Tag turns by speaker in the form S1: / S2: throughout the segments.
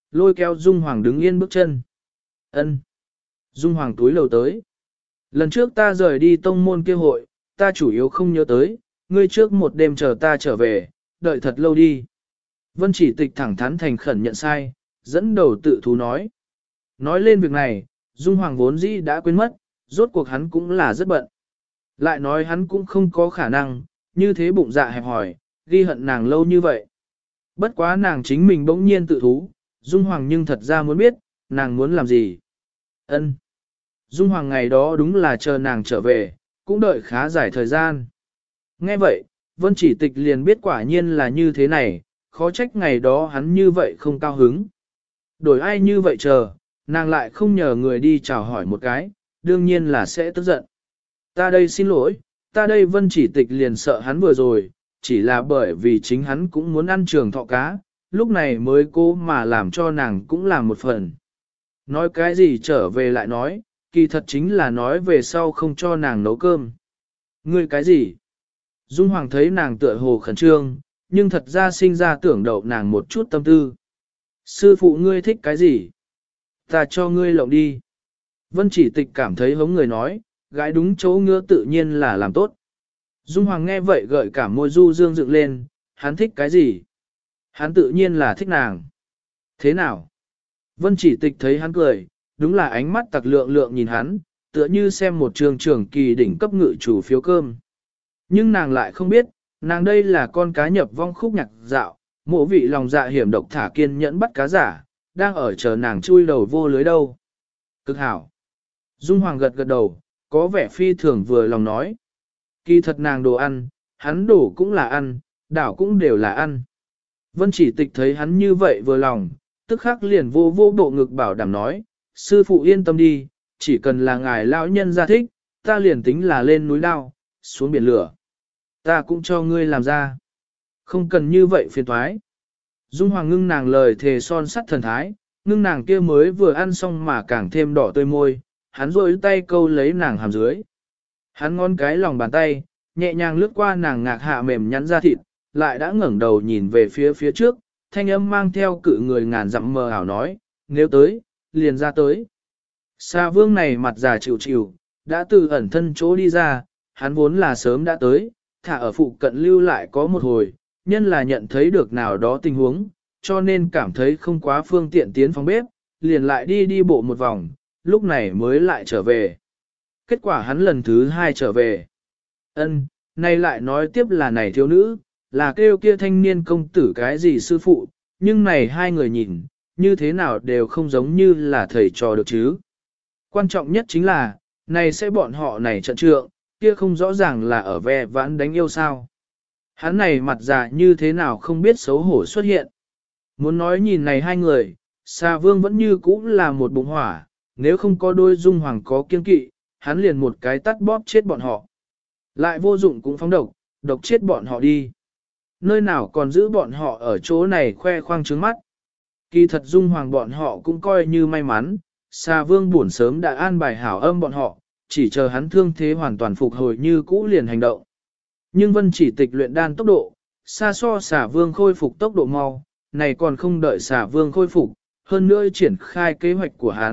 S1: lôi kéo Dung Hoàng đứng yên bước chân. Ân. Dung Hoàng túi lầu tới. Lần trước ta rời đi tông môn kia hội, ta chủ yếu không nhớ tới, ngươi trước một đêm chờ ta trở về, đợi thật lâu đi. Vân Chỉ Tịch thẳng thắn thành khẩn nhận sai, dẫn đầu tự thú nói. Nói lên việc này, Dung Hoàng vốn dĩ đã quên mất, rốt cuộc hắn cũng là rất bận. Lại nói hắn cũng không có khả năng, như thế bụng dạ hẹp hỏi, ghi hận nàng lâu như vậy. Bất quá nàng chính mình bỗng nhiên tự thú, Dung Hoàng nhưng thật ra muốn biết, nàng muốn làm gì. Ân. Dung Hoàng ngày đó đúng là chờ nàng trở về, cũng đợi khá dài thời gian. Nghe vậy, Vân Chỉ Tịch liền biết quả nhiên là như thế này, khó trách ngày đó hắn như vậy không cao hứng. Đổi ai như vậy chờ, nàng lại không nhờ người đi chào hỏi một cái, đương nhiên là sẽ tức giận. Ta đây xin lỗi, ta đây Vân Chỉ Tịch liền sợ hắn vừa rồi, chỉ là bởi vì chính hắn cũng muốn ăn trường thọ cá, lúc này mới cố mà làm cho nàng cũng làm một phần. Nói cái gì trở về lại nói, kỳ thật chính là nói về sau không cho nàng nấu cơm. Ngươi cái gì? Dung Hoàng thấy nàng tựa hồ khẩn trương, nhưng thật ra sinh ra tưởng đậu nàng một chút tâm tư. Sư phụ ngươi thích cái gì? Ta cho ngươi lộng đi. Vân Chỉ Tịch cảm thấy hống người nói, gái đúng chỗ ngứa tự nhiên là làm tốt. Dung Hoàng nghe vậy gợi cả môi du dương dựng lên, hắn thích cái gì? Hắn tự nhiên là thích nàng. Thế nào? Vân Chỉ Tịch thấy hắn cười, đúng là ánh mắt tặc lượng lượng nhìn hắn, tựa như xem một trường trưởng kỳ đỉnh cấp ngự chủ phiếu cơm. Nhưng nàng lại không biết, nàng đây là con cá nhập vong khúc nhạc dạo, mộ vị lòng dạ hiểm độc thả kiên nhẫn bắt cá giả, đang ở chờ nàng chui đầu vô lưới đâu. Cực hảo. Dung Hoàng gật gật đầu, có vẻ phi thường vừa lòng nói. Kỳ thật nàng đồ ăn, hắn đồ cũng là ăn, đảo cũng đều là ăn. Vân Chỉ Tịch thấy hắn như vậy vừa lòng, tức khắc liền vô vô bộ ngực bảo đảm nói, sư phụ yên tâm đi, chỉ cần là ngài lão nhân ra thích, ta liền tính là lên núi đao, xuống biển lửa. Ta cũng cho ngươi làm ra. Không cần như vậy phiền toái. Dung Hoàng ngưng nàng lời thề son sắt thần thái, ngưng nàng kia mới vừa ăn xong mà càng thêm đỏ tươi môi, hắn rôi tay câu lấy nàng hàm dưới. Hắn ngón cái lòng bàn tay, nhẹ nhàng lướt qua nàng ngạc hạ mềm nhắn ra thịt, lại đã ngẩng đầu nhìn về phía trước, thanh âm mang theo cự người ngàn dặm mờ ảo nói, nếu tới, liền ra tới. Sa Vương này mặt già chịu chịu, đã từ ẩn thân chỗ đi ra, hắn vốn là sớm đã tới, thả ở phụ cận lưu lại có một hồi, nhân là nhận thấy được nào đó tình huống, cho nên cảm thấy không quá phương tiện tiến phòng bếp, liền lại đi bộ một vòng, lúc này mới lại trở về. Kết quả hắn lần thứ hai trở về. Nay lại nói tiếp là này thiếu nữ, là kêu kia thanh niên công tử cái gì sư phụ, nhưng này hai người nhìn, như thế nào đều không giống như là thầy trò được chứ. Quan trọng nhất chính là, này sẽ bọn họ này trận trượng, kia không rõ ràng là ở ve vãn đánh yêu sao. Hắn này mặt già như thế nào không biết xấu hổ xuất hiện. Muốn nói nhìn này hai người, Sa Vương vẫn như cũ là một bụng hỏa, nếu không có đôi Dung Hoàng có kiên kỵ, hắn liền một cái tắt bóp chết bọn họ. Lại vô dụng cũng phóng độc chết bọn họ đi. Nơi nào còn giữ bọn họ ở chỗ này khoe khoang trướng mắt. Kỳ thật Dung Hoàng bọn họ cũng coi như may mắn, Sa Vương buồn sớm đã an bài hảo âm bọn họ, chỉ chờ hắn thương thế hoàn toàn phục hồi như cũ liền hành động. Nhưng Vân Chỉ Tịch luyện đan tốc độ, xa so Sa Vương khôi phục tốc độ mau, này còn không đợi Sa Vương khôi phục, hơn nữa triển khai kế hoạch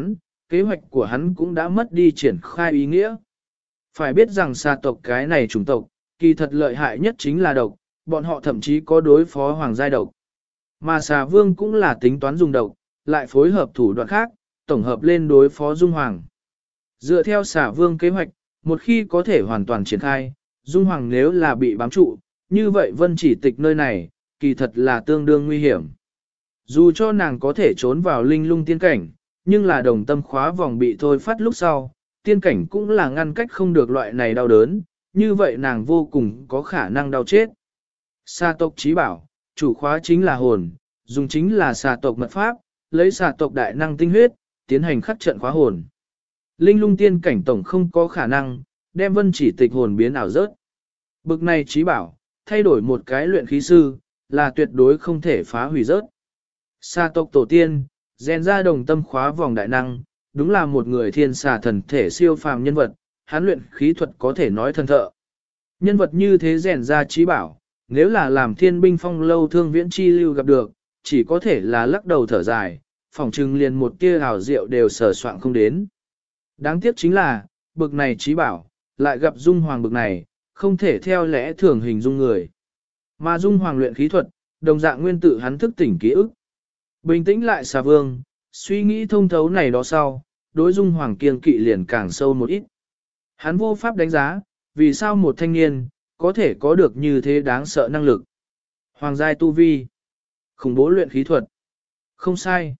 S1: của hắn cũng đã mất đi triển khai ý nghĩa. Phải biết rằng Sa tộc cái này chủng tộc, kỳ thật lợi hại nhất chính là độc, bọn họ thậm chí có đối phó hoàng giai độc. Mà Sa Vương cũng là tính toán dùng độc, lại phối hợp thủ đoạn khác, tổng hợp lên đối phó Dung Hoàng. Dựa theo Sa Vương kế hoạch, một khi có thể hoàn toàn triển khai, Dung Hoàng nếu là bị bám trụ, như vậy Vân Chỉ Tịch nơi này, kỳ thật là tương đương nguy hiểm. Dù cho nàng có thể trốn vào linh lung tiên cảnh, nhưng là đồng tâm khóa vòng bị thôi phát lúc sau, tiên cảnh cũng là ngăn cách không được loại này đau đớn, như vậy nàng vô cùng có khả năng đau chết. Sa tộc trí bảo, chủ khóa chính là hồn, dùng chính là Sa tộc mật pháp, lấy Sa tộc đại năng tinh huyết, tiến hành khắc trận khóa hồn. Linh lung tiên cảnh tổng không có khả năng, đem Vân Chỉ Tịch hồn biến ảo rớt. Bực này trí bảo, thay đổi một cái luyện khí sư, là tuyệt đối không thể phá hủy rớt. Sa tộc tổ tiên, rèn ra đồng tâm khóa vòng đại năng, đúng là một người thiên xà thần thể siêu phàm nhân vật, hắn luyện khí thuật có thể nói thần thợ. Nhân vật như thế rèn ra trí bảo, nếu là làm thiên binh phong lâu thương viễn chi lưu gặp được, chỉ có thể là lắc đầu thở dài, phỏng chừng liền một tia ảo diệu đều sở soạn không đến. Đáng tiếc chính là, bực này trí bảo, lại gặp Dung Hoàng bực này, không thể theo lẽ thường hình dung người. Mà Dung Hoàng luyện khí thuật, đồng dạng nguyên tự hắn thức tỉnh ký ức. Bình tĩnh lại xà vương, suy nghĩ thông thấu này đó sau, đối Dung Hoàng kiêng kỵ liền càng sâu một ít. Hắn vô pháp đánh giá, vì sao một thanh niên, có thể có được như thế đáng sợ năng lực. Hoàng giai tu vi, khủng bố luyện khí thuật. Không sai.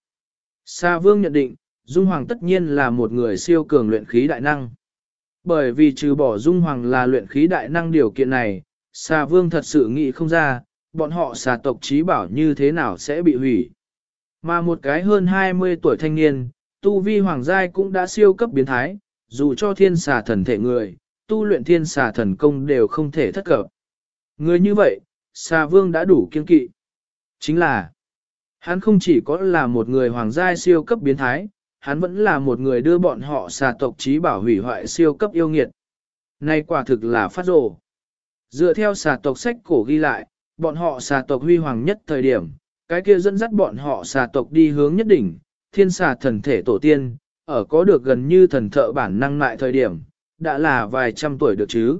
S1: Xà vương nhận định, Dung Hoàng tất nhiên là một người siêu cường luyện khí đại năng. Bởi vì trừ bỏ Dung Hoàng là luyện khí đại năng điều kiện này, xà vương thật sự nghĩ không ra, bọn họ xà tộc trí bảo như thế nào sẽ bị hủy. Mà một cái hơn 20 tuổi thanh niên, tu vi hoàng giai cũng đã siêu cấp biến thái, dù cho thiên xà thần thể người, tu luyện thiên xà thần công đều không thể thất cập. Người như vậy, xà vương đã đủ kiên kỵ. Chính là, hắn không chỉ có là một người hoàng giai siêu cấp biến thái, hắn vẫn là một người đưa bọn họ xà tộc trí bảo hủy hoại siêu cấp yêu nghiệt. Này quả thực là phát rồ. Dựa theo xà tộc sách cổ ghi lại, bọn họ xà tộc huy hoàng nhất thời điểm, cái kia dẫn dắt bọn họ xà tộc đi hướng nhất đỉnh, thiên xà thần thể tổ tiên, ở có được gần như thần thợ bản năng lại thời điểm, đã là vài trăm tuổi được chứ.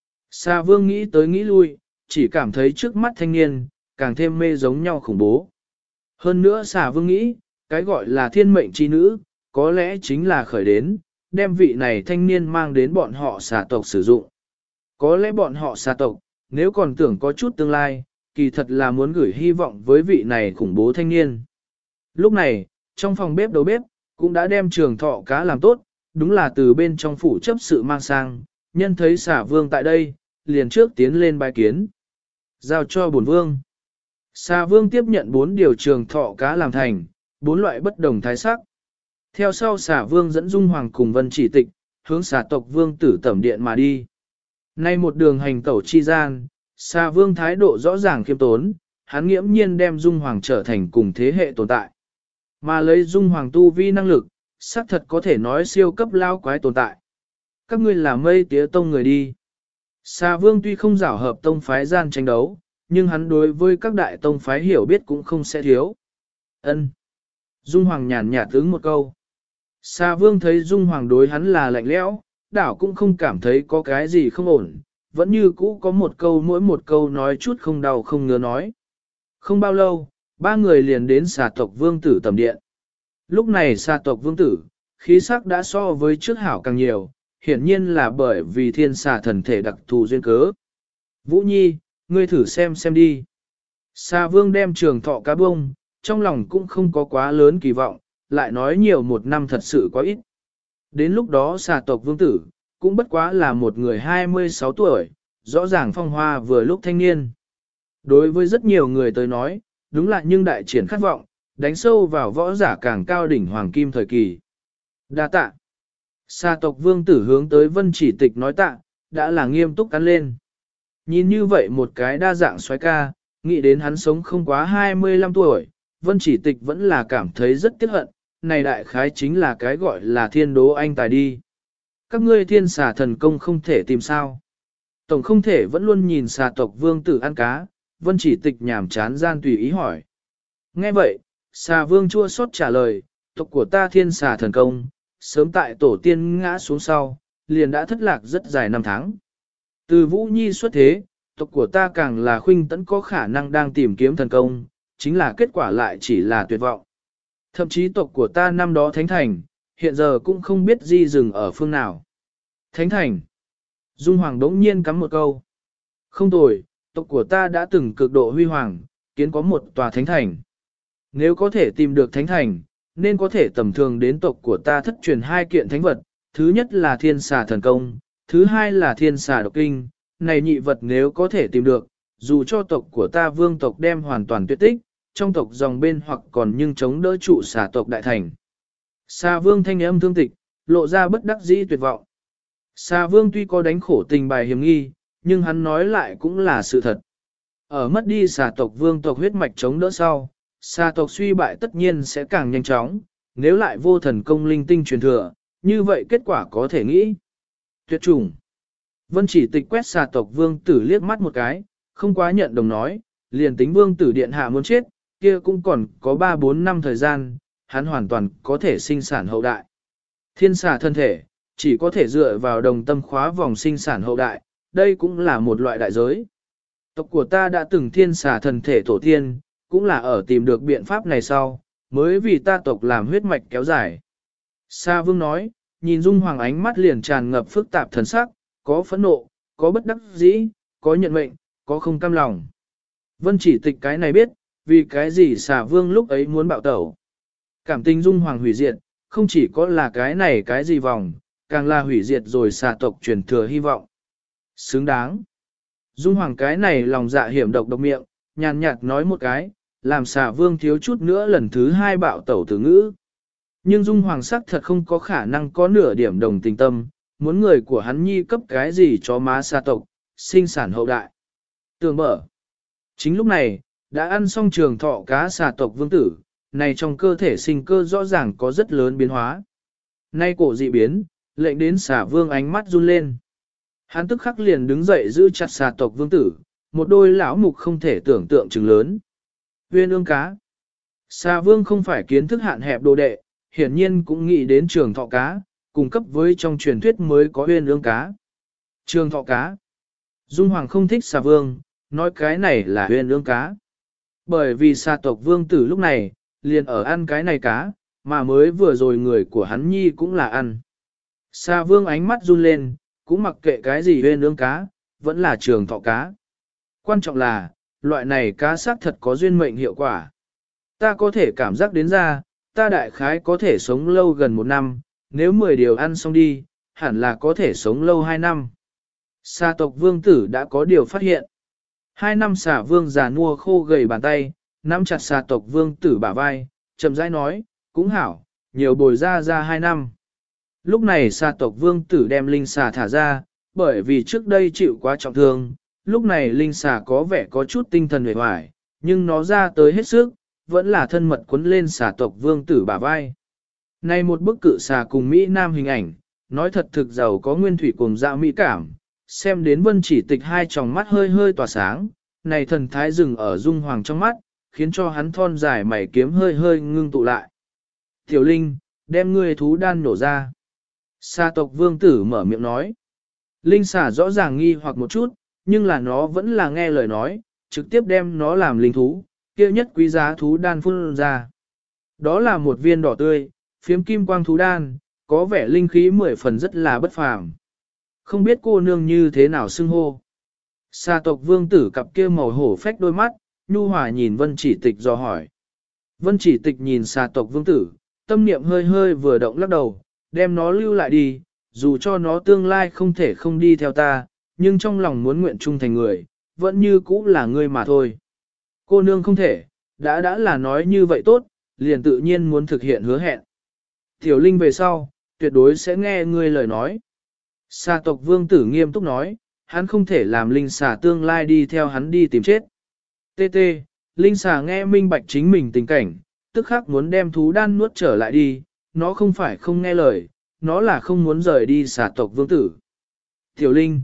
S1: Xà vương nghĩ tới nghĩ lui, chỉ cảm thấy trước mắt thanh niên, càng thêm mê giống nhau khủng bố. Hơn nữa xà vương nghĩ, cái gọi là thiên mệnh chi nữ, có lẽ chính là khởi đến, đem vị này thanh niên mang đến bọn họ xà tộc sử dụng. Có lẽ bọn họ xà tộc, nếu còn tưởng có chút tương lai, kỳ thật là muốn gửi hy vọng với vị này khủng bố thanh niên. Lúc này, trong phòng bếp đầu bếp, cũng đã đem trường thọ cá làm tốt, đúng là từ bên trong phủ chấp sự mang sang, nhân thấy xà vương tại đây, liền trước tiến lên bài kiến. Giao cho bổn vương. Xà vương tiếp nhận 4 điều trường thọ cá làm thành, 4 loại bất đồng thái sắc. Theo sau xà vương dẫn Dung Hoàng cùng Vân Chỉ Tịch, hướng xà tộc vương tử tẩm điện mà đi. Nay một đường hành tẩu chi gian, xà vương thái độ rõ ràng khiêm tốn, hắn nghiễm nhiên đem Dung Hoàng trở thành cùng thế hệ tồn tại. Mà lấy Dung Hoàng tu vi năng lực, xác thật có thể nói siêu cấp lao quái tồn tại. Các ngươi là mây tía tông người đi. Xà vương tuy không giảo hợp tông phái gian tranh đấu, nhưng hắn đối với các đại tông phái hiểu biết cũng không sẽ thiếu. Ân. Dung Hoàng nhàn nhạt ứng một câu. Xà vương thấy Dung Hoàng đối hắn là lạnh lẽo, đảo cũng không cảm thấy có cái gì không ổn, vẫn như cũ có một câu mỗi một câu nói chút không đau không ngứa nói. Không bao lâu, 3 người liền đến xà tộc vương tử tầm điện. Lúc này xà tộc vương tử, khí sắc đã so với trước hảo càng nhiều, hiển nhiên là bởi vì thiên xà thần thể đặc thù duyên cớ. Vũ Nhi, ngươi thử xem đi. Xà vương đem trường thọ cá bông, trong lòng cũng không có quá lớn kỳ vọng, lại nói nhiều một năm thật sự quá ít. Đến lúc đó xà tộc vương tử, cũng bất quá là một người 26 tuổi, rõ ràng phong hoa vừa lúc thanh niên. Đối với rất nhiều người tới nói, đúng là nhưng đại triển khát vọng, đánh sâu vào võ giả càng cao đỉnh hoàng kim thời kỳ. Đa tạ. Xà tộc vương tử hướng tới Vân Chỉ Tịch nói tạ, đã là nghiêm túc cắn lên. Nhìn như vậy một cái đa dạng soái ca, nghĩ đến hắn sống không quá 25 tuổi, Vân Chỉ Tịch vẫn là cảm thấy rất tiếc hận, này đại khái chính là cái gọi là thiên đố anh tài đi. Các ngươi thiên xà thần công không thể tìm sao. Tổng không thể vẫn luôn nhìn xà tộc vương tử ăn cá, Vân Chỉ Tịch nhảm chán gian tùy ý hỏi. Nghe vậy, xà vương chua xót trả lời, tộc của ta thiên xà thần công, sớm tại tổ tiên ngã xuống sau, liền đã thất lạc rất dài năm tháng. Từ Vũ Nhi xuất thế, tộc của ta càng là khuynh tẫn có khả năng đang tìm kiếm thần công, chính là kết quả lại chỉ là tuyệt vọng. Thậm chí tộc của ta năm đó thánh thành, hiện giờ cũng không biết di dừng ở phương nào. Thánh thành. Dung Hoàng đống nhiên cắm một câu. Không tồi, tộc của ta đã từng cực độ huy hoàng, kiến có một tòa thánh thành. Nếu có thể tìm được thánh thành, nên có thể tầm thường đến tộc của ta thất truyền 2 kiện thánh vật. Thứ nhất là thiên xà thần công, thứ hai là thiên xà độc kinh. Này nhị vật nếu có thể tìm được, dù cho tộc của ta vương tộc đem hoàn toàn tuyệt tích, trong tộc dòng bên hoặc còn nhưng chống đỡ trụ xà tộc đại thành. Xà vương thanh âm thương tịch, lộ ra bất đắc dĩ tuyệt vọng. Xà vương tuy có đánh khổ tình bài hiểm nghi, nhưng hắn nói lại cũng là sự thật. Ở mất đi xà tộc vương tộc huyết mạch chống đỡ sau, xà tộc suy bại tất nhiên sẽ càng nhanh chóng, nếu lại vô thần công linh tinh truyền thừa, như vậy kết quả có thể nghĩ. Tuyệt chủng. Vân Chỉ Tịch quét xà tộc vương tử liếc mắt một cái, không quá nhận đồng nói, liền tính vương tử điện hạ muốn chết, kia cũng còn có 3-4 năm thời gian, hắn hoàn toàn có thể sinh sản hậu đại. Thiên xà thân thể, chỉ có thể dựa vào đồng tâm khóa vòng sinh sản hậu đại, đây cũng là một loại đại giới. Tộc của ta đã từng thiên xà thần thể tổ tiên, cũng là ở tìm được biện pháp này sau, mới vì ta tộc làm huyết mạch kéo dài. Sa Vương nói, nhìn Dung Hoàng ánh mắt liền tràn ngập phức tạp thần sắc, có phẫn nộ, có bất đắc dĩ, có nhận mệnh, có không cam lòng. Vân Chỉ Tịch cái này biết, vì cái gì Sa Vương lúc ấy muốn bạo tẩu. Cảm tình Dung Hoàng hủy diệt, không chỉ có là cái này cái gì vòng, càng là hủy diệt rồi xà tộc truyền thừa hy vọng. Xứng đáng. Dung Hoàng cái này lòng dạ hiểm độc miệng, nhàn nhạt nói một cái, làm xà vương thiếu chút nữa lần thứ hai bạo tẩu từ ngữ. Nhưng Dung Hoàng sắc thật không có khả năng có nửa điểm đồng tình tâm, muốn người của hắn nhi cấp cái gì cho má xà tộc, sinh sản hậu đại. Tường mở. Chính lúc này, đã ăn xong trường thọ cá xà tộc vương tử, này trong cơ thể sinh cơ rõ ràng có rất lớn biến hóa. Nay cổ dị biến, lệnh đến xà vương ánh mắt run lên. Hắn tức khắc liền đứng dậy giữ chặt xà tộc vương tử, một đôi lão mục không thể tưởng tượng chừng lớn. Huyên ương cá. Xà vương không phải kiến thức hạn hẹp đồ đệ, hiển nhiên cũng nghĩ đến trường thọ cá, cung cấp với trong truyền thuyết mới có huyên ương cá. Trường thọ cá. Dung Hoàng không thích xà vương, nói cái này là huyên ương cá. Bởi vì xà tộc vương tử lúc này, liền ở ăn cái này cá, mà mới vừa rồi người của hắn nhi cũng là ăn. Xà vương ánh mắt run lên, cũng mặc kệ cái gì huyên ương cá, vẫn là trường thọ cá. Quan trọng là, loại này cá xác thật có duyên mệnh hiệu quả. Ta có thể cảm giác đến ra, ta đại khái có thể sống lâu gần 1 năm, nếu 10 điều ăn xong đi, hẳn là có thể sống lâu 2 năm. Xà tộc vương tử đã có điều phát hiện. 2 năm xà vương già nua khô gầy bàn tay, nắm chặt xà tộc vương tử bả vai, chậm rãi nói, cũng hảo, nhiều bồi ra 2 năm. Lúc này xà tộc vương tử đem linh xà thả ra, bởi vì trước đây chịu quá trọng thương, lúc này linh xà có vẻ có chút tinh thần hề hoài, nhưng nó ra tới hết sức, vẫn là thân mật quấn lên xà tộc vương tử bả vai. Này một bức cự xà cùng Mỹ Nam hình ảnh, nói thật thực giàu có nguyên thủy cùng dạo mỹ cảm, xem đến Vân Chỉ Tịch hai tròng mắt hơi hơi tỏa sáng, này thần thái rừng ở Dung Hoàng trong mắt, khiến cho hắn thon dài mày kiếm hơi hơi ngưng tụ lại. Tiểu Linh, đem ngươi thú đan nổ ra. Xà tộc vương tử mở miệng nói. Linh xà rõ ràng nghi hoặc một chút, nhưng là nó vẫn là nghe lời nói, trực tiếp đem nó làm linh thú, kia nhất quý giá thú đan phun ra. Đó là một viên đỏ tươi, phiếm kim quang thú đan, có vẻ linh khí 10 phần rất là bất phàm. Không biết cô nương như thế nào xưng hô. Xà tộc vương tử cặp kia màu hổ phách đôi mắt, nhu hòa nhìn Vân Chỉ Tịch dò hỏi. Vân Chỉ Tịch nhìn xà tộc vương tử, tâm niệm hơi hơi vừa động lắc đầu, đem nó lưu lại đi, dù cho nó tương lai không thể không đi theo ta, nhưng trong lòng muốn nguyện trung thành người, vẫn như cũ là ngươi mà thôi. Cô nương không thể, đã là nói như vậy tốt, liền tự nhiên muốn thực hiện hứa hẹn. Tiểu Linh về sau, tuyệt đối sẽ nghe ngươi lời nói. Xà tộc vương tử nghiêm túc nói, hắn không thể làm linh xà tương lai đi theo hắn đi tìm chết. Tê, linh xà nghe minh bạch chính mình tình cảnh, tức khắc muốn đem thú đan nuốt trở lại đi, nó không phải không nghe lời, nó là không muốn rời đi xà tộc vương tử. Tiểu Linh.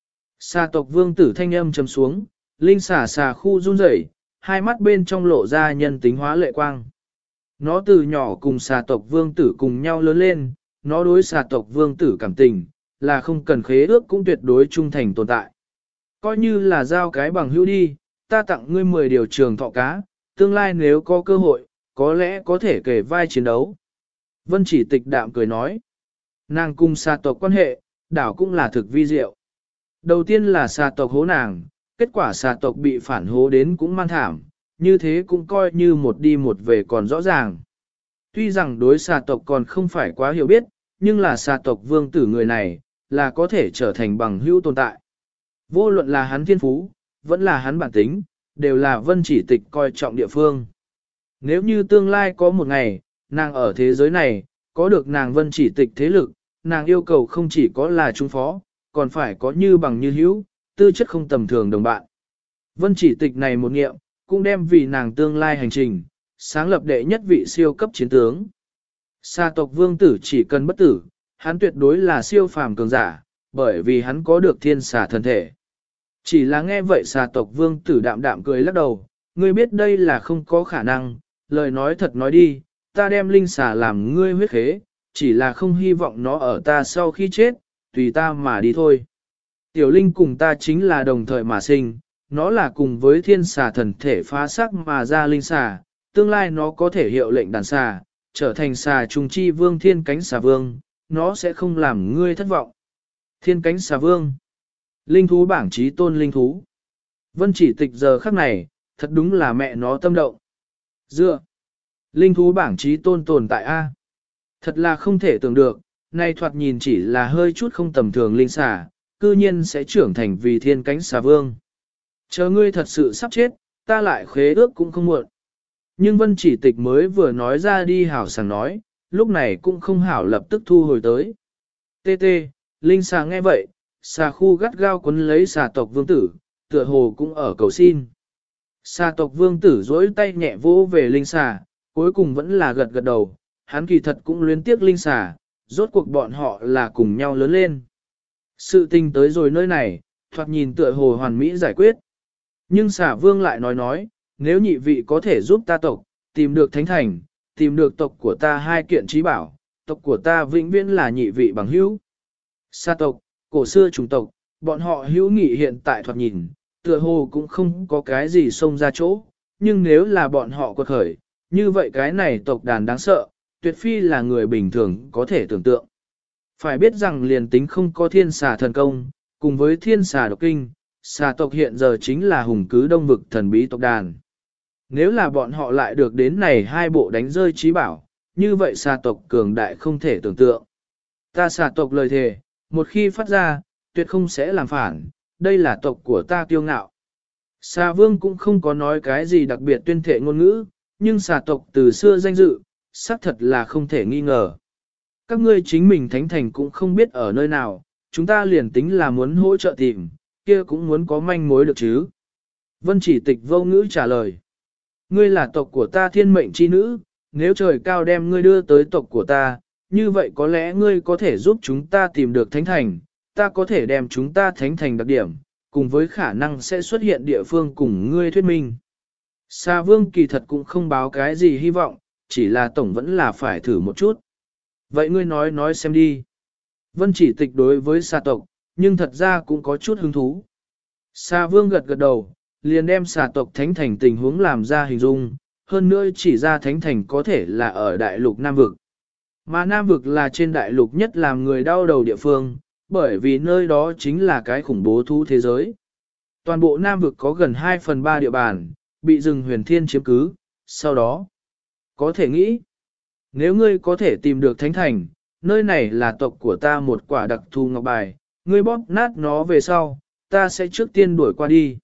S1: Xà tộc vương tử thanh âm trầm xuống, linh xà khu run rẩy, hai mắt bên trong lộ ra nhân tính hóa lệ quang. Nó từ nhỏ cùng xà tộc vương tử cùng nhau lớn lên, nó đối xà tộc vương tử cảm tình, là không cần khế ước cũng tuyệt đối trung thành tồn tại. Coi như là giao cái bằng hữu đi, ta tặng ngươi 10 điều trường thọ cá, tương lai nếu có cơ hội, có lẽ có thể kể vai chiến đấu. Vân Chỉ Tịch đạm cười nói, nàng cùng xà tộc quan hệ, đảo cũng là thực vi diệu. Đầu tiên là xà tộc hố nàng, kết quả xà tộc bị phản hố đến cũng man thảm, như thế cũng coi như một đi một về còn rõ ràng. Tuy rằng đối xà tộc còn không phải quá hiểu biết, nhưng là xà tộc vương tử người này, là có thể trở thành bằng hữu tồn tại. Vô luận là hắn thiên phú, vẫn là hắn bản tính, đều là Vân Chỉ Tịch coi trọng địa phương. Nếu như tương lai có một ngày, nàng ở thế giới này, có được nàng Vân Chỉ Tịch thế lực, nàng yêu cầu không chỉ có là trung phó, còn phải có như bằng như hữu, tư chất không tầm thường đồng bạn. Vân Chỉ Tịch này một nghiệm, cũng đem vì nàng tương lai hành trình, sáng lập đệ nhất vị siêu cấp chiến tướng. Xà tộc vương tử chỉ cần bất tử, hắn tuyệt đối là siêu phàm cường giả, bởi vì hắn có được thiên xà thân thể. Chỉ là nghe vậy xà tộc vương tử đạm đạm cười lắc đầu, ngươi biết đây là không có khả năng, lời nói thật nói đi, ta đem linh xà làm ngươi huyết khế, chỉ là không hy vọng nó ở ta sau khi chết, tùy ta mà đi thôi. Tiểu linh cùng ta chính là đồng thời mà sinh, nó là cùng với thiên xà thần thể phá xác mà ra linh xà, tương lai nó có thể hiệu lệnh đàn xà, trở thành xà trùng chi vương thiên cánh xà vương, nó sẽ không làm ngươi thất vọng. Thiên cánh xà vương, linh thú bảng trí tôn linh thú. Vân Chỉ Tịch giờ khắc này, thật đúng là mẹ nó tâm động. Dựa, linh thú bảng trí tôn tồn tại A. Thật là không thể tưởng được, nay thoạt nhìn chỉ là hơi chút không tầm thường linh xà, cư nhiên sẽ trưởng thành vì thiên cánh xà vương. Chờ ngươi thật sự sắp chết, ta lại khế ước cũng không muộn. Nhưng Vân Chỉ Tịch mới vừa nói ra đi hảo sảng nói, lúc này cũng không hảo lập tức thu hồi tới. Tê tê, linh xà nghe vậy, xà khu gắt gao quấn lấy xà tộc vương tử, tựa hồ cũng ở cầu xin. Xà tộc vương tử dỗi tay nhẹ vỗ về linh xà, cuối cùng vẫn là gật gật đầu, hắn kỳ thật cũng luyến tiếc linh xà, rốt cuộc bọn họ là cùng nhau lớn lên. Sự tình tới rồi nơi này, thoạt nhìn tựa hồ hoàn mỹ giải quyết. Nhưng xà vương lại nói, nếu nhị vị có thể giúp ta tộc, tìm được thánh thành, tìm được tộc của ta hai kiện trí bảo, tộc của ta vĩnh viễn là nhị vị bằng hữu. Xà tộc, cổ xưa chủng tộc, bọn họ hữu nghị hiện tại thoạt nhìn, tựa hồ cũng không có cái gì xông ra chỗ, nhưng nếu là bọn họ quật khởi, như vậy cái này tộc đàn đáng sợ, tuyệt phi là người bình thường có thể tưởng tượng. Phải biết rằng liền tính không có thiên xà thần công, cùng với thiên xà độc kinh, xà tộc hiện giờ chính là hùng cứ đông vực thần bí tộc đàn. Nếu là bọn họ lại được đến này hai bộ đánh rơi trí bảo, như vậy xà tộc cường đại không thể tưởng tượng. Ta xà tộc lời thề, một khi phát ra, tuyệt không sẽ làm phản, đây là tộc của ta kiêu ngạo. Xà vương cũng không có nói cái gì đặc biệt tuyên thệ ngôn ngữ, nhưng xà tộc từ xưa danh dự, xác thật là không thể nghi ngờ. Các ngươi chính mình thánh thành cũng không biết ở nơi nào, chúng ta liền tính là muốn hỗ trợ tìm, kia cũng muốn có manh mối được chứ. Vân Chỉ Tịch vô ngữ trả lời. Ngươi là tộc của ta thiên mệnh chi nữ, nếu trời cao đem ngươi đưa tới tộc của ta, như vậy có lẽ ngươi có thể giúp chúng ta tìm được thánh thành, ta có thể đem chúng ta thánh thành đặc điểm, cùng với khả năng sẽ xuất hiện địa phương cùng ngươi thuyết minh. Sa vương kỳ thật cũng không báo cái gì hy vọng, chỉ là tổng vẫn là phải thử một chút. Vậy ngươi nói xem đi. Vân Chỉ Tịch đối với xà tộc, nhưng thật ra cũng có chút hứng thú. Sa vương gật gật đầu, liền đem xà tộc thánh thành tình huống làm ra hình dung, hơn nữa chỉ ra thánh thành có thể là ở đại lục Nam Vực. Mà Nam Vực là trên đại lục nhất làm người đau đầu địa phương, bởi vì nơi đó chính là cái khủng bố thú thế giới. Toàn bộ Nam Vực có gần 2/3 địa bàn, bị rừng huyền thiên chiếm cứ, sau đó, có thể nghĩ, nếu ngươi có thể tìm được thánh thành, nơi này là tộc của ta một quả đặc thù ngọc bài, ngươi bóp nát nó về sau, ta sẽ trước tiên đuổi qua đi.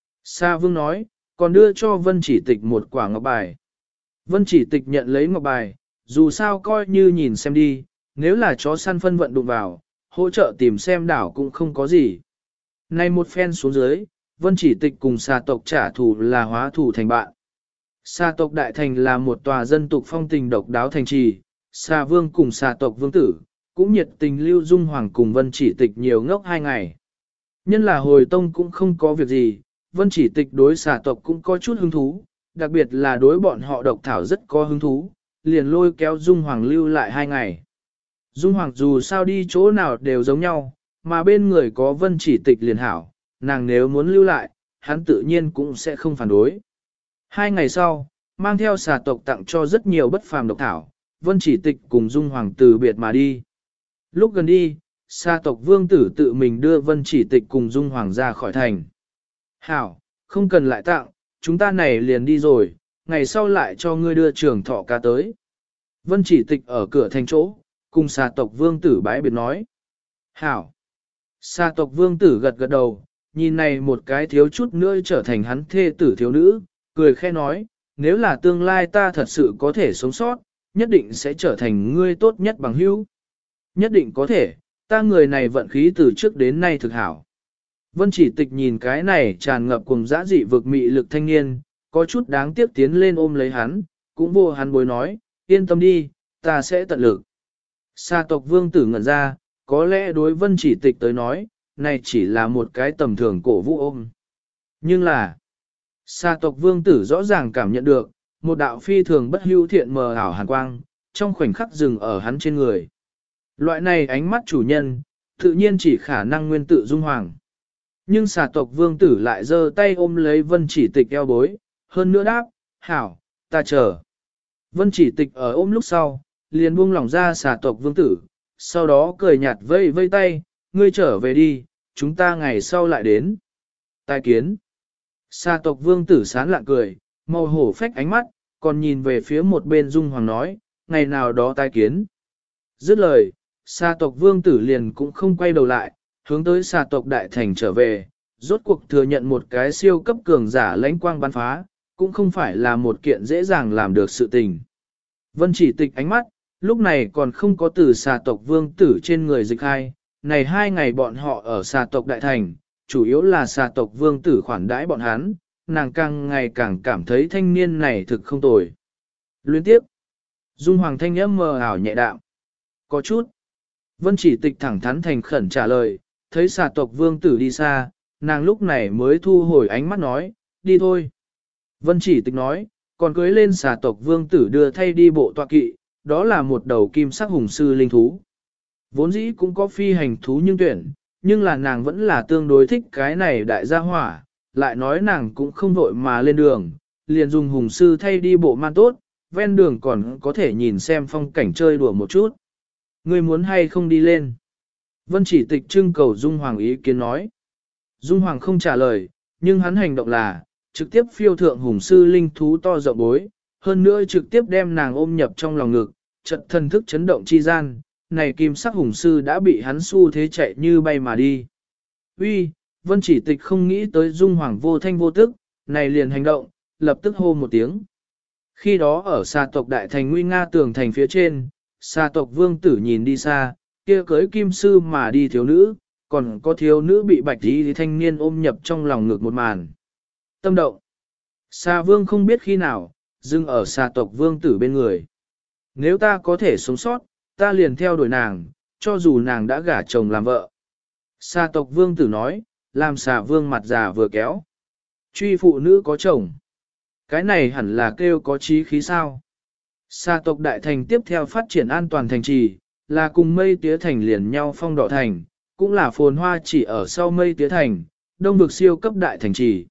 S1: Sa vương nói, còn đưa cho Vân Chỉ Tịch một quả ngọc bài. Vân Chỉ Tịch nhận lấy ngọc bài, dù sao coi như nhìn xem đi, nếu là chó săn phân vận đụng vào, hỗ trợ tìm xem đảo cũng không có gì. Nay một phen xuống dưới, Vân Chỉ Tịch cùng xà tộc trả thù là hóa thù thành bạn. Xà tộc đại thành là một tòa dân tộc phong tình độc đáo thành trì, xà vương cùng xà tộc vương tử, cũng nhiệt tình lưu dung hoàng cùng Vân Chỉ Tịch nhiều ngốc 2 ngày. Nhân là hồi tông cũng không có việc gì, Vân Chỉ Tịch đối xà tộc cũng có chút hứng thú, đặc biệt là đối bọn họ độc thảo rất có hứng thú, liền lôi kéo dung hoàng lưu lại 2 ngày. Dung hoàng dù sao đi chỗ nào đều giống nhau, mà bên người có Vân Chỉ Tịch liền hảo, nàng nếu muốn lưu lại, hắn tự nhiên cũng sẽ không phản đối. 2 ngày sau, mang theo xà tộc tặng cho rất nhiều bất phàm độc thảo, Vân Chỉ Tịch cùng Dung Hoàng từ biệt mà đi. Lúc gần đi, xà tộc vương tử tự mình đưa Vân Chỉ Tịch cùng Dung Hoàng ra khỏi thành. Hảo, không cần lại tặng, chúng ta này liền đi rồi, ngày sau lại cho ngươi đưa trưởng thọ ca tới. Vân Chỉ Tịch ở cửa thành chỗ, cùng xà tộc vương tử bái biệt nói. Hảo. Xà tộc vương tử gật gật đầu, nhìn này một cái thiếu chút nữa trở thành hắn thê tử thiếu nữ, cười khẽ nói, nếu là tương lai ta thật sự có thể sống sót, nhất định sẽ trở thành ngươi tốt nhất bằng hữu. Nhất định có thể, ta người này vận khí từ trước đến nay thực hảo. Vân Chỉ Tịch nhìn cái này tràn ngập cùng dã dị vực mị lực thanh niên, có chút đáng tiếc tiến lên ôm lấy hắn, cũng vô hắn bối nói, yên tâm đi, ta sẽ tận lực. Sa tộc vương tử ngẩn ra, có lẽ đối Vân Chỉ Tịch tới nói, này chỉ là một cái tầm thường cổ vũ ôm. Nhưng là, sa tộc vương tử rõ ràng cảm nhận được, một đạo phi thường bất hữu thiện mờ ảo hàn quang, trong khoảnh khắc dừng ở hắn trên người. Loại này ánh mắt chủ nhân, tự nhiên chỉ khả năng nguyên tự Dung Hoàng. Nhưng xà tộc vương tử lại giơ tay ôm lấy Vân Chỉ Tịch eo bối, hơn nữa đáp, hảo, ta chờ. Vân Chỉ Tịch ở ôm lúc sau, liền buông lỏng ra xà tộc vương tử, sau đó cười nhạt vây vây tay, ngươi trở về đi, chúng ta ngày sau lại đến. Tai kiến. Xà tộc vương tử sán lạ cười, màu hổ phách ánh mắt, còn nhìn về phía một bên Dung Hoàng nói, ngày nào đó tai kiến. Dứt lời, xà tộc vương tử liền cũng không quay đầu lại, hướng tới xà tộc đại thành trở về, rốt cuộc thừa nhận một cái siêu cấp cường giả lãnh quang bắn phá, cũng không phải là một kiện dễ dàng làm được sự tình. Vân Chỉ Tịch ánh mắt, lúc này còn không có từ xà tộc vương tử trên người dịch hai, này 2 ngày bọn họ ở xà tộc đại thành, chủ yếu là xà tộc vương tử khoản đãi bọn hắn, nàng càng ngày càng cảm thấy thanh niên này thực không tồi. Liên tiếp, Dung Hoàng thanh âm mờ ảo nhẹ đạm. Có chút. Vân Chỉ Tịch thẳng thắn thành khẩn trả lời, thấy xà tộc vương tử đi xa, nàng lúc này mới thu hồi ánh mắt nói, đi thôi. Vân Chỉ Tịch nói, còn cưới lên xà tộc vương tử đưa thay đi bộ tọa kỵ, đó là một đầu kim sắc hùng sư linh thú. Vốn dĩ cũng có phi hành thú nhưng tuyển, nhưng là nàng vẫn là tương đối thích cái này đại gia hỏa, lại nói nàng cũng không vội mà lên đường, liền dùng hùng sư thay đi bộ man tốt, ven đường còn có thể nhìn xem phong cảnh chơi đùa một chút. Ngươi muốn hay không đi lên? Vân Chỉ Tịch trưng cầu Dung Hoàng ý kiến nói. Dung Hoàng không trả lời, nhưng hắn hành động là, trực tiếp phiêu thượng hùng sư linh thú to rộng bối, hơn nữa trực tiếp đem nàng ôm nhập trong lòng ngực, trận thần thức chấn động chi gian, này kim sắc hùng sư đã bị hắn xu thế chạy như bay mà đi. Uy, Vân Chỉ Tịch không nghĩ tới Dung Hoàng vô thanh vô tức, này liền hành động, lập tức hô một tiếng. Khi đó ở xa tộc đại thành nguy nga tường thành phía trên, xa tộc vương tử nhìn đi xa, kia cưới kim sư mà đi thiếu nữ, còn có thiếu nữ bị bạch tí thanh niên ôm nhập trong lòng ngực một màn. Tâm động. Xa vương không biết khi nào, dừng ở xa tộc vương tử bên người. Nếu ta có thể sống sót, ta liền theo đuổi nàng, cho dù nàng đã gả chồng làm vợ. Xa tộc vương tử nói, làm xà vương mặt già vừa kéo. Truy phụ nữ có chồng. Cái này hẳn là kêu có chí khí sao. Xa tộc đại thành tiếp theo phát triển an toàn thành trì, là cùng mây tía thành liền nhau phong đỏ thành, cũng là phồn hoa chỉ ở sau mây tía thành, đông vực siêu cấp đại thành trì.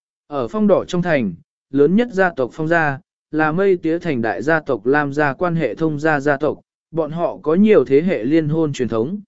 S1: Ở phong đỏ trong thành, lớn nhất gia tộc phong gia, là mây tía thành đại gia tộc Lam gia quan hệ thông gia gia tộc, bọn họ có nhiều thế hệ liên hôn truyền thống.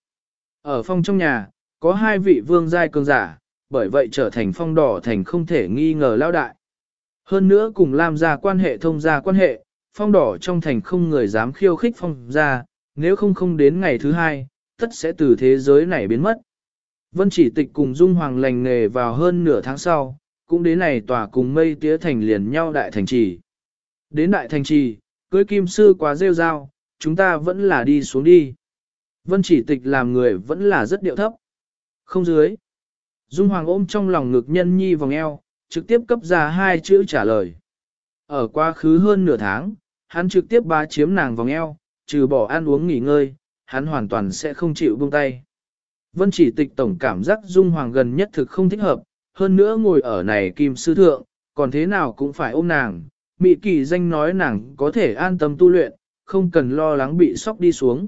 S1: Ở phong trong nhà, có 2 vị vương giai cường giả, bởi vậy trở thành phong đỏ thành không thể nghi ngờ lão đại. Hơn nữa cùng Lam gia quan hệ thông gia quan hệ, phong đỏ trong thành không người dám khiêu khích phong gia, nếu không đến ngày thứ 2, tất sẽ từ thế giới này biến mất. Vân Chỉ Tịch cùng Dung Hoàng lành nghề vào hơn nửa tháng sau, cũng đến này tòa cùng mây tía thành liền nhau đại thành trì. Đến đại thành trì, cưới kim sư quá rêu rao, chúng ta vẫn là đi xuống đi. Vân Chỉ Tịch làm người vẫn là rất điệu thấp. Không dưới. Dung Hoàng ôm trong lòng ngực nhân nhi vòng eo, trực tiếp cấp ra 2 chữ trả lời. Ở quá khứ hơn nửa tháng, hắn trực tiếp bá chiếm nàng vòng eo, trừ bỏ ăn uống nghỉ ngơi, hắn hoàn toàn sẽ không chịu buông tay. Vân Chỉ Tịch tổng cảm giác Dung Hoàng gần nhất thực không thích hợp, hơn nữa ngồi ở này kim sư thượng, còn thế nào cũng phải ôm nàng. Mị Kỳ danh nói nàng có thể an tâm tu luyện, không cần lo lắng bị sốc đi xuống.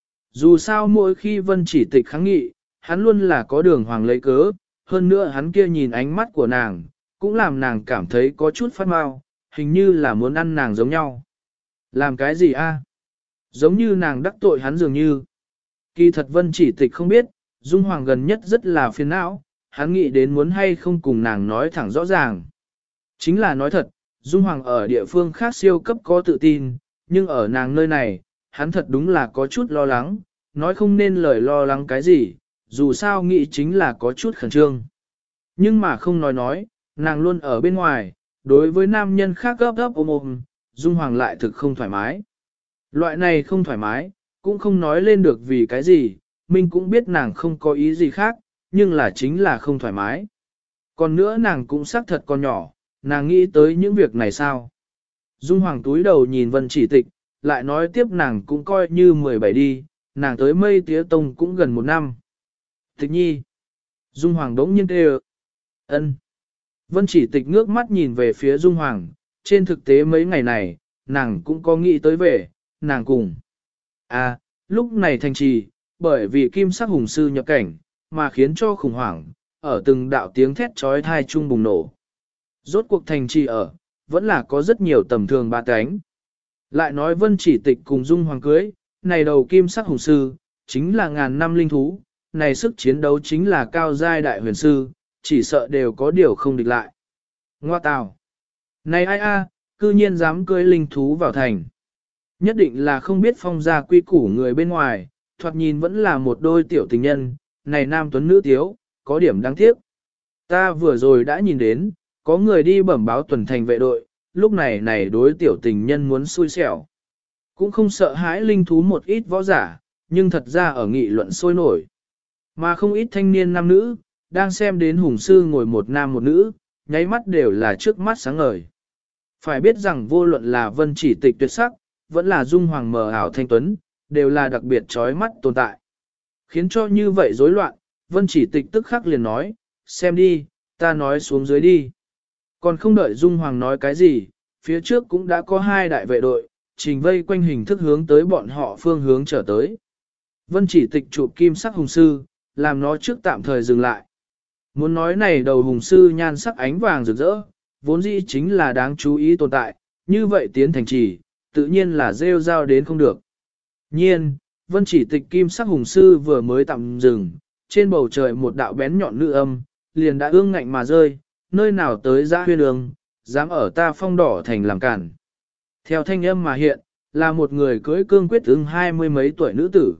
S1: Dù sao mỗi khi Vân Chỉ Tịch kháng nghị, hắn luôn là có đường hoàng lấy cớ, hơn nữa hắn kia nhìn ánh mắt của nàng, cũng làm nàng cảm thấy có chút phát mau, hình như là muốn ăn nàng giống nhau. Làm cái gì a? Giống như nàng đắc tội hắn dường như. Kỳ thật Vân Chỉ Tịch không biết, Dung Hoàng gần nhất rất là phiền não, hắn nghĩ đến muốn hay không cùng nàng nói thẳng rõ ràng. Chính là nói thật, Dung Hoàng ở địa phương khác siêu cấp có tự tin, nhưng ở nàng nơi này, hắn thật đúng là có chút lo lắng, nói không nên lời lo lắng cái gì, dù sao nghĩ chính là có chút khẩn trương. Nhưng mà không nói, nàng luôn ở bên ngoài, đối với nam nhân khác gấp gấp ôm, Dung Hoàng lại thực không thoải mái. Loại này không thoải mái, cũng không nói lên được vì cái gì, mình cũng biết nàng không có ý gì khác, nhưng là chính là không thoải mái. Còn nữa nàng cũng xác thật còn nhỏ, nàng nghĩ tới những việc này sao? Dung Hoàng túi đầu nhìn Vân Chỉ Tịch, lại nói tiếp nàng cũng coi như 17 đi, nàng tới mây tía tông cũng gần 1 năm. Tịch nhi. Dung Hoàng đống nhiên kêu. Ân. Vân Chỉ Tịch ngước mắt nhìn về phía Dung Hoàng, trên thực tế mấy ngày này, nàng cũng có nghĩ tới về, nàng cùng. Lúc này thành trì, bởi vì kim sắc hùng sư nhập cảnh, mà khiến cho khủng hoảng, ở từng đạo tiếng thét trói thai chung bùng nổ. Rốt cuộc thành trì ở, vẫn là có rất nhiều tầm thường ba cánh. Lại nói Vân Chỉ Tịch cùng Dung Hoàng cưới, này đầu kim sắc hùng sư, chính là ngàn năm linh thú, này sức chiến đấu chính là cao giai đại huyền sư, chỉ sợ đều có điều không địch lại. Ngoa tào! Này ai cư nhiên dám cưới linh thú vào thành. Nhất định là không biết phong gia quy củ người bên ngoài, thoạt nhìn vẫn là một đôi tiểu tình nhân, này nam tuấn nữ tiếu, có điểm đáng tiếc. Ta vừa rồi đã nhìn đến, có người đi bẩm báo tuần thành vệ đội, lúc này đối tiểu tình nhân muốn xui xẻo. Cũng không sợ hãi linh thú một ít võ giả, nhưng thật ra ở nghị luận sôi nổi. Mà không ít thanh niên nam nữ, đang xem đến hùng sư ngồi một nam một nữ, nháy mắt đều là trước mắt sáng ngời. Phải biết rằng vô luận là Vân Chỉ Tịch tuyệt sắc, vẫn là Dung Hoàng mờ ảo thanh tuấn, đều là đặc biệt chói mắt tồn tại. Khiến cho như vậy rối loạn, Vân Chỉ Tịch tức khắc liền nói, xem đi, ta nói xuống dưới đi. Còn không đợi Dung Hoàng nói cái gì, phía trước cũng đã có hai đại vệ đội, trình vây quanh hình thức hướng tới bọn họ phương hướng trở tới. Vân Chỉ Tịch chụp kim sắc hùng sư, làm nó trước tạm thời dừng lại. Muốn nói này đầu hùng sư nhan sắc ánh vàng rực rỡ, vốn dĩ chính là đáng chú ý tồn tại, như vậy tiến thành trì, tự nhiên là rêu rao đến không được. Nhiên, Vân Chỉ Tịch kim sắc hùng sư vừa mới tạm dừng, trên bầu trời một đạo bén nhọn nữ âm, liền đã ương ngạnh mà rơi, nơi nào tới ra huyên ương, dám ở ta phong đỏ thành làm cản. Theo thanh âm mà hiện, là một người cưỡi cương quyết ưng 20 mấy tuổi nữ tử.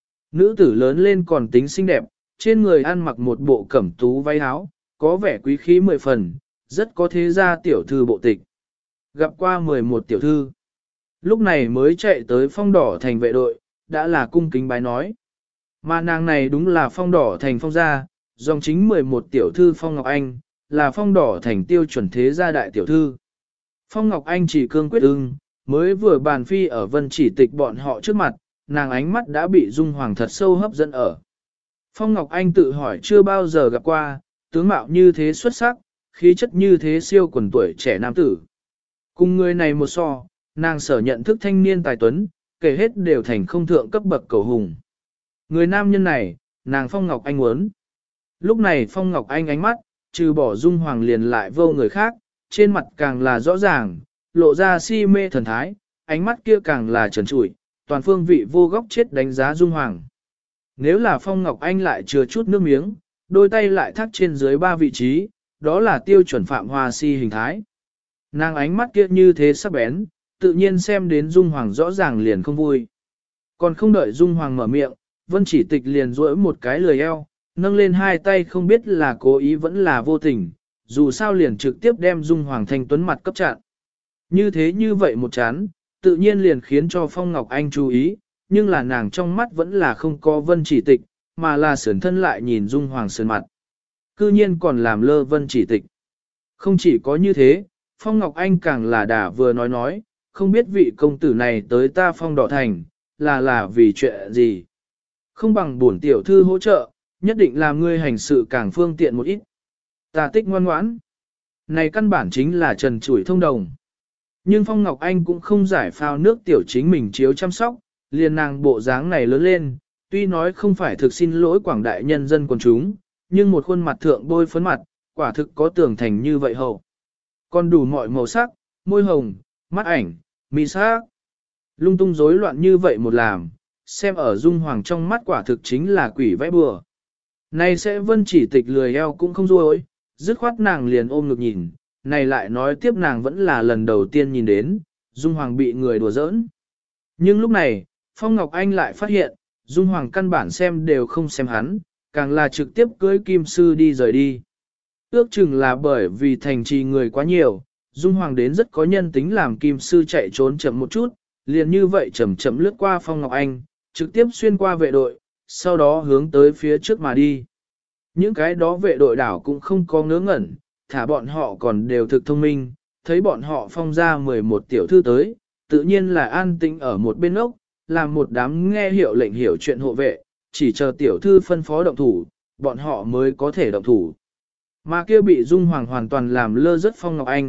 S1: Nữ tử lớn lên còn tính xinh đẹp, trên người ăn mặc một bộ cẩm tú váy áo, có vẻ quý khí 10 phần, rất có thế gia tiểu thư bộ tịch. Gặp qua 11 tiểu thư. Lúc này mới chạy tới phong đỏ thành vệ đội, đã là cung kính bái nói. Mà nàng này đúng là phong đỏ thành phong gia, dòng chính 11 tiểu thư Phong Ngọc Anh, là phong đỏ thành tiêu chuẩn thế gia đại tiểu thư. Phong Ngọc Anh chỉ cương quyết ưng, mới vừa bàn phi ở Vân Chỉ Tịch bọn họ trước mặt, nàng ánh mắt đã bị Dung Hoàng thật sâu hấp dẫn ở. Phong Ngọc Anh tự hỏi chưa bao giờ gặp qua, tướng mạo như thế xuất sắc, khí chất như thế siêu quần tuổi trẻ nam tử. Cùng người này một so, nàng sở nhận thức thanh niên tài tuấn, kể hết đều thành không thượng cấp bậc cầu hùng. Người nam nhân này, nàng Phong Ngọc Anh muốn. Lúc này Phong Ngọc Anh ánh mắt, trừ bỏ Dung Hoàng liền lại vô người khác, trên mặt càng là rõ ràng, lộ ra si mê thần thái, ánh mắt kia càng là trần trụi, toàn phương vị vô góc chết đánh giá Dung Hoàng. Nếu là Phong Ngọc Anh lại chừa chút nước miếng, đôi tay lại thắt trên dưới ba vị trí, đó là tiêu chuẩn Phạm Hoa si hình thái. Nàng ánh mắt kia như thế sắc bén, tự nhiên xem đến Dung Hoàng rõ ràng liền không vui. Còn không đợi Dung Hoàng mở miệng, Vân Chỉ Tịch liền duỗi một cái lười eo, nâng lên hai tay không biết là cố ý vẫn là vô tình, dù sao liền trực tiếp đem Dung Hoàng thanh tuấn mặt cấp chặn. Như thế như vậy một chán, tự nhiên liền khiến cho Phong Ngọc Anh chú ý, nhưng là nàng trong mắt vẫn là không có Vân Chỉ Tịch, mà là sườn thân lại nhìn Dung Hoàng sườn mặt. Cư nhiên còn làm lơ Vân Chỉ Tịch. Không chỉ có như thế, Phong Ngọc Anh càng là đả vừa nói, không biết vị công tử này tới ta Phong Đỏ Thành, là vì chuyện gì. Không bằng bổn tiểu thư hỗ trợ, nhất định làm ngươi hành sự càng phương tiện một ít. Ta tích ngoan ngoãn. Này căn bản chính là trần trụi thông đồng. Nhưng Phong Ngọc Anh cũng không giải phao nước tiểu chính mình chiếu chăm sóc, liền nàng bộ dáng này lớn lên, tuy nói không phải thực xin lỗi quảng đại nhân dân quần chúng, nhưng một khuôn mặt thượng bôi phấn mặt, quả thực có tường thành như vậy hậu. Còn đủ mọi màu sắc, môi hồng, mắt ảnh, mi sắc. Lung tung rối loạn như vậy một làm, xem ở Dung Hoàng trong mắt quả thực chính là quỷ vẽ bừa. Này sẽ Vân Chỉ Tịch lười eo cũng không ruôi, dứt khoát nàng liền ôm ngực nhìn, này lại nói tiếp nàng vẫn là lần đầu tiên nhìn đến, Dung Hoàng bị người đùa giỡn. Nhưng lúc này, Phong Ngọc Anh lại phát hiện, Dung Hoàng căn bản xem đều không xem hắn, càng là trực tiếp cưới Kim Sư đi rời đi. Ước chừng là bởi vì thành trì người quá nhiều, Dung Hoàng đến rất có nhân tính làm Kim Sư chạy trốn chậm một chút, liền như vậy chậm chậm lướt qua Phong Ngọc Anh, trực tiếp xuyên qua vệ đội, sau đó hướng tới phía trước mà đi. Những cái đó vệ đội đảo cũng không có ngớ ngẩn, thả bọn họ còn đều thực thông minh, thấy bọn họ Phong ra 11 tiểu thư tới, tự nhiên là an tĩnh ở một bên ốc, làm một đám nghe hiệu lệnh hiểu chuyện hộ vệ, chỉ chờ tiểu thư phân phó động thủ, bọn họ mới có thể động thủ. Mà kia bị Dung Hoàng hoàn toàn làm lơ rất Phong Ngọc Anh,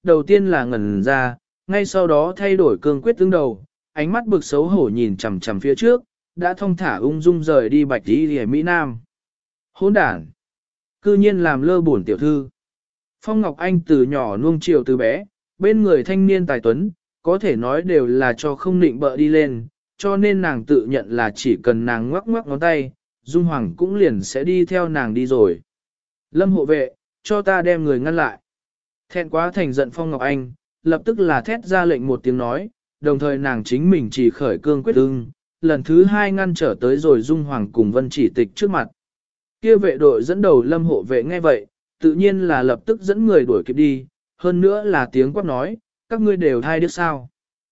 S1: đầu tiên là ngẩn ra, ngay sau đó thay đổi cương quyết tương đầu, ánh mắt bực xấu hổ nhìn chằm chằm phía trước, đã thong thả ung dung rời đi bạch đi hề Mỹ Nam. Hỗn đản! Cư nhiên làm lơ bổn tiểu thư. Phong Ngọc Anh từ nhỏ nuông chiều từ bé, bên người thanh niên tài tuấn, có thể nói đều là cho không nịnh bợ đi lên, cho nên nàng tự nhận là chỉ cần nàng ngoắc ngoắc ngón tay, Dung Hoàng cũng liền sẽ đi theo nàng đi rồi. Lâm hộ vệ, cho ta đem người ngăn lại. Thẹn quá thành giận Phong Ngọc Anh, lập tức là thét ra lệnh một tiếng nói, đồng thời nàng chính mình chỉ khởi cương quyết ưng, lần thứ hai ngăn trở tới rồi Dung Hoàng cùng Vân Chỉ Tịch trước mặt. Kia vệ đội dẫn đầu Lâm hộ vệ nghe vậy, tự nhiên là lập tức dẫn người đuổi kịp đi, hơn nữa là tiếng quát nói, các ngươi đều thai đứa sao.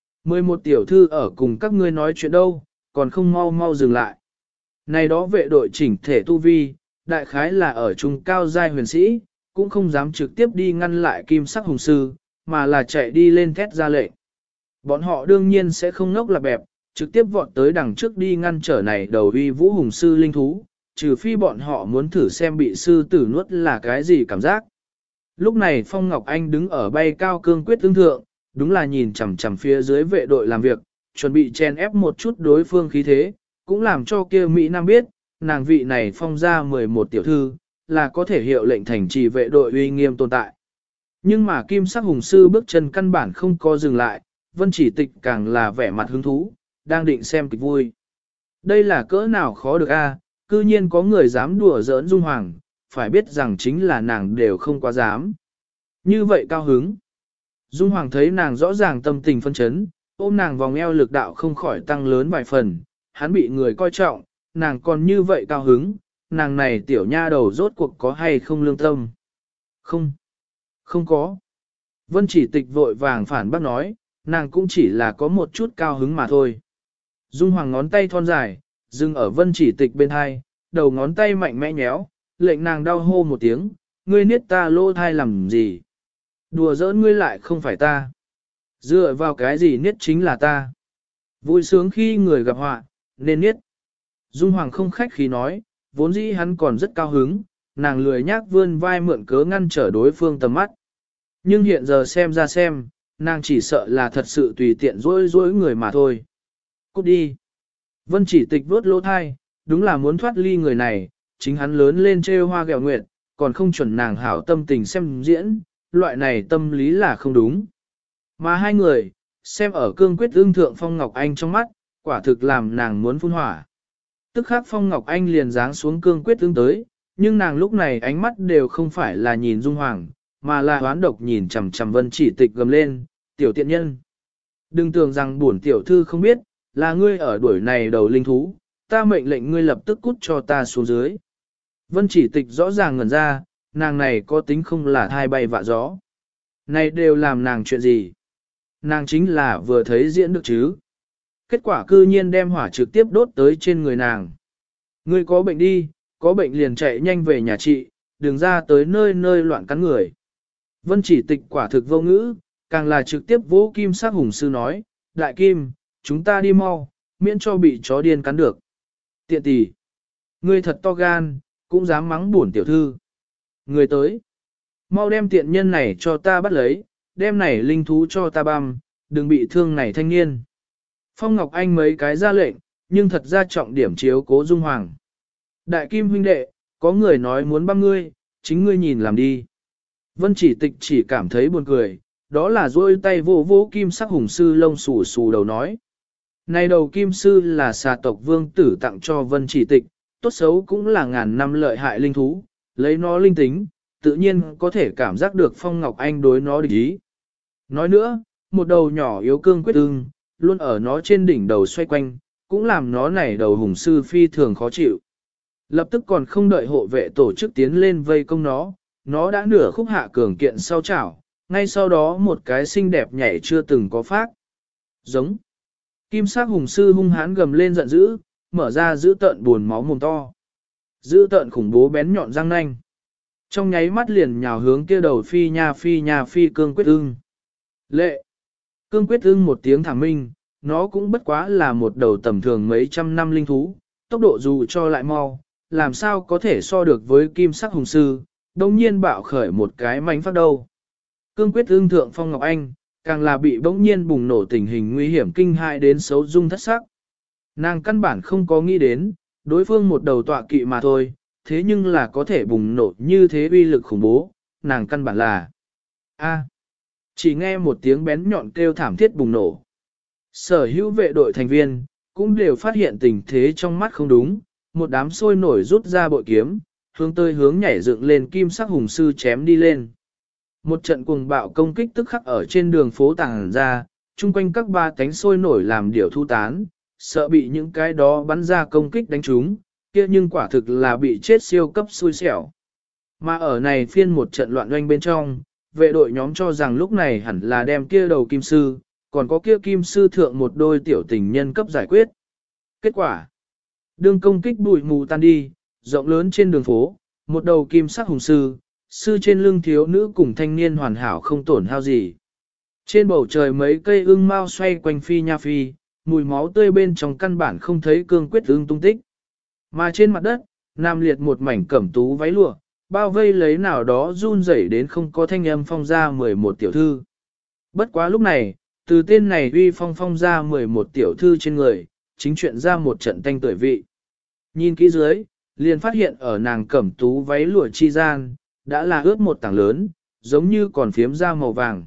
S1: 11 tiểu thư ở cùng các ngươi nói chuyện đâu, còn không mau mau dừng lại. Này đó vệ đội chỉnh thể tu vi, đại khái là ở trung cao giai huyền sĩ, cũng không dám trực tiếp đi ngăn lại kim sắc hùng sư, mà là chạy đi lên thét ra lệnh. Bọn họ đương nhiên sẽ không ngốc là bẹp, trực tiếp vọt tới đằng trước đi ngăn trở này đầu uy vũ hùng sư linh thú, trừ phi bọn họ muốn thử xem bị sư tử nuốt là cái gì cảm giác. Lúc này Phong Ngọc Anh đứng ở bay cao cương quyết tương thượng, đúng là nhìn chằm chằm phía dưới vệ đội làm việc, chuẩn bị chen ép một chút đối phương khí thế, cũng làm cho kia Mỹ Nam biết, nàng vị này phong ra 11 tiểu thư, là có thể hiệu lệnh thành trì vệ đội uy nghiêm tồn tại. Nhưng mà kim sắc hùng sư bước chân căn bản không có dừng lại, Vân Chỉ Tịch càng là vẻ mặt hứng thú, đang định xem kịch vui. Đây là cỡ nào khó được a, cư nhiên có người dám đùa giỡn Dung Hoàng, phải biết rằng chính là nàng đều không quá dám. Như vậy cao hứng. Dung Hoàng thấy nàng rõ ràng tâm tình phân chấn, ôm nàng vòng eo lực đạo không khỏi tăng lớn vài phần, hắn bị người coi trọng, nàng còn như vậy cao hứng, nàng này tiểu nha đầu rốt cuộc có hay không lương tâm. Không, không có. Vân Chỉ Tịch vội vàng phản bác nói, nàng cũng chỉ là có một chút cao hứng mà thôi. Dung Hoàng ngón tay thon dài, dừng ở Vân Chỉ Tịch bên hai, đầu ngón tay mạnh mẽ nhéo, lệnh nàng đau hô một tiếng, ngươi niết ta lô thai làm gì? Đùa giỡn ngươi lại không phải ta. Dựa vào cái gì niết chính là ta. Vui sướng khi người gặp họa, nên niết. Dung Hoàng không khách khí nói, vốn dĩ hắn còn rất cao hứng, nàng lười nhác vươn vai mượn cớ ngăn trở đối phương tầm mắt. Nhưng hiện giờ xem ra xem, nàng chỉ sợ là thật sự tùy tiện dối người mà thôi. Cút đi. Vân Chỉ Tịch vuốt lỗ thai, đúng là muốn thoát ly người này, chính hắn lớn lên trêu hoa ghẹo nguyệt, còn không chuẩn nàng hảo tâm tình xem diễn, loại này tâm lý là không đúng. Mà hai người, xem ở cương quyết ương thượng Phong Ngọc Anh trong mắt, quả thực làm nàng muốn phun hỏa. Tức khắc Phong Ngọc Anh liền giáng xuống cương quyết ương tới, nhưng nàng lúc này ánh mắt đều không phải là nhìn Dung Hoàng, mà là hoán độc nhìn chằm chằm Vân Chỉ Tịch gầm lên, tiểu tiện nhân. Đừng tưởng rằng bổn tiểu thư không biết, là ngươi ở đuổi này đầu linh thú, ta mệnh lệnh ngươi lập tức cút cho ta xuống dưới. Vân Chỉ Tịch rõ ràng ngẩn ra, nàng này có tính không là thai bay vạ gió. Này đều làm nàng chuyện gì? Nàng chính là vừa thấy diễn được chứ. Kết quả cư nhiên đem hỏa trực tiếp đốt tới trên người nàng. Ngươi có bệnh đi, có bệnh liền chạy nhanh về nhà trị, đừng ra tới nơi nơi loạn cắn người. Vân Chỉ Tịch quả thực vô ngữ, càng là trực tiếp vỗ kim sắc hùng sư nói, đại kim, chúng ta đi mau, miễn cho bị chó điên cắn được. Tiện tỷ, ngươi thật to gan, cũng dám mắng bổn tiểu thư. Người tới, mau đem tiện nhân này cho ta bắt lấy, đem này linh thú cho ta băm, đừng bị thương này thanh niên. Phong Ngọc Anh mấy cái ra lệnh, nhưng thật ra trọng điểm chiếu cố Dung Hoàng. Đại kim huynh đệ, có người nói muốn băm ngươi, chính ngươi nhìn làm đi. Vân Chỉ Tịch chỉ cảm thấy buồn cười, đó là duỗi tay vô vô kim sắc hùng sư lông xù xù đầu nói. Này đầu kim sư là xà tộc vương tử tặng cho Vân Chỉ Tịch, tốt xấu cũng là ngàn năm lợi hại linh thú, lấy nó linh tính, tự nhiên có thể cảm giác được Phong Ngọc Anh đối nó địch ý. Nói nữa, một đầu nhỏ yếu cương quyết ưng, luôn ở nó trên đỉnh đầu xoay quanh, cũng làm nó này đầu hùng sư phi thường khó chịu. Lập tức còn không đợi hộ vệ tổ chức tiến lên vây công nó đã nửa khúc hạ cường kiện sau chảo, ngay sau đó một cái xinh đẹp nhảy chưa từng có phát. Giống. Kim sắc hùng sư hung hãn gầm lên giận dữ, mở ra giữ tợn buồn máu mồm to. Giữ tợn khủng bố bén nhọn răng nanh. Trong nháy mắt liền nhào hướng kia đầu phi nha phi cương quyết ưng. Lệ. Cương quyết ưng một tiếng thảm minh, nó cũng bất quá là một đầu tầm thường mấy trăm năm linh thú, tốc độ dù cho lại mau, làm sao có thể so được với kim sắc hùng sư, đồng nhiên bạo khởi một cái mánh phát đâu. Cương quyết ương thượng Phong Ngọc Anh, càng là bị bỗng nhiên bùng nổ tình hình nguy hiểm kinh hại đến xấu dung thất sắc. Nàng căn bản không có nghĩ đến, đối phương một đầu tọa kỵ mà thôi, thế nhưng là có thể bùng nổ như thế uy lực khủng bố, nàng căn bản là chỉ nghe một tiếng bén nhọn kêu thảm thiết bùng nổ. Sở hữu vệ đội thành viên, cũng đều phát hiện tình thế trong mắt không đúng, một đám sôi nổi rút ra bội kiếm, hướng nhảy dựng lên kim sắc hùng sư chém đi lên. Một trận cuồng bạo công kích tức khắc ở trên đường phố tàng ra, chung quanh các ba cánh sôi nổi làm điều thu tán, sợ bị những cái đó bắn ra công kích đánh trúng, kia nhưng quả thực là bị chết siêu cấp xui xẻo. Mà ở này phiên một trận loạn doanh bên trong, vệ đội nhóm cho rằng lúc này hẳn là đem kia đầu kim sư, còn có kia kim sư thượng một đôi tiểu tình nhân cấp giải quyết. Kết quả, đương công kích bụi mù tan đi, rộng lớn trên đường phố, một đầu kim sắc hùng sư, sư trên lưng thiếu nữ cùng thanh niên hoàn hảo không tổn hao gì. Trên bầu trời mấy cây ưng mau xoay quanh phi nha phi, mùi máu tươi bên trong căn bản không thấy cương quyết ưng tung tích. Mà trên mặt đất, nam liệt một mảnh cẩm tú váy lụa, bao vây lấy nào đó run rẩy đến không có thanh âm phong ra 11 tiểu thư. Bất quá lúc này, từ tên này uy phong ra 11 tiểu thư trên người, chính chuyện ra một trận tanh tuổi vị. Nhìn kỹ dưới, liền phát hiện ở nàng cẩm tú váy lụa chi gian, đã là ướt một tảng lớn, giống như còn phiếm ra màu vàng.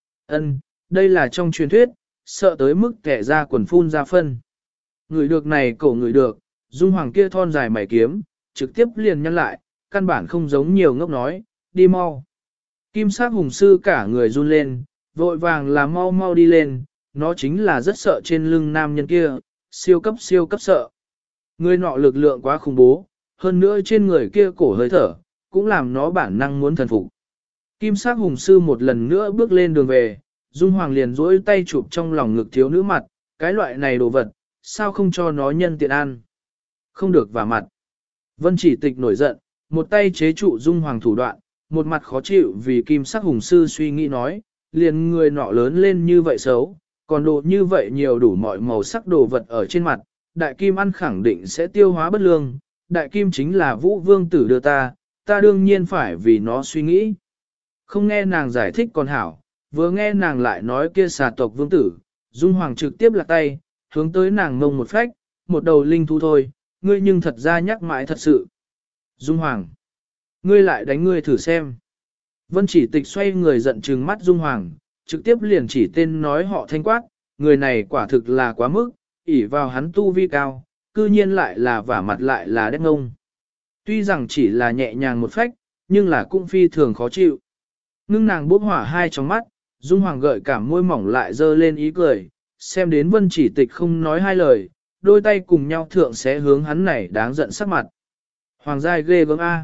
S1: Đây là trong truyền thuyết, sợ tới mức kẻ ra quần phun ra phân. Người được này cổ người được, Dung Hoàng kia thon dài mày kiếm, trực tiếp liền nhăn lại, căn bản không giống nhiều ngốc nói, đi mau. Kim sắc hùng sư cả người run lên, vội vàng là mau mau đi lên, nó chính là rất sợ trên lưng nam nhân kia, siêu cấp sợ. Người nọ lực lượng quá khủng bố, hơn nữa trên người kia cổ hơi thở, cũng làm nó bản năng muốn thần phục. Kim sắc hùng sư một lần nữa bước lên đường về, Dung Hoàng liền duỗi tay chụp trong lòng ngực thiếu nữ mặt, cái loại này đồ vật, sao không cho nó nhân tiện ăn. Không được vả mặt. Vân Chỉ Tịch nổi giận, một tay chế trụ Dung Hoàng thủ đoạn, một mặt khó chịu vì kim sắc hùng sư suy nghĩ nói, liền người nọ lớn lên như vậy xấu, còn đồ như vậy nhiều đủ mọi màu sắc đồ vật ở trên mặt, đại kim ăn khẳng định sẽ tiêu hóa bất lương, đại kim chính là Vũ Vương tử đưa ta đương nhiên phải vì nó suy nghĩ. Không nghe nàng giải thích còn hảo, vừa nghe nàng lại nói kia xà tộc vương tử, Dung Hoàng trực tiếp lạc tay, hướng tới nàng ngông một phách, một đầu linh thú thôi, ngươi nhưng thật ra nhắc mãi thật sự. Dung Hoàng, ngươi lại đánh ngươi thử xem. Vân Chỉ Tịch xoay người giận trừng mắt Dung Hoàng, trực tiếp liền chỉ tên nói họ thanh quát, người này quả thực là quá mức, ỷ vào hắn tu vi cao, cư nhiên lại là vả mặt lại là đét ngông. Tuy rằng chỉ là nhẹ nhàng một phách, nhưng là cũng phi thường khó chịu. Ngưng nàng bốc hỏa hai trong mắt, Dung Hoàng gợi cảm môi mỏng lại dơ lên ý cười, xem đến Vân Chỉ Tịch không nói hai lời, đôi tay cùng nhau thượng sẽ hướng hắn này đáng giận sắc mặt. Hoàng giai ghê gớm A.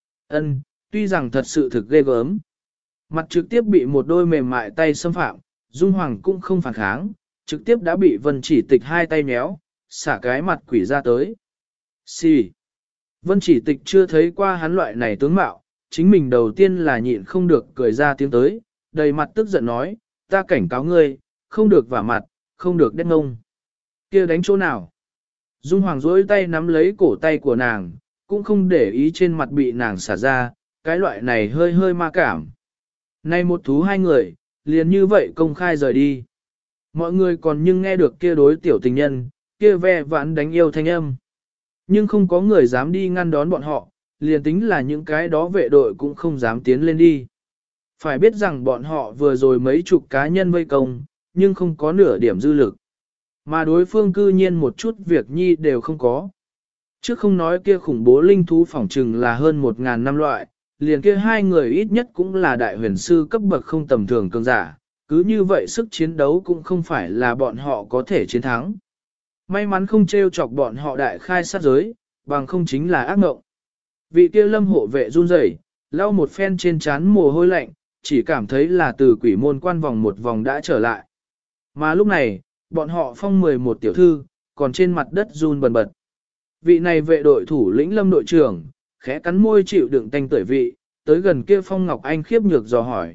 S1: Tuy rằng thật sự thực ghê gớm. Mặt trực tiếp bị một đôi mềm mại tay xâm phạm, Dung Hoàng cũng không phản kháng, trực tiếp đã bị Vân Chỉ Tịch hai tay méo, xả cái mặt quỷ ra tới. Xì. Vân Chỉ Tịch chưa thấy qua hắn loại này tướng mạo, chính mình đầu tiên là nhịn không được cười ra tiếng tới, đầy mặt tức giận nói, ta cảnh cáo ngươi, không được vả mặt, không được đét ngông. Kia đánh chỗ nào? Dung Hoàng duỗi tay nắm lấy cổ tay của nàng, cũng không để ý trên mặt bị nàng xả ra, cái loại này hơi hơi ma cảm. Nay một thú hai người, liền như vậy công khai rời đi. Mọi người còn nhưng nghe được kia đối tiểu tình nhân, kia ve vãn đánh yêu thanh âm. Nhưng không có người dám đi ngăn đón bọn họ, liền tính là những cái đó vệ đội cũng không dám tiến lên đi. Phải biết rằng bọn họ vừa rồi mấy chục cá nhân vây công, nhưng không có nửa điểm dư lực. Mà đối phương cư nhiên một chút việc nhi đều không có. Chứ không nói kia khủng bố linh thú phỏng trừng là hơn 1.000 năm loại, liền kia hai người ít nhất cũng là đại huyền sư cấp bậc không tầm thường cường giả, cứ như vậy sức chiến đấu cũng không phải là bọn họ có thể chiến thắng. May mắn không trêu chọc bọn họ đại khai sát giới, bằng không chính là ác mộng. Vị kia lâm hộ vệ run rẩy, lau một phen trên trán mồ hôi lạnh, chỉ cảm thấy là từ quỷ môn quan vòng một vòng đã trở lại. Mà lúc này, bọn họ phong 11 tiểu thư, còn trên mặt đất run bần bật. Vị này vệ đội thủ lĩnh lâm đội trưởng, khẽ cắn môi chịu đựng tanh tưởi vị, tới gần kia Phong Ngọc Anh khiếp nhược dò hỏi,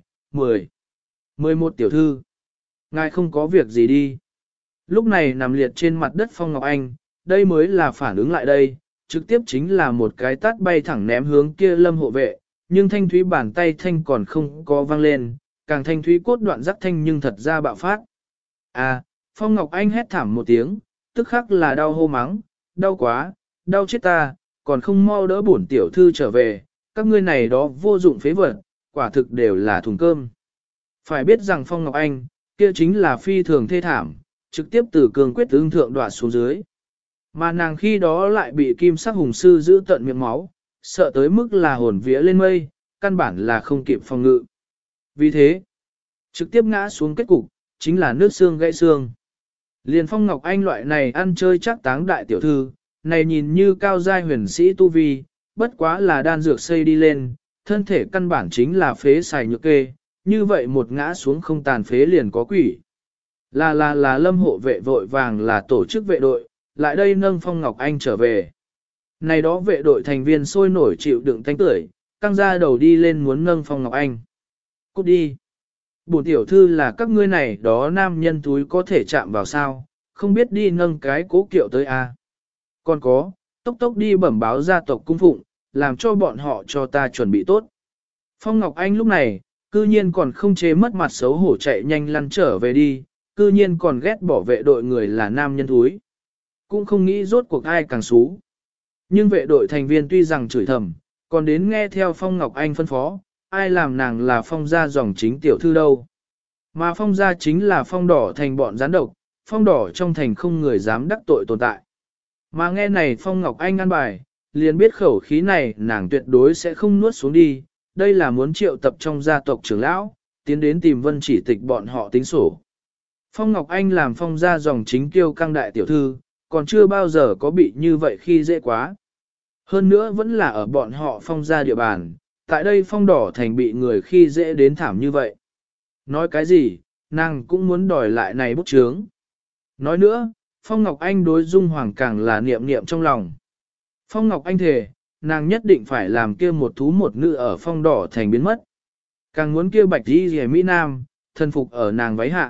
S1: 11 tiểu thư. Ngài không có việc gì đi. Lúc này nằm liệt trên mặt đất Phong Ngọc Anh, đây mới là phản ứng lại đây, trực tiếp chính là một cái tát bay thẳng ném hướng kia lâm hộ vệ, nhưng thanh thúy bàn tay thanh còn không có vang lên, càng thanh thúy cốt đoạn rắc thanh nhưng thật ra bạo phát. À, Phong Ngọc Anh hét thảm một tiếng, tức khắc là đau hô mắng, đau quá, đau chết ta, còn không mau đỡ bổn tiểu thư trở về, các ngươi này đó vô dụng phế vật, quả thực đều là thùng cơm. Phải biết rằng Phong Ngọc Anh, kia chính là phi thường thê thảm, trực tiếp từ cường quyết ương thượng đoạt xuống dưới. Mà nàng khi đó lại bị kim sắc hùng sư giữ tận miệng máu, sợ tới mức là hồn vía lên mây, căn bản là không kịp phòng ngự. Vì thế, trực tiếp ngã xuống kết cục, chính là nước xương gãy xương. Liền Phong Ngọc Anh loại này ăn chơi chắc táng đại tiểu thư, này nhìn như cao giai huyền sĩ tu vi, bất quá là đan dược xây đi lên, thân thể căn bản chính là phế xài nhược kê, như vậy một ngã xuống không tàn phế liền có quỷ. Là Lâm hộ vệ vội vàng là tổ chức vệ đội, lại đây nâng Phong Ngọc Anh trở về. Này đó vệ đội thành viên sôi nổi chịu đựng tánh tưởi, căng ra đầu đi lên muốn nâng Phong Ngọc Anh. Cút đi. Bổn tiểu thư là các ngươi này đó nam nhân túi có thể chạm vào sao, không biết đi nâng cái cố kiệu tới à. Còn có, tốc tốc đi bẩm báo gia tộc cung phụng, làm cho bọn họ cho ta chuẩn bị tốt. Phong Ngọc Anh lúc này, cư nhiên còn không chế mất mặt xấu hổ chạy nhanh lăn trở về đi, cư nhiên còn ghét bỏ vệ đội người là nam nhân thúi. Cũng không nghĩ rốt cuộc ai càng xú. Nhưng vệ đội thành viên tuy rằng chửi thầm, còn đến nghe theo Phong Ngọc Anh phân phó, ai làm nàng là Phong gia dòng chính tiểu thư đâu. Mà Phong gia chính là Phong đỏ thành bọn gián độc, Phong đỏ trong thành không người dám đắc tội tồn tại. Mà nghe này Phong Ngọc Anh ăn bài, liền biết khẩu khí này nàng tuyệt đối sẽ không nuốt xuống đi, đây là muốn triệu tập trong gia tộc trưởng lão, tiến đến tìm Vân Chỉ Tịch bọn họ tính sổ. Phong Ngọc Anh làm Phong gia dòng chính kiêu căng đại tiểu thư, còn chưa bao giờ có bị như vậy khi dễ quá. Hơn nữa vẫn là ở bọn họ Phong gia địa bàn, tại đây Phong đỏ thành bị người khi dễ đến thảm như vậy. Nói cái gì, nàng cũng muốn đòi lại này bút chướng. Nói nữa, Phong Ngọc Anh đối Dung Hoàng càng là niệm niệm trong lòng. Phong Ngọc Anh thề, nàng nhất định phải làm kia một thú một nữ ở Phong đỏ thành biến mất. Càng muốn kia bạch đi rìa Mỹ Nam, thân phục ở nàng váy hạ.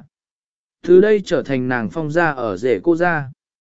S1: Từ đây trở thành nàng Phong gia ở rể cô gia.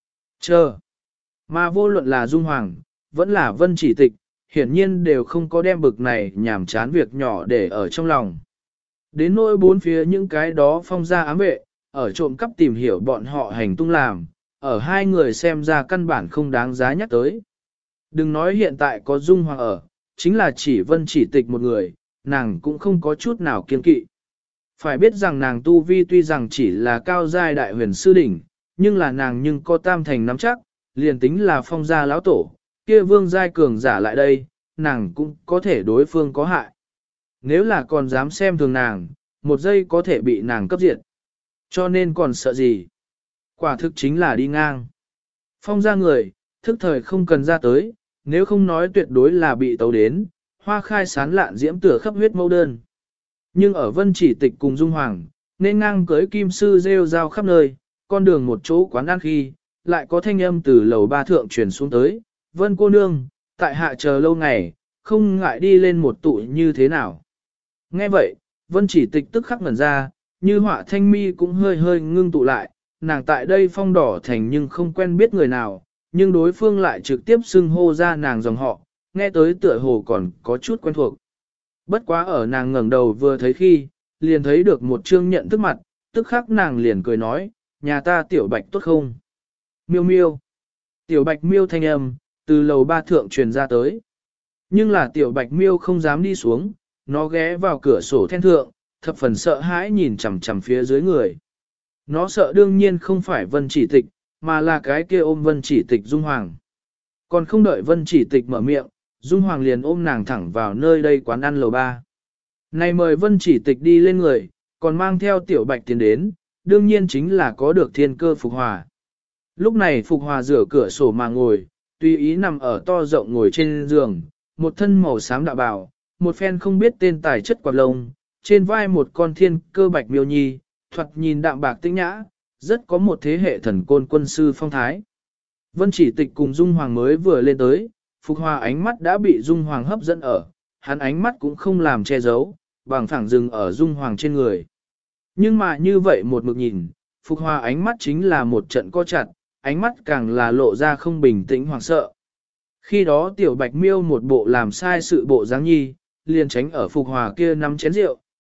S1: Chờ. Mà vô luận là Dung Hoàng, vẫn là Vân Chỉ Tịch, hiển nhiên đều không có đem bực này nhảm chán việc nhỏ để ở trong lòng. Đến nỗi bốn phía những cái đó Phong gia ám vệ, ở trộm cắp tìm hiểu bọn họ hành tung làm, ở hai người xem ra căn bản không đáng giá nhắc tới. Đừng nói hiện tại có Dung Hoàng ở, chính là chỉ Vân Chỉ Tịch một người, nàng cũng không có chút nào kiên kỵ. Phải biết rằng nàng tu vi tuy rằng chỉ là cao giai đại huyền sư đỉnh, nhưng là nàng nhưng có tam thành nắm chắc, liền tính là Phong gia lão tổ, kia vương giai cường giả lại đây, nàng cũng có thể đối phương có hại. Nếu là còn dám xem thường nàng, một giây có thể bị nàng cấp diệt. Cho nên còn sợ gì? Quả thực chính là đi ngang. Phong gia người, thức thời không cần ra tới, nếu không nói tuyệt đối là bị tấu đến, hoa khai sán lạn diễm tửa khắp huyết mâu đơn. Nhưng ở Vân Chỉ Tịch cùng Dung Hoàng, nên ngang cưới kim sư rêu rao khắp nơi, con đường một chỗ quán ăn khi, lại có thanh âm từ lầu ba thượng truyền xuống tới, Vân cô nương, tại hạ chờ lâu ngày, không ngại đi lên một tụ như thế nào. Nghe vậy, Vân Chỉ Tịch tức khắc ngẩn ra, như họa thanh mi cũng hơi hơi ngưng tụ lại, nàng tại đây Phong đỏ thành nhưng không quen biết người nào, nhưng đối phương lại trực tiếp xưng hô ra nàng dòng họ, nghe tới tựa hồ còn có chút quen thuộc. Bất quá ở nàng ngẩng đầu vừa thấy khi, liền thấy được một trương nhận thức mặt, tức khắc nàng liền cười nói, nhà ta tiểu bạch tốt không? Miêu miêu. Tiểu bạch miêu thanh âm, từ lầu ba thượng truyền ra tới. Nhưng là tiểu bạch miêu không dám đi xuống, nó ghé vào cửa sổ then thượng, thập phần sợ hãi nhìn chằm chằm phía dưới người. Nó sợ đương nhiên không phải Vân Chỉ Tịch, mà là cái kia ôm Vân Chỉ Tịch Dung Hoàng. Còn không đợi Vân Chỉ Tịch mở miệng, Dung Hoàng liền ôm nàng thẳng vào nơi đây quán ăn lầu ba. Này mời Vân Chỉ Tịch đi lên người, còn mang theo tiểu bạch tiến đến, đương nhiên chính là có được thiên cơ Phục Hòa. Lúc này Phục Hòa rửa cửa sổ mà ngồi, tùy ý nằm ở to rộng ngồi trên giường, một thân màu xám đạo bào, một phen không biết tên tài chất quạt lông, trên vai một con thiên cơ bạch miêu nhi, thoạt nhìn đạm bạc tĩnh nhã, rất có một thế hệ thần côn quân sư phong thái. Vân Chỉ Tịch cùng Dung Hoàng mới vừa lên tới, Phục Hòa ánh mắt đã bị Dung Hoàng hấp dẫn ở, hắn ánh mắt cũng không làm che giấu, bằng phẳng dừng ở Dung Hoàng trên người. Nhưng mà như vậy một mực nhìn, Phục Hòa ánh mắt chính là một trận co chặt, ánh mắt càng là lộ ra không bình tĩnh hoảng sợ. Khi đó tiểu bạch miêu một bộ làm sai sự bộ dáng nhi, liền tránh ở Phục Hòa kia nắm chén rượu,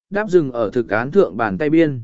S1: đáp dừng ở thực án thượng bàn tay biên.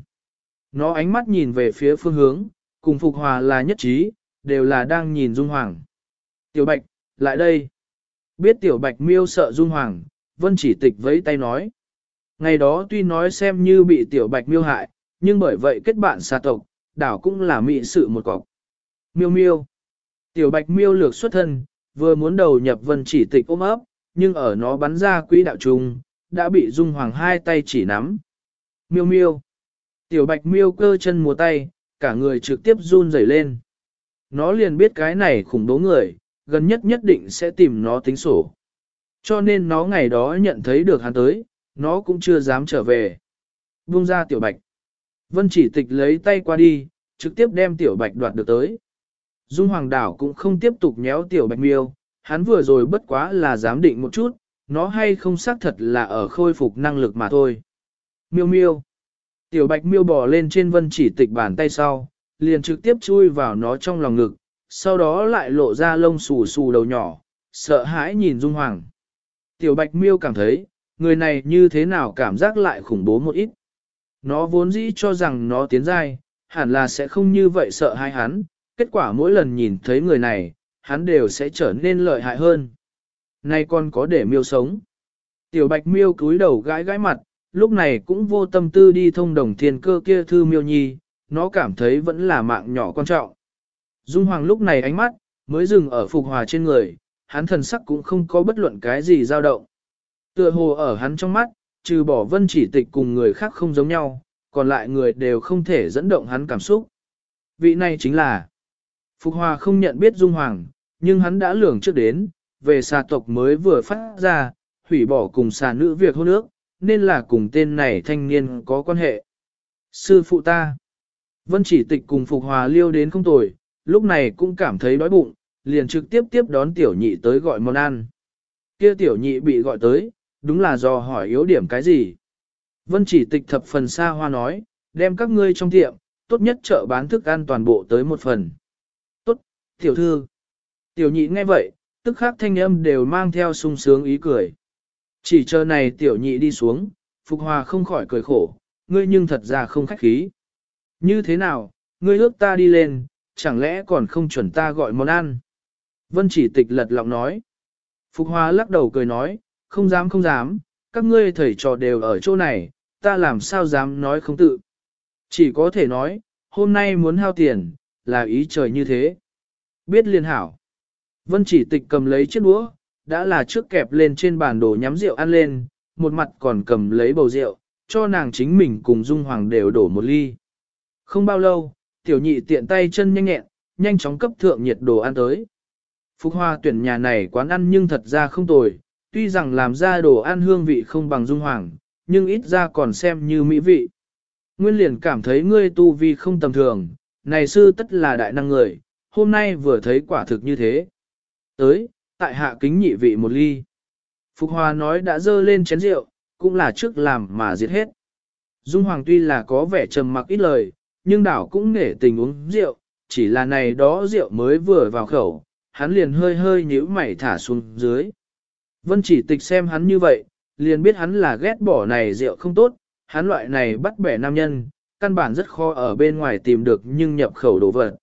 S1: Nó ánh mắt nhìn về phía phương hướng, cùng Phục Hòa là nhất trí, đều là đang nhìn Dung Hoàng. Tiểu Bạch, lại đây. Biết Tiểu Bạch miêu sợ Dung Hoàng, Vân Chỉ Tịch vẫy tay nói. Ngày đó tuy nói xem như bị Tiểu Bạch miêu hại, nhưng bởi vậy kết bạn xa tộc, đảo cũng là mị sự một cọc. Miêu miêu. Tiểu Bạch miêu lược xuất thân, vừa muốn đầu nhập Vân Chỉ Tịch ôm ấp, nhưng ở nó bắn ra quỹ đạo trùng, đã bị Dung Hoàng hai tay chỉ nắm. Miêu miêu. Tiểu Bạch miêu cơ chân múa tay, cả người trực tiếp run rẩy lên. Nó liền biết cái này khủng bố người, gần nhất nhất định sẽ tìm nó tính sổ. Cho nên nó ngày đó nhận thấy được hắn tới, nó cũng chưa dám trở về. Buông ra Tiểu Bạch. Vân Chỉ Tịch lấy tay qua đi, trực tiếp đem Tiểu Bạch đoạt được tới. Dung Hoàng đảo cũng không tiếp tục nhéo Tiểu Bạch miêu, hắn vừa rồi bất quá là dám định một chút, nó hay không xác thật là ở khôi phục năng lực mà thôi. Miêu miêu. Tiểu Bạch miêu bò lên trên Vân Chỉ Tịch bàn tay sau, liền trực tiếp chui vào nó trong lòng ngực, sau đó lại lộ ra lông xù xù đầu nhỏ, sợ hãi nhìn Dung Hoàng. Tiểu Bạch miêu cảm thấy, người này như thế nào cảm giác lại khủng bố một ít. Nó vốn dĩ cho rằng nó tiến giai, hẳn là sẽ không như vậy sợ hãi hắn, kết quả mỗi lần nhìn thấy người này, hắn đều sẽ trở nên lợi hại hơn. Nay còn có để miêu sống. Tiểu Bạch miêu cúi đầu gãi gãi mặt, lúc này cũng vô tâm tư đi thông đồng thiên cơ kia thư miêu nhi, nó cảm thấy vẫn là mạng nhỏ quan trọng. Dung Hoàng lúc này ánh mắt, mới dừng ở Phục Hòa trên người, hắn thần sắc cũng không có bất luận cái gì dao động. Tựa hồ ở hắn trong mắt, trừ bỏ Vân Chỉ Tịch cùng người khác không giống nhau, còn lại người đều không thể dẫn động hắn cảm xúc. Vị này chính là Phục Hòa không nhận biết Dung Hoàng, nhưng hắn đã lường trước đến, về xà tộc mới vừa phát ra, hủy bỏ cùng xà nữ việc hôn ước, nên là cùng tên này thanh niên có quan hệ. Sư phụ ta. Vân Chỉ Tịch cùng Phục Hòa liêu đến không tồi, lúc này cũng cảm thấy đói bụng, liền trực tiếp tiếp đón tiểu nhị tới gọi món ăn. Kia tiểu nhị bị gọi tới, đúng là do hỏi yếu điểm cái gì. Vân Chỉ Tịch thập phần xa hoa nói, đem các ngươi trong tiệm, tốt nhất chợ bán thức ăn toàn bộ tới một phần. Tốt, tiểu thư. Tiểu nhị nghe vậy, tức khắc thanh âm đều mang theo sung sướng ý cười. Chỉ chờ này tiểu nhị đi xuống, Phục Hòa không khỏi cười khổ, ngươi nhưng thật ra không khách khí. Như thế nào, ngươi ước ta đi lên, chẳng lẽ còn không chuẩn ta gọi món ăn? Vân Chỉ Tịch lật lọng nói. Phục Hòa lắc đầu cười nói, không dám không dám, các ngươi thầy trò đều ở chỗ này, ta làm sao dám nói không tự. Chỉ có thể nói, hôm nay muốn hao tiền, là ý trời như thế. Biết liên hảo. Vân Chỉ Tịch cầm lấy chiếc đũa, đã là trước kẹp lên trên bàn đồ nhắm rượu ăn lên, một mặt còn cầm lấy bầu rượu, cho nàng chính mình cùng Dung Hoàng đều đổ một ly. Không bao lâu, tiểu nhị tiện tay chân nhanh nhẹn, nhanh chóng cấp thượng nhiệt đồ ăn tới. Phục Hòa tuyển nhà này quán ăn nhưng thật ra không tồi, tuy rằng làm ra đồ ăn hương vị không bằng Dung Hoàng, nhưng ít ra còn xem như mỹ vị. Nguyên liền cảm thấy ngươi tu vi không tầm thường, này sư tất là đại năng người, hôm nay vừa thấy quả thực như thế. Tới, tại hạ kính nhị vị một ly. Phục Hòa nói đã dơ lên chén rượu, cũng là trước làm mà giết hết. Dung Hoàng tuy là có vẻ trầm mặc ít lời, nhưng đảo cũng nể tình uống rượu, chỉ là này đó rượu mới vừa vào khẩu, hắn liền hơi hơi nhíu mày thả xuống dưới. Vân Chỉ Tịch xem hắn như vậy, liền biết hắn là ghét bỏ này rượu không tốt, hắn loại này bắt bẻ nam nhân, căn bản rất khó ở bên ngoài tìm được nhưng nhập khẩu đồ vật.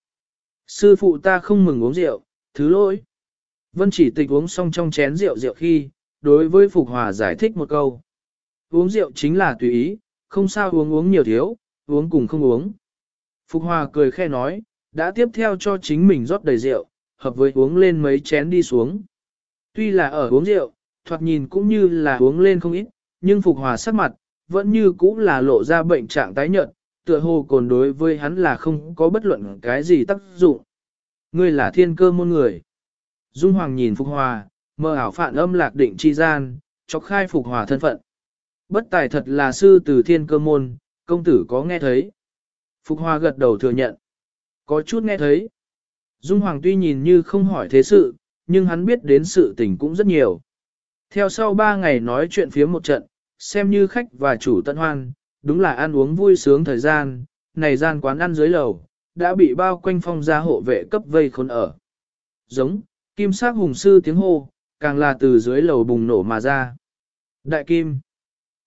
S1: Sư phụ ta không mừng uống rượu, thứ lỗi. Vân Chỉ Tịch uống xong trong chén rượu khi, đối với Phục Hòa giải thích một câu. Uống rượu chính là tùy ý, không sao uống nhiều thiếu, uống cùng không uống. Phục Hòa cười khẽ nói, đã tiếp theo cho chính mình rót đầy rượu, hợp với uống lên mấy chén đi xuống. Tuy là ở uống rượu, thoạt nhìn cũng như là uống lên không ít, nhưng Phục Hòa sắc mặt, vẫn như cũ là lộ ra bệnh trạng tái nhợt, tựa hồ cồn đối với hắn là không có bất luận cái gì tác dụng. Ngươi là thiên cơ môn người. Dung Hoàng nhìn Phục Hòa, mơ ảo phản âm lạc định chi gian, chọc khai Phục Hòa thân phận. Bất tài thật là sư từ thiên cơ môn, công tử có nghe thấy. Phục Hòa gật đầu thừa nhận. Có chút nghe thấy. Dung Hoàng tuy nhìn như không hỏi thế sự, nhưng hắn biết đến sự tình cũng rất nhiều. Theo sau 3 ngày nói chuyện phía một trận, xem như khách và chủ tận hoan, đúng là ăn uống vui sướng thời gian, này gian quán ăn dưới lầu, đã bị bao quanh phong gia hộ vệ cấp vây khốn ở. Giống, kim sắc hùng sư tiếng hô, càng là từ dưới lầu bùng nổ mà ra. Đại kim,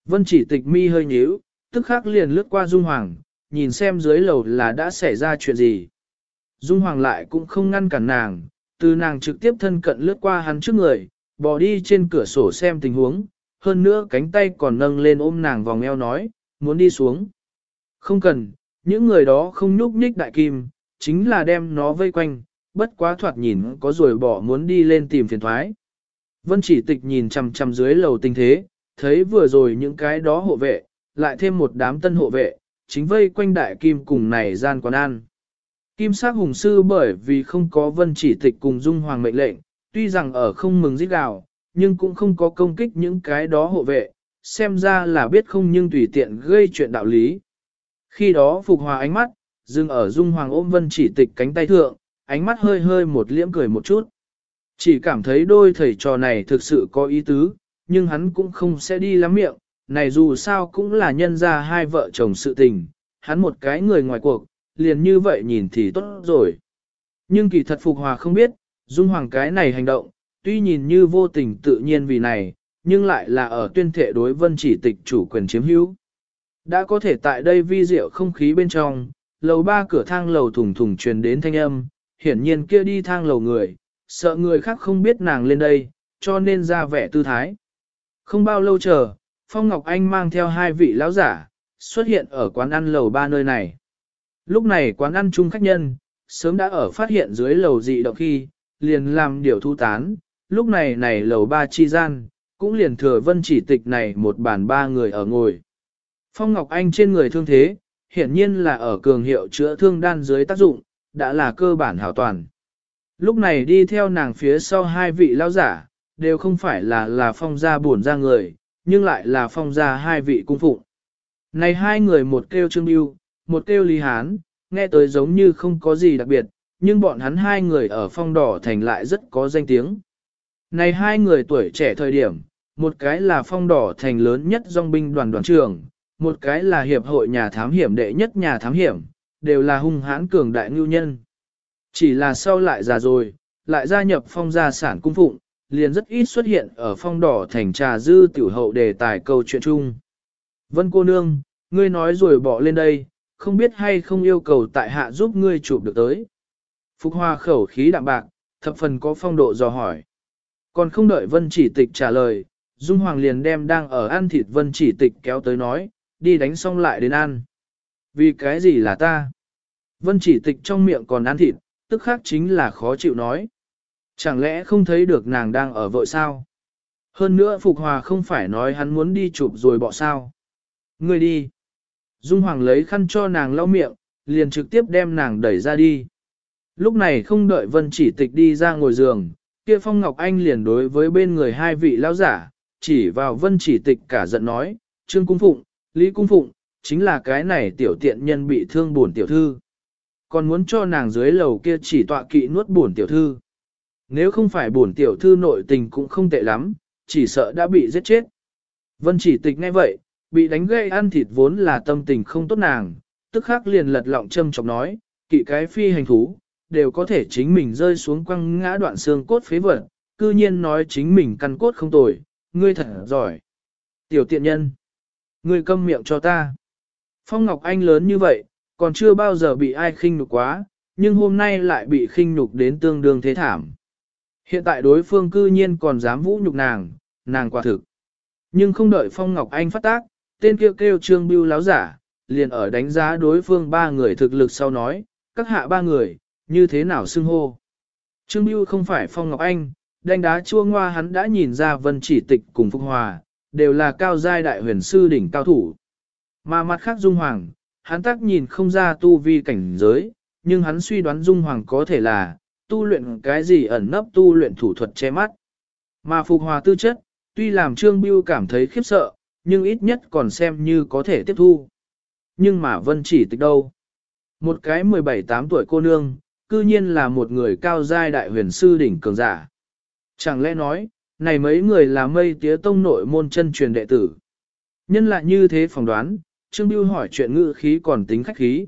S1: Vân Chỉ Tịch mi hơi nhíu, tức khắc liền lướt qua Dung Hoàng, nhìn xem dưới lầu là đã xảy ra chuyện gì. Dung Hoàng lại cũng không ngăn cản nàng, từ nàng trực tiếp thân cận lướt qua hắn trước người, bò đi trên cửa sổ xem tình huống, hơn nữa cánh tay còn nâng lên ôm nàng vòng eo nói, muốn đi xuống. Không cần, những người đó không nhúc nhích đại kim, chính là đem nó vây quanh, bất quá thoạt nhìn có rồi bỏ muốn đi lên tìm phiền thoái. Vân Chỉ Tịch nhìn chằm chằm dưới lầu tình thế, thấy vừa rồi những cái đó hộ vệ, lại thêm một đám tân hộ vệ, chính vây quanh đại kim cùng này gian quán ăn. Kim sắc hùng sư bởi vì không có Vân Chỉ Tịch cùng Dung Hoàng mệnh lệnh, tuy rằng ở không mừng giết gào, nhưng cũng không có công kích những cái đó hộ vệ, xem ra là biết không nhưng tùy tiện gây chuyện đạo lý. Khi đó Phục Hòa ánh mắt, dừng ở Dung Hoàng ôm Vân Chỉ Tịch cánh tay thượng, ánh mắt hơi hơi một liễm cười một chút. Chỉ cảm thấy đôi thầy trò này thực sự có ý tứ, nhưng hắn cũng không sẽ đi lắm miệng, này dù sao cũng là nhân ra hai vợ chồng sự tình, hắn một cái người ngoài cuộc, liền như vậy nhìn thì tốt rồi. Nhưng kỳ thật Phục Hòa không biết, Dung Hoàng cái này hành động, tuy nhìn như vô tình tự nhiên vì này, nhưng lại là ở tuyên thệ đối Vân Chỉ Tịch chủ quyền chiếm hữu. Đã có thể tại đây vi diệu không khí bên trong, lầu 3 cửa thang lầu thùng thùng truyền đến thanh âm, hiển nhiên kia đi thang lầu người, sợ người khác không biết nàng lên đây, cho nên ra vẻ tư thái. Không bao lâu chờ, Phong Ngọc Anh mang theo hai vị lão giả, xuất hiện ở quán ăn lầu 3 nơi này. Lúc này quán ăn chung khách nhân, sớm đã ở phát hiện dưới lầu dị động khi, liền làm điều thu tán, lúc này này lầu 3 chi gian, cũng liền thừa Vân Chỉ Tịch này một bàn ba người ở ngồi. Phong Ngọc Anh trên người thương thế, hiển nhiên là ở cường hiệu chữa thương đan dưới tác dụng, đã là cơ bản hảo toàn. Lúc này đi theo nàng phía sau hai vị lão giả, đều không phải là phong gia bổn ra người, nhưng lại là phong gia hai vị cung phụng. Này hai người một kêu Trương Bưu, một kêu Lý Hán, nghe tới giống như không có gì đặc biệt, nhưng bọn hắn hai người ở phong đỏ thành lại rất có danh tiếng. Này hai người tuổi trẻ thời điểm, một cái là phong đỏ thành lớn nhất dòng binh đoàn đoàn trưởng, một cái là hiệp hội nhà thám hiểm đệ nhất nhà thám hiểm, đều là hung hãn cường đại ngưu nhân. Chỉ là sau lại già rồi, lại gia nhập phong gia sản cung phụng, liền rất ít xuất hiện ở phong đỏ thành trà dư tiểu hậu đề tài câu chuyện chung. Vân cô nương, ngươi nói rồi bỏ lên đây, không biết hay không yêu cầu tại hạ giúp ngươi chụp được tới. Phục Hoa khẩu khí đạm bạc, thập phần có phong độ dò hỏi. Còn không đợi Vân Chỉ Tịch trả lời, Dung Hoàng liền đem đang ở ăn thịt Vân Chỉ Tịch kéo tới nói, đi đánh xong lại đến ăn. Vì cái gì là ta? Vân Chỉ Tịch trong miệng còn ăn thịt, tức khác chính là khó chịu nói. Chẳng lẽ không thấy được nàng đang ở vội sao? Hơn nữa Phục Hòa không phải nói hắn muốn đi chụp rồi bỏ sao? Ngươi đi. Dung Hoàng lấy khăn cho nàng lau miệng, liền trực tiếp đem nàng đẩy ra đi. Lúc này không đợi Vân Chỉ Tịch đi ra ngồi giường, kia Phong Ngọc Anh liền đối với bên người hai vị lão giả, chỉ vào Vân Chỉ Tịch cả giận nói, Trương Cung Phụng, Lý Cung Phụng, chính là cái này tiểu tiện nhân bị thương bổn tiểu thư. Còn muốn cho nàng dưới lầu kia chỉ tọa kỵ nuốt bổn tiểu thư. Nếu không phải bổn tiểu thư nội tình cũng không tệ lắm, chỉ sợ đã bị giết chết. Vân Chỉ Tịch nghe vậy, bị đánh gây ăn thịt vốn là tâm tình không tốt nàng, tức khắc liền lật lọng châm chọc nói, kỵ cái phi hành thú, đều có thể chính mình rơi xuống quăng ngã đoạn xương cốt phế vật, cư nhiên nói chính mình căn cốt không tồi, ngươi thật giỏi. Tiểu tiện nhân, ngươi câm miệng cho ta. Phong Ngọc Anh lớn như vậy, còn chưa bao giờ bị ai khinh nhục quá, nhưng hôm nay lại bị khinh nhục đến tương đương thế thảm. Hiện tại đối phương cư nhiên còn dám vũ nhục nàng, nàng quả thực. Nhưng không đợi Phong Ngọc Anh phát tác, tên kêu Trương Bưu láo giả, liền ở đánh giá đối phương ba người thực lực sau nói, các hạ ba người, như thế nào xưng hô. Trương Bưu không phải Phong Ngọc Anh, đánh đá chua ngoa hắn đã nhìn ra Vân Chỉ Tịch cùng Phục Hòa, đều là cao giai đại huyền sư đỉnh cao thủ. Mà mặt khác Dung Hoàng, hắn tác nhìn không ra tu vi cảnh giới, nhưng hắn suy đoán Dung Hoàng có thể là, tu luyện cái gì ẩn nấp tu luyện thủ thuật che mắt. Mà Phục Hòa tư chất, tuy làm Trương Bưu cảm thấy khiếp sợ, nhưng ít nhất còn xem như có thể tiếp thu. Nhưng mà Vân Chỉ Tịch đâu? Một cái 17-8 tuổi cô nương, cư nhiên là một người cao giai đại huyền sư đỉnh cường giả. Chẳng lẽ nói, này mấy người là Mây Tía Tông nội môn chân truyền đệ tử. Nhân lại như thế phỏng đoán, Trương Bưu hỏi chuyện ngữ khí còn tính khách khí.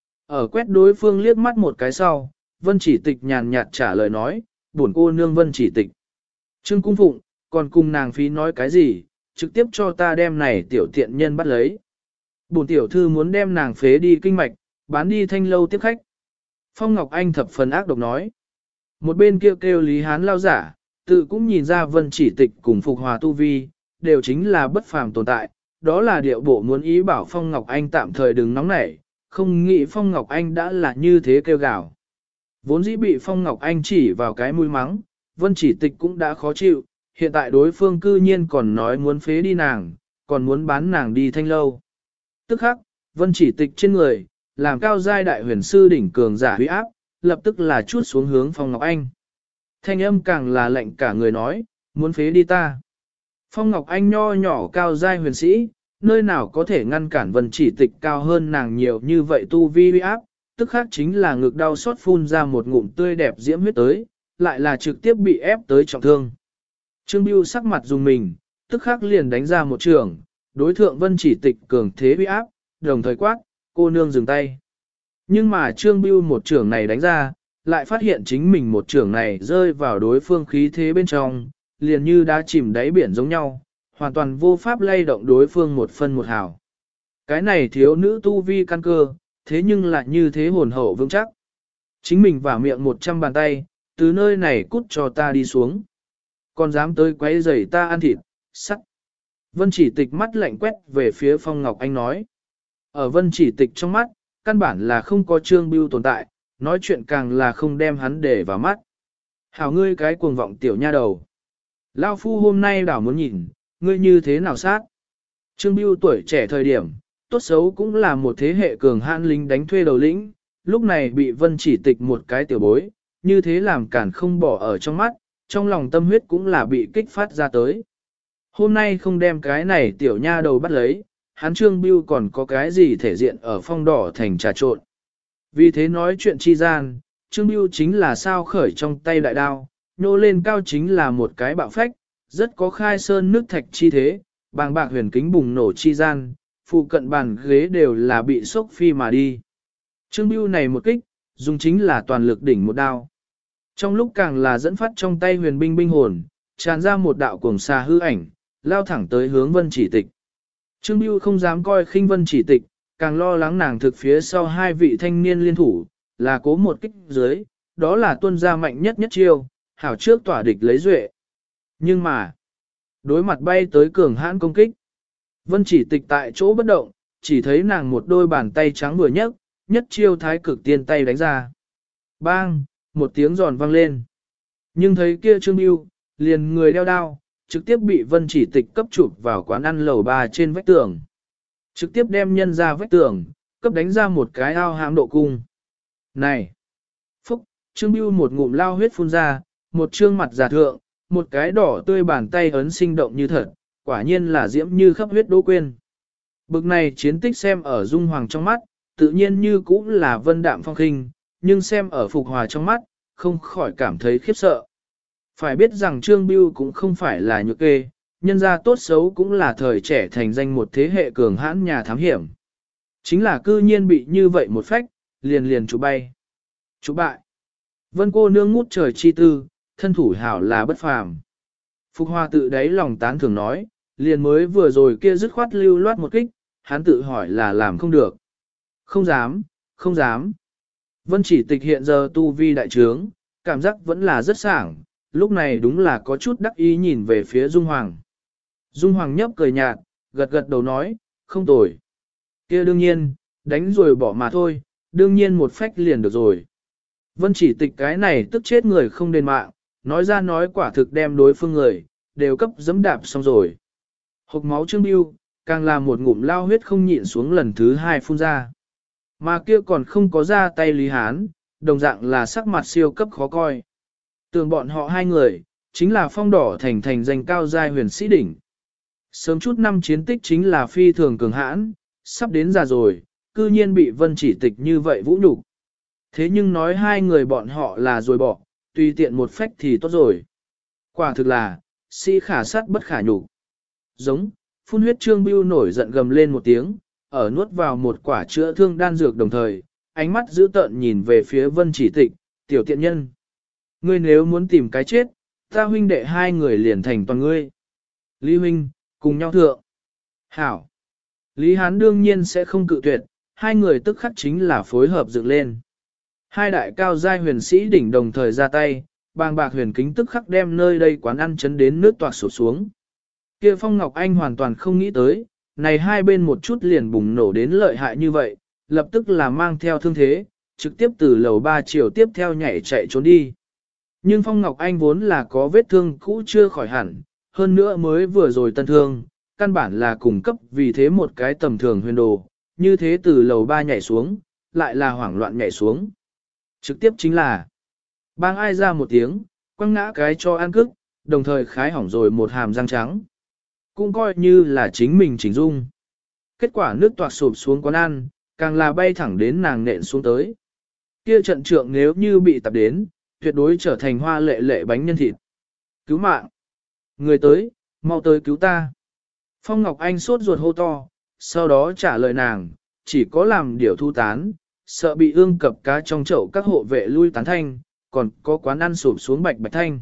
S1: Ở quét đối phương liếc mắt một cái sau, Vân Chỉ Tịch nhàn nhạt trả lời nói, bổn cô nương Vân Chỉ Tịch. Trương Cung Phụng, còn cùng nàng phí nói cái gì, trực tiếp cho ta đem này tiểu tiện nhân bắt lấy. Bổn tiểu thư muốn đem nàng phế đi kinh mạch, bán đi thanh lâu tiếp khách. Phong Ngọc Anh thập phần ác độc nói. Một bên kêu Lý Hán lao giả, tự cũng nhìn ra Vân Chỉ Tịch cùng Phục Hòa tu vi, đều chính là bất phàm tồn tại, đó là điệu bộ muốn ý bảo Phong Ngọc Anh tạm thời đừng nóng nảy, không nghĩ Phong Ngọc Anh đã là như thế kêu gào. Vốn dĩ bị Phong Ngọc Anh chỉ vào cái mũi mắng, Vân Chỉ Tịch cũng đã khó chịu, hiện tại đối phương cư nhiên còn nói muốn phế đi nàng, còn muốn bán nàng đi thanh lâu. Tức khắc, Vân Chỉ Tịch trên người, làm cao giai đại huyền sư đỉnh cường giả huy áp, lập tức là chút xuống hướng Phong Ngọc Anh. Thanh âm càng là lệnh cả người nói, muốn phế đi ta. Phong Ngọc Anh nho nhỏ cao giai huyền sĩ, nơi nào có thể ngăn cản Vân Chỉ Tịch cao hơn nàng nhiều như vậy tu vi huy áp, tức khác chính là ngực đau xót phun ra một ngụm tươi đẹp diễm huyết tới, lại là trực tiếp bị ép tới trọng thương. Trương Bưu sắc mặt dùng mình, tức khắc liền đánh ra một trường, đối thượng Vân Chỉ Tịch cường thế huy áp, đồng thời quát, cô nương dừng tay. Nhưng mà Trương Bưu một trường này đánh ra, lại phát hiện chính mình một trường này rơi vào đối phương khí thế bên trong, liền như đá chìm đáy biển giống nhau, hoàn toàn vô pháp lay động đối phương một phân một hào. Cái này thiếu nữ tu vi căn cơ, thế nhưng lại như thế hồn hậu vững chắc. Chính mình vào miệng 100 bàn tay, từ nơi này cút cho ta đi xuống. Còn dám tới quấy rầy ta ăn thịt, sắt. Vân Chỉ Tịch mắt lạnh quét về phía Phong Ngọc Anh nói. Ở Vân Chỉ Tịch trong mắt, căn bản là không có Trương Bưu tồn tại, nói chuyện càng là không đem hắn để vào mắt. Hảo ngươi cái cuồng vọng tiểu nha đầu. Lao phu hôm nay đảo muốn nhìn, ngươi như thế nào sát. Trương Bưu tuổi trẻ thời điểm, tốt xấu cũng là một thế hệ cường hãn lính đánh thuê đầu lĩnh, lúc này bị Vân Chỉ Tịch một cái tiểu bối, như thế làm cản không bỏ ở trong mắt, trong lòng tâm huyết cũng là bị kích phát ra tới. Hôm nay không đem cái này tiểu nha đầu bắt lấy, hắn Trương Bưu còn có cái gì thể diện ở Phong Đỏ thành trà trộn. Vì thế nói chuyện chi gian, Trương Bưu chính là sao khởi trong tay đại đao, nô lên cao chính là một cái bạo phách, rất có khai sơn nước thạch chi thế, bàng bạc huyền kính bùng nổ chi gian, phụ cận bàn ghế đều là bị sốc phi mà đi. Trương Bưu này một kích, dùng chính là toàn lực đỉnh một đao. Trong lúc càng là dẫn phát trong tay huyền binh binh hồn, tràn ra một đạo cuồng xà hư ảnh, lao thẳng tới hướng Vân Chỉ Tịch. Trương Bưu không dám coi khinh Vân Chỉ Tịch, càng lo lắng nàng thực phía sau hai vị thanh niên liên thủ, là cố một kích dưới, đó là tuân gia mạnh nhất nhất chiêu, hảo trước tỏa địch lấy duệ. Nhưng mà, đối mặt bay tới cường hãn công kích, Vân Chỉ Tịch tại chỗ bất động, chỉ thấy nàng một đôi bàn tay trắng vừa nhấc, nhất chiêu thái cực tiên tay đánh ra. Bang, một tiếng giòn vang lên. Nhưng thấy kia Trương Bưu, liền người đeo đao, trực tiếp bị Vân Chỉ Tịch cấp chụp vào quán ăn lầu 3 trên vách tường. Trực tiếp đem nhân ra vách tường, cấp đánh ra một cái ao hãm độ cung. Này! Phúc! Trương Bưu một ngụm lao huyết phun ra, một trương mặt giả thượng, một cái đỏ tươi bàn tay ấn sinh động như thật, quả nhiên là diễm như khắp huyết đỗ quên. Bực này chiến tích xem ở Dung Hoàng trong mắt, tự nhiên như cũng là vân đạm phong khinh, nhưng xem ở Phục Hòa trong mắt, không khỏi cảm thấy khiếp sợ. Phải biết rằng Trương Bưu cũng không phải là nhược kê, nhân gia tốt xấu cũng là thời trẻ thành danh một thế hệ cường hãn nhà thám hiểm. Chính là cư nhiên bị như vậy một phách, liền chủ bay. Chủ bại. Vân cô nương ngút trời chi tư, thân thủ hảo là bất phàm. Phục Hòa tự đáy lòng tán thường nói, liền mới vừa rồi kia dứt khoát lưu loát một kích, hắn tự hỏi là làm không được. Không dám, không dám. Vân Chỉ Tịch hiện giờ tu vi đại trướng, cảm giác vẫn là rất sảng, lúc này đúng là có chút đắc ý nhìn về phía Dung Hoàng. Dung Hoàng nhấp cười nhạt, gật gật đầu nói, không tồi. Kia đương nhiên, đánh rồi bỏ mà thôi, đương nhiên một phách liền được rồi. Vân Chỉ Tịch cái này tức chết người không đền mạng, nói ra nói quả thực đem đối phương người, đều cấp dẫm đạp xong rồi. Hộc máu Trương Bưu, càng là một ngụm lao huyết không nhịn xuống lần thứ hai phun ra. Mà kia còn không có ra tay Lý Hán, đồng dạng là sắc mặt siêu cấp khó coi. Tưởng bọn họ hai người, chính là Phong Đỏ thành danh cao giai huyền sĩ đỉnh. Sớm chút năm chiến tích chính là phi thường cường hãn, sắp đến già rồi, cư nhiên bị Vân Chỉ Tịch như vậy vũ nhục. Thế nhưng nói hai người bọn họ là rồi bỏ, tùy tiện một phách thì tốt rồi. Quả thực là, sĩ khả sát bất khả nhục. Giống, phun huyết Trương Bưu nổi giận gầm lên một tiếng, ở nuốt vào một quả chữa thương đan dược đồng thời, ánh mắt dữ tợn nhìn về phía Vân Chỉ Tịch, tiểu tiện nhân. Ngươi nếu muốn tìm cái chết, ta huynh đệ hai người liền thành toàn ngươi. Lý huynh, Cùng nhau thượng. Hảo. Lý Hán đương nhiên sẽ không cự tuyệt, hai người tức khắc chính là phối hợp dựng lên. Hai đại cao giai huyền sĩ đỉnh đồng thời ra tay, bàng bạc huyền kính tức khắc đem nơi đây quán ăn chấn đến nước toạc sụp xuống. Kia Phong Ngọc Anh hoàn toàn không nghĩ tới, này hai bên một chút liền bùng nổ đến lợi hại như vậy, lập tức là mang theo thương thế, trực tiếp từ lầu 3 chiều tiếp theo nhảy chạy trốn đi. Nhưng Phong Ngọc Anh vốn là có vết thương cũ chưa khỏi hẳn, hơn nữa mới vừa rồi tân thương, căn bản là cung cấp vì thế một cái tầm thường huyền đồ, như thế từ lầu 3 nhảy xuống, lại là hoảng loạn nhảy xuống. Trực tiếp chính là bang ai ra một tiếng, quăng ngã cái cho ăn cức, đồng thời khái hỏng rồi một hàm răng trắng. Cũng coi như là chính mình chỉnh dung. Kết quả nước toạc sụp xuống quán ăn, càng là bay thẳng đến nàng nện xuống tới. Kia trận trượng nếu như bị tập đến, tuyệt đối trở thành hoa lệ lệ bánh nhân thịt. Cứu mạng! Người tới, mau tới cứu ta! Phong Ngọc Anh sốt ruột hô to, sau đó trả lời nàng, chỉ có làm điều thu tán, sợ bị ương cập cá trong chậu các hộ vệ lui tán thanh, còn có quán ăn sụp xuống bạch bạch thanh.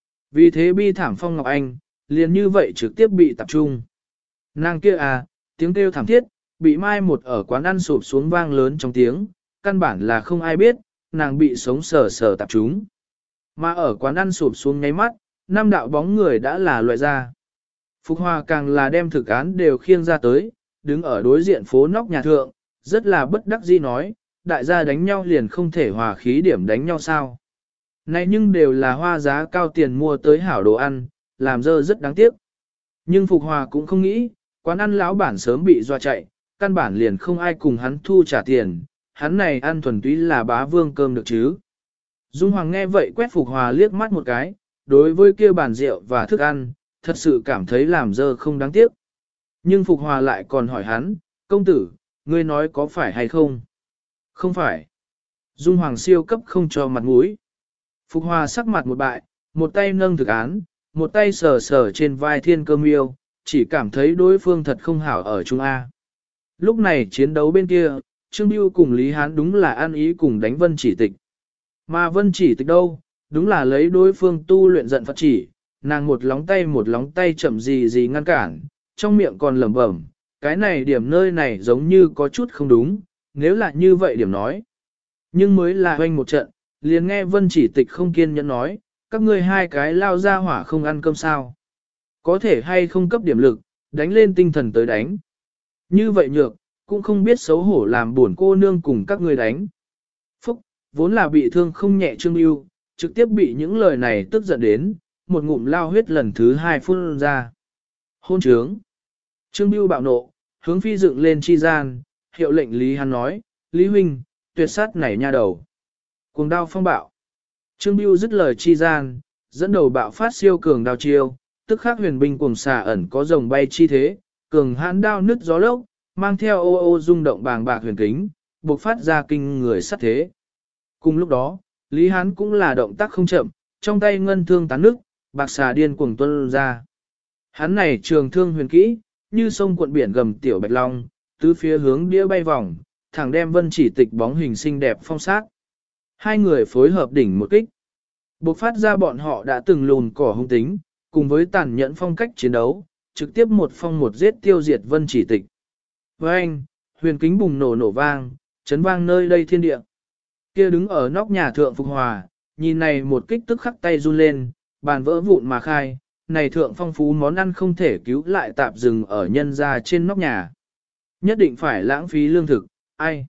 S1: Vì thế bi thảm Phong Ngọc Anh, liền như vậy trực tiếp bị tập trung. Nàng kia à, tiếng kêu thảm thiết, bị mai một ở quán ăn sụp xuống vang lớn trong tiếng, căn bản là không ai biết, nàng bị sống sờ sờ tập trung. Mà ở quán ăn sụp xuống nháy mắt, năm đạo bóng người đã là loại ra. Phục Hòa càng là đem thực án đều khiêng ra tới, đứng ở đối diện phố nóc nhà thượng, rất là bất đắc dĩ nói, đại gia đánh nhau liền không thể hòa khí điểm đánh nhau sao. Này nhưng đều là hoa giá cao tiền mua tới hảo đồ ăn, làm dơ rất đáng tiếc. Nhưng Phục Hòa cũng không nghĩ, quán ăn lão bản sớm bị doa chạy, căn bản liền không ai cùng hắn thu trả tiền, hắn này ăn thuần túy là bá vương cơm được chứ. Dung Hoàng nghe vậy quét Phục Hòa liếc mắt một cái, đối với kia bàn rượu và thức ăn, thật sự cảm thấy làm dơ không đáng tiếc. Nhưng Phục Hòa lại còn hỏi hắn, công tử, ngươi nói có phải hay không? Không phải. Dung Hoàng siêu cấp không cho mặt mũi. Phục Hòa sắc mặt một bại, một tay nâng thực án, một tay sờ sờ trên vai Thiên Cơ Miêu, chỉ cảm thấy đối phương thật không hảo ở Trung A. Lúc này chiến đấu bên kia, Trương Biêu cùng Lý Hán đúng là ăn ý cùng đánh Vân Chỉ Tịch. Mà Vân Chỉ Tịch đâu, đúng là lấy đối phương tu luyện giận Phật chỉ, nàng một lóng tay chậm gì gì ngăn cản, trong miệng còn lẩm bẩm, cái này điểm nơi này giống như có chút không đúng, nếu là như vậy điểm nói. Nhưng mới là hoanh một trận, liền nghe Vân Chỉ Tịch không kiên nhẫn nói, các ngươi hai cái lao ra hỏa không ăn cơm sao. Có thể hay không cấp điểm lực, đánh lên tinh thần tới đánh. Như vậy nhược, cũng không biết xấu hổ làm buồn cô nương cùng các ngươi đánh. Phúc, vốn là bị thương không nhẹ Trương Yêu, trực tiếp bị những lời này tức giận đến, một ngụm lao huyết lần thứ hai phun ra. Hôn trướng. Trương Biêu bạo nộ, hướng phi dựng lên chi gian, hiệu lệnh Lý Hán nói, Lý Huynh, tuyệt sát nảy nha đầu. Cuồng đao phong bạo. Trương Biêu dứt lời chi gian, dẫn đầu bạo phát siêu cường đao chiêu, tức khắc huyền binh cuồng xà ẩn có rồng bay chi thế, cường hãn đao nứt gió lốc, mang theo ô ô rung động bàng bạc huyền kính, buộc phát ra kinh người sát thế. Cùng lúc đó, Lý Hán cũng là động tác không chậm, trong tay ngân thương tán nước, bạc xà điên cuồng tuôn ra. Hắn này trường thương huyền kỹ, như sông cuộn biển gầm tiểu bạch long, tứ phía hướng đĩa bay vòng, thẳng đem Vân Chỉ Tịch bóng hình xinh đẹp phong sát. Hai người phối hợp đỉnh một kích. Bộc phát ra bọn họ đã từng lùn cỏ hung tính, cùng với tàn nhẫn phong cách chiến đấu, trực tiếp một phong một giết tiêu diệt Vân Chỉ Tịch. Với anh, huyền kính bùng nổ nổ vang, chấn vang nơi đây thiên địa. Kia đứng ở nóc nhà thượng Phục Hòa, nhìn này một kích tức khắc tay run lên, bàn vỡ vụn mà khai, này thượng phong phú món ăn không thể cứu lại tạp dừng ở nhân ra trên nóc nhà. Nhất định phải lãng phí lương thực, ai?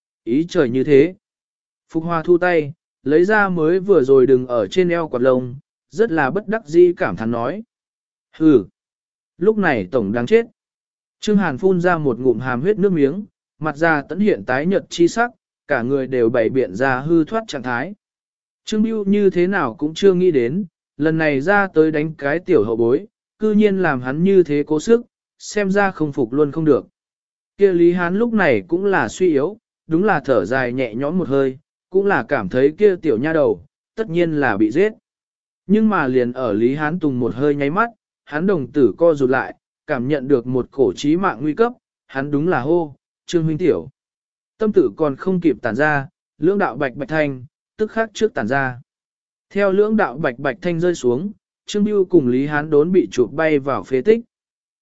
S1: Ý trời như thế. Phục Hòa thu tay, lấy ra mới vừa rồi đừng ở trên eo quạt lông, rất là bất đắc dĩ cảm thán nói. Hừ, lúc này tổng đáng chết. Trương Hàn phun ra một ngụm hàm huyết nước miếng, mặt ra tẫn hiện tái nhợt chi sắc, cả người đều bày biện ra hư thoát trạng thái. Trương Bưu như thế nào cũng chưa nghĩ đến, lần này ra tới đánh cái tiểu hậu bối, cư nhiên làm hắn như thế cố sức, xem ra không phục luôn không được. Kia Lý Hán lúc này cũng là suy yếu, đúng là thở dài nhẹ nhõm một hơi, cũng là cảm thấy kia tiểu nha đầu, tất nhiên là bị giết. Nhưng mà liền ở Lý Hán Tùng một hơi nháy mắt, hắn đồng tử co rụt lại, cảm nhận được một cổ chí mạng nguy cấp, hắn đúng là hô, Trương huynh tiểu. Tâm tử còn không kịp tản ra, lưỡng đạo bạch bạch thanh, tức khắc trước tản ra. Theo lưỡng đạo bạch bạch thanh rơi xuống, Trương Bưu cùng Lý Hán đốn bị chụp bay vào phế tích.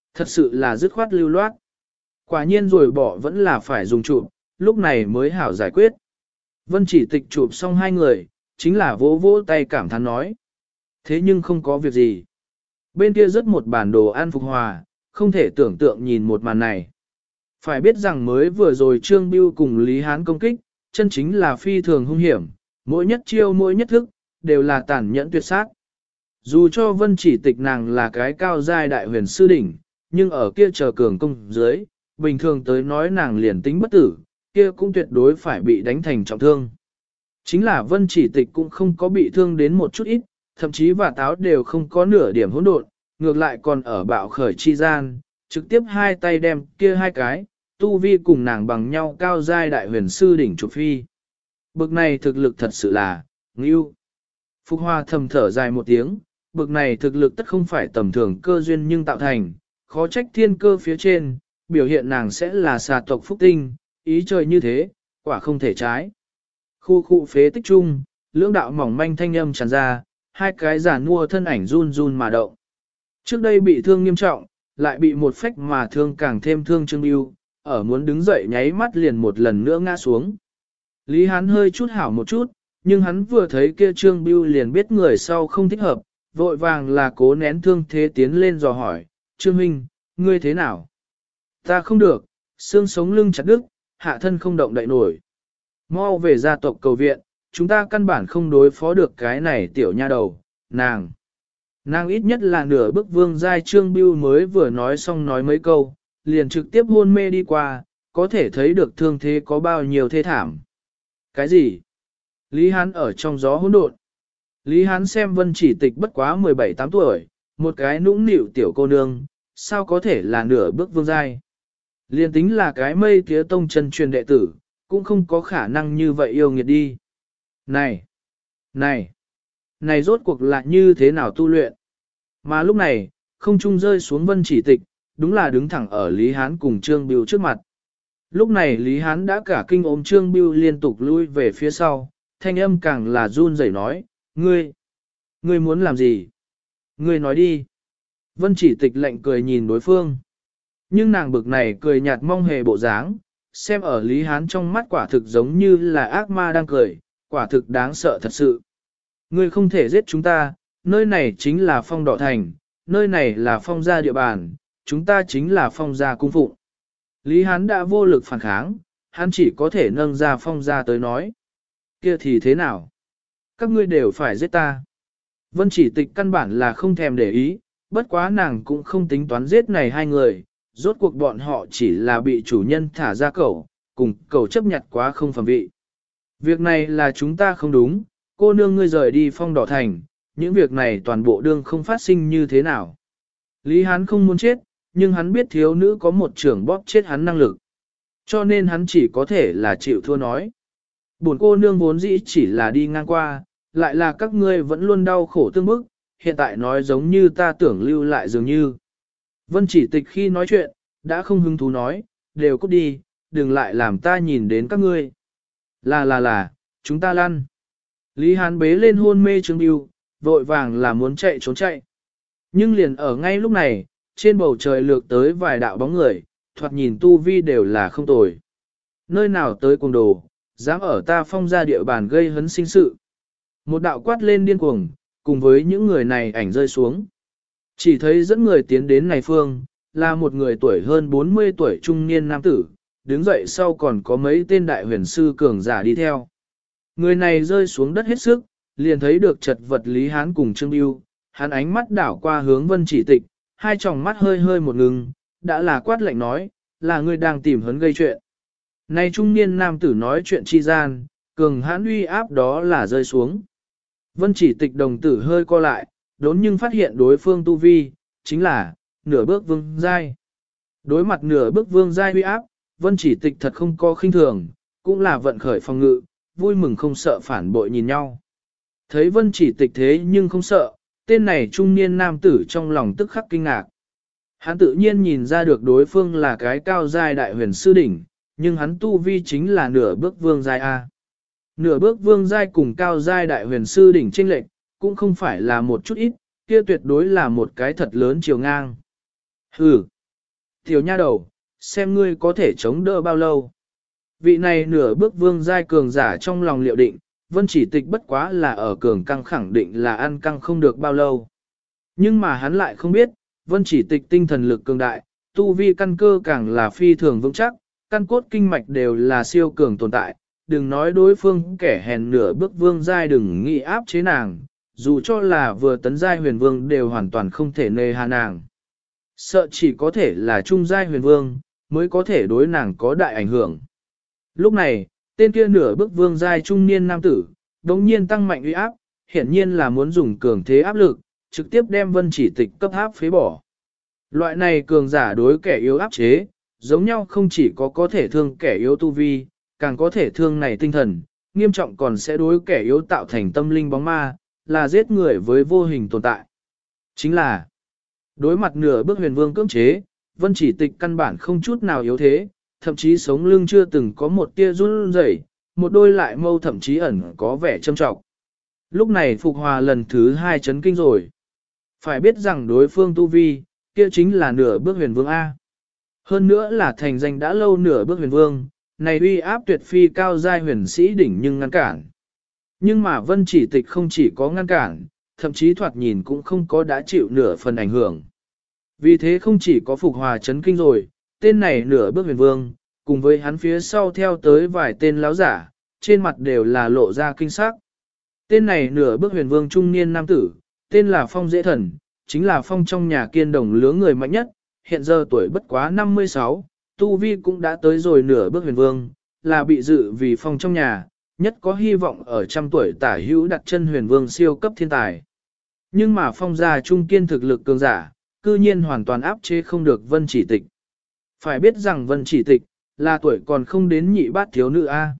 S1: Thật sự là dứt khoát lưu loát. Quả nhiên rồi bỏ vẫn là phải dùng chụp, lúc này mới hảo giải quyết. Vân chỉ tịch chụp xong hai người, chính là vỗ vỗ tay cảm thán nói. Thế nhưng không có việc gì. Bên kia rất một bản đồ ăn Phục Hòa, không thể tưởng tượng nhìn một màn này. Phải biết rằng mới vừa rồi Trương Bưu cùng Lý Hán công kích, chân chính là phi thường hung hiểm, mỗi nhất chiêu mỗi nhất thức, đều là tàn nhẫn tuyệt sát. Dù cho Vân chỉ tịch nàng là cái cao giai đại huyền sư đỉnh, nhưng ở kia chờ cường công dưới, bình thường tới nói nàng liền tính bất tử, kia cũng tuyệt đối phải bị đánh thành trọng thương. Chính là Vân chỉ tịch cũng không có bị thương đến một chút ít, thậm chí và táo đều không có nửa điểm hỗn độn, ngược lại còn ở bạo khởi chi gian, trực tiếp hai tay đem kia hai cái, tu vi cùng nàng bằng nhau cao giai đại huyền sư đỉnh trục phi. Bực này thực lực thật sự là, ngưu. Phục Hoa thầm thở dài một tiếng, bực này thực lực tất không phải tầm thường cơ duyên nhưng tạo thành, khó trách thiên cơ phía trên, biểu hiện nàng sẽ là xà tộc phúc tinh, ý trời như thế, quả không thể trái. Khu khu phế tích trung, lưỡng đạo mỏng manh thanh âm tràn ra, hai cái giả nua thân ảnh run run mà động. Trước đây bị thương nghiêm trọng, lại bị một phách mà thương càng thêm thương Trương Bưu, ở muốn đứng dậy nháy mắt liền một lần nữa ngã xuống. Lý Hán hơi chút hảo một chút, nhưng hắn vừa thấy kia Trương Bưu liền biết người sau không thích hợp, vội vàng là cố nén thương thế tiến lên dò hỏi, Trương Huynh, ngươi thế nào? Ta không được, xương sống lưng chặt đứt, hạ thân không động đậy nổi. Mau về gia tộc cầu viện, chúng ta căn bản không đối phó được cái này tiểu nha đầu, nàng. Nàng ít nhất là nửa bước vương giai Trương Bưu mới vừa nói xong nói mấy câu, liền trực tiếp hôn mê đi qua, có thể thấy được thương thế có bao nhiêu thê thảm. Cái gì? Lý Hán ở trong gió hỗn độn. Lý Hán xem Vân chỉ tịch bất quá 17-8 tuổi, một cái nũng nịu tiểu cô nương, sao có thể là nửa bước vương giai. Liên tính là cái mây tía tông chân truyền đệ tử, cũng không có khả năng như vậy yêu nghiệt đi. Này! Này! Này rốt cuộc là như thế nào tu luyện? Mà lúc này, không trung rơi xuống Vân chỉ tịch, đúng là đứng thẳng ở Lý Hán cùng Trương Bưu trước mặt. Lúc này Lý Hán đã cả kinh ôm Trương Bưu liên tục lui về phía sau, thanh âm càng là run rẩy nói, ngươi muốn làm gì? Ngươi nói đi. Vân chỉ tịch lạnh cười nhìn đối phương. Nhưng nàng bực này cười nhạt mong hề bộ dáng, xem ở Lý Hán trong mắt quả thực giống như là ác ma đang cười, quả thực đáng sợ thật sự. Ngươi không thể giết chúng ta, nơi này chính là Phong Đỏ Thành, nơi này là Phong gia địa bàn, chúng ta chính là Phong gia cung phụng. Lý Hán đã vô lực phản kháng, hắn chỉ có thể nâng ra Phong gia tới nói. Kia thì thế nào? Các ngươi đều phải giết ta. Vân chỉ tịch căn bản là không thèm để ý, bất quá nàng cũng không tính toán giết này hai người, rốt cuộc bọn họ chỉ là bị chủ nhân thả ra cẩu, cùng cẩu chấp nhặt quá không phẩm vị. Việc này là chúng ta không đúng, cô nương ngươi rời đi Phong Đỏ Thành, những việc này toàn bộ đương không phát sinh như thế nào. Lý Hán không muốn chết, nhưng hắn biết thiếu nữ có một trưởng bóp chết hắn năng lực. Cho nên hắn chỉ có thể là chịu thua nói. Bổn cô nương vốn dĩ chỉ là đi ngang qua, lại là các ngươi vẫn luôn đau khổ tương bức, hiện tại nói giống như ta tưởng lưu lại dường như. Vân chỉ tịch khi nói chuyện, đã không hứng thú nói, đều cút đi, đừng lại làm ta nhìn đến các ngươi. Là, chúng ta lăn. Lý Hán bế lên hôn mê Trương Bưu, vội vàng là muốn chạy trốn chạy. Nhưng liền ở ngay lúc này, trên bầu trời lược tới vài đạo bóng người, thoạt nhìn tu vi đều là không tồi. Nơi nào tới cuồng đồ, dám ở ta Phong gia địa bàn gây hấn sinh sự. Một đạo quát lên điên cuồng, cùng với những người này ảnh rơi xuống. Chỉ thấy dẫn người tiến đến này phương, là một người tuổi hơn 40 tuổi trung niên nam tử, đứng dậy sau còn có mấy tên đại huyền sư cường giả đi theo. Người này rơi xuống đất hết sức, liền thấy được chật vật Lý Hán cùng Trương Bưu, hắn ánh mắt đảo qua hướng Vân chỉ tịch, hai tròng mắt hơi hơi một ngừng, đã là quát lệnh nói, là người đang tìm hấn gây chuyện. Này trung niên nam tử nói chuyện chi gian, cường hãn uy áp đó là rơi xuống. Vân chỉ tịch đồng tử hơi co lại, đốn nhưng phát hiện đối phương tu vi, chính là nửa bước vương giai. Đối mặt nửa bước vương giai uy áp, Vân chỉ tịch thật không có khinh thường, cũng là vận khởi phòng ngự, vui mừng không sợ phản bội nhìn nhau. Thấy Vân chỉ tịch thế nhưng không sợ, tên này trung niên nam tử trong lòng tức khắc kinh ngạc. Hắn tự nhiên nhìn ra được đối phương là cái cao giai đại huyền sư đỉnh, nhưng hắn tu vi chính là nửa bước vương giai A. Nửa bước vương giai cùng cao giai đại huyền sư đỉnh chênh lệch, cũng không phải là một chút ít, kia tuyệt đối là một cái thật lớn chiều ngang. Hừ, Tiểu nha đầu, xem ngươi có thể chống đỡ bao lâu. Vị này nửa bước vương giai cường giả trong lòng liệu định, Vân Chỉ Tịch bất quá là ở cường căng khẳng định là ăn căng không được bao lâu. Nhưng mà hắn lại không biết, Vân Chỉ Tịch tinh thần lực cường đại, tu vi căn cơ càng là phi thường vững chắc, căn cốt kinh mạch đều là siêu cường tồn tại, đừng nói đối phương kẻ hèn nửa bước vương giai đừng nghĩ áp chế nàng, dù cho là vừa tấn giai huyền vương đều hoàn toàn không thể nề hà nàng. Sợ chỉ có thể là trung giai huyền vương, mới có thể đối nàng có đại ảnh hưởng. Lúc này, tên kia nửa bước vương giai trung niên nam tử, đống nhiên tăng mạnh uy áp, hiển nhiên là muốn dùng cường thế áp lực, trực tiếp đem Vân Chỉ Tịch cấp áp phế bỏ. Loại này cường giả đối kẻ yếu áp chế, giống nhau không chỉ có thể thương kẻ yếu tu vi, càng có thể thương này tinh thần, nghiêm trọng còn sẽ đối kẻ yếu tạo thành tâm linh bóng ma, là giết người với vô hình tồn tại. Chính là, đối mặt nửa bước huyền vương cưỡng chế, Vân Chỉ Tịch căn bản không chút nào yếu thế, thậm chí sống lưng chưa từng có một tia run rẩy, một đôi lại mâu thậm chí ẩn có vẻ châm trọng. Lúc này Phục Hòa lần thứ 2 chấn kinh rồi. Phải biết rằng đối phương tu vi, kia chính là nửa bước huyền vương A. Hơn nữa là thành danh đã lâu nửa bước huyền vương, này uy áp tuyệt phi cao giai huyền sĩ đỉnh nhưng ngăn cản. Nhưng mà Vân Chỉ Tịch không chỉ có ngăn cản, thậm chí thoạt nhìn cũng không có đã chịu nửa phần ảnh hưởng. Vì thế không chỉ có Phục Hòa chấn kinh rồi, tên này nửa bước huyền vương, cùng với hắn phía sau theo tới vài tên lão giả, trên mặt đều là lộ ra kinh sắc. Tên này nửa bước huyền vương trung niên nam tử, tên là Phong Dễ Thần, chính là Phong trong nhà kiên đồng lứa người mạnh nhất, hiện giờ tuổi bất quá 56, tu vi cũng đã tới rồi nửa bước huyền vương, là bị dự vì Phong trong nhà, nhất có hy vọng ở trăm tuổi tả hữu đặt chân huyền vương siêu cấp thiên tài. Nhưng mà Phong gia trung kiên thực lực cường giả, cư nhiên hoàn toàn áp chế không được Vân Chỉ Tịch. Phải biết rằng Vân Chỉ Tịch, là tuổi còn không đến nhị bát thiếu nữ A.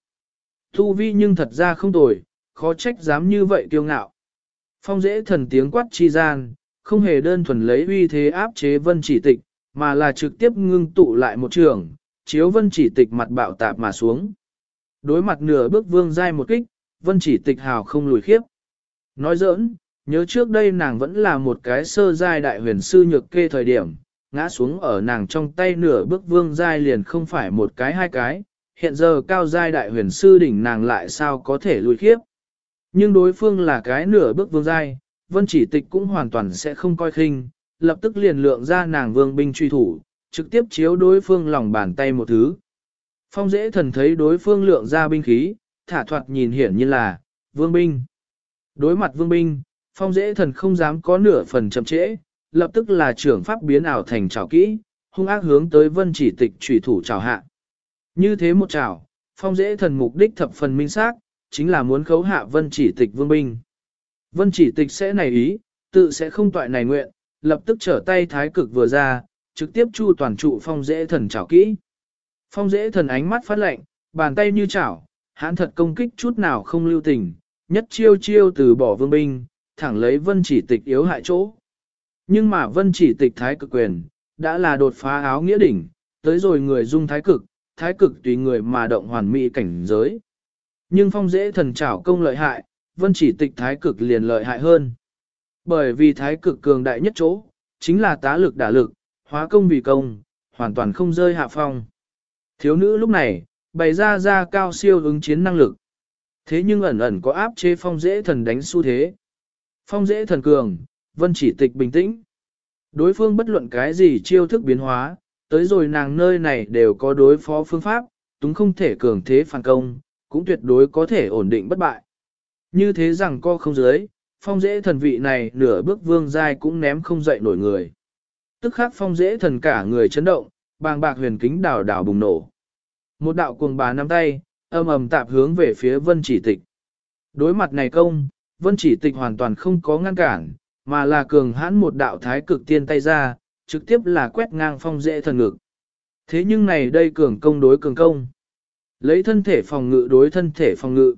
S1: Tu vi nhưng thật ra không tồi, khó trách dám như vậy kiêu ngạo. Phong Dễ Thần tiếng quát chi gian, không hề đơn thuần lấy uy thế áp chế Vân Chỉ Tịch, mà là trực tiếp ngưng tụ lại một trường, chiếu Vân Chỉ Tịch mặt bạo tạp mà xuống. Đối mặt nửa bước vương giai một kích, Vân Chỉ Tịch hào không lùi khiếp. Nói giỡn, nhớ trước đây nàng vẫn là một cái sơ giai đại huyền sư nhược kê thời điểm, ngã xuống ở nàng trong tay nửa bước vương giai liền không phải một cái hai cái, hiện giờ cao giai đại huyền sư đỉnh nàng lại sao có thể lùi khiếp. Nhưng đối phương là cái nửa bước vương giai, Vân Chỉ Tịch cũng hoàn toàn sẽ không coi khinh, lập tức liền lượng ra nàng vương binh truy thủ, trực tiếp chiếu đối phương lòng bàn tay một thứ. Phong Dễ Thần thấy đối phương lượng ra binh khí, thả thoạt nhìn hiển như là vương binh. Đối mặt vương binh, Phong Dễ Thần không dám có nửa phần chậm trễ, lập tức là trưởng pháp biến ảo thành trảo kỹ, hung ác hướng tới Vân Chỉ Tịch chủy thủ trảo hạ. Như thế một trảo, Phong Dễ Thần mục đích thập phần minh xác, chính là muốn khấu hạ Vân Chỉ Tịch vương binh. Vân Chỉ Tịch sẽ này ý, tự sẽ không toại này nguyện, lập tức trở tay thái cực vừa ra, trực tiếp chu toàn trụ Phong Dễ Thần trảo kỹ. Phong Dễ Thần ánh mắt phát lạnh, bàn tay như chảo, hãn thật công kích chút nào không lưu tình, nhất chiêu chiêu từ bỏ vương binh, thẳng lấy Vân Chỉ Tịch yếu hại chỗ. Nhưng mà Vân Chỉ Tịch thái cực quyền, đã là đột phá áo nghĩa đỉnh, tới rồi người dung thái cực tùy người mà động hoàn mỹ cảnh giới. Nhưng Phong Dễ Thần trảo công lợi hại, Vân Chỉ Tịch thái cực liền lợi hại hơn. Bởi vì thái cực cường đại nhất chỗ, chính là tá lực đả lực, hóa công vì công, hoàn toàn không rơi hạ phong. Thiếu nữ lúc này, bày ra cao siêu ứng chiến năng lực. Thế nhưng ẩn ẩn có áp chế Phong Dễ Thần đánh xu thế. Phong Dễ Thần cường, Vân Chỉ Tịch bình tĩnh. Đối phương bất luận cái gì chiêu thức biến hóa, tới rồi nàng nơi này đều có đối phó phương pháp, túng không thể cường thế phản công, cũng tuyệt đối có thể ổn định bất bại. Như thế rằng co không dưới, Phong Dễ Thần vị này nửa bước vương giai cũng ném không dậy nổi người. Tức khắc Phong Dễ Thần cả người chấn động, bàng bạc huyền kính đảo đảo bùng nổ. Một đạo cuồng bá nắm tay, âm ầm tạp hướng về phía Vân Chỉ Tịch. Đối mặt này công, Vân Chỉ Tịch hoàn toàn không có ngăn cản, mà là cường hãn một đạo thái cực tiên tay ra, trực tiếp là quét ngang Phong Dễ Thần ngực. Thế nhưng này đây cường công đối cường công. Lấy thân thể phòng ngự đối thân thể phòng ngự.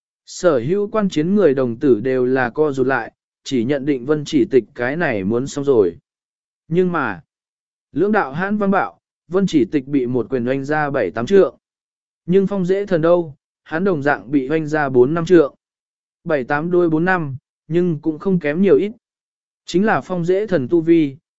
S1: Sở hữu quan chiến người đồng tử đều là co rụt lại, chỉ nhận định Vân Chỉ Tịch cái này muốn xong rồi. Nhưng mà, lưỡng đạo hãn vang bạo, Vân Chỉ Tịch bị một quyền oanh ra 7-8 trượng. Nhưng Phong Dễ Thần đâu, hắn đồng dạng bị oanh ra 4-5 trượng. 7-8 đôi 4-5, nhưng cũng không kém nhiều ít. Chính là Phong Dễ Thần tu vi,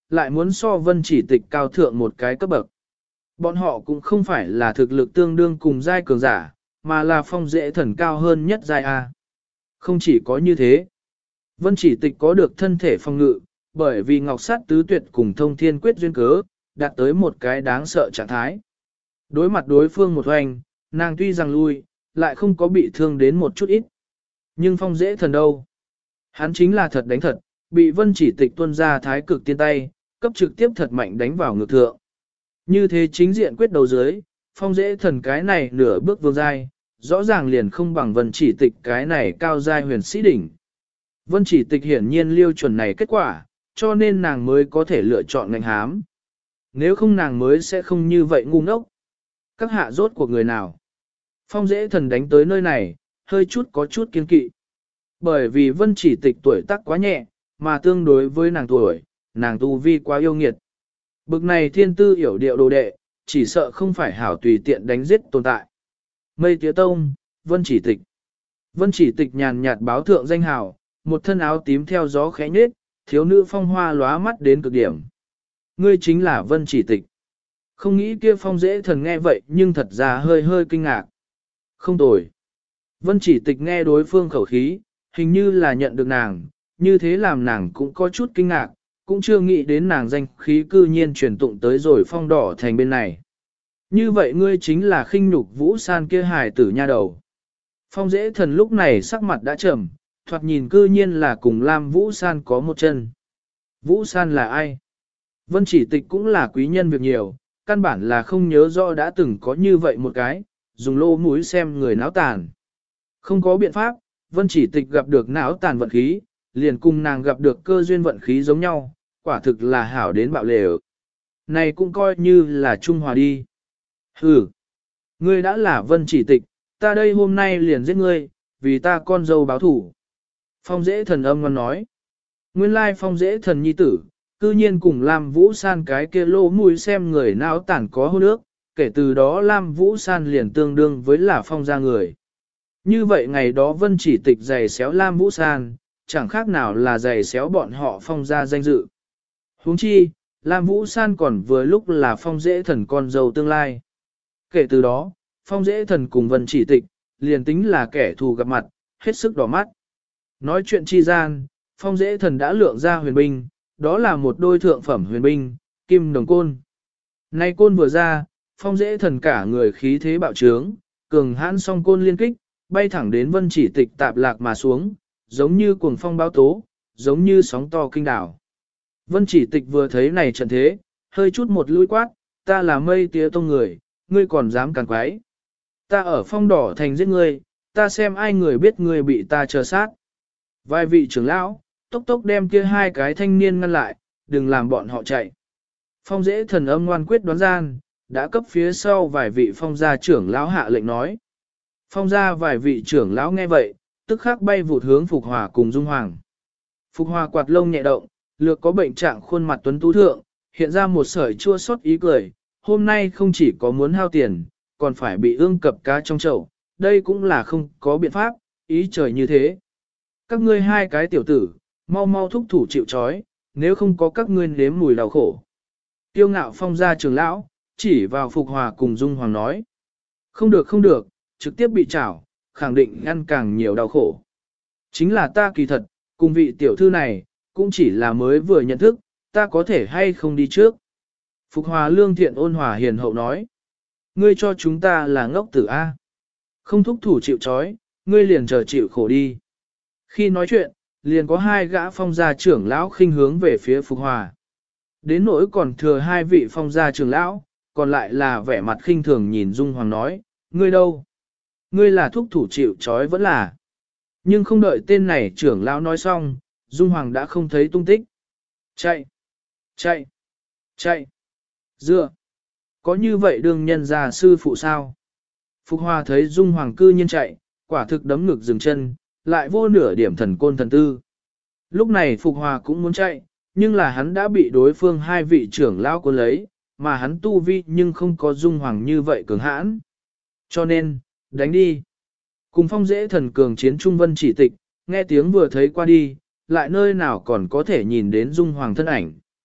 S1: lại muốn so vân chỉ tịch cao thượng một cái cấp bậc. Bọn họ cũng không phải là thực lực tương đương cùng giai cường giả, mà là phong dễ thần cao hơn nhất giai A. Không chỉ có như thế, vân chỉ tịch có được thân thể phong ngự, bởi vì ngọc sát tứ tuyệt cùng thông thiên quyết duyên cớ, đạt tới một cái đáng sợ trạng thái. Đối mặt đối phương một hoành, nàng tuy rằng lui, lại không có bị thương đến một chút ít. Nhưng phong dễ thần đâu? Hắn chính là thật đánh thật, bị vân chỉ tịch tuôn ra thái cực tiên tay, cấp trực tiếp thật mạnh đánh vào ngực thượng. Như thế chính diện quyết đầu dưới, phong dễ thần cái này nửa bước vương giai, rõ ràng liền không bằng vân chỉ tịch cái này cao giai huyền sĩ đỉnh. Vân chỉ tịch hiển nhiên liêu chuẩn này kết quả, cho nên nàng mới có thể lựa chọn ngành hám. Nếu không nàng mới sẽ không như vậy ngu ngốc. Các hạ rốt của người nào? Phong dễ thần đánh tới nơi này, hơi chút có chút kiên kỵ. Bởi vì vân chỉ tịch tuổi tác quá nhẹ, mà tương đối với nàng tuổi, nàng tu vi quá yêu nghiệt. Bực này thiên tư hiểu điệu đồ đệ, chỉ sợ không phải hảo tùy tiện đánh giết tồn tại. Mây tía tông, vân chỉ tịch. Vân chỉ tịch nhàn nhạt báo thượng danh hào, một thân áo tím theo gió khẽ nhết, thiếu nữ phong hoa lóa mắt đến cực điểm. Ngươi chính là vân chỉ tịch. Không nghĩ kia phong dễ thần nghe vậy nhưng thật ra hơi hơi kinh ngạc. Không tồi. Vân chỉ tịch nghe đối phương khẩu khí, hình như là nhận được nàng, như thế làm nàng cũng có chút kinh ngạc, cũng chưa nghĩ đến nàng danh khí cư nhiên truyền tụng tới rồi phong đỏ thành bên này. Như vậy ngươi chính là khinh nhục Vũ San kia hài tử nha đầu. Phong dễ thần lúc này sắc mặt đã trầm, thoạt nhìn cư nhiên là cùng Lam Vũ San có một chân. Vũ San là ai? Vân chỉ tịch cũng là quý nhân việc nhiều, căn bản là không nhớ rõ đã từng có như vậy một cái, dùng lô mũi xem người náo tàn. Không có biện pháp, vân chỉ tịch gặp được náo tàn vận khí, liền cùng nàng gặp được cơ duyên vận khí giống nhau, quả thực là hảo đến bạo lều. Này cũng coi như là trung hòa đi. Hừ, ngươi đã là vân chỉ tịch, ta đây hôm nay liền giết ngươi, vì ta con dâu báo thủ. Phong dễ thần âm ngon nói. Nguyên lai phong dễ thần nhi tử, cư nhiên cùng Lam Vũ San cái kia lô mũi xem người não tản có hôn ước, kể từ đó Lam Vũ San liền tương đương với là phong gia người. Như vậy ngày đó vân chỉ tịch giày xéo Lam Vũ San, chẳng khác nào là giày xéo bọn họ phong gia danh dự. Huống chi, Lam Vũ San còn vừa lúc là phong dễ thần con dâu tương lai. Kể từ đó, phong dễ thần cùng vân chỉ tịch, liền tính là kẻ thù gặp mặt, hết sức đỏ mắt. Nói chuyện chi gian, phong dễ thần đã lượng ra huyền binh, đó là một đôi thượng phẩm huyền binh, kim đồng côn. Nay côn vừa ra, phong dễ thần cả người khí thế bạo trướng, cường hãn song côn liên kích, bay thẳng đến vân chỉ tịch tạp lạc mà xuống, giống như cuồng phong báo tố, giống như sóng to kinh đảo. Vân chỉ tịch vừa thấy này trận thế, hơi chút một lũi quát, ta là mây tía tông người, ngươi còn dám càn quái. Ta ở phong đỏ thành giết ngươi, ta xem ai người biết ngươi bị ta chờ sát. Vài vị trưởng lão, tốc tốc đem kia hai cái thanh niên ngăn lại, đừng làm bọn họ chạy. Phong dễ thần âm ngoan quyết đoán gian, đã cấp phía sau vài vị phong gia trưởng lão hạ lệnh nói. Phong gia vài vị trưởng lão nghe vậy, tức khắc bay vụt hướng Phục Hòa cùng Dung Hoàng. Phục Hòa quạt lông nhẹ động, lược có bệnh trạng khuôn mặt tuấn tú thượng, hiện ra một sợi chua xót ý cười, hôm nay không chỉ có muốn hao tiền, còn phải bị ương cập cá trong chậu, đây cũng là không có biện pháp, ý trời như thế. Các ngươi hai cái tiểu tử, mau mau thúc thủ chịu trói, nếu không có các ngươi nếm mùi đau khổ. Tiêu ngạo phong gia trưởng lão, chỉ vào Phục Hòa cùng Dung Hoàng nói. Không được không được, trực tiếp bị trảo, khẳng định ngăn càng nhiều đau khổ. Chính là ta kỳ thật, cùng vị tiểu thư này, cũng chỉ là mới vừa nhận thức, ta có thể hay không đi trước. Phục Hòa lương thiện ôn hòa hiền hậu nói. Ngươi cho chúng ta là ngốc tử A. Không thúc thủ chịu trói, ngươi liền chờ chịu khổ đi. Khi nói chuyện, liền có hai gã phong gia trưởng lão khinh hướng về phía Phục Hòa. Đến nỗi còn thừa hai vị phong gia trưởng lão, còn lại là vẻ mặt khinh thường nhìn Dung Hoàng nói, ngươi đâu? Ngươi là thúc thủ chịu trói vẫn là. Nhưng không đợi tên này trưởng lão nói xong, Dung Hoàng đã không thấy tung tích. Chạy! Chạy! Chạy! Dựa! Có như vậy đương nhân gia sư phụ sao? Phục Hòa thấy Dung Hoàng cư nhiên chạy, quả thực đấm ngực dừng chân, lại vô nửa điểm thần côn thần tư. Lúc này Phục Hòa cũng muốn chạy, nhưng là hắn đã bị đối phương hai vị trưởng lão cuốn lấy, mà hắn tu vi nhưng không có Dung Hoàng như vậy cường hãn. Cho nên, đánh đi. Cùng phong dễ thần cường chiến Trung Vân chỉ tịch, nghe tiếng vừa thấy qua đi, lại nơi nào còn có thể nhìn đến Dung Hoàng thân ảnh.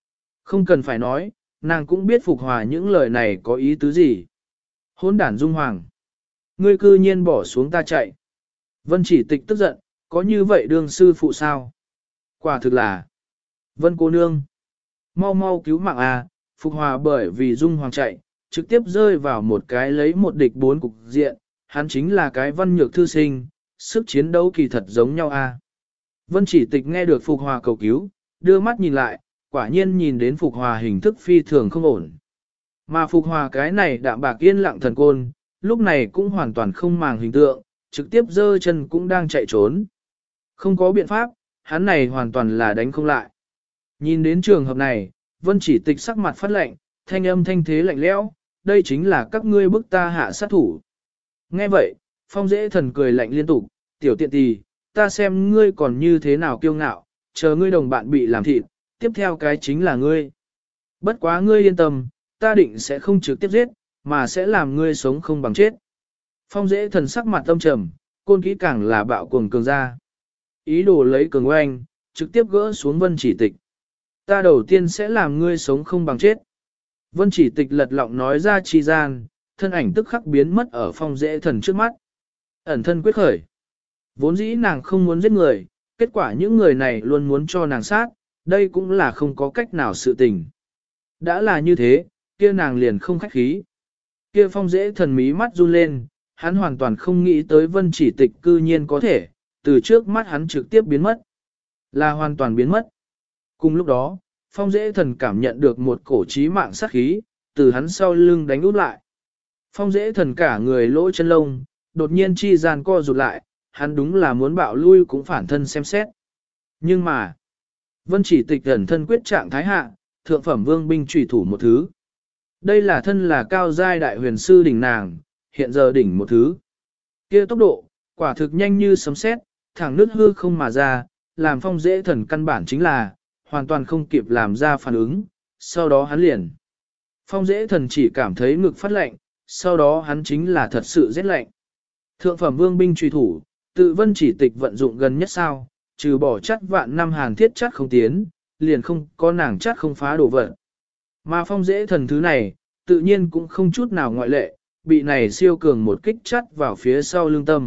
S1: Không cần phải nói, nàng cũng biết Phục Hòa những lời này có ý tứ gì. Hỗn đản Dung Hoàng. Ngươi cư nhiên bỏ xuống ta chạy. Vân Chỉ Tịch tức giận, có như vậy đương sư phụ sao? Quả thực là. Vân cô nương. Mau mau cứu mạng à, Phục Hòa bởi vì Dung Hoàng chạy, trực tiếp rơi vào một cái lấy một địch bốn cục diện, hắn chính là cái văn nhược thư sinh, sức chiến đấu kỳ thật giống nhau à. Vân Chỉ Tịch nghe được Phục Hòa cầu cứu, đưa mắt nhìn lại, quả nhiên nhìn đến Phục Hòa hình thức phi thường không ổn. Mà Phục Hòa cái này đạm bạc yên lặng thần côn, lúc này cũng hoàn toàn không màng hình tượng, trực tiếp giơ chân cũng đang chạy trốn. Không có biện pháp, hắn này hoàn toàn là đánh không lại. Nhìn đến trường hợp này, Vân Chỉ Tịch sắc mặt phát lạnh, thanh âm thanh thế lạnh lẽo, đây chính là các ngươi bức ta hạ sát thủ. Nghe vậy, Phong Dễ Thần cười lạnh liên tục, tiểu tiện tỳ, ta xem ngươi còn như thế nào kiêu ngạo, chờ ngươi đồng bạn bị làm thịt, tiếp theo cái chính là ngươi. Bất quá ngươi yên tâm, ta định sẽ không trực tiếp giết, mà sẽ làm ngươi sống không bằng chết. Phong Dễ Thần sắc mặt âm trầm, côn kỹ càng là bạo cuồng cường ra. Ý đồ lấy cường oanh, trực tiếp gỡ xuống Vân Chỉ Tịch. Ta đầu tiên sẽ làm ngươi sống không bằng chết. Vân Chỉ Tịch lật lọng nói ra chi gian, thân ảnh tức khắc biến mất ở Phong Dễ Thần trước mắt. Ẩn thân quyết khởi. Vốn dĩ nàng không muốn giết người, kết quả những người này luôn muốn cho nàng sát, đây cũng là không có cách nào sự tình. Đã là như thế, kia nàng liền không khách khí. Kia Phong Dễ Thần mí mắt run lên, hắn hoàn toàn không nghĩ tới Vân Chỉ Tịch cư nhiên có thể, từ trước mắt hắn trực tiếp biến mất. Là hoàn toàn biến mất. Cùng lúc đó, Phong Dễ Thần cảm nhận được một cổ trí mạng sát khí, từ hắn sau lưng đánh út lại. Phong Dễ Thần cả người lỗ chân lông, đột nhiên chi gian co rụt lại, hắn đúng là muốn bạo lui cũng phản thân xem xét. Nhưng mà, Vân Chỉ Tịch ẩn thân quyết trạng thái hạ, thượng phẩm vương binh trùy thủ một thứ. Đây là thân là cao giai đại huyền sư đỉnh nàng, hiện giờ đỉnh một thứ. Kia tốc độ, quả thực nhanh như sấm sét, thẳng nứt hư không mà ra, làm Phong Dễ Thần căn bản chính là, hoàn toàn không kịp làm ra phản ứng, sau đó hắn liền. Phong Dễ Thần chỉ cảm thấy ngực phát lạnh, sau đó hắn chính là thật sự rét lạnh. Thượng phẩm vương binh truy thủ, tự Vân Chỉ Tịch vận dụng gần nhất sao, trừ bỏ chắc vạn năm hàn thiết chắc không tiến, liền không có nàng chắc không phá đổ vật. Mà Phong Dễ Thần thứ này, tự nhiên cũng không chút nào ngoại lệ, bị này siêu cường một kích chắt vào phía sau lưng tâm.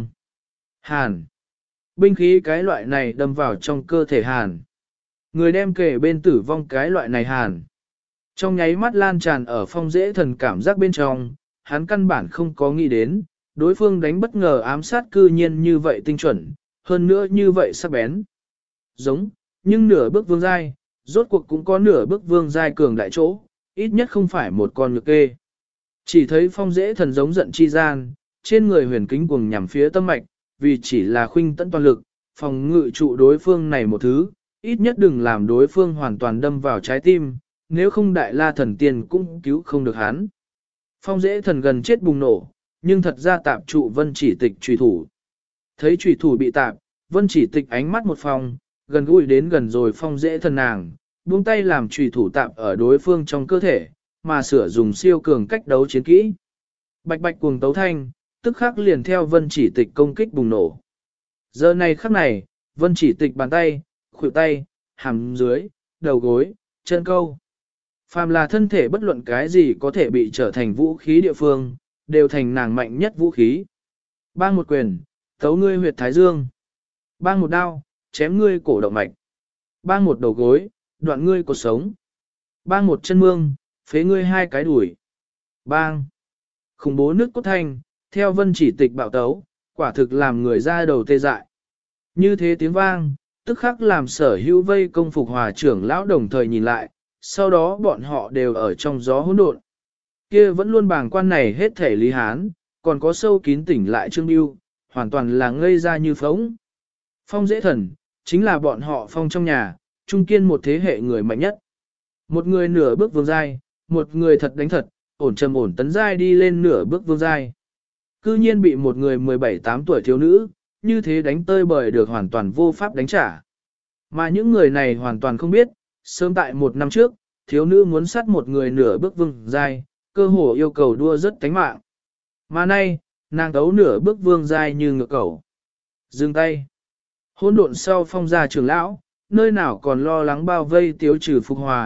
S1: Hàn. Binh khí cái loại này đâm vào trong cơ thể hàn. Người đem kể bên tử vong cái loại này hàn. Trong nháy mắt lan tràn ở Phong Dễ Thần cảm giác bên trong, hắn căn bản không có nghĩ đến, đối phương đánh bất ngờ ám sát cư nhiên như vậy tinh chuẩn, hơn nữa như vậy sắc bén. Giống, nhưng nửa bước vương giai, rốt cuộc cũng có nửa bước vương giai cường đại chỗ, ít nhất không phải một con nhược kê. Chỉ thấy Phong Dễ Thần giống giận chi gian, trên người huyền kính cuồng nhằm phía tâm mạch, vì chỉ là khuynh tận toàn lực, phòng ngự trụ đối phương này một thứ, ít nhất đừng làm đối phương hoàn toàn đâm vào trái tim, nếu không đại la thần tiên cũng cứu không được hắn. Phong Dễ Thần gần chết bùng nổ, nhưng thật ra tạp trụ Vân Chỉ Tịch trùy thủ. Thấy trùy thủ bị tạp, Vân Chỉ Tịch ánh mắt một phòng, gần gũi đến gần rồi Phong Dễ Thần nàng, buông tay làm trùy thủ tạp ở đối phương trong cơ thể, mà sửa dùng siêu cường cách đấu chiến kỹ. Bạch bạch cuồng tấu thanh, tức khắc liền theo Vân Chỉ Tịch công kích bùng nổ. Giờ này khắc này, Vân Chỉ Tịch bàn tay, khuỷu tay, hàm dưới, đầu gối, chân câu. Phàm là thân thể bất luận cái gì có thể bị trở thành vũ khí địa phương, đều thành nàng mạnh nhất vũ khí. Bang một quyền, tấu ngươi huyệt thái dương. Bang một đao, chém ngươi cổ động mạch. Bang một đầu gối, đoạn ngươi cột sống. Bang một chân mương, phế ngươi hai cái đùi. Bang. Khủng bố nước cốt thanh, theo Vân Chỉ Tịch bạo tấu, quả thực làm người ra đầu tê dại. Như thế tiếng vang, tức khắc làm Sở Hữu vây công Phục Hòa trưởng lão đồng thời nhìn lại, sau đó bọn họ đều ở trong gió hỗn độn. Kia vẫn luôn bàng quan này hết thể Lý Hán, còn có sâu kín tỉnh lại Trương Biêu, hoàn toàn là ngây ra như phóng. Phong Dễ Thần, chính là bọn họ Phong trong nhà, trung kiên một thế hệ người mạnh nhất. Một người nửa bước vương giai, một người thật đánh thật, ổn trầm ổn tấn giai đi lên nửa bước vương giai. Cư nhiên bị một người 17-8 tuổi thiếu nữ, như thế đánh tơi bời được hoàn toàn vô pháp đánh trả. Mà những người này hoàn toàn không biết, sớm tại một năm trước, thiếu nữ muốn sát một người nửa bước vương giai, cơ hồ yêu cầu đua rất tánh mạng. Mà nay, nàng tấu nửa bước vương giai như ngựa cẩu. Dừng tay. Hôn độn sau Phong gia trưởng lão, nơi nào còn lo lắng bao vây tiếu trừ Phục Hòa,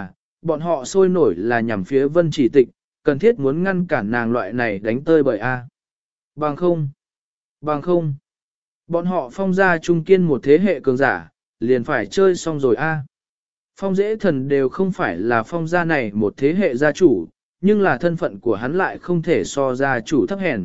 S1: bọn họ sôi nổi là nhằm phía Vân Chỉ Tịch, cần thiết muốn ngăn cản nàng loại này đánh tơi bởi A. Bằng không, bằng không, bọn họ Phong gia trung kiên một thế hệ cường giả, liền phải chơi xong rồi A. Phong dễ thần đều không phải là Phong gia này một thế hệ gia chủ, nhưng là thân phận của hắn lại không thể so gia chủ thấp hèn.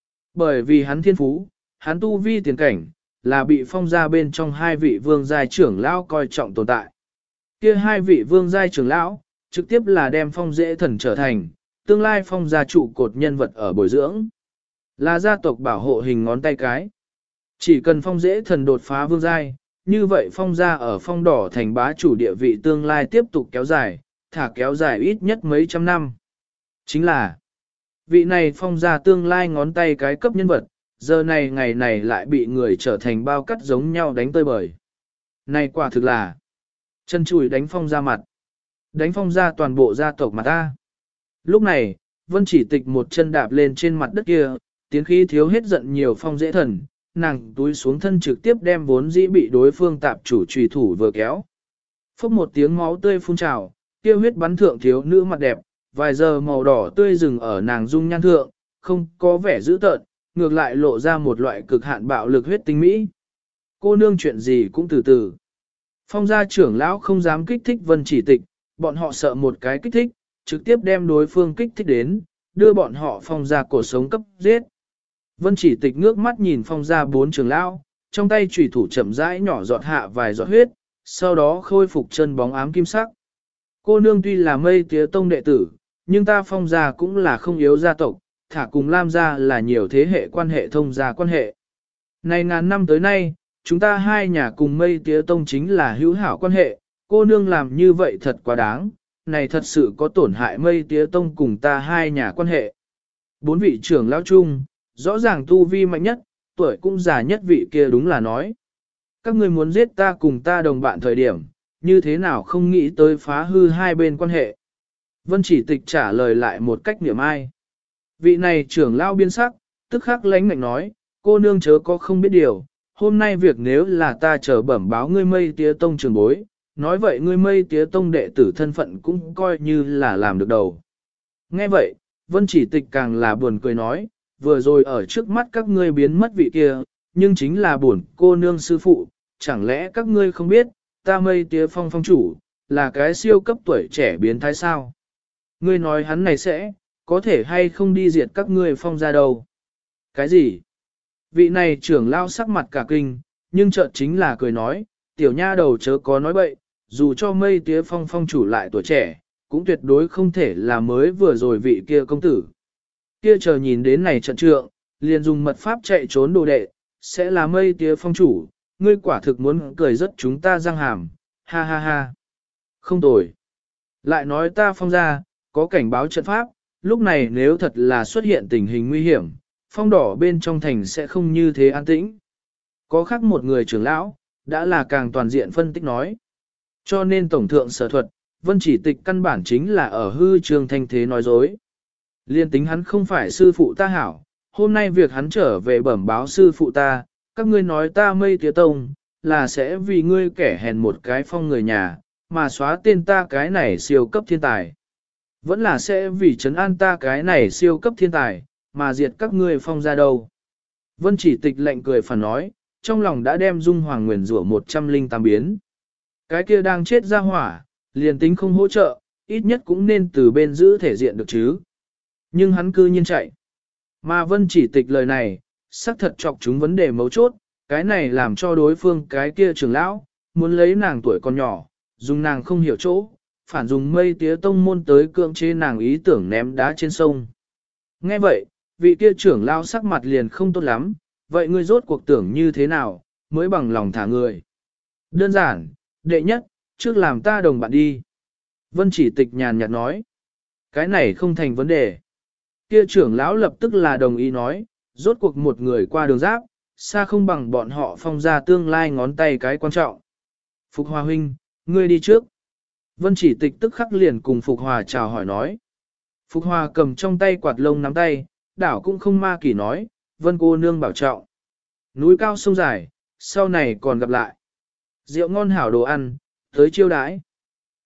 S1: Bởi vì hắn thiên phú, hắn tu vi tiền cảnh, là bị Phong gia bên trong hai vị vương giai trưởng lão coi trọng tồn tại. Kia hai vị vương giai trưởng lão, trực tiếp là đem Phong dễ thần trở thành, tương lai Phong gia trụ cột nhân vật ở bồi dưỡng. Là gia tộc bảo hộ hình ngón tay cái. Chỉ cần Phong dễ thần đột phá vương giai, như vậy Phong gia ở Phong đỏ thành bá chủ địa vị tương lai tiếp tục kéo dài, thả kéo dài ít nhất mấy trăm năm. Chính là, vị này Phong gia tương lai ngón tay cái cấp nhân vật, giờ này ngày này lại bị người trở thành bao cắt giống nhau đánh tơi bời. Này quả thực là, chân chùi đánh Phong gia mặt, đánh Phong gia toàn bộ gia tộc mà ta. Lúc này, Vân Chỉ Tịch một chân đạp lên trên mặt đất kia, tiến khí thiếu hết giận nhiều Phong dễ thần, nàng túi xuống thân trực tiếp đem vốn dĩ bị đối phương tạp chủ trùy thủ vừa kéo. Phốc một tiếng máu tươi phun trào, kia huyết bắn thượng thiếu nữ mặt đẹp, vài giờ màu đỏ tươi dừng ở nàng dung nhan thượng, không có vẻ dữ tợn, ngược lại lộ ra một loại cực hạn bạo lực huyết tinh mỹ. Cô nương chuyện gì cũng từ từ. Phong gia trưởng lão không dám kích thích Vân Chỉ Tịch, bọn họ sợ một cái kích thích, trực tiếp đem đối phương kích thích đến, đưa bọn họ Phong gia cổ sống cấp giết. Vân Chỉ Tịch ngước mắt nhìn Phong gia bốn trưởng lão, trong tay chủy thủ chậm rãi nhỏ giọt hạ vài giọt huyết, sau đó khôi phục chân bóng ám kim sắc. Cô nương tuy là Mây Tía Tông đệ tử, nhưng ta Phong gia cũng là không yếu gia tộc, thả cùng Lam gia là nhiều thế hệ quan hệ thông gia quan hệ. Này ngàn năm tới nay, chúng ta hai nhà cùng Mây Tía Tông chính là hữu hảo quan hệ, cô nương làm như vậy thật quá đáng, này thật sự có tổn hại Mây Tía Tông cùng ta hai nhà quan hệ. Bốn vị trưởng lão chung, rõ ràng tu vi mạnh nhất, tuổi cũng già nhất vị kia đúng là nói. Các ngươi muốn giết ta cùng ta đồng bạn thời điểm, như thế nào không nghĩ tới phá hư hai bên quan hệ. Vân Chỉ Tịch trả lời lại một cách niệm ai. Vị này trưởng lão biên sắc, tức khắc lãnh ngạnh nói, cô nương chớ có không biết điều, hôm nay việc nếu là ta chờ bẩm báo ngươi Mây Tía Tông trường bối, nói vậy ngươi Mây Tía Tông đệ tử thân phận cũng coi như là làm được đầu. Nghe vậy, Vân Chỉ Tịch càng là buồn cười nói, vừa rồi ở trước mắt các ngươi biến mất vị kia, nhưng chính là buồn cô nương sư phụ, chẳng lẽ các ngươi không biết, ta Mây Tía Phong phong chủ, là cái siêu cấp tuổi trẻ biến thái sao? Ngươi nói hắn này sẽ, có thể hay không đi diệt các ngươi Phong ra đâu? Cái gì? Vị này trưởng lao sắc mặt cả kinh, nhưng chợt chính là cười nói, tiểu nha đầu chớ có nói bậy, dù cho Mây Tía Phong phong chủ lại tuổi trẻ, cũng tuyệt đối không thể là mới vừa rồi vị kia công tử. Kia chờ nhìn đến này trận trượng, liền dùng mật pháp chạy trốn đồ đệ, sẽ là Mây Tía Phong chủ, ngươi quả thực muốn cười rất chúng ta răng hàm, ha ha ha. Không tồi. Lại nói ta Phong ra, có cảnh báo trận pháp, lúc này nếu thật là xuất hiện tình hình nguy hiểm, Phong đỏ bên trong thành sẽ không như thế an tĩnh. Có khác một người trưởng lão, đã là càng toàn diện phân tích nói. Cho nên tổng thượng sở thuật, Vân Chỉ Tịch căn bản chính là ở hư trường thanh thế nói dối. Liên tính hắn không phải sư phụ ta hảo, hôm nay việc hắn trở về bẩm báo sư phụ ta, các ngươi nói ta Mây Tía Tông, là sẽ vì ngươi kẻ hèn một cái Phong người nhà, mà xóa tên ta cái này siêu cấp thiên tài. Vẫn là sẽ vì trấn an ta cái này siêu cấp thiên tài, mà diệt các ngươi Phong ra đâu. Vân Chỉ Tịch lạnh cười phản nói, trong lòng đã đem Dung Hoàng nguyền rủa 108 biến. Cái kia đang chết ra hỏa, liền tính không hỗ trợ, ít nhất cũng nên từ bên giữ thể diện được chứ. Nhưng hắn cư nhiên chạy. Mà Vân Chỉ Tịch lời này, xác thật chọc chúng vấn đề mấu chốt, cái này làm cho đối phương cái kia trưởng lão, muốn lấy nàng tuổi còn nhỏ, dùng nàng không hiểu chỗ, phản dùng Mây Tía Tông môn tới cưỡng chế nàng ý tưởng ném đá trên sông. Nghe vậy, vị kia trưởng lão sắc mặt liền không tốt lắm, vậy ngươi rốt cuộc tưởng như thế nào, mới bằng lòng thả người. Đơn giản, đệ nhất, trước làm ta đồng bạn đi. Vân Chỉ Tịch nhàn nhạt nói, cái này không thành vấn đề. Kia trưởng lão lập tức là đồng ý nói, rốt cuộc một người qua đường giáp, xa không bằng bọn họ Phong ra tương lai ngón tay cái quan trọng. Phục Hòa huynh, ngươi đi trước. Vân Chỉ Tịch tức khắc liền cùng Phục Hòa chào hỏi nói. Phục Hòa cầm trong tay quạt lông nắm tay, đảo cũng không ma kỳ nói, Vân cô nương bảo trọng. Núi cao sông dài, sau này còn gặp lại. Rượu ngon hảo đồ ăn, tới chiêu đãi.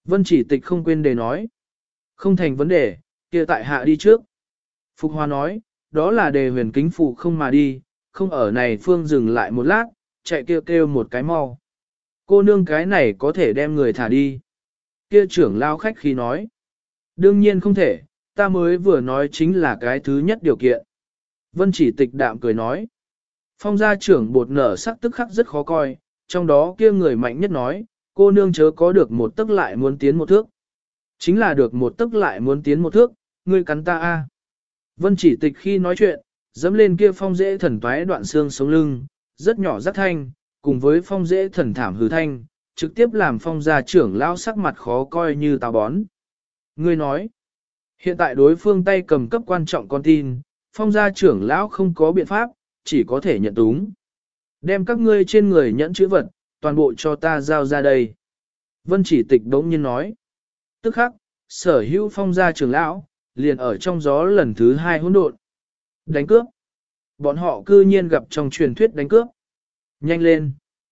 S1: Vân Chỉ Tịch không quên để nói. Không thành vấn đề, kia tại hạ đi trước. Phục Hoa nói, đó là đề huyền kính phụ không mà đi, không ở này phương dừng lại một lát, chạy kêu kêu một cái mau. Cô nương cái này có thể đem người thả đi. Kia trưởng lao khách khí nói. Đương nhiên không thể, ta mới vừa nói chính là cái thứ nhất điều kiện. Vân Chỉ Tịch đạm cười nói. Phong gia trưởng bột nở sắc tức khắc rất khó coi, trong đó kia người mạnh nhất nói, cô nương chớ có được một tức lại muốn tiến một thước. Chính là được một tức lại muốn tiến một thước, ngươi cắn ta a. Vân Chỉ Tịch khi nói chuyện, dẫm lên kia phong dễ thần toái đoạn xương sống lưng, rất nhỏ rất thanh, cùng với phong dễ thần thảm hư thanh, trực tiếp làm phong gia trưởng lao sắc mặt khó coi như táo bón. Ngươi nói, hiện tại đối phương tay cầm cấp quan trọng con tin, phong gia trưởng lão không có biện pháp, chỉ có thể nhận túng. Đem các ngươi trên người nhẫn chữ vật, toàn bộ cho ta giao ra đây. Vân Chỉ Tịch đống nhiên nói. Tức khắc, sở hữu phong gia trưởng lão, liền ở trong gió lần thứ hai hỗn độn. Đánh cướp. Bọn họ cư nhiên gặp trong truyền thuyết đánh cướp. Nhanh lên.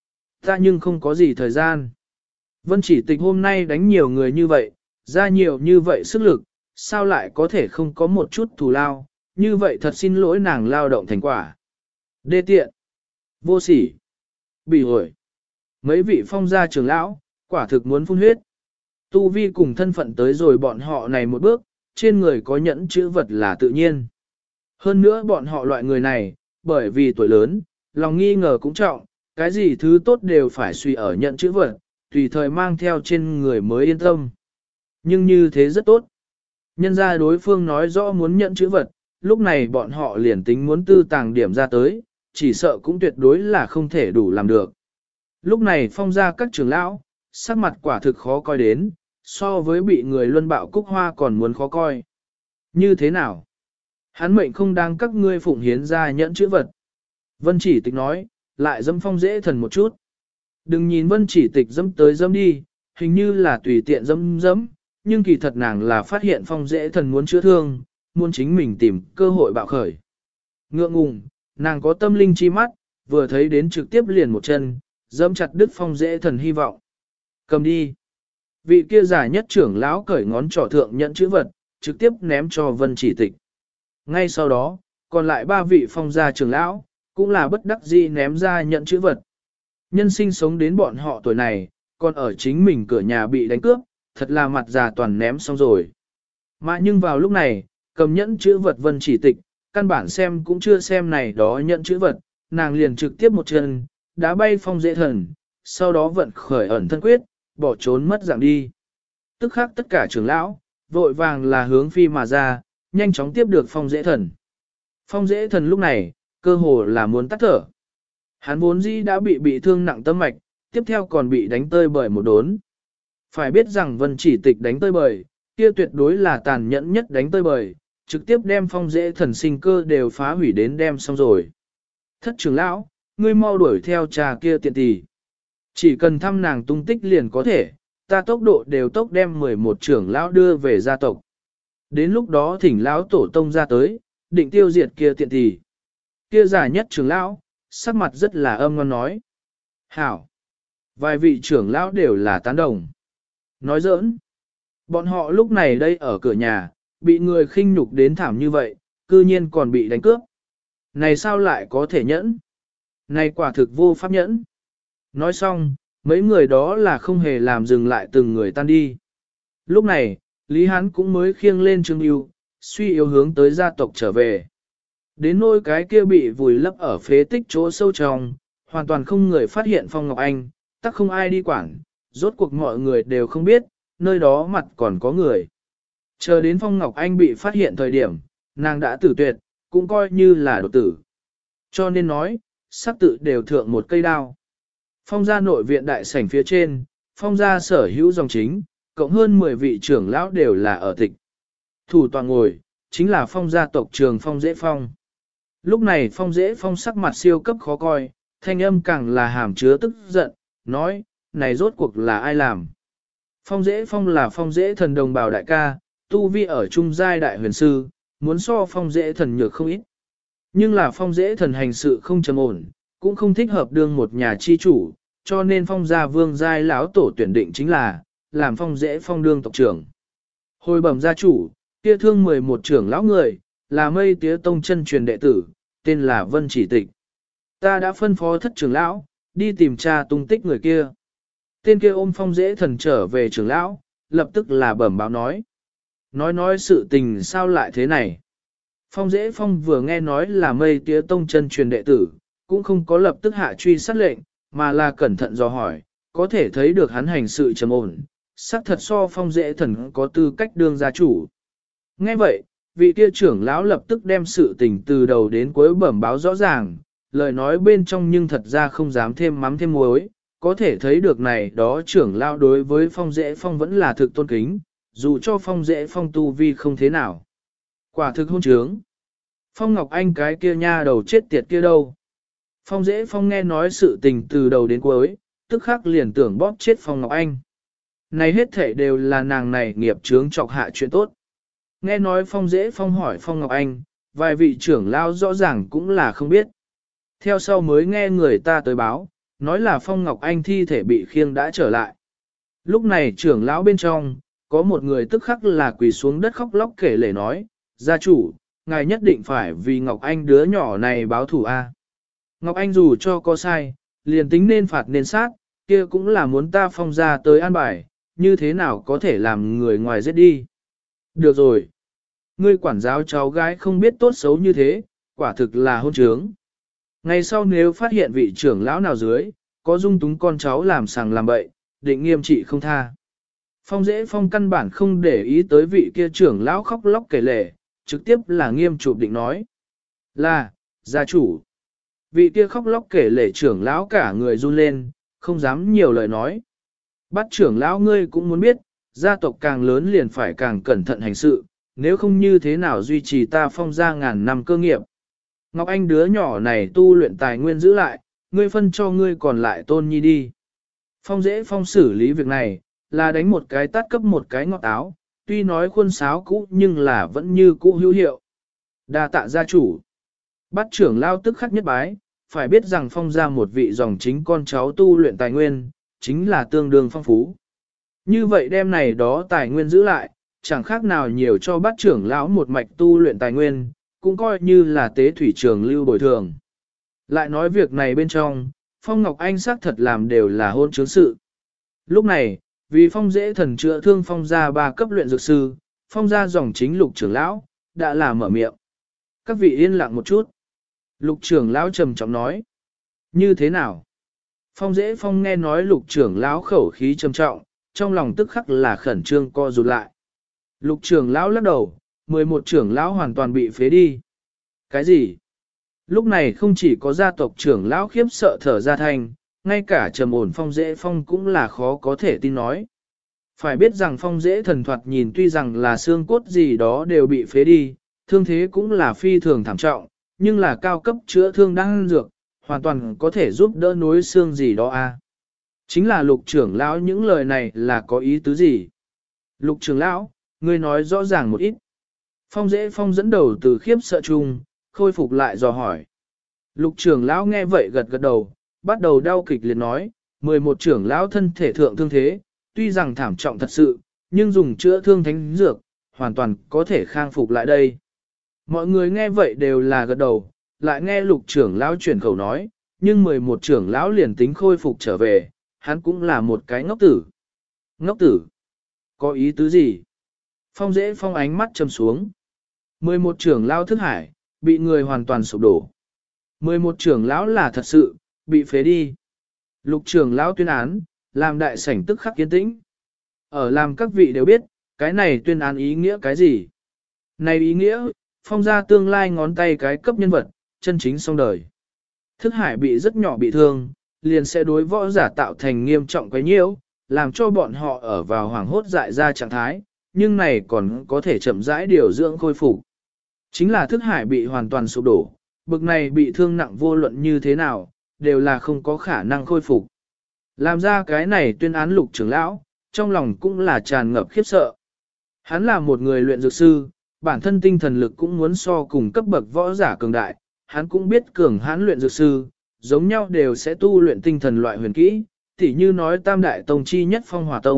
S1: Ta nhưng không có gì thời gian. Vân Chỉ Tịch hôm nay đánh nhiều người như vậy, ra nhiều như vậy sức lực, sao lại có thể không có một chút thù lao, như vậy thật xin lỗi nàng lao động thành quả. Đê tiện. Vô sỉ. Bị ổi. Mấy vị phong gia trưởng lão, quả thực muốn phun huyết. Tu vi cùng thân phận tới rồi bọn họ này một bước, trên người có nhẫn chữ vật là tự nhiên. Hơn nữa bọn họ loại người này, bởi vì tuổi lớn, lòng nghi ngờ cũng trọng, cái gì thứ tốt đều phải suy ở nhẫn chữ vật, tùy thời mang theo trên người mới yên tâm. Nhưng như thế rất tốt. Nhân ra đối phương nói rõ muốn nhận chữ vật, lúc này bọn họ liền tính muốn tư tàng điểm ra tới, chỉ sợ cũng tuyệt đối là không thể đủ làm được. Lúc này phong ra các trưởng lão, sắc mặt quả thực khó coi đến, so với bị người luân bạo cúc hoa còn muốn khó coi. Như thế nào? Hắn mệnh không đáng các ngươi phụng hiến ra nhẫn chữ vật. Vân Chỉ Tịch nói, lại dâm phong dễ thần một chút. Đừng nhìn Vân Chỉ Tịch dâm tới dâm đi, hình như là tùy tiện dâm, nhưng kỳ thật nàng là phát hiện phong dễ thần muốn chữa thương, muốn chính mình tìm cơ hội bạo khởi. Ngượng ngùng, nàng có tâm linh chi mắt, vừa thấy đến trực tiếp liền một chân, dẫm chặt đứt phong dễ thần hy vọng. Cầm đi. Vị kia giả nhất trưởng lão cởi ngón trỏ thượng nhận chữ vật, trực tiếp ném cho Vân Chỉ Tịch. Ngay sau đó, còn lại 3 vị phong gia trưởng lão, cũng là bất đắc dĩ ném ra nhận chữ vật. Nhân sinh sống đến bọn họ tuổi này, còn ở chính mình cửa nhà bị đánh cướp, thật là mặt già toàn ném xong rồi. Mà nhưng vào lúc này, cầm nhẫn chữ vật Vân Chỉ Tịch, căn bản xem cũng chưa xem này đó nhẫn chữ vật, nàng liền trực tiếp một chân, đá bay phong dễ thần, sau đó vận khởi ẩn thân quyết, bỏ trốn mất dạng đi. Tức khắc tất cả trưởng lão, vội vàng là hướng phi mà ra, nhanh chóng tiếp được phong dễ thần. Phong dễ thần lúc này, cơ hồ là muốn tắt thở. Hắn vốn dĩ đã bị thương nặng tâm mạch, tiếp theo còn bị đánh tơi bởi một đốn. Phải biết rằng Vân Chỉ Tịch đánh tơi bời, kia tuyệt đối là tàn nhẫn nhất đánh tơi bời, trực tiếp đem phong dễ thần sinh cơ đều phá hủy đến đem xong rồi. Thất trưởng lão, ngươi mau đuổi theo trà kia tiện tỷ. Chỉ cần thăm nàng tung tích liền có thể, ta tốc độ đều tốc đem 11 trưởng lão đưa về gia tộc. Đến lúc đó thỉnh lão tổ tông ra tới, định tiêu diệt kia tiện tỷ. Kia giả nhất trưởng lão, sắc mặt rất là âm ngon nói. Hảo! Vài vị trưởng lão đều là tán đồng. Nói giỡn. Bọn họ lúc này đây ở cửa nhà, bị người khinh nhục đến thảm như vậy, cư nhiên còn bị đánh cướp. Này sao lại có thể nhẫn? Này quả thực vô pháp nhẫn. Nói xong, mấy người đó là không hề làm dừng lại từng người tan đi. Lúc này, Lý Hán cũng mới khiêng lên Trương Yêu, suy yếu hướng tới gia tộc trở về. Đến nỗi cái kia bị vùi lấp ở phế tích chỗ sâu trong, hoàn toàn không người phát hiện Phong Ngọc Anh, tắc không ai đi quản, rốt cuộc mọi người đều không biết, nơi đó mặt còn có người. Chờ đến Phong Ngọc Anh bị phát hiện thời điểm, nàng đã tử tuyệt, cũng coi như là đột tử. Cho nên nói, sắc tự đều thượng một cây đao. Phong gia nội viện đại sảnh phía trên, Phong gia sở hữu dòng chính, cộng hơn 10 vị trưởng lão đều là ở tịch. Thủ tọa ngồi, chính là Phong gia tộc trường Phong Dễ Phong. Lúc này Phong Dễ Phong sắc mặt siêu cấp khó coi, thanh âm càng là hàm chứa tức giận, nói, này rốt cuộc là ai làm? Phong Dễ Phong là Phong Dễ thần đồng bào đại ca, tu vi ở trung giai đại huyền sư, muốn so Phong Dễ thần nhược không ít. Nhưng là Phong Dễ thần hành sự không trầm ổn, cũng không thích hợp đương một nhà chi chủ, cho nên Phong gia vương giai lão tổ tuyển định chính là làm Phong Dễ Phong đương tộc trưởng. Hồi bẩm gia chủ, kia thương 11 trưởng lão người, là Mây Tía Tông chân truyền đệ tử, tên là Vân Chỉ Tịch. Ta đã phân phó thất trưởng lão, đi tìm tra tung tích người kia. Tên kia ôm Phong Dễ Thần trở về trưởng lão, lập tức là bẩm báo nói. Nói sự tình sao lại thế này. Phong Dễ Phong vừa nghe nói là Mây Tía Tông chân truyền đệ tử, cũng không có lập tức hạ truy sát lệnh, mà là cẩn thận dò hỏi, có thể thấy được hắn hành sự trầm ổn, xác thật so Phong Dễ Thần có tư cách đương gia chủ. Nghe vậy, vị kia trưởng lão lập tức đem sự tình từ đầu đến cuối bẩm báo rõ ràng, lời nói bên trong nhưng thật ra không dám thêm mắm thêm muối, có thể thấy được này đó trưởng lão đối với Phong Dễ Phong vẫn là thực tôn kính, dù cho Phong Dễ Phong tu vi không thế nào. Quả thực hôn trướng. Phong Ngọc Anh cái kia nha đầu chết tiệt kia đâu. Phong Dễ Phong nghe nói sự tình từ đầu đến cuối, tức khắc liền tưởng bóp chết Phong Ngọc Anh. Này hết thể đều là nàng này nghiệp chướng chọc hạ chuyện tốt. Nghe nói Phong Dễ Phong hỏi Phong Ngọc Anh, vài vị trưởng lão rõ ràng cũng là không biết. Theo sau mới nghe người ta tới báo, nói là Phong Ngọc Anh thi thể bị khiêng đã trở lại. Lúc này trưởng lão bên trong, có một người tức khắc là quỳ xuống đất khóc lóc kể lể nói, gia chủ, ngài nhất định phải vì Ngọc Anh đứa nhỏ này báo thù a. Ngọc Anh dù cho có sai, liền tính nên phạt nên sát, kia cũng là muốn ta Phong ra tới an bài, như thế nào có thể làm người ngoài giết đi. Được rồi. Ngươi quản giáo cháu gái không biết tốt xấu như thế, quả thực là hôn trướng. Ngày sau nếu phát hiện vị trưởng lão nào dưới, có dung túng con cháu làm sàng làm bậy, định nghiêm trị không tha. Phong Dễ Phong căn bản không để ý tới vị kia trưởng lão khóc lóc kể lể, trực tiếp là nghiêm chụp định nói. Là, gia chủ. Vị kia khóc lóc kể lể trưởng lão cả người run lên, không dám nhiều lời nói. Bắt trưởng lão ngươi cũng muốn biết, gia tộc càng lớn liền phải càng cẩn thận hành sự, nếu không như thế nào duy trì ta Phong gia ngàn năm cơ nghiệp. Ngọc Anh đứa nhỏ này tu luyện tài nguyên giữ lại, ngươi phân cho ngươi còn lại tôn nhi đi. Phong Dễ Phong xử lý việc này, là đánh một cái tát cấp một cái ngọt áo, tuy nói khuôn sáo cũ nhưng là vẫn như cũ hữu hiệu. Đa tạ gia chủ. Bắt trưởng lao tức khắc nhất bái, phải biết rằng Phong gia một vị dòng chính con cháu tu luyện tài nguyên, chính là tương đương phong phú. Như vậy đem này đó tài nguyên giữ lại, chẳng khác nào nhiều cho bát trưởng lão một mạch tu luyện tài nguyên, cũng coi như là tế thủy trường lưu bồi thường. Lại nói việc này bên trong, Phong Ngọc Anh xác thật làm đều là hôn chứng sự. Lúc này, vì Phong Dễ Thần chữa thương Phong gia 3 cấp luyện dược sư, Phong gia dòng chính Lục trưởng lão, đã là mở miệng. Các vị yên lặng một chút. Lục trưởng lão trầm trọng nói. Như thế nào? Phong Dễ Phong nghe nói Lục trưởng lão khẩu khí trầm trọng, trong lòng tức khắc là khẩn trương co rụt lại. Lục trưởng lão lắc đầu, 11 trưởng lão hoàn toàn bị phế đi. Cái gì? Lúc này không chỉ có gia tộc trưởng lão khiếp sợ thở ra thành, ngay cả trầm ổn Phong Dễ Phong cũng là khó có thể tin nói. Phải biết rằng Phong Dễ Thần thoạt nhìn tuy rằng là xương cốt gì đó đều bị phế đi, thương thế cũng là phi thường thảm trọng, nhưng là cao cấp chữa thương đang dược, hoàn toàn có thể giúp đỡ nối xương gì đó a. Chính là Lục trưởng lão những lời này là có ý tứ gì? Lục trưởng lão, ngươi nói rõ ràng một ít. Phong Dễ Phong dẫn đầu từ khiếp sợ chung, khôi phục lại dò hỏi. Lục trưởng lão nghe vậy gật gật đầu, bắt đầu đau kịch liệt nói, 11 trưởng lão thân thể thượng thương thế, tuy rằng thảm trọng thật sự, nhưng dùng chữa thương thánh dược, hoàn toàn có thể khang phục lại đây. Mọi người nghe vậy đều là gật đầu, lại nghe lục trưởng lão chuyển khẩu nói, nhưng 11 trưởng lão liền tính khôi phục trở về, hắn cũng là một cái ngốc tử. Ngốc tử? Có ý tứ gì? Phong Dễ Phong ánh mắt trầm xuống. 11 trưởng lão thức hải, bị người hoàn toàn sụp đổ. 11 trưởng lão là thật sự, bị phế đi. Lục trưởng lão tuyên án, làm đại sảnh tức khắc yên tĩnh. Ở làm các vị đều biết, cái này tuyên án ý nghĩa cái gì? Này ý nghĩa, Phong gia tương lai ngón tay cái cấp nhân vật, chân chính xong đời. Thức hải bị rất nhỏ bị thương, liền sẽ đối võ giả tạo thành nghiêm trọng quấy nhiễu, làm cho bọn họ ở vào hoảng hốt dại ra trạng thái, nhưng này còn có thể chậm rãi điều dưỡng khôi phục. Chính là thức hải bị hoàn toàn sụp đổ, bực này bị thương nặng vô luận như thế nào, đều là không có khả năng khôi phục. Làm ra cái này tuyên án lục trưởng lão, trong lòng cũng là tràn ngập khiếp sợ. Hắn là một người luyện dược sư, bản thân tinh thần lực cũng muốn so cùng cấp bậc võ giả cường đại, hắn cũng biết cường hãn luyện dược sư, giống nhau đều sẽ tu luyện tinh thần loại huyền kỹ, tỉ như nói tam đại tông chi nhất Phong Hỏa Tông,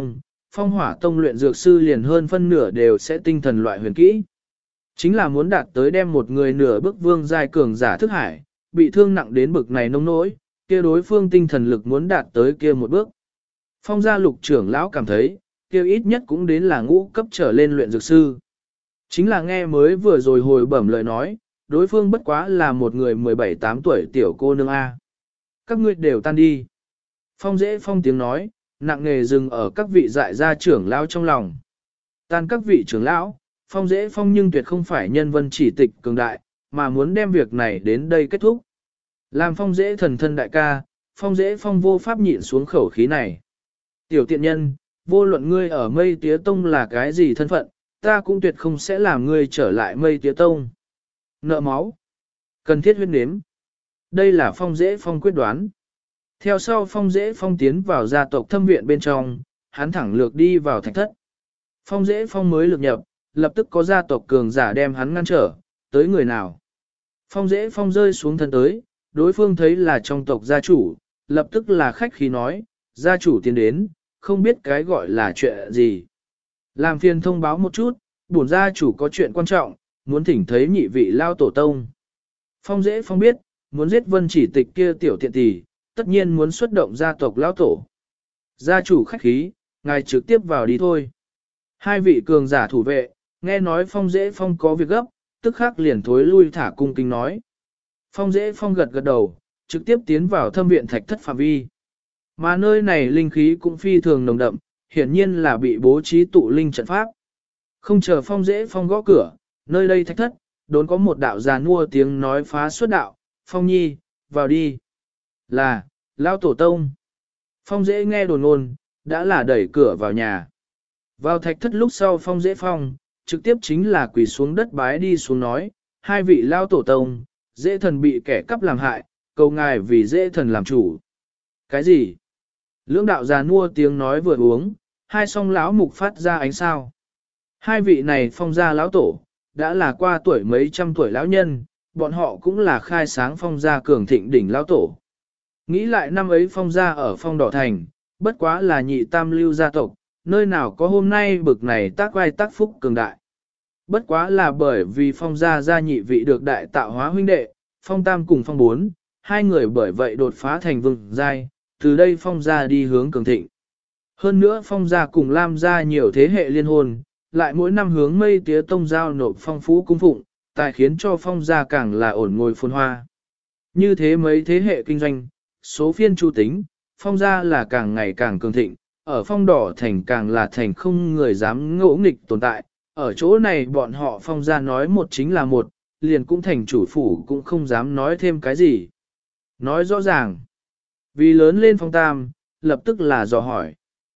S1: phong hỏa tông luyện dược sư liền hơn phân nửa đều sẽ tinh thần loại huyền kỹ. Chính là muốn đạt tới đem một người nửa bước vương giai cường giả thức hải, bị thương nặng đến bực này nông nỗi, kia đối phương tinh thần lực muốn đạt tới kia một bước. Phong gia lục trưởng lão cảm thấy, kia ít nhất cũng đến là ngũ cấp trở lên luyện dược sư. Chính là nghe mới vừa rồi hồi bẩm lời nói, đối phương bất quá là một người 17-8 tuổi tiểu cô nương A. Các ngươi đều tan đi. Phong dễ phong tiếng nói, nặng nề dừng ở các vị dại gia trưởng lão trong lòng. Tan các vị trưởng lão, phong dễ phong nhưng tuyệt không phải nhân vân chỉ tịch cường đại, mà muốn đem việc này đến đây kết thúc. Làm phong dễ thần thân đại ca, phong dễ phong vô pháp nhịn xuống khẩu khí này. Tiểu tiện nhân, vô luận ngươi ở mây tía tông là cái gì thân phận, ta cũng tuyệt không sẽ làm ngươi trở lại mây tía tông. Nợ máu. Cần thiết huyết nếm. Đây là phong dễ phong quyết đoán. Theo sau phong dễ phong tiến vào gia tộc thâm viện bên trong, hắn thẳng lược đi vào thạch thất. Phong dễ phong mới lược nhập, lập tức có gia tộc cường giả đem hắn ngăn trở, tới người nào. Phong dễ phong rơi xuống thân tới, đối phương thấy là trong tộc gia chủ, lập tức là khách khí nói, gia chủ tiến đến, không biết cái gọi là chuyện gì. Làm phiền thông báo một chút, bổn gia chủ có chuyện quan trọng, muốn thỉnh thấy nhị vị lao tổ tông. Phong dễ phong biết, muốn giết vân chỉ tịch kia tiểu tiện tỷ, tất nhiên muốn xuất động gia tộc lao tổ. Gia chủ khách khí, ngài trực tiếp vào đi thôi. Hai vị cường giả thủ vệ, nghe nói phong dễ phong có việc gấp, tức khắc liền thối lui thả cung kính nói. Phong dễ phong gật gật đầu, trực tiếp tiến vào thâm viện thạch thất phạm vi. Mà nơi này linh khí cũng phi thường nồng đậm, hiển nhiên là bị bố trí tụ linh trận pháp. Không chờ phong dễ phong gõ cửa, nơi đây thạch thất, đốn có một đạo già nua tiếng nói phá xuất đạo, phong nhi, vào đi. Là, lao tổ tông. Phong dễ nghe đồn ngôn, đã là đẩy cửa vào nhà. Vào thạch thất lúc sau phong dễ phong, trực tiếp chính là quỳ xuống đất bái đi xuống nói, hai vị lao tổ tông, dễ thần bị kẻ cắp làm hại, cầu ngài vì dễ thần làm chủ. Cái gì? Lưỡng đạo già nua tiếng nói vừa uống, hai song lão mục phát ra ánh sao. Hai vị này phong gia lão tổ, đã là qua tuổi mấy trăm tuổi lão nhân, bọn họ cũng là khai sáng phong gia cường thịnh đỉnh lão tổ. Nghĩ lại năm ấy phong gia ở phong đỏ thành, bất quá là nhị tam lưu gia tộc, nơi nào có hôm nay bực này tác vai tác phúc cường đại. Bất quá là bởi vì phong gia gia nhị vị được đại tạo hóa huynh đệ, phong tam cùng phong bốn, hai người bởi vậy đột phá thành vương giai, từ đây phong gia đi hướng cường thịnh. Hơn nữa phong gia cùng lam gia nhiều thế hệ liên hôn, lại mỗi năm hướng mây tía tông giao nộp phong phú cung phụng, tài khiến cho phong gia càng là ổn ngồi phồn hoa. Như thế mấy thế hệ kinh doanh, số phiên chu tính, phong gia là càng ngày càng cường thịnh, ở phong đỏ thành càng là thành không người dám ngỗ nghịch tồn tại, ở chỗ này bọn họ phong gia nói một chính là một, liền cũng thành chủ phủ cũng không dám nói thêm cái gì. Nói rõ ràng, vì lớn lên phong tam, lập tức là dò hỏi.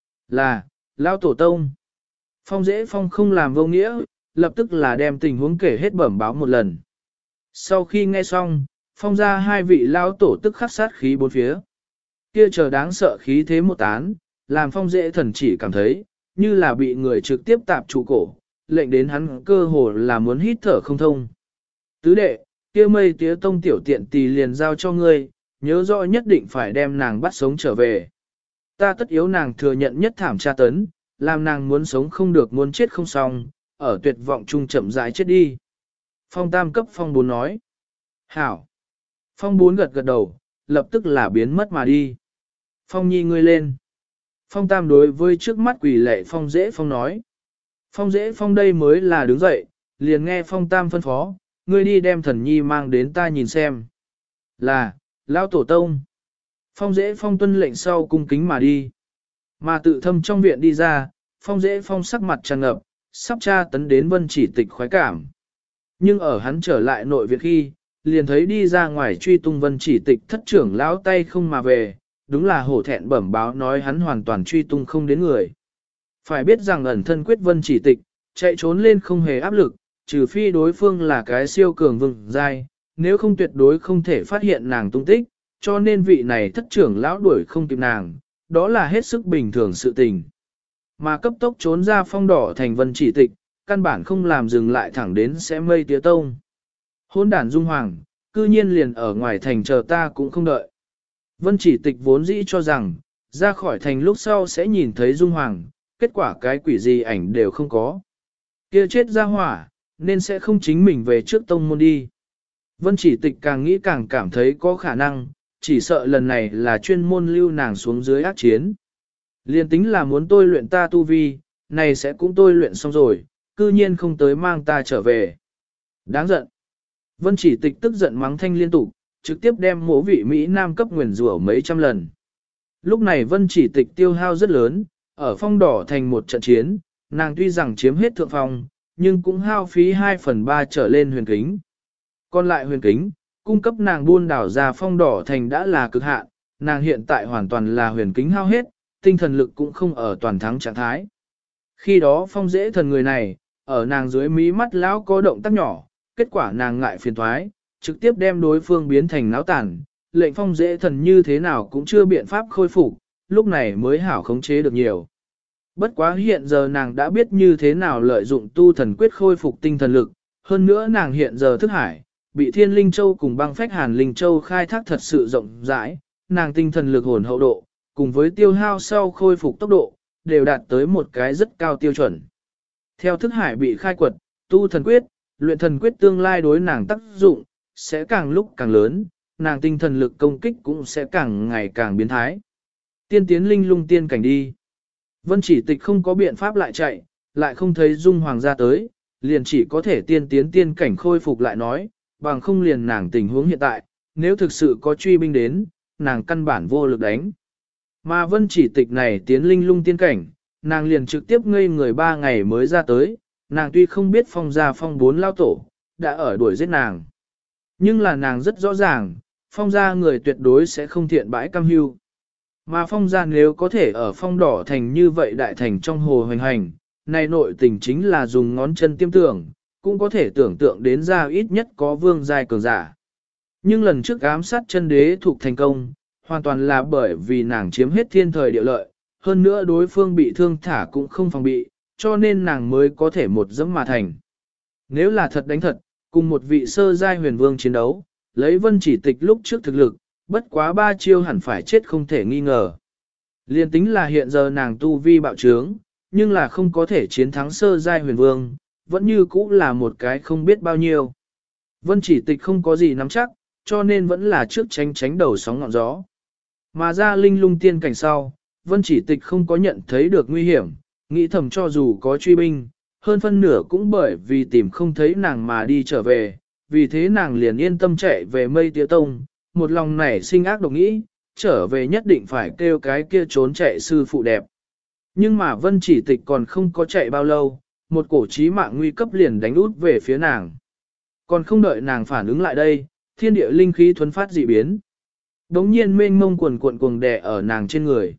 S1: Là, lao tổ tông. Phong dễ phong không làm vô nghĩa, lập tức là đem tình huống kể hết bẩm báo một lần. Sau khi nghe xong, phong ra hai vị lao tổ tức khắc sát khí bốn phía. Kia chờ đáng sợ khí thế một tán, làm phong dễ thần chỉ cảm thấy, như là bị người trực tiếp tạp trụ cổ, lệnh đến hắn cơ hồ là muốn hít thở không thông. Tứ đệ, kia mây tía tông tiểu tiện tì liền giao cho ngươi, nhớ rõ nhất định phải đem nàng bắt sống trở về. Ta tất yếu nàng thừa nhận nhất thảm tra tấn, làm nàng muốn sống không được muốn chết không xong, ở tuyệt vọng chung chậm rãi chết đi. Phong tam cấp phong 4 nói. Hảo. Phong 4 gật gật đầu, lập tức là biến mất mà đi. Phong nhi ngươi lên. Phong tam đối với trước mắt quỷ lệ phong dễ phong nói. Phong dễ phong đây mới là đứng dậy, liền nghe phong tam phân phó, ngươi đi đem thần nhi mang đến ta nhìn xem. Là, lao tổ tông. Phong dễ phong tuân lệnh sau cung kính mà đi. Mà tự thâm trong viện đi ra, phong dễ phong sắc mặt tràn ngập, sắp tra tấn đến vân chỉ tịch khoái cảm. Nhưng ở hắn trở lại nội viện khi, liền thấy đi ra ngoài truy tung vân chỉ tịch thất trưởng lão tay không mà về, đúng là hổ thẹn bẩm báo nói hắn hoàn toàn truy tung không đến người. Phải biết rằng ẩn thân quyết vân chỉ tịch, chạy trốn lên không hề áp lực, trừ phi đối phương là cái siêu cường vương giai, nếu không tuyệt đối không thể phát hiện nàng tung tích, cho nên vị này thất trưởng lão đuổi không kịp nàng, đó là hết sức bình thường sự tình. Mà cấp tốc trốn ra phong đỏ thành vân chỉ tịch, căn bản không làm dừng lại thẳng đến sẽ mây tía tông. Hôn đản dung hoàng, cư nhiên liền ở ngoài thành chờ ta cũng không đợi. Vân chỉ tịch vốn dĩ cho rằng, ra khỏi thành lúc sau sẽ nhìn thấy dung hoàng, kết quả cái quỷ gì ảnh đều không có. Kia chết ra hỏa, nên sẽ không chính mình về trước tông môn đi. Vân Chỉ Tịch càng nghĩ càng cảm thấy có khả năng, chỉ sợ lần này là chuyên môn lưu nàng xuống dưới ác chiến. Liên tính là muốn tôi luyện ta tu vi, này sẽ cũng tôi luyện xong rồi, cư nhiên không tới mang ta trở về. Đáng giận. Vân Chỉ Tịch tức giận mắng thanh liên tục, trực tiếp đem mỗ vị Mỹ Nam cấp nguyền rủa mấy trăm lần. Lúc này Vân Chỉ Tịch tiêu hao rất lớn, ở phong đỏ thành một trận chiến, nàng tuy rằng chiếm hết thượng phong, nhưng cũng hao phí 2/3 trở lên huyền kính. Còn lại huyền kính, cung cấp nàng buôn đảo ra phong đỏ thành đã là cực hạn, nàng hiện tại hoàn toàn là huyền kính hao hết, tinh thần lực cũng không ở toàn thắng trạng thái. Khi đó phong dễ thần người này, ở nàng dưới mí mắt lão có động tác nhỏ, kết quả nàng ngại phiền thoái, trực tiếp đem đối phương biến thành náo tàn, lệnh phong dễ thần như thế nào cũng chưa biện pháp khôi phục, lúc này mới hảo khống chế được nhiều. Bất quá hiện giờ nàng đã biết như thế nào lợi dụng tu thần quyết khôi phục tinh thần lực, hơn nữa nàng hiện giờ thức hải, bị Thiên Linh Châu cùng băng phách Hàn Linh Châu khai thác thật sự rộng rãi, nàng tinh thần lực hồn hậu độ, cùng với tiêu hao sau khôi phục tốc độ, đều đạt tới một cái rất cao tiêu chuẩn. Theo thức hải bị khai quật, tu thần quyết, luyện thần quyết tương lai đối nàng tác dụng, sẽ càng lúc càng lớn, nàng tinh thần lực công kích cũng sẽ càng ngày càng biến thái. Tiên tiến linh lung tiên cảnh đi. Vân Chỉ Tịch không có biện pháp lại chạy, lại không thấy Dung Hoàng ra tới, liền chỉ có thể tiên tiến tiên cảnh khôi phục lại nói, bằng không liền nàng tình huống hiện tại, nếu thực sự có truy binh đến, nàng căn bản vô lực đánh. Mà Vân Chỉ Tịch này tiến linh lung tiên cảnh, nàng liền trực tiếp ngây người 3 ngày mới ra tới, nàng tuy không biết phong gia phong 4 lao tổ, đã ở đuổi giết nàng. Nhưng là nàng rất rõ ràng, phong gia người tuyệt đối sẽ không thiện bãi cam hưu. Mà phong gia nếu có thể ở phong đỏ thành như vậy đại thành trong hồ hoành hành, này nội tình chính là dùng ngón chân tiêm tưởng, cũng có thể tưởng tượng đến ra ít nhất có vương giai cường giả. Nhưng lần trước ám sát chân đế thuộc thành công, hoàn toàn là bởi vì nàng chiếm hết thiên thời địa lợi, hơn nữa đối phương bị thương thả cũng không phòng bị, cho nên nàng mới có thể một dẫm mà thành. Nếu là thật đánh thật, cùng một vị sơ giai huyền vương chiến đấu, lấy Vân Chỉ Tịch lúc trước thực lực, bất quá 3 chiêu hẳn phải chết không thể nghi ngờ. Liên tính là hiện giờ nàng tu vi bạo trướng, nhưng là không có thể chiến thắng sơ giai huyền vương, vẫn như cũ là một cái không biết bao nhiêu. Vân Chỉ Tịch không có gì nắm chắc, cho nên vẫn là trước tránh đầu sóng ngọn gió. Mà ra linh lung tiên cảnh sau, Vân Chỉ Tịch không có nhận thấy được nguy hiểm, nghĩ thầm cho dù có truy binh, hơn phân nửa cũng bởi vì tìm không thấy nàng mà đi trở về, vì thế nàng liền yên tâm chạy về Mây Tía Tông, một lòng nảy sinh ác độc nghĩ, trở về nhất định phải kêu cái kia trốn chạy sư phụ đẹp. Nhưng mà Vân Chỉ Tịch còn không có chạy bao lâu, một cổ chí mạng nguy cấp liền đánh út về phía nàng. Còn không đợi nàng phản ứng lại đây, thiên địa linh khí thuấn phát dị biến. Đống nhiên mênh mông quần cuộn cuồng đè ở nàng trên người.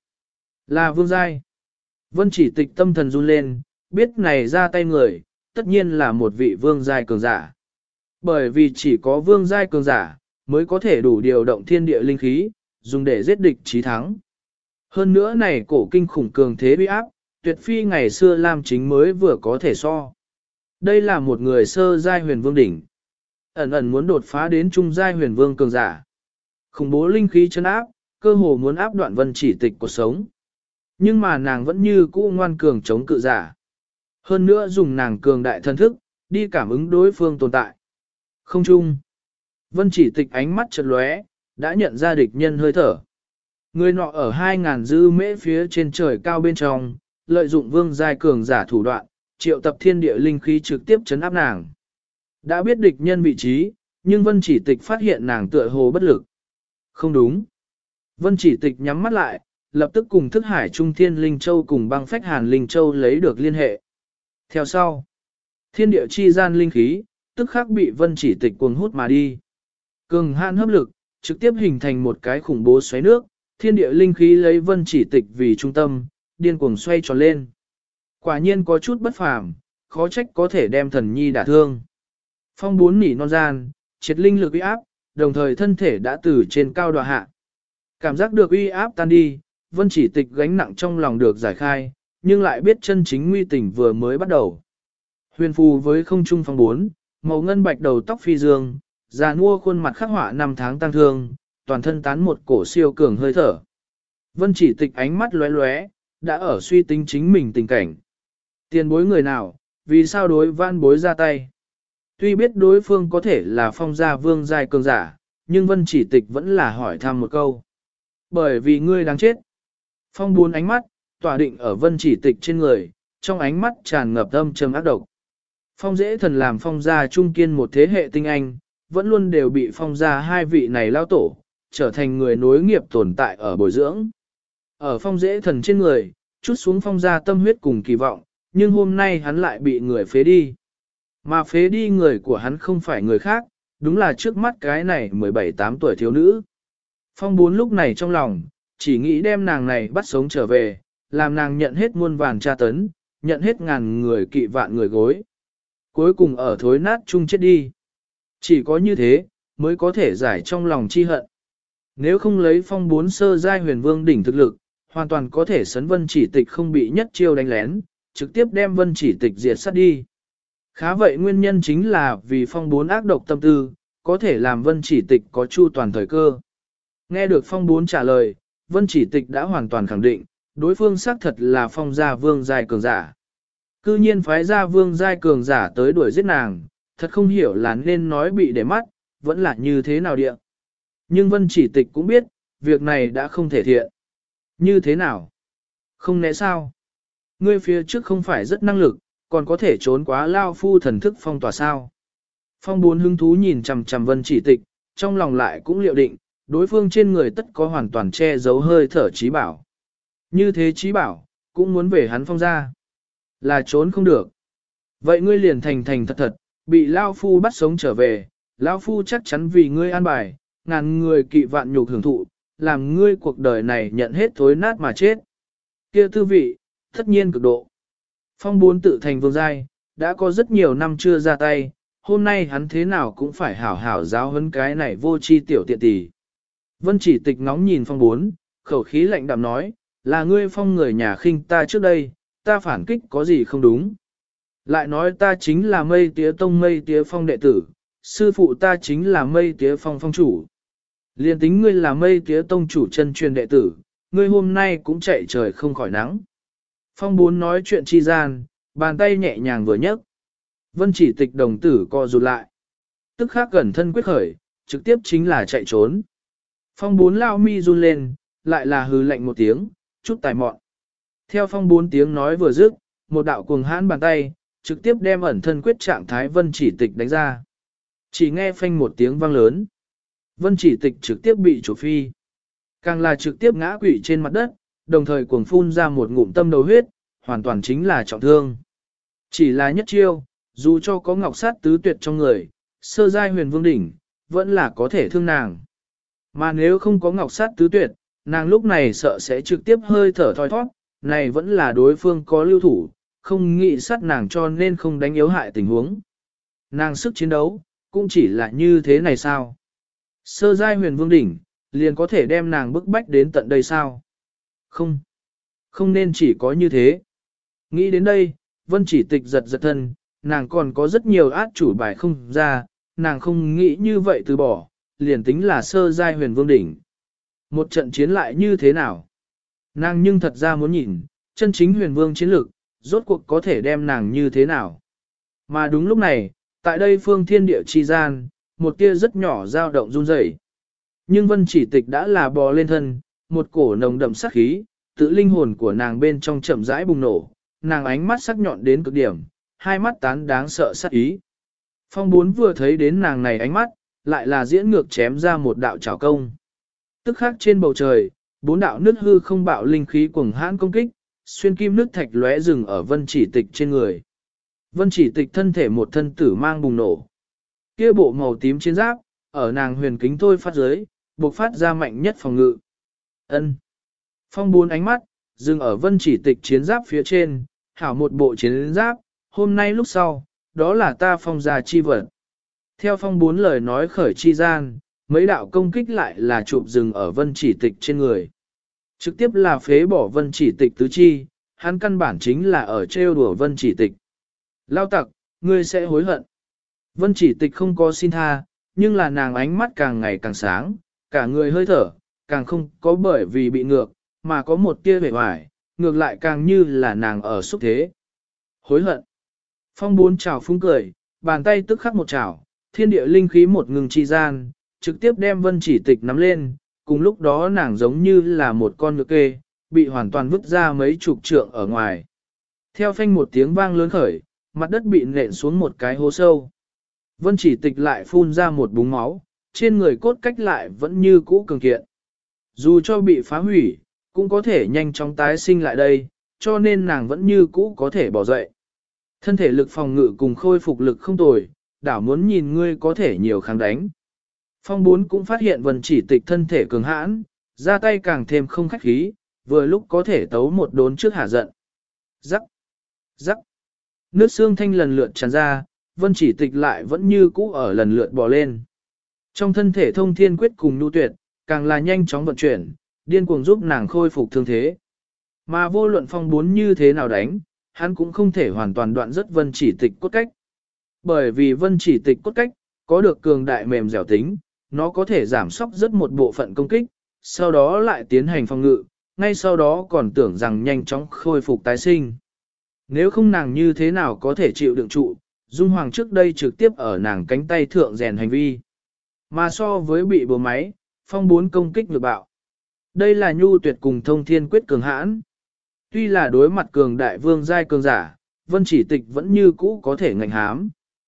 S1: Là vương giai. Vân Chỉ Tịch tâm thần run lên, biết này ra tay người, tất nhiên là một vị vương giai cường giả. Bởi vì chỉ có vương giai cường giả, mới có thể đủ điều động thiên địa linh khí, dùng để giết địch chí thắng. Hơn nữa này cổ kinh khủng cường thế uy áp, tuyệt phi ngày xưa Lam Chính mới vừa có thể so. Đây là một người sơ giai huyền vương đỉnh. Ẩn ẩn muốn đột phá đến trung giai huyền vương cường giả. Khủng bố linh khí chân áp, cơ hồ muốn áp đoạn Vân Chỉ Tịch cuộc sống. Nhưng mà nàng vẫn như cũ ngoan cường chống cự giả. Hơn nữa dùng nàng cường đại thân thức, đi cảm ứng đối phương tồn tại. Không chung. Vân Chỉ Tịch ánh mắt chợt lóe, đã nhận ra địch nhân hơi thở. Người nọ ở 2.000 dư mễ phía trên trời cao bên trong, lợi dụng vương giai cường giả thủ đoạn, triệu tập thiên địa linh khí trực tiếp chấn áp nàng. Đã biết địch nhân vị trí, nhưng Vân Chỉ Tịch phát hiện nàng tựa hồ bất lực. Không đúng. Vân Chỉ Tịch nhắm mắt lại, lập tức cùng thức hải trung thiên linh châu cùng băng phách hàn linh châu lấy được liên hệ. Theo sau, thiên địa chi gian linh khí, tức khắc bị Vân Chỉ Tịch cuồng hút mà đi. Cường hạn hấp lực, trực tiếp hình thành một cái khủng bố xoáy nước, thiên địa linh khí lấy Vân Chỉ Tịch vì trung tâm, điên cuồng xoay tròn lên. Quả nhiên có chút bất phàm, khó trách có thể đem thần nhi đả thương. Phong 4 nỉ non gian, triệt linh lực uy áp, đồng thời thân thể đã từ trên cao đọa hạ. Cảm giác được uy áp tan đi, Vân Chỉ Tịch gánh nặng trong lòng được giải khai, nhưng lại biết chân chính nguy tình vừa mới bắt đầu. Huyền phù với không trung phong 4, màu ngân bạch đầu tóc phi dương, già nua khuôn mặt khắc họa năm tháng tăng thương, toàn thân tán một cổ siêu cường hơi thở. Vân Chỉ Tịch ánh mắt lóe lóe, đã ở suy tính chính mình tình cảnh. Tiền bối người nào, vì sao đối vãn bối ra tay? Tuy biết đối phương có thể là phong gia vương giai cường giả, nhưng Vân Chỉ Tịch vẫn là hỏi thăm một câu. Bởi vì ngươi đáng chết. Phong bốn ánh mắt, tỏa định ở Vân Chỉ Tịch trên người, trong ánh mắt tràn ngập âm trầm ác độc. Phong dễ thần làm phong gia trung kiên một thế hệ tinh anh, vẫn luôn đều bị phong gia hai vị này lao tổ, trở thành người nối nghiệp tồn tại ở bồi dưỡng. Ở phong dễ thần trên người, chút xuống phong gia tâm huyết cùng kỳ vọng, nhưng hôm nay hắn lại bị người phế đi. Mà phế đi người của hắn không phải người khác, đúng là trước mắt cái này 17-8 tuổi thiếu nữ. Phong bốn lúc này trong lòng, chỉ nghĩ đem nàng này bắt sống trở về, làm nàng nhận hết muôn vàn tra tấn, nhận hết ngàn người kỵ vạn người gối. Cuối cùng ở thối nát chung chết đi. Chỉ có như thế, mới có thể giải trong lòng chi hận. Nếu không lấy phong bốn sơ giai huyền vương đỉnh thực lực, hoàn toàn có thể sấn Vân Chỉ Tịch không bị nhất chiêu đánh lén, trực tiếp đem Vân Chỉ Tịch diệt sát đi. Khá vậy nguyên nhân chính là vì phong bốn ác độc tâm tư, có thể làm Vân Chỉ Tịch có chu toàn thời cơ. Nghe được phong bốn trả lời, Vân Chỉ Tịch đã hoàn toàn khẳng định, đối phương xác thật là phong gia vương giai cường giả. Cư nhiên phái gia vương giai cường giả tới đuổi giết nàng, thật không hiểu là nên nói bị để mắt, vẫn là như thế nào địa. Nhưng Vân Chỉ Tịch cũng biết, việc này đã không thể thiện. Như thế nào? Không lẽ sao? Ngươi phía trước không phải rất năng lực, còn có thể trốn quá lao phu thần thức phong tỏa sao? Phong bốn hứng thú nhìn chằm chằm Vân Chỉ Tịch, trong lòng lại cũng liệu định, đối phương trên người tất có hoàn toàn che giấu hơi thở trí bảo. Như thế trí bảo, cũng muốn về hắn phong ra. Là trốn không được. Vậy ngươi liền thành thành thật thật, bị lao phu bắt sống trở về, lao phu chắc chắn vì ngươi an bài, ngàn người kỵ vạn nhục hưởng thụ, làm ngươi cuộc đời này nhận hết thối nát mà chết. Kia tư vị, tất nhiên cực độ. Phong bốn tự thành vương giai, đã có rất nhiều năm chưa ra tay, hôm nay hắn thế nào cũng phải hảo hảo giáo huấn cái này vô chi tiểu tiện tỷ. Vân Chỉ Tịch ngóng nhìn phong bốn, khẩu khí lạnh đạm nói, là ngươi phong người nhà khinh ta trước đây, ta phản kích có gì không đúng. Lại nói ta chính là mây tía tông mây tía phong đệ tử, sư phụ ta chính là mây tía phong phong chủ. Liên tính ngươi là mây tía tông chủ chân truyền đệ tử, ngươi hôm nay cũng chạy trời không khỏi nắng. Phong bốn nói chuyện chi gian, bàn tay nhẹ nhàng vừa nhấc. Vân Chỉ Tịch đồng tử co rụt lại. Tức khắc gần thân quyết khởi, trực tiếp chính là chạy trốn. Phong bốn lao mi run lên, lại là hừ lạnh một tiếng, chút tài mọn. Theo phong bốn tiếng nói vừa dứt, một đạo cuồng hãn bàn tay, trực tiếp đem ẩn thân quyết trạng thái Vân Chỉ Tịch đánh ra. Chỉ nghe phanh một tiếng vang lớn. Vân Chỉ Tịch trực tiếp bị trục phi. Càng là trực tiếp ngã quỵ trên mặt đất, đồng thời cuồng phun ra một ngụm tâm đầu huyết, hoàn toàn chính là trọng thương. Chỉ là nhất chiêu, dù cho có ngọc sát tứ tuyệt trong người, sơ giai huyền vương đỉnh, vẫn là có thể thương nàng. Mà nếu không có ngọc sát tứ tuyệt, nàng lúc này sợ sẽ trực tiếp hơi thở thoi thoát, này vẫn là đối phương có lưu thủ, không nghĩ sát nàng cho nên không đánh yếu hại tình huống. Nàng sức chiến đấu, cũng chỉ là như thế này sao? Sơ giai huyền vương đỉnh, liền có thể đem nàng bức bách đến tận đây sao? Không, không nên chỉ có như thế. Nghĩ đến đây, Vân Chỉ Tịch giật giật thân, nàng còn có rất nhiều át chủ bài không ra, nàng không nghĩ như vậy từ bỏ, liền tính là sơ giai huyền vương đỉnh. Một trận chiến lại như thế nào? Nàng nhưng thật ra muốn nhìn, chân chính huyền vương chiến lực, rốt cuộc có thể đem nàng như thế nào? Mà đúng lúc này, tại đây phương thiên địa chi gian, một tia rất nhỏ dao động run rẩy. Nhưng Vân Chỉ Tịch đã là bò lên thân, một cổ nồng đậm sát khí, tự linh hồn của nàng bên trong chậm rãi bùng nổ, nàng ánh mắt sắc nhọn đến cực điểm, hai mắt tán đáng sợ sát ý. Phong bốn vừa thấy đến nàng này ánh mắt, lại là diễn ngược chém ra một đạo trảo công. Tức khắc trên bầu trời, bốn đạo nước hư không bạo linh khí cuồng hãn công kích, xuyên kim nước thạch lóe rừng ở Vân Chỉ Tịch trên người. Vân Chỉ Tịch thân thể một thân tử mang bùng nổ. Kia bộ màu tím chiến giáp, ở nàng huyền kính thôi phát giới, bộc phát ra mạnh nhất phòng ngự. Ân. Phong bốn ánh mắt, dừng ở Vân Chỉ Tịch chiến giáp phía trên, hảo một bộ chiến giáp, hôm nay lúc sau, đó là ta phong gia chi vật. Theo phong bốn lời nói khởi chi gian, mấy đạo công kích lại là chụp dừng ở Vân Chỉ Tịch trên người. Trực tiếp là phế bỏ Vân Chỉ Tịch tứ chi, hắn căn bản chính là ở trêu đùa Vân Chỉ Tịch. Lao tặc, ngươi sẽ hối hận. Vân Chỉ Tịch không có xin tha, nhưng là nàng ánh mắt càng ngày càng sáng, cả người hơi thở, càng không có bởi vì bị ngược, mà có một tia vẻ hoài, ngược lại càng như là nàng ở xúc thế. Hối hận. Phong bốn chảo phúng cười, bàn tay tức khắc một chảo, thiên địa linh khí một ngừng chi gian, trực tiếp đem Vân Chỉ Tịch nắm lên, cùng lúc đó nàng giống như là một con ngựa kê, bị hoàn toàn vứt ra mấy chục trượng ở ngoài. Theo phanh một tiếng vang lớn khởi, mặt đất bị nện xuống một cái hố sâu. Vân Chỉ Tịch lại phun ra một búng máu, trên người cốt cách lại vẫn như cũ cường kiện. Dù cho bị phá hủy, cũng có thể nhanh chóng tái sinh lại đây, cho nên nàng vẫn như cũ có thể bỏ dậy. Thân thể lực phòng ngự cùng khôi phục lực không tồi, đảo muốn nhìn ngươi có thể nhiều kháng đánh. Phong 4 cũng phát hiện Vân Chỉ Tịch thân thể cường hãn, ra tay càng thêm không khách khí, vừa lúc có thể tấu một đốn trước hạ giận. Rắc, rắc, nước xương thanh lần lượt tràn ra, Vân Chỉ Tịch lại vẫn như cũ ở lần lượt bò lên. Trong thân thể thông thiên quyết cùng nhu tuyệt, càng là nhanh chóng vận chuyển, điên cuồng giúp nàng khôi phục thương thế. Mà vô luận Phong 4 như thế nào đánh, hắn cũng không thể hoàn toàn đoạn rất Vân Chỉ Tịch cốt cách. Bởi vì Vân Chỉ Tịch cốt cách, có được cường đại mềm dẻo tính, nó có thể giảm sóc rất một bộ phận công kích, sau đó lại tiến hành phòng ngự, ngay sau đó còn tưởng rằng nhanh chóng khôi phục tái sinh. Nếu không nàng như thế nào có thể chịu đựng trụ, Dung Hoàng trước đây trực tiếp ở nàng cánh tay thượng rèn hành vi. Mà so với bị bùa máy, Phong 4 công kích ngược bạo. Đây là nhu tuyệt cùng thông thiên quyết cường hãn. Tuy là đối mặt cường đại vương giai cường giả, Vân Chỉ Tịch vẫn như cũ có thể ngạnh hám.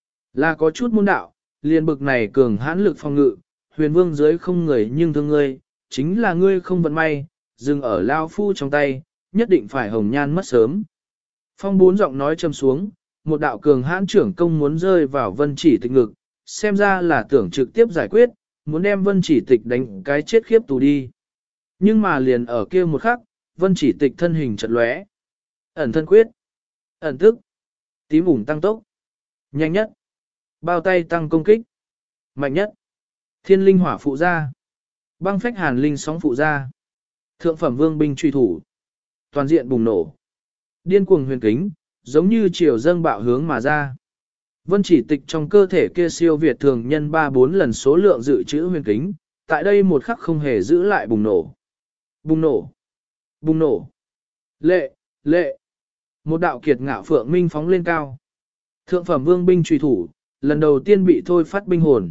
S1: Là có chút môn đạo, liền bực này cường hãn lực phòng ngự, huyền vương dưới không người nhưng thương ngươi, chính là ngươi không vận may, dừng ở lao phu trong tay, nhất định phải hồng nhan mất sớm. Phong 4 giọng nói châm xuống, một đạo cường hãn trưởng công muốn rơi vào Vân Chỉ Tịch ngực, xem ra là tưởng trực tiếp giải quyết, muốn đem Vân Chỉ Tịch đánh cái chết khiếp tù đi. Nhưng mà liền ở kia một khắc, Vân Chỉ Tịch thân hình chợt lóe. Ẩn thân quyết, ẩn tức, tím ủng tăng tốc, nhanh nhất, bao tay tăng công kích, mạnh nhất, thiên linh hỏa phụ ra, băng phách hàn linh sóng phụ ra, thượng phẩm vương binh truy thủ, toàn diện bùng nổ, điên cuồng huyền kính, giống như chiều dâng bạo hướng mà ra. Vân Chỉ Tịch trong cơ thể kia siêu việt thường nhân 3-4 lần số lượng dự trữ huyền kính, tại đây một khắc không hề giữ lại bùng nổ. Bùng nổ, bùng nổ, lệ, lệ, một đạo kiệt ngạo phượng minh phóng lên cao. Thượng phẩm vương binh truy thủ, lần đầu tiên bị thôi phát binh hồn.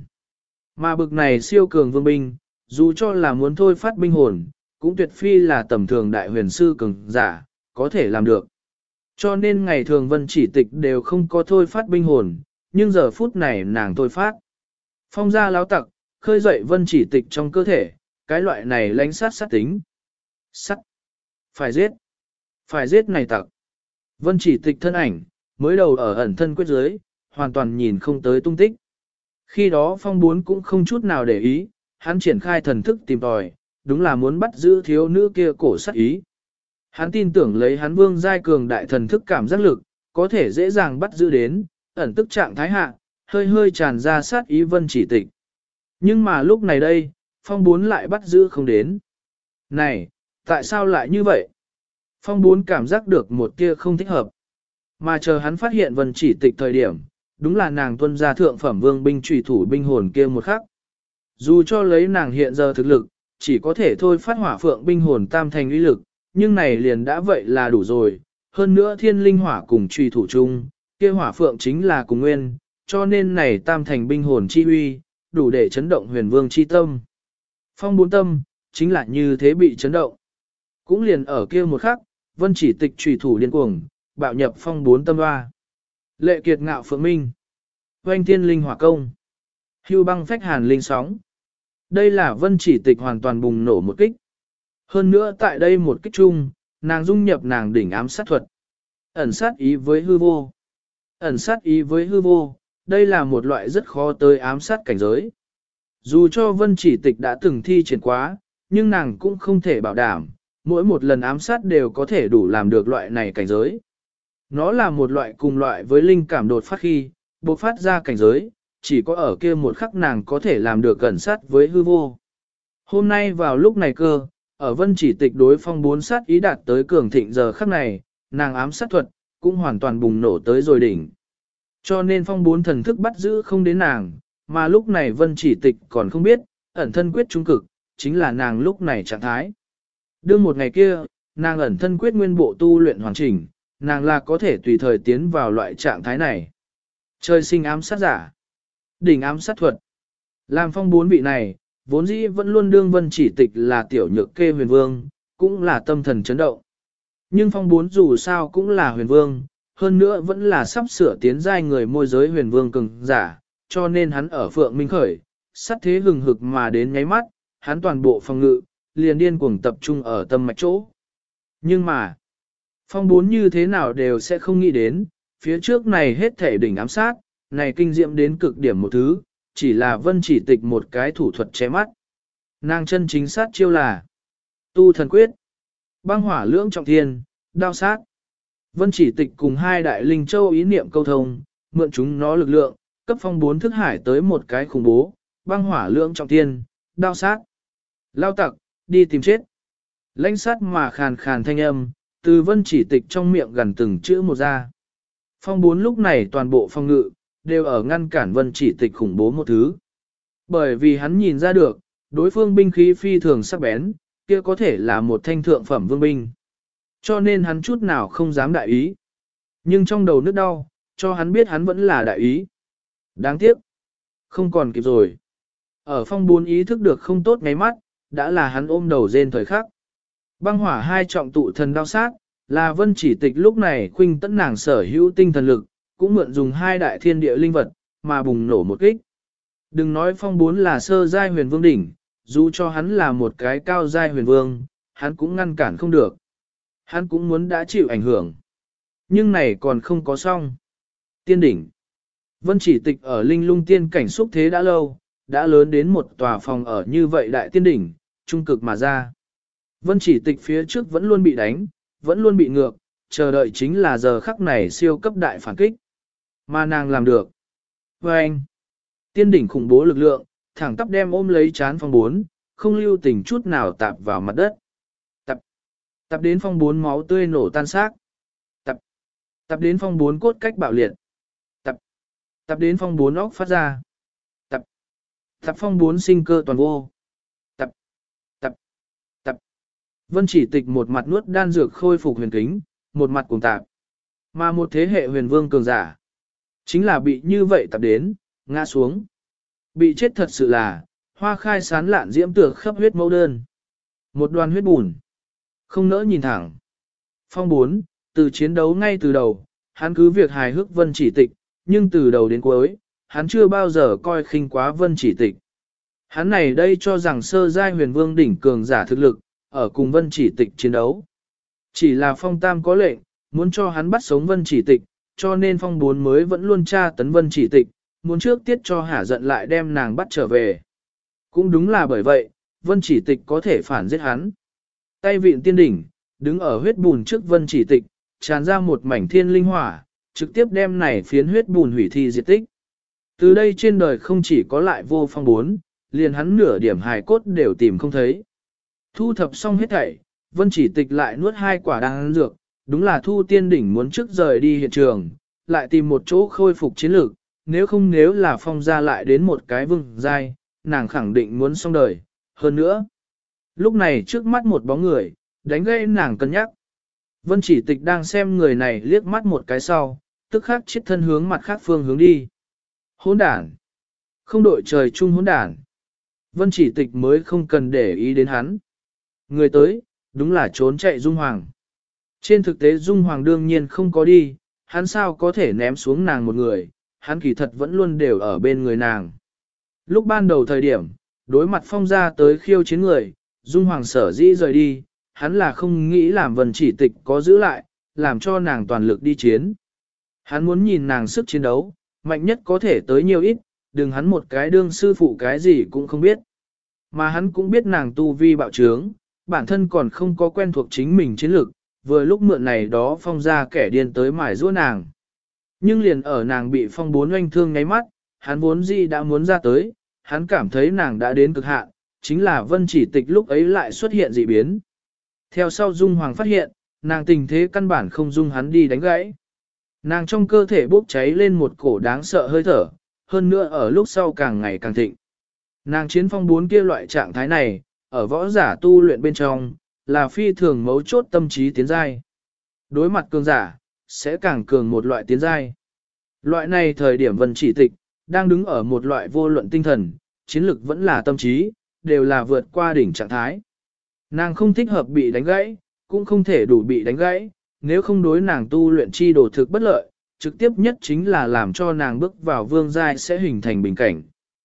S1: Mà bực này siêu cường vương binh, dù cho là muốn thôi phát binh hồn, cũng tuyệt phi là tầm thường đại huyền sư cường giả, có thể làm được. Cho nên ngày thường Vân Chỉ Tịch đều không có thôi phát binh hồn, nhưng giờ phút này nàng thôi phát. Phong gia láo tặc, khơi dậy Vân Chỉ Tịch trong cơ thể, cái loại này lánh sát sát tính. Sắt. Phải giết này tặc. Vân Chỉ Tịch thân ảnh, mới đầu ở ẩn thân quyết giới, hoàn toàn nhìn không tới tung tích. Khi đó Phong 4 cũng không chút nào để ý, hắn triển khai thần thức tìm tòi, đúng là muốn bắt giữ thiếu nữ kia cổ sát ý. Hắn tin tưởng lấy hắn vương giai cường đại thần thức cảm giác lực, có thể dễ dàng bắt giữ đến, ẩn tức trạng thái hạ, hơi hơi tràn ra sát ý Vân Chỉ Tịch. Nhưng mà lúc này đây, Phong 4 lại bắt giữ không đến. Này, tại sao lại như vậy? Phong 4 cảm giác được một tia không thích hợp. Mà chờ hắn phát hiện Vân Chỉ Tịch thời điểm, đúng là nàng tuân ra thượng phẩm vương binh trùy thủ binh hồn kia một khắc. Dù cho lấy nàng hiện giờ thực lực, chỉ có thể thôi phát hỏa phượng binh hồn tam thành uy lực, nhưng này liền đã vậy là đủ rồi. Hơn nữa thiên linh hỏa cùng trùy thủ chung, kia hỏa phượng chính là cùng nguyên, cho nên này tam thành binh hồn chi uy, đủ để chấn động huyền vương chi tâm. Phong 4 tâm, chính là như thế bị chấn động. Cũng liền ở kia một khắc, Vân Chỉ Tịch trùy thủ điên cuồng, bạo nhập Phong 4 tâm hoa. Lệ kiệt ngạo phượng minh, oanh thiên linh hỏa công, hưu băng phách hàn linh sóng. Đây là Vân Chỉ Tịch hoàn toàn bùng nổ một kích. Hơn nữa tại đây một kích chung, nàng dung nhập nàng đỉnh ám sát thuật. Ẩn sát ý với hư vô. Ẩn sát ý với hư vô, đây là một loại rất khó tới ám sát cảnh giới. Dù cho Vân Chỉ Tịch đã từng thi triển quá, nhưng nàng cũng không thể bảo đảm, mỗi một lần ám sát đều có thể đủ làm được loại này cảnh giới. Nó là một loại cùng loại với linh cảm đột phát khi, bộc phát ra cảnh giới, chỉ có ở kia một khắc nàng có thể làm được cẩn sát với hư vô. Hôm nay vào lúc này cơ, ở Vân Chỉ Tịch đối Phong 4 sát ý đạt tới cường thịnh giờ khắc này, nàng ám sát thuật, cũng hoàn toàn bùng nổ tới rồi đỉnh. Cho nên Phong 4 thần thức bắt giữ không đến nàng, mà lúc này Vân Chỉ Tịch còn không biết, ẩn thân quyết trung cực, chính là nàng lúc này trạng thái. Đương một ngày kia, nàng ẩn thân quyết nguyên bộ tu luyện hoàn chỉnh, nàng là có thể tùy thời tiến vào loại trạng thái này. Trời sinh ám sát giả, đỉnh ám sát thuật. Làm Phong 4 vị này, vốn dĩ vẫn luôn đương Vân Chỉ Tịch là tiểu nhược kê huyền vương, cũng là tâm thần chấn động. Nhưng Phong 4 dù sao cũng là huyền vương, hơn nữa vẫn là sắp sửa tiến giai người môi giới huyền vương cường giả, cho nên hắn ở Phượng Minh khởi, sát thế hừng hực mà đến nháy mắt, hắn toàn bộ phòng ngự, liền điên cuồng tập trung ở tâm mạch chỗ. Nhưng mà, Phong 4 như thế nào đều sẽ không nghĩ đến, phía trước này hết thể đỉnh ám sát, này kinh diệm đến cực điểm một thứ, chỉ là Vân Chỉ Tịch một cái thủ thuật che mắt. Nàng chân chính sát chiêu là tu thần quyết, băng hỏa lưỡng trọng thiên, đao sát. Vân Chỉ Tịch cùng hai đại linh châu ý niệm câu thông, mượn chúng nó lực lượng, cấp Phong 4 thức hải tới một cái khủng bố, băng hỏa lưỡng trọng thiên, đao sát. Lao tặc, đi tìm chết. Lãnh sát mà khàn khàn thanh âm, từ Vân Chỉ Tịch trong miệng gần từng chữ một ra. Phong 4 lúc này toàn bộ phong ngự, đều ở ngăn cản Vân Chỉ Tịch khủng bố một thứ. Bởi vì hắn nhìn ra được, đối phương binh khí phi thường sắc bén, kia có thể là một thanh thượng phẩm vương binh. Cho nên hắn chút nào không dám đại ý. Nhưng trong đầu nước đau, cho hắn biết hắn vẫn là đại ý. Đáng tiếc, không còn kịp rồi. Ở Phong 4 ý thức được không tốt ngay mắt, đã là hắn ôm đầu rên thời khắc. Băng hỏa hai trọng tụ thần đao sát, là Vân Chỉ Tịch lúc này khuynh tấn nàng sở hữu tinh thần lực, cũng mượn dùng hai đại thiên địa linh vật, mà bùng nổ một kích. Đừng nói Phong 4 là sơ giai huyền vương đỉnh, dù cho hắn là một cái cao giai huyền vương, hắn cũng ngăn cản không được. Hắn cũng muốn đã chịu ảnh hưởng. Nhưng này còn không có xong. Tiên đỉnh. Vân Chỉ Tịch ở linh lung tiên cảnh xúc thế đã lâu, đã lớn đến một tòa phòng ở như vậy đại tiên đỉnh, trung cực mà ra. Vân Chỉ Tịch phía trước vẫn luôn bị đánh, vẫn luôn bị ngược, chờ đợi chính là giờ khắc này siêu cấp đại phản kích. Mà nàng làm được. Và anh, tiên đỉnh khủng bố lực lượng, thẳng tắp đem ôm lấy chán Phong 4, không lưu tình chút nào tạp vào mặt đất. Tập đến Phong 4 máu tươi nổ tan xác. Tập đến Phong 4 cốt cách bạo liệt. Tập đến Phong 4 óc phát ra. Tập Phong 4 sinh cơ toàn vô. Tập. Vân Chỉ Tịch một mặt nuốt đan dược khôi phục huyền kính, một mặt cùng tạp. Mà một thế hệ huyền vương cường giả, chính là bị như vậy tập đến, ngã xuống. Bị chết thật sự là, hoa khai sán lạn diễm tược khắp huyết mẫu đơn. Một đoàn huyết bùn. Không nỡ nhìn thẳng. Phong 4, từ chiến đấu ngay từ đầu, hắn cứ việc hài hước Vân Chỉ Tịch, nhưng từ đầu đến cuối, hắn chưa bao giờ coi khinh quá Vân Chỉ Tịch. Hắn này đây cho rằng sơ giai huyền vương đỉnh cường giả thực lực, ở cùng Vân Chỉ Tịch chiến đấu. Chỉ là Phong Tam có lệnh, muốn cho hắn bắt sống Vân Chỉ Tịch, cho nên Phong 4 mới vẫn luôn tra tấn Vân Chỉ Tịch, muốn trước tiết cho hả giận lại đem nàng bắt trở về. Cũng đúng là bởi vậy, Vân Chỉ Tịch có thể phản giết hắn. Tay vịn tiên đỉnh, đứng ở huyết bùn trước Vân Chỉ Tịch, tràn ra một mảnh thiên linh hỏa, trực tiếp đem này phiến huyết bùn hủy thi diệt tích. Từ đây trên đời không chỉ có lại vô Phong 4, liền hắn nửa điểm hài cốt đều tìm không thấy. Thu thập xong hết thảy, Vân Chỉ Tịch lại nuốt 2 quả đan dược, đúng là Thu Tiên đỉnh muốn trước rời đi hiện trường, lại tìm một chỗ khôi phục chiến lược, nếu là Phong gia lại đến một cái vương giai, nàng khẳng định muốn xong đời, hơn nữa. Lúc này trước mắt một bóng người, đánh gây nàng cân nhắc. Vân Chỉ Tịch đang xem người này liếc mắt một cái sau, tức khắc chiết thân hướng mặt khác phương hướng đi. Hỗn đản. Không đội trời chung hỗn đản. Vân Chỉ Tịch mới không cần để ý đến hắn. Người tới, đúng là trốn chạy Dung Hoàng. Trên thực tế Dung Hoàng đương nhiên không có đi, hắn sao có thể ném xuống nàng một người, hắn kỳ thật vẫn luôn đều ở bên người nàng. Lúc ban đầu thời điểm, đối mặt Phong gia tới khiêu chiến người, Dung Hoàng sở dĩ rời đi, hắn là không nghĩ làm Vân Chỉ Tịch có giữ lại, làm cho nàng toàn lực đi chiến. Hắn muốn nhìn nàng sức chiến đấu, mạnh nhất có thể tới nhiều ít, đừng hắn một cái đương sư phụ cái gì cũng không biết. Mà hắn cũng biết nàng tu vi bạo trướng, bản thân còn không có quen thuộc chính mình chiến lược, vừa lúc mượn này đó Phong ra kẻ điên tới mải giũa nàng. Nhưng liền ở nàng bị Phong 4 oanh thương ngáy mắt, hắn vốn gì đã muốn ra tới, hắn cảm thấy nàng đã đến cực hạn, chính là Vân Chỉ Tịch lúc ấy lại xuất hiện dị biến. Theo sau Dung Hoàng phát hiện, nàng tình thế căn bản không dung hắn đi đánh gãy. Nàng trong cơ thể bốc cháy lên một cổ đáng sợ hơi thở, hơn nữa ở lúc sau càng ngày càng thịnh. Nàng chiến Phong 4 kia loại trạng thái này, ở võ giả tu luyện bên trong, là phi thường mấu chốt tâm trí tiến giai. Đối mặt cường giả, sẽ càng cường một loại tiến giai. Loại này thời điểm Vân Chỉ Tịch, đang đứng ở một loại vô luận tinh thần, chiến lực vẫn là tâm trí, đều là vượt qua đỉnh trạng thái. Nàng không thích hợp bị đánh gãy, cũng không thể đủ bị đánh gãy, nếu không đối nàng tu luyện chi đồ thực bất lợi, trực tiếp nhất chính là làm cho nàng bước vào vương giai sẽ hình thành bình cảnh.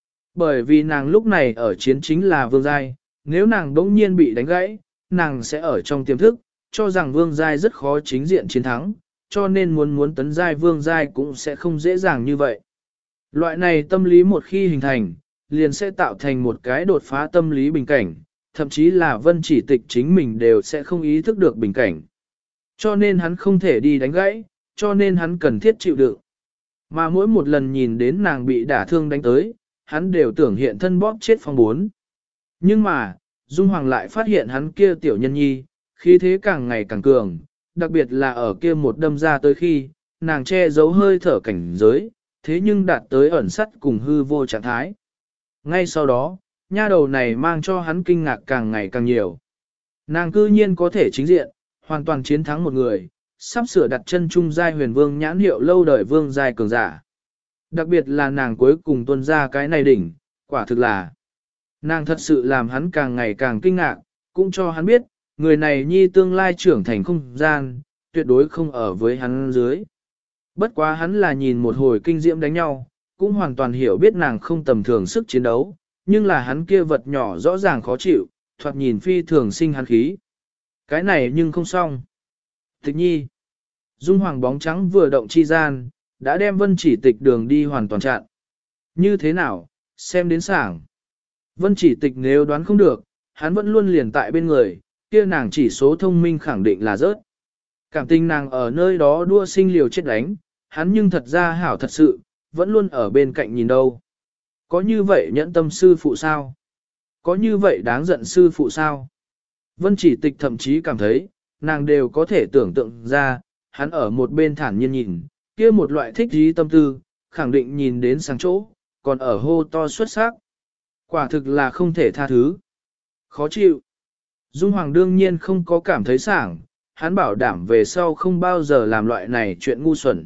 S1: Bởi vì nàng lúc này ở chiến chính là vương giai, nếu nàng đống nhiên bị đánh gãy, nàng sẽ ở trong tiềm thức, cho rằng vương giai rất khó chính diện chiến thắng, cho nên muốn tấn giai vương giai cũng sẽ không dễ dàng như vậy. Loại này tâm lý một khi hình thành, liền sẽ tạo thành một cái đột phá tâm lý bình cảnh, thậm chí là Vân Chỉ Tịch chính mình đều sẽ không ý thức được bình cảnh. Cho nên hắn không thể đi đánh gãy, cho nên hắn cần thiết chịu đựng. Mà mỗi một lần nhìn đến nàng bị đả thương đánh tới, hắn đều tưởng hiện thân bóp chết phong 4. Nhưng mà, Dung Hoàng lại phát hiện hắn kia tiểu nhân nhi, khí thế càng ngày càng cường, đặc biệt là ở kia một đâm ra tới khi, nàng che giấu hơi thở cảnh giới, thế nhưng đạt tới ẩn sắt cùng hư vô trạng thái. Ngay sau đó, nha đầu này mang cho hắn kinh ngạc càng ngày càng nhiều. Nàng cư nhiên có thể chính diện, hoàn toàn chiến thắng một người, sắp sửa đặt chân trung giai huyền vương nhãn hiệu lâu đời vương giai cường giả. Đặc biệt là nàng cuối cùng tuân ra cái này đỉnh, quả thực là nàng thật sự làm hắn càng ngày càng kinh ngạc, cũng cho hắn biết, người này nhi tương lai trưởng thành không gian, tuyệt đối không ở với hắn dưới. Bất quá hắn là nhìn một hồi kinh diễm đánh nhau, cũng hoàn toàn hiểu biết nàng không tầm thường sức chiến đấu, nhưng là hắn kia vật nhỏ rõ ràng khó chịu, thoạt nhìn phi thường sinh hắn khí. Cái này nhưng không xong. Tịch nhi. Dung Hoàng bóng trắng vừa động chi gian, đã đem Vân Chỉ Tịch đường đi hoàn toàn chặn. Như thế nào, xem đến sảng. Vân Chỉ Tịch nếu đoán không được, hắn vẫn luôn liền tại bên người, kia nàng chỉ số thông minh khẳng định là rớt. Cảm tình nàng ở nơi đó đua sinh liều chết đánh, hắn nhưng thật ra hảo thật sự, vẫn luôn ở bên cạnh nhìn đâu. Có như vậy nhẫn tâm sư phụ sao? Có như vậy đáng giận sư phụ sao? Vân Chỉ Tịch thậm chí cảm thấy, nàng đều có thể tưởng tượng ra, hắn ở một bên thản nhiên nhìn, kia một loại thích trí tâm tư, khẳng định nhìn đến sáng chỗ, còn ở hô to xuất sắc. Quả thực là không thể tha thứ. Khó chịu. Dung Hoàng đương nhiên không có cảm thấy sảng, hắn bảo đảm về sau không bao giờ làm loại này chuyện ngu xuẩn.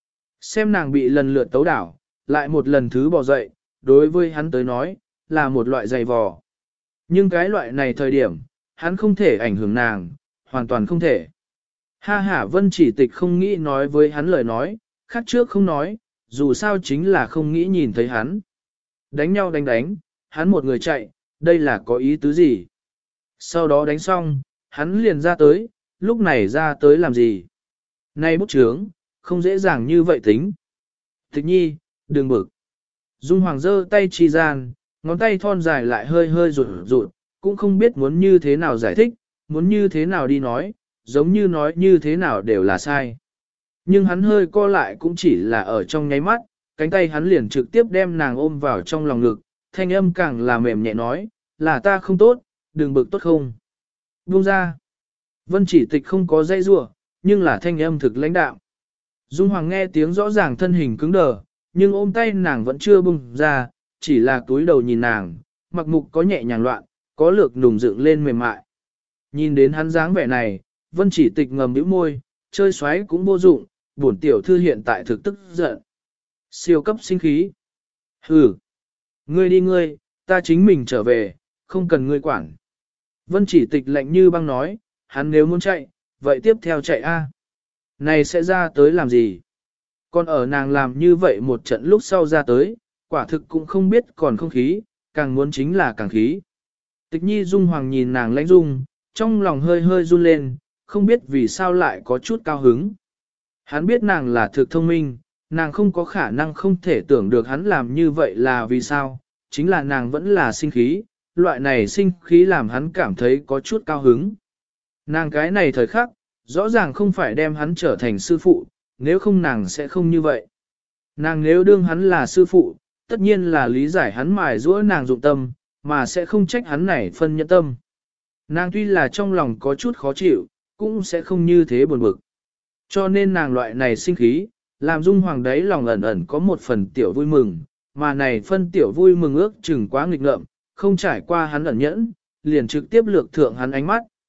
S1: Xem nàng bị lần lượt tấu đảo, lại một lần thứ bỏ dậy, đối với hắn tới nói, là một loại dày vò. Nhưng cái loại này thời điểm, hắn không thể ảnh hưởng nàng, hoàn toàn không thể. Ha ha, Vân Chỉ Tịch không nghĩ nói với hắn lời nói, khác trước không nói, dù sao chính là không nghĩ nhìn thấy hắn. Đánh nhau đánh, hắn một người chạy, đây là có ý tứ gì? Sau đó đánh xong, hắn liền ra tới, lúc này ra tới làm gì? Nay bút chướng, không dễ dàng như vậy tính. Tịch nhi, đừng bực. Dung Hoàng giơ tay chi gian, ngón tay thon dài lại hơi hơi rụt rụt, cũng không biết muốn như thế nào giải thích, muốn như thế nào đi nói, giống như nói như thế nào đều là sai. Nhưng hắn hơi co lại cũng chỉ là ở trong nháy mắt, cánh tay hắn liền trực tiếp đem nàng ôm vào trong lòng ngực, thanh âm càng là mềm nhẹ nói, là ta không tốt, đừng bực tốt không. Buông ra. Vân Chỉ Tịch không có dây rủa, nhưng là thanh âm thực lãnh đạo. Dung Hoàng nghe tiếng rõ ràng thân hình cứng đờ, nhưng ôm tay nàng vẫn chưa buông ra, chỉ là túi đầu nhìn nàng, mặc mục có nhẹ nhàng loạn, có lược nùng dựng lên mềm mại. Nhìn đến hắn dáng vẻ này, Vân Chỉ Tịch ngầm nhíu môi, chơi xoáy cũng vô dụng, bổn tiểu thư hiện tại thực tức giận. Siêu cấp sinh khí. Hừ. Ngươi đi ngươi, ta chính mình trở về, không cần ngươi quản. Vân Chỉ Tịch lạnh như băng nói, hắn nếu muốn chạy, vậy tiếp theo chạy a. Này sẽ ra tới làm gì? Còn ở nàng làm như vậy một trận lúc sau ra tới, quả thực cũng không biết còn không khí, càng muốn chính là càng khí. Tịch nhi Dung Hoàng nhìn nàng lãnh dung, trong lòng hơi hơi run lên, không biết vì sao lại có chút cao hứng. Hắn biết nàng là thực thông minh, nàng không có khả năng không thể tưởng được hắn làm như vậy là vì sao, chính là nàng vẫn là sinh khí, loại này sinh khí làm hắn cảm thấy có chút cao hứng. Nàng cái này thời khắc, rõ ràng không phải đem hắn trở thành sư phụ, nếu không nàng sẽ không như vậy. Nàng nếu đương hắn là sư phụ, tất nhiên là lý giải hắn mài giũa nàng dụng tâm, mà sẽ không trách hắn này phân nhẫn tâm. Nàng tuy là trong lòng có chút khó chịu, cũng sẽ không như thế buồn bực. Cho nên nàng loại này sinh khí, làm Dung Hoàng đấy lòng ẩn ẩn có một phần tiểu vui mừng, mà này phân tiểu vui mừng ước chừng quá nghịch ngợm, không trải qua hắn ẩn nhẫn, liền trực tiếp lược thượng hắn ánh mắt.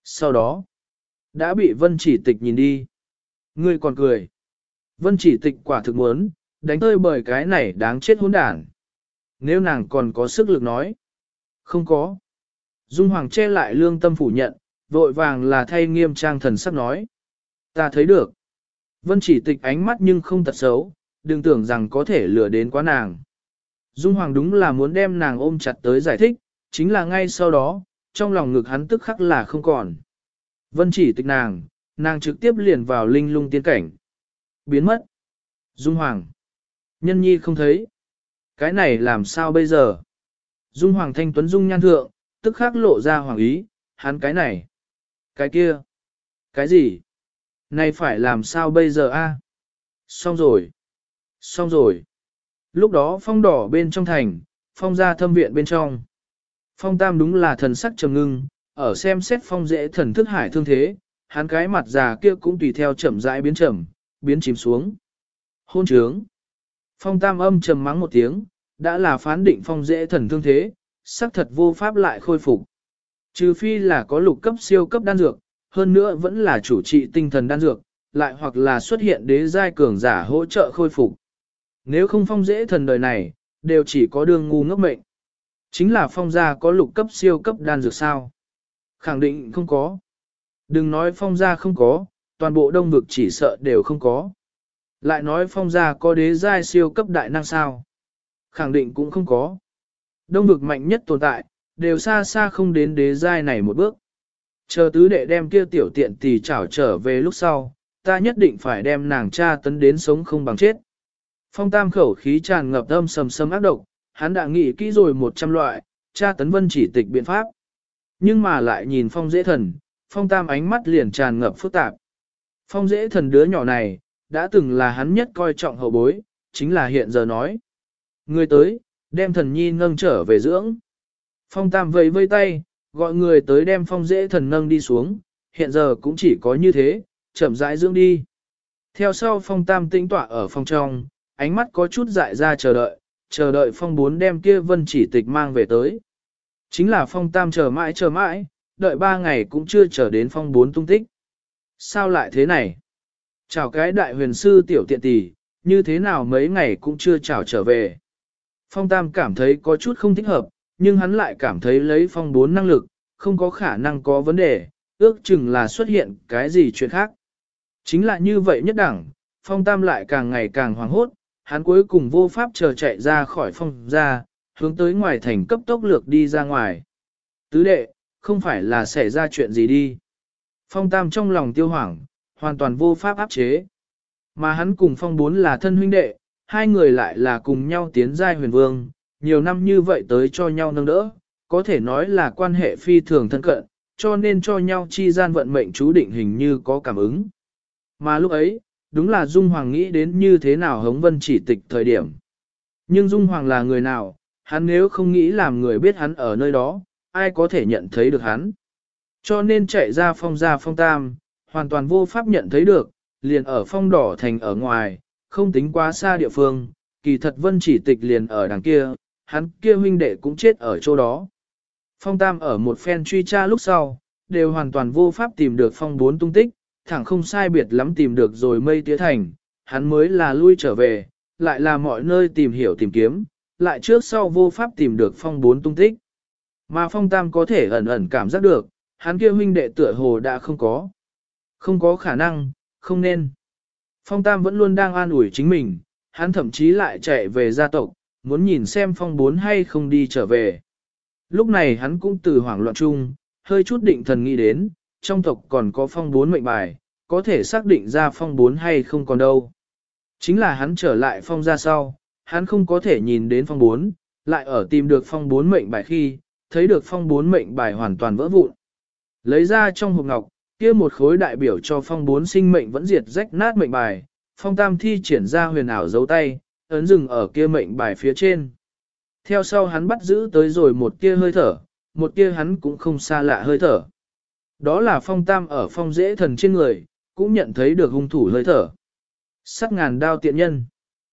S1: Sau đó, đã bị Vân Chỉ Tịch nhìn đi. Ngươi còn cười. Vân Chỉ Tịch quả thực muốn, đánh tơi bởi cái này đáng chết hỗn đản. Nếu nàng còn có sức lực nói. Không có. Dung Hoàng che lại lương tâm phủ nhận, vội vàng là thay nghiêm trang thần sắc nói. Ta thấy được. Vân Chỉ Tịch ánh mắt nhưng không tật xấu, đừng tưởng rằng có thể lừa đến quá nàng. Dung Hoàng đúng là muốn đem nàng ôm chặt tới giải thích, chính là ngay sau đó, trong lòng ngực hắn tức khắc là không còn. Vân Chỉ Tịch nàng trực tiếp liền vào linh lung tiên cảnh. Biến mất. Dung Hoàng. Nhân nhi không thấy. Cái này làm sao bây giờ? Dung Hoàng thanh tuấn dung nhan thượng, tức khắc lộ ra hoàng ý, hắn cái này. Cái kia. Cái gì? Này phải làm sao bây giờ a? Xong rồi. Xong rồi. Lúc đó phong đỏ bên trong thành, phong ra thâm viện bên trong. Phong tam đúng là thần sắc trầm ngưng, ở xem xét phong dễ thần thức hải thương thế, hắn cái mặt già kia cũng tùy theo chậm rãi biến chìm xuống. Hôn trướng. Phong tam âm trầm mắng một tiếng, đã là phán định phong dễ thần thương thế, xác thật vô pháp lại khôi phục. Trừ phi là có lục cấp siêu cấp đan dược, hơn nữa vẫn là chủ trị tinh thần đan dược, lại hoặc là xuất hiện đế giai cường giả hỗ trợ khôi phục. Nếu không phong dễ thần đời này, đều chỉ có đường ngu ngốc mệnh. Chính là phong gia có lục cấp siêu cấp đan dược sao? Khẳng định không có. Đừng nói phong gia không có, toàn bộ đông vực chỉ sợ đều không có. Lại nói phong gia có đế giai siêu cấp đại năng sao? Khẳng định cũng không có. Đông vực mạnh nhất tồn tại, đều xa xa không đến đế giai này một bước. Chờ tứ đệ đem kia tiểu tiện tỷ trảo trở về lúc sau, ta nhất định phải đem nàng cha tấn đến sống không bằng chết. Phong tam khẩu khí tràn ngập âm sầm sầm ác độc, hắn đã nghĩ kỹ rồi 100 loại, cha tấn Vân Chỉ Tịch biện pháp. Nhưng mà lại nhìn phong dễ thần, phong tam ánh mắt liền tràn ngập phức tạp. Phong dễ thần đứa nhỏ này, đã từng là hắn nhất coi trọng hậu bối, chính là hiện giờ nói. Người tới, đem thần nhi nâng trở về dưỡng. Phong tam vẫy vây tay, gọi người tới đem phong dễ thần nâng đi xuống, hiện giờ cũng chỉ có như thế, chậm rãi dưỡng đi. Theo sau phong tam tĩnh tọa ở phòng trong, ánh mắt có chút dại ra chờ đợi phong bốn đem kia Vân Chỉ Tịch mang về tới. Chính là phong tam chờ mãi, đợi 3 ngày cũng chưa chờ đến phong bốn tung tích. Sao lại thế này? Chào cái đại huyền sư tiểu tiện tỷ, như thế nào mấy ngày cũng chưa chào trở về. Phong tam cảm thấy có chút không thích hợp, nhưng hắn lại cảm thấy lấy phong bốn năng lực, không có khả năng có vấn đề, ước chừng là xuất hiện cái gì chuyện khác. Chính là như vậy nhất đẳng, phong tam lại càng ngày càng hoảng hốt, hắn cuối cùng vô pháp chờ chạy ra khỏi phong ra, hướng tới ngoài thành cấp tốc lược đi ra ngoài. Tứ đệ, không phải là xảy ra chuyện gì đi. Phong tam trong lòng tiêu hoảng, hoàn toàn vô pháp áp chế. Mà hắn cùng phong bốn là thân huynh đệ, hai người lại là cùng nhau tiến giai huyền vương, nhiều năm như vậy tới cho nhau nâng đỡ, có thể nói là quan hệ phi thường thân cận, cho nên cho nhau chi gian vận mệnh chú định hình như có cảm ứng. Mà lúc ấy, đúng là Dung Hoàng nghĩ đến như thế nào hống Vân Chỉ Tịch thời điểm. Nhưng Dung Hoàng là người nào, hắn nếu không nghĩ làm người biết hắn ở nơi đó, ai có thể nhận thấy được hắn. Cho nên chạy ra phong tam, hoàn toàn vô pháp nhận thấy được, liền ở phong đỏ thành ở ngoài, không tính quá xa địa phương, kỳ thật Vân Chỉ Tịch liền ở đằng kia, hắn kia huynh đệ cũng chết ở chỗ đó. Phong tam ở một phen truy tra lúc sau, đều hoàn toàn vô pháp tìm được phong bốn tung tích, thẳng không sai biệt lắm tìm được rồi mây tía thành, hắn mới là lui trở về, lại là mọi nơi tìm hiểu tìm kiếm, lại trước sau vô pháp tìm được phong bốn tung tích. Mà phong tam có thể ẩn ẩn cảm giác được, hắn kia huynh đệ tựa hồ đã không có. Không có khả năng, không nên. Phong tam vẫn luôn đang an ủi chính mình, hắn thậm chí lại chạy về gia tộc, muốn nhìn xem phong bốn hay không đi trở về. Lúc này hắn cũng từ hoảng loạn chung, hơi chút định thần nghĩ đến, trong tộc còn có phong bốn mệnh bài, có thể xác định ra phong bốn hay không còn đâu. Chính là hắn trở lại phong ra sau, hắn không có thể nhìn đến phong bốn, lại ở tìm được phong bốn mệnh bài khi, thấy được phong bốn mệnh bài hoàn toàn vỡ vụn. Lấy ra trong hộp ngọc, kia một khối đại biểu cho phong bốn sinh mệnh vẫn diệt rách nát mệnh bài, phong tam thi triển ra huyền ảo dấu tay, ấn dừng ở kia mệnh bài phía trên. Theo sau hắn bắt giữ tới rồi một tia hơi thở, một tia hắn cũng không xa lạ hơi thở. Đó là phong tam ở phong dễ thần trên người, cũng nhận thấy được hung thủ hơi thở. Sắc ngàn đao tiện nhân.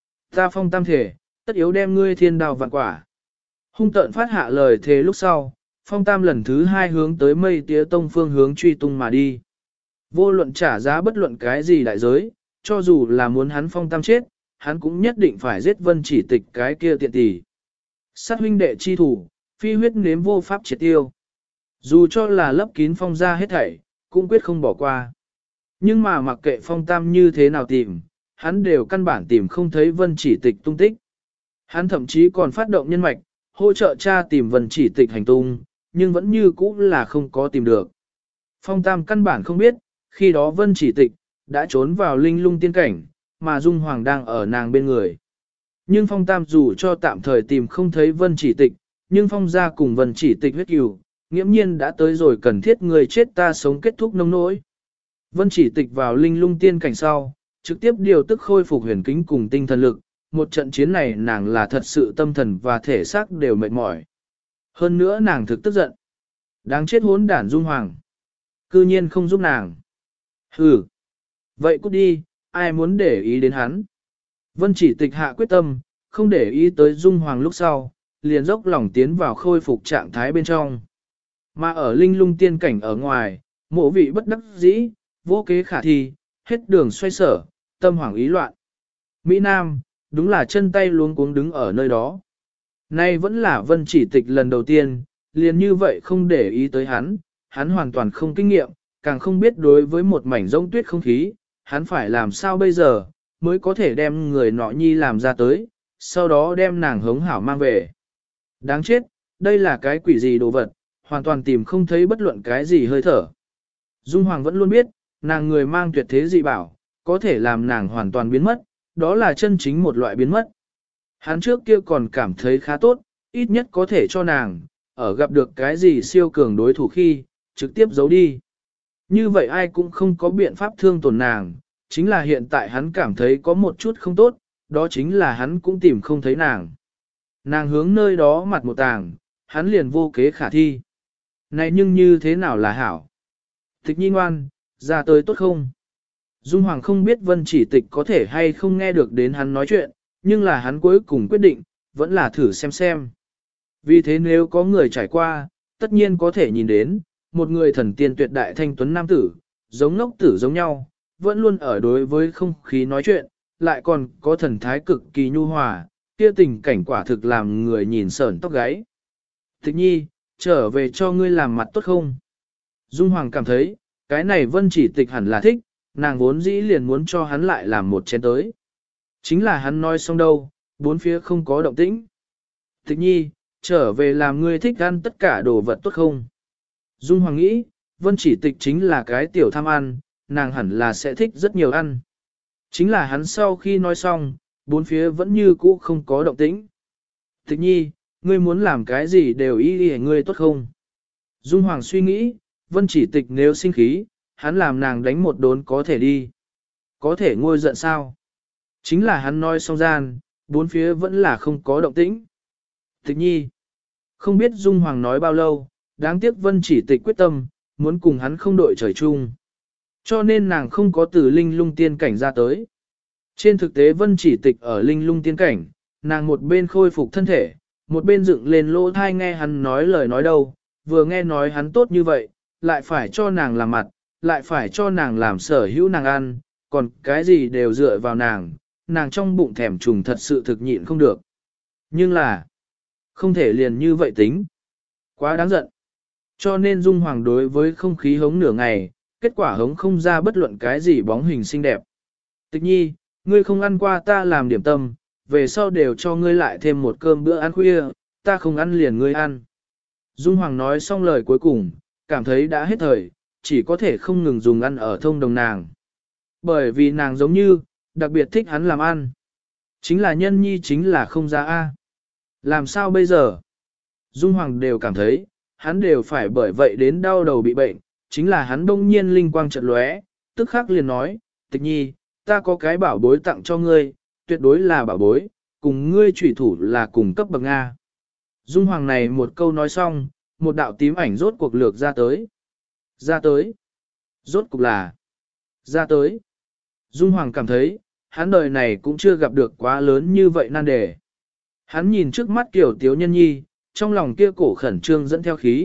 S1: Ta phong tam thể, tất yếu đem ngươi thiên đao vạn quả. Hung tợn phát hạ lời thề lúc sau, Phong Tam lần thứ hai hướng tới Mây Tía Tông phương hướng truy tung mà đi. Vô luận trả giá bất luận cái gì đại giới, cho dù là muốn hắn Phong Tam chết, hắn cũng nhất định phải giết Vân Chỉ Tịch cái kia tiện tỷ. Sát huynh đệ chi thủ, phi huyết nếm vô pháp triệt tiêu. Dù cho là lấp kín Phong ra hết thảy, cũng quyết không bỏ qua. Nhưng mà mặc kệ Phong Tam như thế nào tìm, hắn đều căn bản tìm không thấy Vân Chỉ Tịch tung tích. Hắn thậm chí còn phát động nhân mạch, hỗ trợ cha tìm Vân Chỉ Tịch hành tung, nhưng vẫn như cũ là không có tìm được. Phong Tam căn bản không biết, khi đó Vân Chỉ Tịch đã trốn vào linh lung tiên cảnh, mà Dung Hoàng đang ở nàng bên người. Nhưng Phong Tam dù cho tạm thời tìm không thấy Vân Chỉ Tịch, nhưng Phong gia cùng Vân Chỉ Tịch huyết cừu, nghiễm nhiên đã tới rồi cần thiết người chết ta sống kết thúc nông nỗi. Vân Chỉ Tịch vào linh lung tiên cảnh sau, trực tiếp điều tức khôi phục huyền kính cùng tinh thần lực, một trận chiến này nàng là thật sự tâm thần và thể xác đều mệt mỏi. Hơn nữa nàng thực tức giận. Đáng chết hỗn đản Dung Hoàng. Cư nhiên không giúp nàng. Hừ. Vậy cút đi, ai muốn để ý đến hắn. Vân Chỉ Tịch hạ quyết tâm, không để ý tới Dung Hoàng lúc sau, liền dốc lòng tiến vào khôi phục trạng thái bên trong. Mà ở linh lung tiên cảnh ở ngoài, mộ vị bất đắc dĩ, vô kế khả thi, hết đường xoay sở, tâm hoảng ý loạn. Mỹ Nam, đúng là chân tay luống cuống đứng ở nơi đó. Nay vẫn là Vân Chỉ Tịch lần đầu tiên, liền như vậy không để ý tới hắn, hắn hoàn toàn không kinh nghiệm, càng không biết đối với một mảnh rỗng tuyết không khí, hắn phải làm sao bây giờ, mới có thể đem người nọ nhi làm ra tới, sau đó đem nàng hống hảo mang về. Đáng chết, đây là cái quỷ gì đồ vật, hoàn toàn tìm không thấy bất luận cái gì hơi thở. Dung Hoàng vẫn luôn biết, nàng người mang tuyệt thế dị bảo, có thể làm nàng hoàn toàn biến mất, đó là chân chính một loại biến mất. Hắn trước kia còn cảm thấy khá tốt, ít nhất có thể cho nàng, ở gặp được cái gì siêu cường đối thủ khi, trực tiếp giấu đi. Như vậy ai cũng không có biện pháp thương tổn nàng, chính là hiện tại hắn cảm thấy có một chút không tốt, đó chính là hắn cũng tìm không thấy nàng. Nàng hướng nơi đó mặt một tàng, hắn liền vô kế khả thi. Này nhưng như thế nào là hảo? Tịch Nhi ngoan, ra tới tốt không? Dung Hoàng không biết Vân Chỉ Tịch có thể hay không nghe được đến hắn nói chuyện, nhưng là hắn cuối cùng quyết định, vẫn là thử xem xem. Vì thế nếu có người trải qua, tất nhiên có thể nhìn đến, một người thần tiên tuyệt đại thanh tuấn nam tử, giống ngốc tử giống nhau, vẫn luôn ở đối với không khí nói chuyện, lại còn có thần thái cực kỳ nhu hòa, kia tình cảnh quả thực làm người nhìn sởn tóc gáy. Tịch Nhi, trở về cho ngươi làm mặt tốt không? Dung Hoàng cảm thấy, cái này Vân Chỉ Tịch hẳn là thích, nàng vốn dĩ liền muốn cho hắn lại làm một chén tới. Chính là hắn nói xong đâu, bốn phía không có động tĩnh. Tịch Nhi, trở về làm ngươi thích ăn tất cả đồ vật tốt không? Dung Hoàng nghĩ, Vân Chỉ Tịch chính là cái tiểu tham ăn, nàng hẳn là sẽ thích rất nhiều ăn. Chính là hắn sau khi nói xong, bốn phía vẫn như cũ không có động tĩnh. Tịch Nhi, ngươi muốn làm cái gì đều ý ngươi tốt không? Dung Hoàng suy nghĩ, Vân Chỉ Tịch nếu sinh khí, hắn làm nàng đánh một đốn có thể đi. Có thể ngôi giận sao? Chính là hắn nói xong gian, bốn phía vẫn là không có động tĩnh. Tịch Nhi, không biết Dung Hoàng nói bao lâu, đáng tiếc Vân Chỉ Tịch quyết tâm, muốn cùng hắn không đội trời chung. Cho nên nàng không có từ linh lung tiên cảnh ra tới. Trên thực tế Vân Chỉ Tịch ở linh lung tiên cảnh, nàng một bên khôi phục thân thể, một bên dựng lên lỗ thai nghe hắn nói lời nói đâu, vừa nghe nói hắn tốt như vậy, lại phải cho nàng làm mặt, lại phải cho nàng làm sở hữu nàng ăn, còn cái gì đều dựa vào nàng trong bụng thèm trùng thật sự thực nhịn không được. Nhưng là, không thể liền như vậy tính. Quá đáng giận. Cho nên Dung Hoàng đối với không khí hống nửa ngày, kết quả hống không ra bất luận cái gì bóng hình xinh đẹp. Tịch Nhi, ngươi không ăn qua ta làm điểm tâm, về sau đều cho ngươi lại thêm một cơm bữa ăn khuya, ta không ăn liền ngươi ăn. Dung Hoàng nói xong lời cuối cùng, cảm thấy đã hết thời, chỉ có thể không ngừng dùng ăn ở thông đồng nàng. Bởi vì nàng giống như, đặc biệt thích hắn làm ăn. Chính là nhân nhi chính là không ra A. Làm sao bây giờ? Dung Hoàng đều cảm thấy, hắn đều phải bởi vậy đến đau đầu bị bệnh, chính là hắn đông nhiên linh quang chợt lóe, tức khắc liền nói, Tịch Nhi, ta có cái bảo bối tặng cho ngươi, tuyệt đối là bảo bối, cùng ngươi chủy thủ là cùng cấp bậc Nga. Dung Hoàng này một câu nói xong, một đạo tím ảnh rốt cuộc lược ra tới. Ra tới. Rốt cuộc là. Ra tới. Dung Hoàng cảm thấy, hắn đời này cũng chưa gặp được quá lớn như vậy nan đề. Hắn nhìn trước mắt kiểu tiếu nhân nhi, trong lòng kia cổ khẩn trương dẫn theo khí,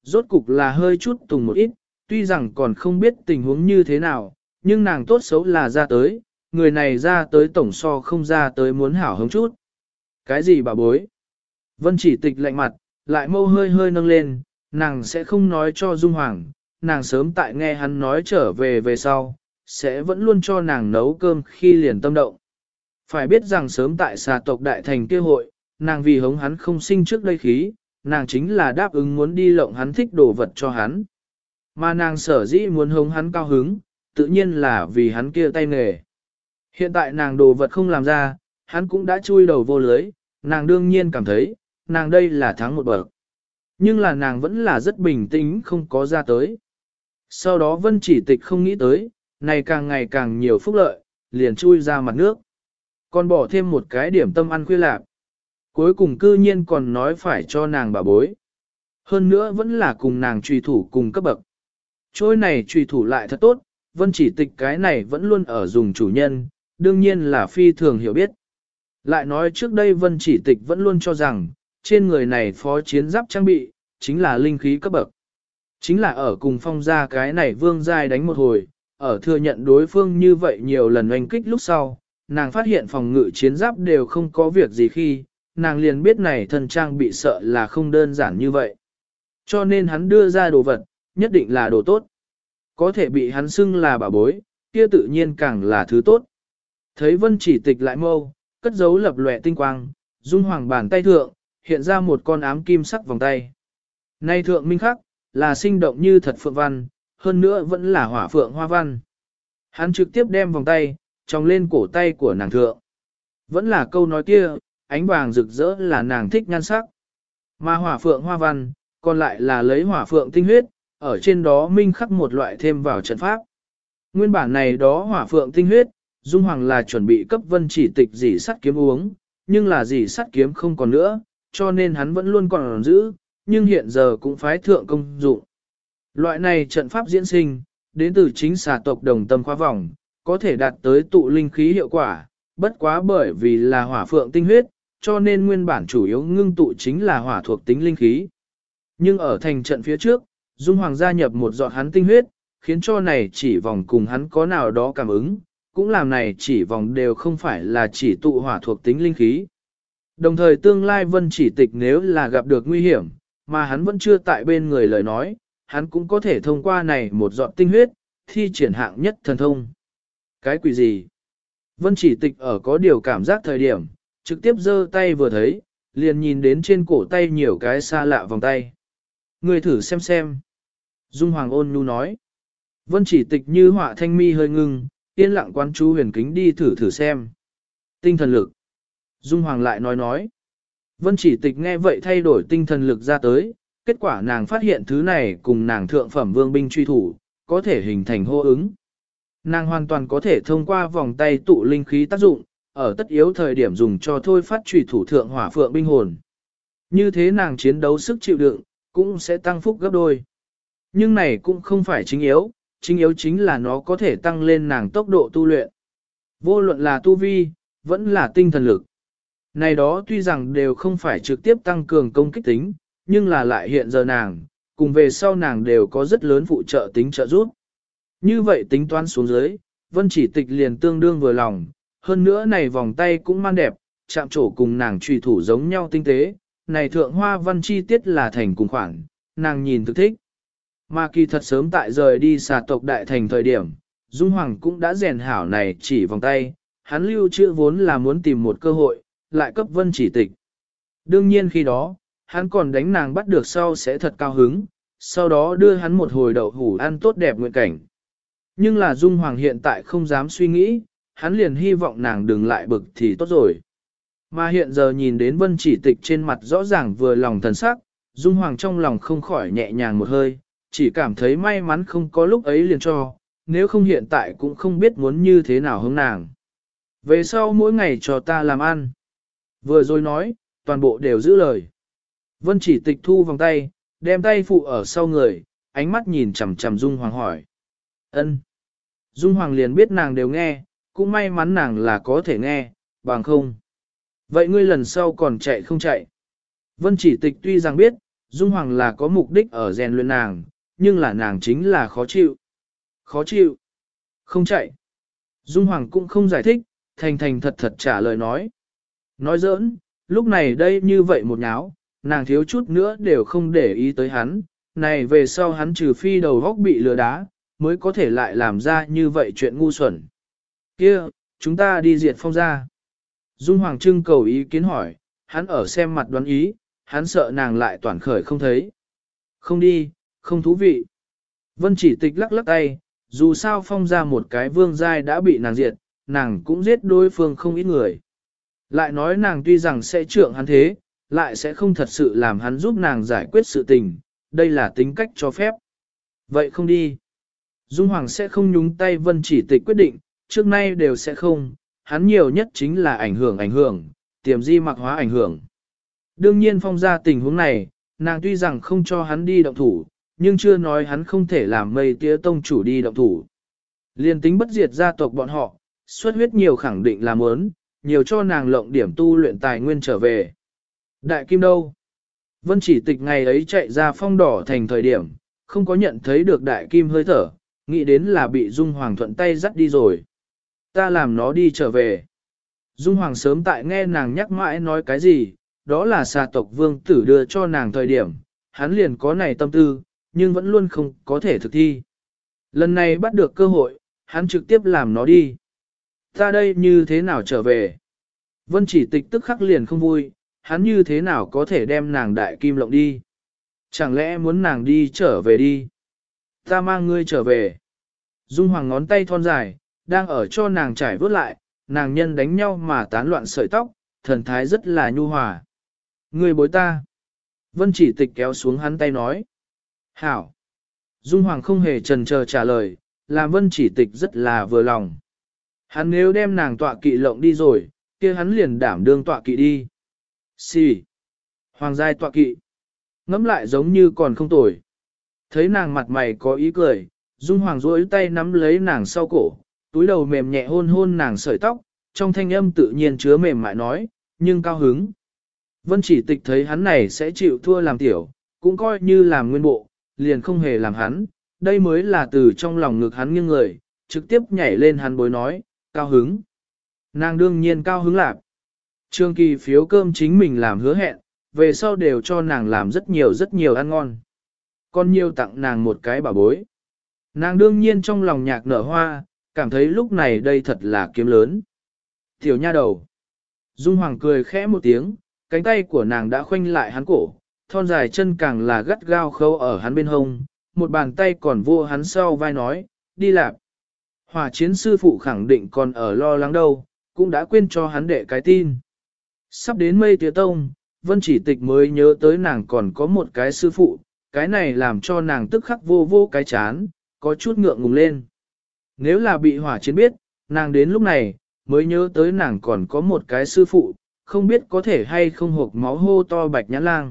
S1: Rốt cục là hơi chút tùng một ít, tuy rằng còn không biết tình huống như thế nào, nhưng nàng tốt xấu là ra tới, người này ra tới tổng so không ra tới muốn hảo hứng chút. Cái gì bà bối? Vân chỉ tịch lạnh mặt, lại mâu hơi hơi nâng lên, nàng sẽ không nói cho Dung Hoàng, nàng sớm tại nghe hắn nói trở về sau, sẽ vẫn luôn cho nàng nấu cơm khi liền tâm động. Phải biết rằng sớm tại xà tộc đại thành kia hội, nàng vì hống hắn không sinh trước đây khí, nàng chính là đáp ứng muốn đi lộng hắn thích đồ vật cho hắn. Mà nàng sở dĩ muốn hống hắn cao hứng, tự nhiên là vì hắn kia tay nghề. Hiện tại nàng đồ vật không làm ra, hắn cũng đã chui đầu vô lưới, nàng đương nhiên cảm thấy, nàng đây là thắng một bậc. Nhưng là nàng vẫn là rất bình tĩnh không có ra tới. Sau đó Vân Chỉ Tịch không nghĩ tới, này càng ngày càng nhiều phúc lợi, liền chui ra mặt nước. Còn bỏ thêm một cái điểm tâm ăn khuya lạp. Cuối cùng cư nhiên còn nói phải cho nàng bà bối. Hơn nữa vẫn là cùng nàng trùy thủ cùng cấp bậc. Trôi này trùy thủ lại thật tốt, Vân Chỉ Tịch cái này vẫn luôn ở dùng chủ nhân, đương nhiên là phi thường hiểu biết. Lại nói trước đây Vân Chỉ Tịch vẫn luôn cho rằng, trên người này phó chiến giáp trang bị, chính là linh khí cấp bậc. Chính là ở cùng phong gia cái này vương giai đánh một hồi, ở thừa nhận đối phương như vậy nhiều lần oanh kích lúc sau, nàng phát hiện phòng ngự chiến giáp đều không có việc gì khi, nàng liền biết này thân trang bị sợ là không đơn giản như vậy. Cho nên hắn đưa ra đồ vật, nhất định là đồ tốt. Có thể bị hắn xưng là bảo bối, kia tự nhiên càng là thứ tốt. Thấy Vân Chỉ Tịch lại mâu, cất giấu lập lòe tinh quang, Dung Hoàng bàn tay thượng, hiện ra một con ám kim sắc vòng tay. Nay thượng minh khắc, là sinh động như thật phượng văn, hơn nữa vẫn là hỏa phượng hoa văn. Hắn trực tiếp đem vòng tay, tròng lên cổ tay của nàng thượng. Vẫn là câu nói kia, ánh vàng rực rỡ là nàng thích nhan sắc. Mà hỏa phượng hoa văn, còn lại là lấy hỏa phượng tinh huyết, ở trên đó minh khắc một loại thêm vào trận pháp. Nguyên bản này đó hỏa phượng tinh huyết, Dung Hoàng là chuẩn bị cấp Vân Chỉ Tịch dỉ sắt kiếm uống, nhưng là dỉ sắt kiếm không còn nữa, cho nên hắn vẫn luôn còn giữ, nhưng hiện giờ cũng phái thượng công dụng. Loại này trận pháp diễn sinh, đến từ chính xà tộc đồng tâm khóa vòng, có thể đạt tới tụ linh khí hiệu quả, bất quá bởi vì là hỏa phượng tinh huyết, cho nên nguyên bản chủ yếu ngưng tụ chính là hỏa thuộc tính linh khí. Nhưng ở thành trận phía trước, Dung Hoàng gia nhập một giọt hắn tinh huyết, khiến cho này chỉ vòng cùng hắn có nào đó cảm ứng, cũng làm này chỉ vòng đều không phải là chỉ tụ hỏa thuộc tính linh khí. Đồng thời tương lai Vân Chỉ Tịch nếu là gặp được nguy hiểm, mà hắn vẫn chưa tại bên người lời nói, hắn cũng có thể thông qua này một giọt tinh huyết, thi triển hạng nhất thần thông. Cái quỷ gì? Vân Chỉ Tịch ở có điều cảm giác thời điểm, trực tiếp giơ tay vừa thấy, liền nhìn đến trên cổ tay nhiều cái xa lạ vòng tay. Người thử xem. Dung Hoàng ôn nhu nói. Vân Chỉ Tịch như họa thanh mi hơi ngưng, yên lặng quán chú huyền kính đi thử xem. Tinh thần lực. Dung Hoàng lại nói. Vân Chỉ Tịch nghe vậy thay đổi tinh thần lực ra tới, kết quả nàng phát hiện thứ này cùng nàng thượng phẩm vương binh truy thủ, có thể hình thành hô ứng. Nàng hoàn toàn có thể thông qua vòng tay tụ linh khí tác dụng, ở tất yếu thời điểm dùng cho thôi phát truy thủ thượng hỏa phượng binh hồn. Như thế nàng chiến đấu sức chịu đựng, cũng sẽ tăng phúc gấp đôi. Nhưng này cũng không phải chính yếu chính là nó có thể tăng lên nàng tốc độ tu luyện. Vô luận là tu vi, vẫn là tinh thần lực. Này đó tuy rằng đều không phải trực tiếp tăng cường công kích tính, nhưng là lại hiện giờ nàng, cùng về sau nàng đều có rất lớn phụ trợ tính trợ giúp. Như vậy tính toán xuống dưới, Vân Chỉ Tịch liền tương đương vừa lòng, hơn nữa này vòng tay cũng man đẹp, chạm trổ cùng nàng trùy thủ giống nhau tinh tế, này thượng hoa văn chi tiết là thành cùng khoảng, nàng nhìn thực thích. Mà kỳ thật sớm tại rời đi xà tộc đại thành thời điểm, Dung Hoàng cũng đã rèn hảo này chỉ vòng tay, hắn lưu trữ vốn là muốn tìm một cơ hội, lại cấp Vân Chỉ Tịch. Đương nhiên khi đó, hắn còn đánh nàng bắt được sau sẽ thật cao hứng, sau đó đưa hắn một hồi đậu hủ ăn tốt đẹp nguyện cảnh. Nhưng là Dung Hoàng hiện tại không dám suy nghĩ, hắn liền hy vọng nàng đừng lại bực thì tốt rồi. Mà hiện giờ nhìn đến Vân Chỉ Tịch trên mặt rõ ràng vừa lòng thần sắc, Dung Hoàng trong lòng không khỏi nhẹ nhàng một hơi, chỉ cảm thấy may mắn không có lúc ấy liền cho, nếu không hiện tại cũng không biết muốn như thế nào hướng nàng. Về sau mỗi ngày cho ta làm ăn. Vừa rồi nói, toàn bộ đều giữ lời. Vân Chỉ Tịch thu vòng tay, đem tay phụ ở sau người, ánh mắt nhìn chằm chằm Dung Hoàng hỏi. Ân. Dung Hoàng liền biết nàng đều nghe, cũng may mắn nàng là có thể nghe, bằng không. Vậy ngươi lần sau còn chạy không chạy? Vân Chỉ Tịch tuy rằng biết, Dung Hoàng là có mục đích ở rèn luyện nàng, nhưng là nàng chính là khó chịu. Khó chịu. Không chạy. Dung Hoàng cũng không giải thích, thành thành thật thật trả lời nói. Nói giỡn, lúc này đây như vậy một nháo, nàng thiếu chút nữa đều không để ý tới hắn, này về sau hắn trừ phi đầu góc bị lừa đá, mới có thể lại làm ra như vậy chuyện ngu xuẩn. Kia, chúng ta đi diệt Phong gia. Dung Hoàng trưng cầu ý kiến hỏi, hắn ở xem mặt đoán ý, hắn sợ nàng lại toàn khởi không thấy. Không đi, không thú vị. Vân Chỉ Tịch lắc lắc tay, dù sao Phong gia một cái vương giai đã bị nàng diệt, nàng cũng giết đối phương không ít người. Lại nói nàng tuy rằng sẽ trượng hắn thế, lại sẽ không thật sự làm hắn giúp nàng giải quyết sự tình, đây là tính cách cho phép. Vậy không đi. Dung Hoàng sẽ không nhúng tay Vân Chỉ Tịch quyết định, trước nay đều sẽ không, hắn nhiều nhất chính là ảnh hưởng, tiềm di mặc hóa ảnh hưởng. Đương nhiên Phong gia tình huống này, nàng tuy rằng không cho hắn đi động thủ, nhưng chưa nói hắn không thể làm Mây Tía Tông chủ đi động thủ. Liên tính bất diệt gia tộc bọn họ, xuất huyết nhiều khẳng định là muốn, nhiều cho nàng lộng điểm tu luyện tài nguyên trở về. Đại Kim đâu? Vân Chỉ Tịch ngày ấy chạy ra Phong đỏ thành thời điểm, không có nhận thấy được Đại Kim hơi thở, nghĩ đến là bị Dung Hoàng thuận tay dắt đi rồi. Ta làm nó đi trở về. Dung Hoàng sớm tại nghe nàng nhắc mãi nói cái gì, đó là xà tộc vương tử đưa cho nàng thời điểm, hắn liền có này tâm tư, nhưng vẫn luôn không có thể thực thi. Lần này bắt được cơ hội, hắn trực tiếp làm nó đi. Ta đây như thế nào trở về? Vân Chỉ Tịch tức khắc liền không vui, hắn như thế nào có thể đem nàng Đại Kim lộng đi? Chẳng lẽ muốn nàng đi trở về đi? Ta mang ngươi trở về. Dung Hoàng ngón tay thon dài, đang ở cho nàng trải vớt lại, nàng nhân đánh nhau mà tán loạn sợi tóc, thần thái rất là nhu hòa. Ngươi bối ta. Vân Chỉ Tịch kéo xuống hắn tay nói. Hảo. Dung Hoàng không hề chần chờ trả lời, làm Vân Chỉ Tịch rất là vừa lòng. Hắn nếu đem nàng tọa kỵ lộng đi rồi, kia hắn liền đảm đương tọa kỵ đi. Xì. Hoàng giai tọa kỵ. Ngẫm lại giống như còn không tồi. Thấy nàng mặt mày có ý cười, Dung Hoàng duỗi tay nắm lấy nàng sau cổ, túi đầu mềm nhẹ hôn hôn nàng sợi tóc, trong thanh âm tự nhiên chứa mềm mại nói, nhưng cao hứng. Vân Chỉ Tịch thấy hắn này sẽ chịu thua làm tiểu, cũng coi như làm nguyên bộ, liền không hề làm hắn, đây mới là từ trong lòng ngực hắn nghiêng người, trực tiếp nhảy lên hắn bối nói, cao hứng. Nàng đương nhiên cao hứng lạc. Trương Kỳ phiếu cơm chính mình làm hứa hẹn, về sau đều cho nàng làm rất nhiều ăn ngon. Còn nhiều tặng nàng một cái bảo bối. Nàng đương nhiên trong lòng nhạc nở hoa, cảm thấy lúc này đây thật là kiếm lớn. Tiểu nha đầu. Dung Hoàng cười khẽ một tiếng, cánh tay của nàng đã khoanh lại hắn cổ, thon dài chân càng là gắt gao khâu ở hắn bên hông, một bàn tay còn vô hắn sau vai nói, đi lạp. Hỏa chiến sư phụ khẳng định còn ở lo lắng đâu, cũng đã quên cho hắn đệ cái tin. Sắp đến Mây Tía Tông, Vân Chỉ Tịch mới nhớ tới nàng còn có một cái sư phụ, cái này làm cho nàng tức khắc vô cái chán, có chút ngượng ngùng lên. Nếu là bị hỏa chiến biết, nàng đến lúc này, mới nhớ tới nàng còn có một cái sư phụ, không biết có thể hay không hộp máu hô to Bạch Nhãn Lang.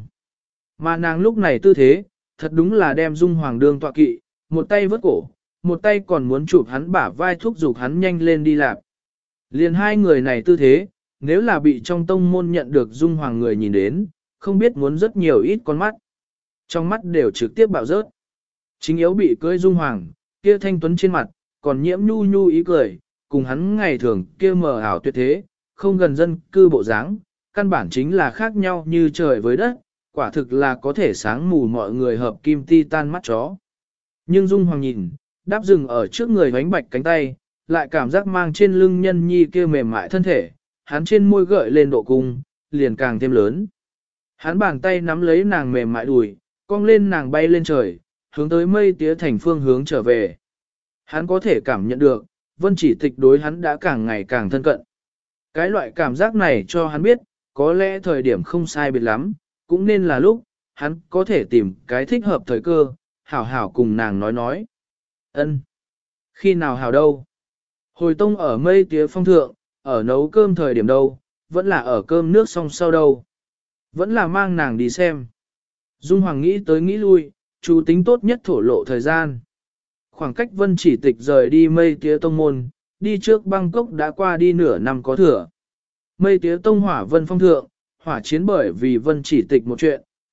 S1: Mà nàng lúc này tư thế, thật đúng là đem Dung Hoàng đương tọa kỵ, một tay vớt cổ, một tay còn muốn chụp hắn bả vai thúc giục hắn nhanh lên đi làm. Liền hai người này tư thế, nếu là bị trong tông môn nhận được Dung Hoàng người nhìn đến, không biết muốn rất nhiều ít con mắt. Trong mắt đều trực tiếp bạo rớt. Chính yếu bị cưỡi Dung Hoàng, kia thanh tuấn trên mặt, còn nhiễm nhu nhu ý cười, cùng hắn ngày thường kia mờ ảo tuyệt thế, không gần dân cư bộ dáng, căn bản chính là khác nhau như trời với đất, quả thực là có thể sáng mù mọi người hợp kim ti tan mắt chó. Nhưng Dung Hoàng nhìn, đáp dừng ở trước người hoánh bạch cánh tay, lại cảm giác mang trên lưng nhân nhi kia mềm mại thân thể, hắn trên môi gợi lên độ cung, liền càng thêm lớn. Hắn bàn tay nắm lấy nàng mềm mại đùi, cong lên nàng bay lên trời, hướng tới Mây Tía thành phương hướng trở về. Hắn có thể cảm nhận được, Vân Chỉ Tịch đối hắn đã càng ngày càng thân cận. Cái loại cảm giác này cho hắn biết, có lẽ thời điểm không sai biệt lắm, cũng nên là lúc, hắn có thể tìm cái thích hợp thời cơ, hảo hảo cùng nàng nói. Ân, khi nào hảo đâu? Hồi tông ở Mây Tía phong thượng, ở nấu cơm thời điểm đâu, vẫn là ở cơm nước xong sau đâu. Vẫn là mang nàng đi xem. Dung Hoàng nghĩ tới nghĩ lui, chú tính tốt nhất thổ lộ thời gian. Khoảng cách Vân Chỉ Tịch rời đi Mây Tía Tông môn, đi trước Bangkok đã qua đi nửa năm có thừa. Mây Tía Tông hỏa Vân phong thượng, hỏa chiến bởi vì Vân Chỉ Tịch một chuyện,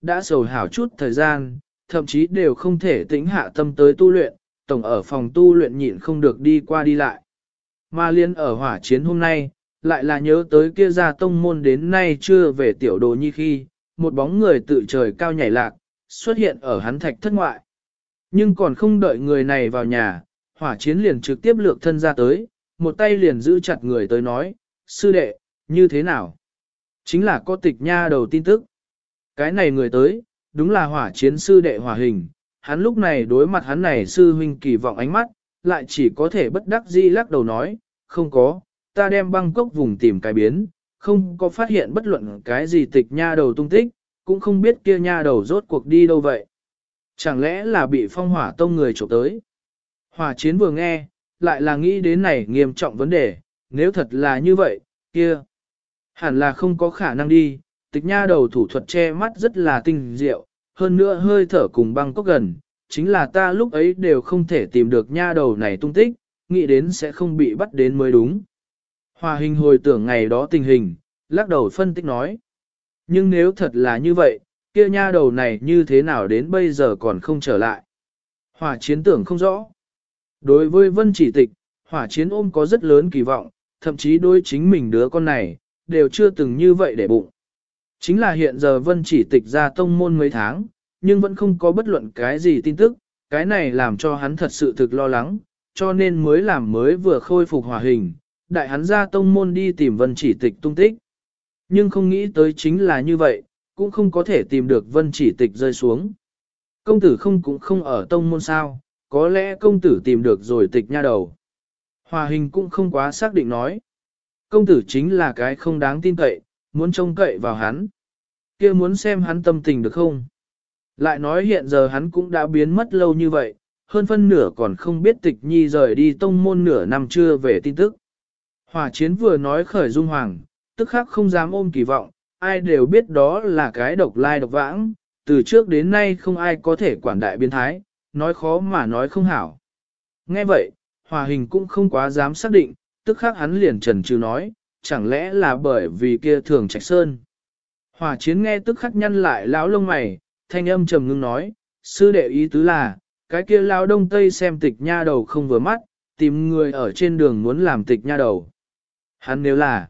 S1: đã sầu hảo chút thời gian, thậm chí đều không thể tĩnh hạ tâm tới tu luyện, tổng ở phòng tu luyện nhịn không được đi qua đi lại. Mà liên ở hỏa chiến hôm nay, lại là nhớ tới kia gia tông môn đến nay chưa về tiểu đồ nhi khi, một bóng người tự trời cao nhảy lạc, xuất hiện ở hắn thạch thất ngoại. Nhưng còn không đợi người này vào nhà, hỏa chiến liền trực tiếp lược thân ra tới, một tay liền giữ chặt người tới nói, sư đệ, như thế nào? Chính là có tịch nha đầu tin tức. Cái này người tới, đúng là hỏa chiến sư đệ hỏa hình, hắn lúc này đối mặt hắn này sư huynh kỳ vọng ánh mắt, lại chỉ có thể bất đắc dĩ lắc đầu nói, không có, ta đem Bangkok vùng tìm cái biến, không có phát hiện bất luận cái gì tịch nha đầu tung tích, cũng không biết kia nha đầu rốt cuộc đi đâu vậy. Chẳng lẽ là bị phong hỏa tông người trộm tới? Hỏa chiến vừa nghe, lại là nghĩ đến này nghiêm trọng vấn đề, nếu thật là như vậy, kia, hẳn là không có khả năng đi, tịch nha đầu thủ thuật che mắt rất là tinh diệu, hơn nữa hơi thở cùng Bangkok gần, chính là ta lúc ấy đều không thể tìm được nha đầu này tung tích, nghĩ đến sẽ không bị bắt đến mới đúng. Hòa hình hồi tưởng ngày đó tình hình, lắc đầu phân tích nói. Nhưng nếu thật là như vậy, kia nha đầu này như thế nào đến bây giờ còn không trở lại. Hỏa chiến tưởng không rõ. Đối với Vân Chỉ Tịch, hỏa chiến ôm có rất lớn kỳ vọng, thậm chí đối chính mình đứa con này, đều chưa từng như vậy để bụng. Chính là hiện giờ Vân Chỉ Tịch ra tông môn mấy tháng, nhưng vẫn không có bất luận cái gì tin tức, cái này làm cho hắn thật sự thực lo lắng, cho nên mới vừa khôi phục hỏa hình, đại hắn ra tông môn đi tìm Vân Chỉ Tịch tung tích. Nhưng không nghĩ tới chính là như vậy, cũng không có thể tìm được Vân Chỉ Tịch rơi xuống. Công tử cũng không ở tông môn sao, có lẽ công tử tìm được rồi tịch nha đầu. Hòa hình cũng không quá xác định nói. Công tử chính là cái không đáng tin cậy, muốn trông cậy vào hắn. Kia muốn xem hắn tâm tình được không? Lại nói hiện giờ hắn cũng đã biến mất lâu như vậy, hơn phân nửa còn không biết tịch nhi rời đi tông môn nửa năm chưa về tin tức. Hỏa chiến vừa nói khởi dung hoàng, tức khắc không dám ôm kỳ vọng, ai đều biết đó là cái độc lai độc vãng, từ trước đến nay không ai có thể quản đại biến thái, nói khó mà nói không hảo. Nghe vậy, hòa hình cũng không quá dám xác định, tức khắc hắn liền trần trừ nói, chẳng lẽ là bởi vì kia thường trạch sơn. Hỏa chiến nghe tức khắc nhăn lại lão lông mày, thanh âm trầm ngưng nói, sư đệ ý tứ là, cái kia lão đông tây xem tịch nha đầu không vừa mắt, tìm người ở trên đường muốn làm tịch nha đầu. Hắn nếu là,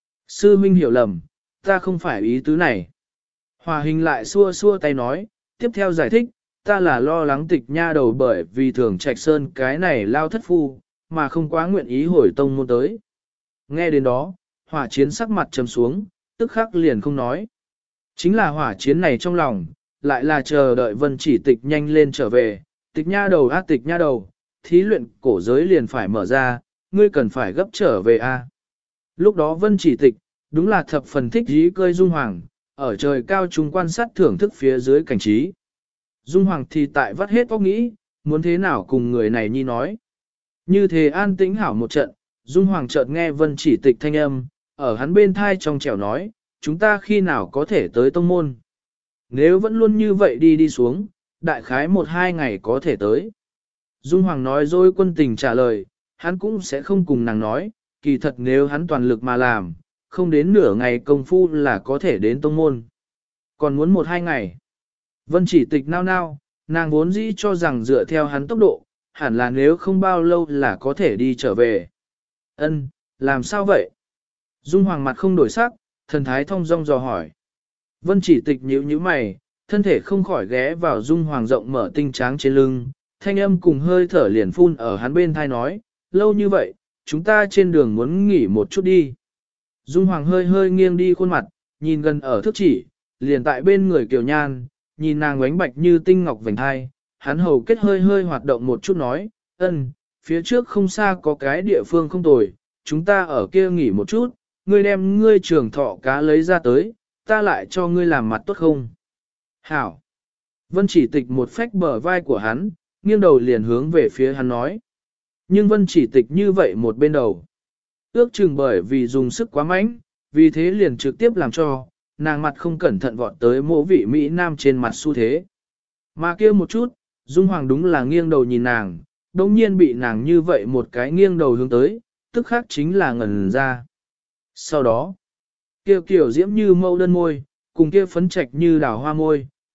S1: sư huynh hiểu lầm, ta không phải ý tứ này. Hòa hình lại xua xua tay nói, tiếp theo giải thích, ta là lo lắng tịch nha đầu bởi vì thường trạch sơn cái này lao thất phu, mà không quá nguyện ý hồi tông môn tới. Nghe đến đó, hỏa chiến sắc mặt trầm xuống, tức khắc liền không nói. Chính là hỏa chiến này trong lòng, lại là chờ đợi Vân Chỉ Tịch nhanh lên trở về, tịch nha đầu tịch nha đầu, thí luyện cổ giới liền phải mở ra, ngươi cần phải gấp trở về a. Lúc đó Vân Chỉ Tịch, đúng là thập phần thích dí cơi dung hoàng, ở trời cao chúng quan sát thưởng thức phía dưới cảnh trí. Dung hoàng thì tại vắt hết óc nghĩ, muốn thế nào cùng người này nhi nói. Như thế an tĩnh hảo một trận, Dung hoàng chợt nghe Vân Chỉ Tịch thanh âm, ở hắn bên thai trong trẻo nói, chúng ta khi nào có thể tới tông môn. Nếu vẫn luôn như vậy đi xuống, đại khái 1-2 ngày có thể tới. Dung hoàng nói dối quân tình trả lời, hắn cũng sẽ không cùng nàng nói, kỳ thật nếu hắn toàn lực mà làm, không đến nửa ngày công phu là có thể đến tông môn. Còn muốn 1-2 ngày. Vân Chỉ Tịch nao, nàng vốn dĩ cho rằng dựa theo hắn tốc độ, hẳn là nếu không bao lâu là có thể đi trở về. Ân, làm sao vậy? Dung hoàng mặt không đổi sắc, thần thái thông dong dò hỏi. Vân Chỉ Tịch nhíu mày, thân thể không khỏi ghé vào Dung hoàng rộng mở tinh tráng trên lưng, thanh âm cùng hơi thở liền phun ở hắn bên thai nói, lâu như vậy, chúng ta trên đường muốn nghỉ một chút đi. Dung hoàng hơi nghiêng đi khuôn mặt, nhìn gần ở thước chỉ, liền tại bên người Kiều Nhan, nhìn nàng ánh bạch như tinh ngọc vành thai, hắn hầu kết hơi hoạt động một chút nói, phía trước không xa có cái địa phương không tồi, chúng ta ở kia nghỉ một chút, ngươi đem ngươi trường thọ cá lấy ra tới, ta lại cho ngươi làm mặt tốt không? Hảo! Vân Chỉ Tịch một phách bờ vai của hắn, nghiêng đầu liền hướng về phía hắn nói. Nhưng Vân Chỉ Tịch như vậy một bên đầu. Ước chừng bởi vì dùng sức quá mạnh, vì thế liền trực tiếp làm cho, nàng mặt không cẩn thận vọt tới mỗ vị Mỹ Nam trên mặt xu thế. Mà kia một chút, Dung Hoàng đúng là nghiêng đầu nhìn nàng, đồng nhiên bị nàng như vậy một cái nghiêng đầu hướng tới, tức khác chính là ngẩn ra. Sau đó, kia kiểu diễm như mâu đơn môi, cùng kia phấn trạch như đào hoa môi,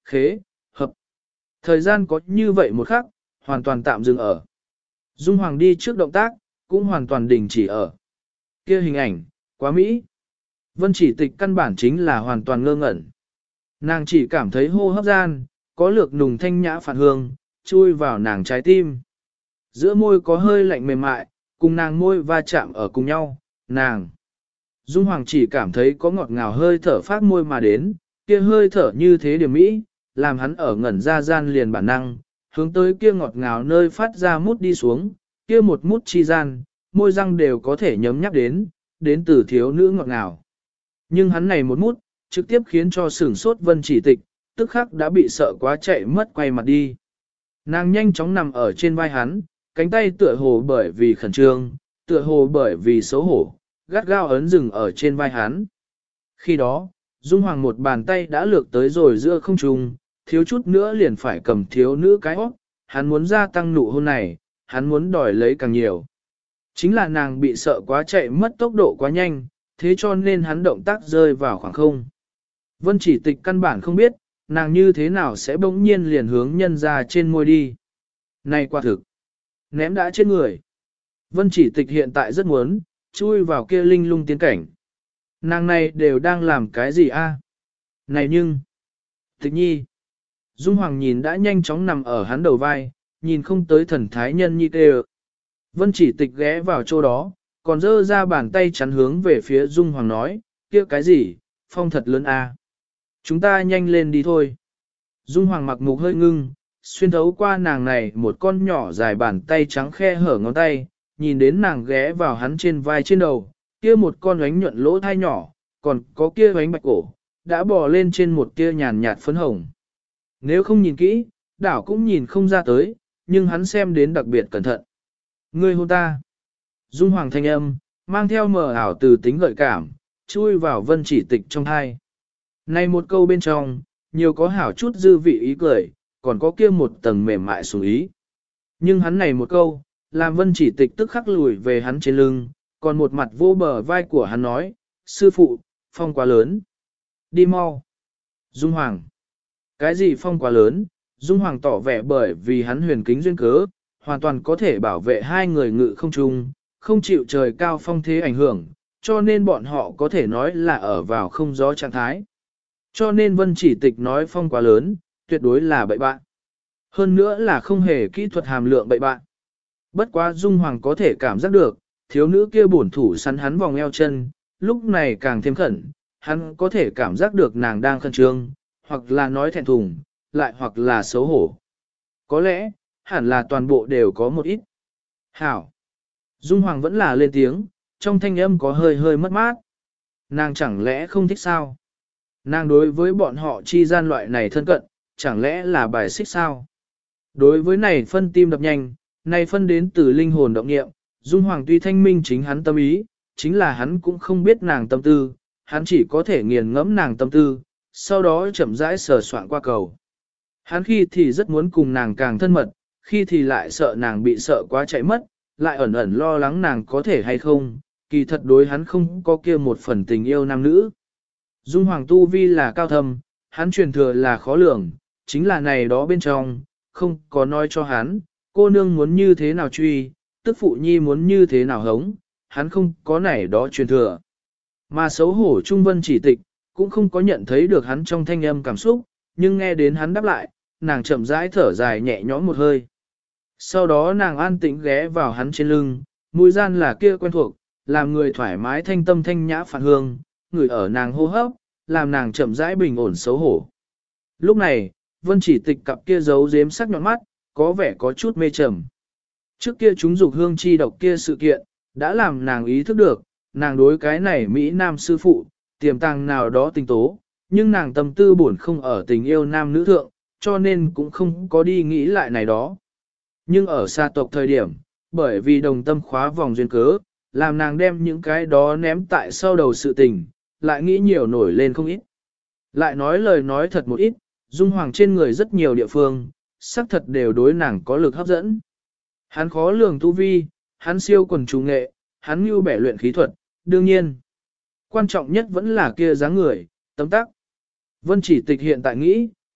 S1: khế, hợp. Thời gian có như vậy một khắc, hoàn toàn tạm dừng ở. Dung Hoàng đi trước động tác, cũng hoàn toàn đình chỉ ở. Kia hình ảnh, quá mỹ. Vân Chỉ Tịch căn bản chính là hoàn toàn ngơ ngẩn. Nàng chỉ cảm thấy hô hấp gian, có lược nùng thanh nhã phản hương, chui vào nàng trái tim. Giữa môi có hơi lạnh mềm mại, cùng nàng môi va chạm ở cùng nhau, nàng. Dung Hoàng chỉ cảm thấy có ngọt ngào hơi thở phát môi mà đến, kia hơi thở như thế điểm mỹ, làm hắn ở ngẩn ra gian liền bản năng, hướng tới kia ngọt ngào nơi phát ra mút đi xuống, kia một mút chi gian, môi răng đều có thể nhấm nhắc đến từ thiếu nữ ngọt ngào. Nhưng hắn này một mút, trực tiếp khiến cho sửng sốt Vân Chỉ Tịch, tức khắc đã bị sợ quá chạy mất quay mặt đi. Nàng nhanh chóng nằm ở trên vai hắn, cánh tay tựa hồ bởi vì khẩn trương, tựa hồ bởi vì xấu hổ, gắt gao ấn dừng ở trên vai hắn. Khi đó, Dung Hoàng một bàn tay đã lược tới rồi giữa không trung, thiếu chút nữa liền phải cầm thiếu nữ cái óc, hắn muốn gia tăng nụ hôn này, hắn muốn đòi lấy càng nhiều. Chính là nàng bị sợ quá chạy mất tốc độ quá nhanh, thế cho nên hắn động tác rơi vào khoảng không. Vân Chỉ Tịch căn bản không biết, nàng như thế nào sẽ bỗng nhiên liền hướng nhân ra trên môi đi. Này quả thực, ném đã chết người. Vân Chỉ Tịch hiện tại rất muốn, chui vào kia linh lung tiến cảnh. Nàng này đều đang làm cái gì a? Này nhưng, Tịch nhi. Dung Hoàng nhìn đã nhanh chóng nằm ở hắn đầu vai, nhìn không tới thần thái nhân nhi tê. Vân Chỉ Tịch ghé vào chỗ đó, còn dơ ra bàn tay chắn hướng về phía Dung Hoàng nói, kia cái gì, phong thật lớn a. Chúng ta nhanh lên đi thôi. Dung Hoàng mặc mục hơi ngưng, xuyên thấu qua nàng này một con nhỏ dài bàn tay trắng khe hở ngón tay, nhìn đến nàng ghé vào hắn trên vai trên đầu, kia một con ánh nhuận lỗ thai nhỏ, còn có kia ánh bạch cổ, đã bò lên trên một kia nhàn nhạt phấn hồng. Nếu không nhìn kỹ, đảo cũng nhìn không ra tới, nhưng hắn xem đến đặc biệt cẩn thận. Ngươi hôn ta. Dung Hoàng thanh âm, mang theo mờ ảo từ tính gợi cảm, chui vào Vân Chỉ Tịch trong thai. Này một câu bên trong, nhiều có hảo chút dư vị ý cười, còn có kia một tầng mềm mại sủng ý. Nhưng hắn này một câu, làm Vân Chỉ Tịch tức khắc lùi về hắn trên lưng, còn một mặt vô bờ vai của hắn nói, sư phụ, phong quá lớn. Đi mau. Dung Hoàng. Cái gì phong quá lớn? Dung Hoàng tỏ vẻ bởi vì hắn huyền kính duyên cớ, hoàn toàn có thể bảo vệ hai người ngự không chung, không chịu trời cao phong thế ảnh hưởng, cho nên bọn họ có thể nói là ở vào không gió trạng thái. Cho nên Vân Chỉ Tịch nói phong quá lớn, tuyệt đối là bậy bạn. Hơn nữa là không hề kỹ thuật hàm lượng bậy bạn. Bất quá Dung Hoàng có thể cảm giác được, thiếu nữ kia bổn thủ săn hắn vòng eo chân, lúc này càng thêm khẩn, hắn có thể cảm giác được nàng đang khẩn trương, hoặc là nói thẹn thùng, lại hoặc là xấu hổ. Có lẽ, hẳn là toàn bộ đều có một ít. Hảo. Dung Hoàng vẫn là lên tiếng, trong thanh âm có hơi hơi mất mát. Nàng chẳng lẽ không thích sao? Nàng đối với bọn họ chi gian loại này thân cận, chẳng lẽ là bài xích sao? Đối với này phân tim đập nhanh, này phân đến từ linh hồn động nghiệm, Dung Hoàng tuy thanh minh chính hắn tâm ý, chính là hắn cũng không biết nàng tâm tư, hắn chỉ có thể nghiền ngẫm nàng tâm tư, sau đó chậm rãi sờ soạn qua cầu. Hắn khi thì rất muốn cùng nàng càng thân mật, khi thì lại sợ nàng bị sợ quá chạy mất, lại ẩn ẩn lo lắng nàng có thể hay không, kỳ thật đối hắn không có kia một phần tình yêu nam nữ. Dung Hoàng tu vi là cao thâm, hắn truyền thừa là khó lường, chính là này đó bên trong, không có nói cho hắn, cô nương muốn như thế nào truy, tức phụ nhi muốn như thế nào hống, hắn không có này đó truyền thừa. Mà xấu hổ Trung Vân Chỉ Tịch, cũng không có nhận thấy được hắn trong thanh âm cảm xúc, nhưng nghe đến hắn đáp lại, nàng chậm rãi thở dài nhẹ nhõm một hơi. Sau đó nàng an tĩnh ghé vào hắn trên lưng, mũi gian là kia quen thuộc, làm người thoải mái thanh tâm thanh nhã phản hương, người ở nàng hô hấp, làm nàng chậm rãi bình ổn xấu hổ. Lúc này, Vân Chỉ Tịch cặp kia giấu giếm sắc nhọn mắt, có vẻ có chút mê trầm. Trước kia chúng dục hương chi độc kia sự kiện, đã làm nàng ý thức được, nàng đối cái này Mỹ Nam sư phụ, tiềm tàng nào đó tình tố, nhưng nàng tâm tư buồn không ở tình yêu nam nữ thượng, cho nên cũng không có đi nghĩ lại này đó. Nhưng ở xa tộc thời điểm, bởi vì đồng tâm khóa vòng duyên cớ, làm nàng đem những cái đó ném tại sau đầu sự tình, lại nghĩ nhiều nổi lên không ít. Lại nói lời nói thật một ít, Dung Hoàng trên người rất nhiều địa phương, xác thật đều đối nàng có lực hấp dẫn. Hắn khó lường tu vi, hắn siêu quần trù nghệ, hắn như bẻ luyện khí thuật, đương nhiên. Quan trọng nhất vẫn là kia dáng người, tấm tắc. Vân Chỉ Tịch hiện tại nghĩ,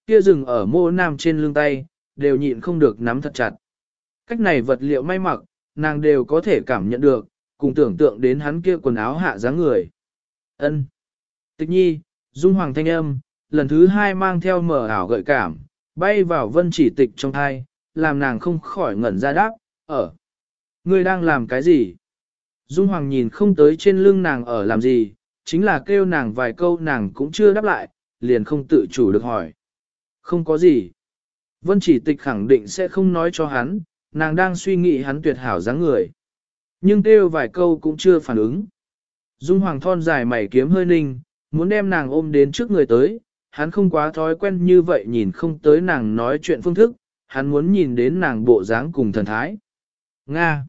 S1: kia rừng ở mô nam trên lưng tay, đều nhịn không được nắm thật chặt. Cách này vật liệu may mặc, nàng đều có thể cảm nhận được, cùng tưởng tượng đến hắn kia quần áo hạ dáng người. Ân. Tịch nhi, dung hoàng thanh âm, lần thứ hai mang theo mờ ảo gợi cảm, bay vào vân chỉ tịch trong thai, làm nàng không khỏi ngẩn ra đáp, ngươi đang làm cái gì? Dung hoàng nhìn không tới trên lưng nàng ở làm gì, chính là kêu nàng vài câu nàng cũng chưa đáp lại, liền không tự chủ được hỏi. Không có gì. Vân chỉ tịch khẳng định sẽ không nói cho hắn, nàng đang suy nghĩ hắn tuyệt hảo dáng người. Nhưng kêu vài câu cũng chưa phản ứng. Dung hoàng thon dài mày kiếm hơi ninh, muốn đem nàng ôm đến trước người tới, hắn không quá thói quen như vậy nhìn không tới nàng nói chuyện phương thức, hắn muốn nhìn đến nàng bộ dáng cùng thần thái. Nga!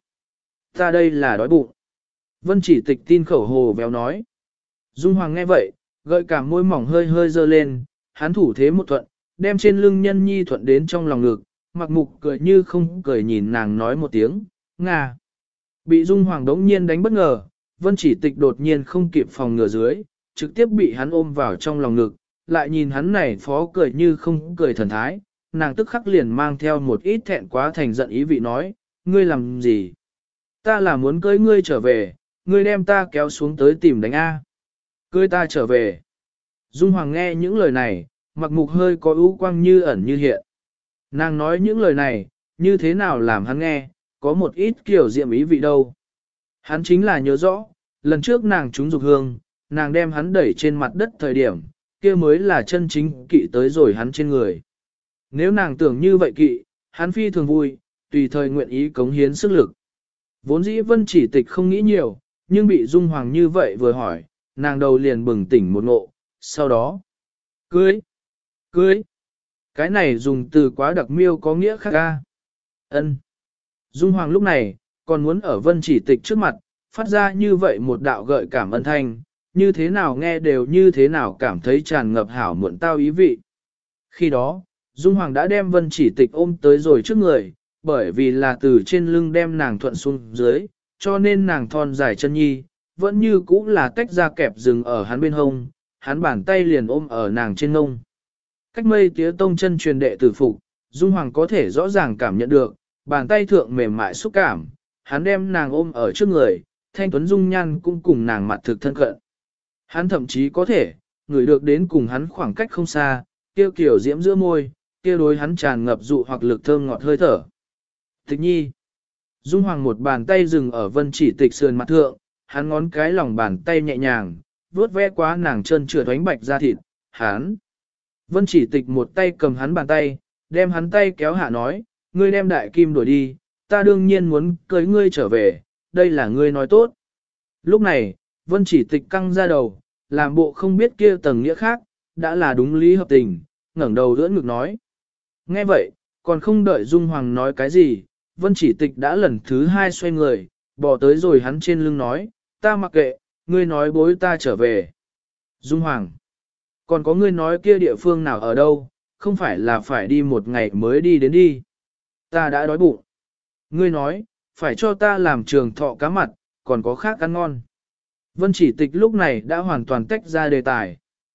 S1: Ta đây là đói bụng. Vân chỉ tịch tin khẩu hồ véo nói. Dung hoàng nghe vậy, gợi cả môi mỏng hơi hơi dơ lên, hắn thủ thế một thuận, đem trên lưng nhân nhi thuận đến trong lòng ngực, mặc mục cười như không cười nhìn nàng nói một tiếng, Nga. Bị Dung hoàng đống nhiên đánh bất ngờ, Vân chỉ tịch đột nhiên không kịp phòng ngừa dưới, trực tiếp bị hắn ôm vào trong lòng ngực, lại nhìn hắn này phó cười như không cười thần thái, nàng tức khắc liền mang theo một ít thẹn quá thành giận ý vị nói, ngươi làm gì? Ta là muốn cưới ngươi trở về, ngươi đem ta kéo xuống tới tìm đánh A. Cưới ta trở về. Dung hoàng nghe những lời này, mặc mục hơi có ưu quang như ẩn như hiện. Nàng nói những lời này, như thế nào làm hắn nghe, có một ít kiểu diệm ý vị đâu. Hắn chính là nhớ rõ, lần trước nàng trúng dục hương, nàng đem hắn đẩy trên mặt đất thời điểm, kia mới là chân chính kỵ tới rồi hắn trên người. Nếu nàng tưởng như vậy kỵ, hắn phi thường vui, tùy thời nguyện ý cống hiến sức lực. Vốn dĩ Vân chỉ tịch không nghĩ nhiều, nhưng bị Dung Hoàng như vậy vừa hỏi, nàng đầu liền bừng tỉnh một ngộ, sau đó, cưới, cưới. Cái này dùng từ quá đặc miêu có nghĩa khác ca. Ân. Dung Hoàng lúc này, còn muốn ở Vân chỉ tịch trước mặt, phát ra như vậy một đạo gợi cảm ân thanh, như thế nào nghe đều như thế nào cảm thấy tràn ngập hảo muộn tao ý vị. Khi đó, Dung Hoàng đã đem Vân chỉ tịch ôm tới rồi trước người, bởi vì là từ trên lưng đem nàng thuận xuống dưới, cho nên nàng thon dài chân nhi, vẫn như cũ là tách ra kẹp rừng ở hắn bên hông, hắn bàn tay liền ôm ở nàng trên ngông. Cách mây tía tông chân truyền đệ tử phục, Dung Hoàng có thể rõ ràng cảm nhận được, bàn tay thượng mềm mại xúc cảm, hắn đem nàng ôm ở trước người, thanh tuấn dung nhan cũng cùng nàng mặt thực thân cận. Hắn thậm chí có thể, ngửi được đến cùng hắn khoảng cách không xa, kia kiểu diễm giữa môi, kia đối hắn tràn ngập dụ hoặc lực thơm ngọt hơi thở. Tịch nhi. Dung Hoàng một bàn tay dừng ở Vân chỉ tịch sườn mặt thượng, hắn ngón cái lòng bàn tay nhẹ nhàng, vuốt ve quá nàng trơn trượt oánh bạch da thịt, hắn. Vân chỉ tịch một tay cầm hắn bàn tay, đem hắn tay kéo hạ nói, ngươi đem đại kim đuổi đi, ta đương nhiên muốn cưới ngươi trở về, đây là ngươi nói tốt. Lúc này, Vân chỉ tịch căng ra đầu, làm bộ không biết kia tầng nghĩa khác, đã là đúng lý hợp tình, ngẩng đầu đỡ ngực nói. Nghe vậy, còn không đợi Dung Hoàng nói cái gì, Vân chỉ tịch đã lần thứ hai xoay người, bỏ tới rồi hắn trên lưng nói, ta mặc kệ, ngươi nói bối ta trở về. Dung Hoàng, còn có ngươi nói kia địa phương nào ở đâu, không phải là phải đi một ngày mới đi đến đi. Ta đã đói bụng. Ngươi nói, phải cho ta làm trường thọ cá mặt, còn có khác ăn ngon. Vân chỉ tịch lúc này đã hoàn toàn tách ra đề tài.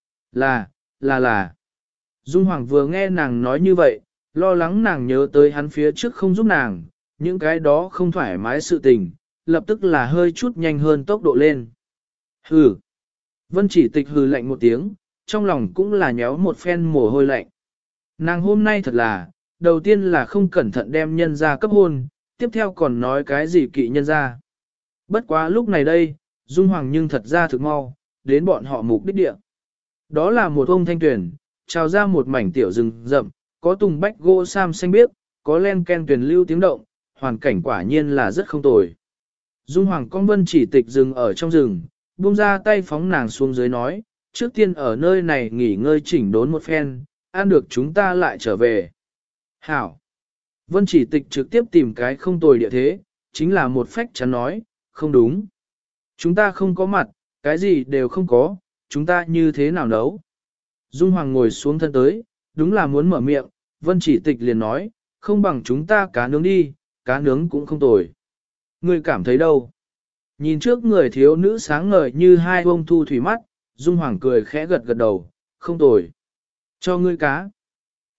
S1: Là. Dung Hoàng vừa nghe nàng nói như vậy, lo lắng nàng nhớ tới hắn phía trước không giúp nàng, những cái đó không thoải mái sự tình, lập tức là hơi chút nhanh hơn tốc độ lên. Hừ. Vân chỉ tịch hừ lạnh một tiếng, trong lòng cũng là nhéo một phen mồ hôi lạnh. Nàng hôm nay thật là, đầu tiên là không cẩn thận đem nhân ra cấp hôn, tiếp theo còn nói cái gì kỵ nhân ra. Bất quá lúc này đây, Dung Hoàng nhưng thật ra thực mau, đến bọn họ mục đích địa. Đó là một ông thanh tuyển, trào ra một mảnh tiểu rừng rậm, có tùng bách gỗ sam xanh biếc, có len ken tuyển lưu tiếng động, hoàn cảnh quả nhiên là rất không tồi. Dung Hoàng con Vân chỉ tịch rừng ở trong rừng, buông ra tay phóng nàng xuống dưới nói, trước tiên ở nơi này nghỉ ngơi chỉnh đốn một phen, ăn được chúng ta lại trở về. Hảo! Vân chỉ tịch trực tiếp tìm cái không tồi địa thế, chính là một phách chắn nói, không đúng. Chúng ta không có mặt, cái gì đều không có, chúng ta như thế nào nấu. Dung Hoàng ngồi xuống thân tới, đúng là muốn mở miệng, Vân chỉ tịch liền nói, không bằng chúng ta cá nướng đi, cá nướng cũng không tồi. Ngươi cảm thấy đâu? Nhìn trước người thiếu nữ sáng ngời như hai bông thu thủy mắt, Dung Hoàng cười khẽ gật gật đầu, không tồi. Cho ngươi cá.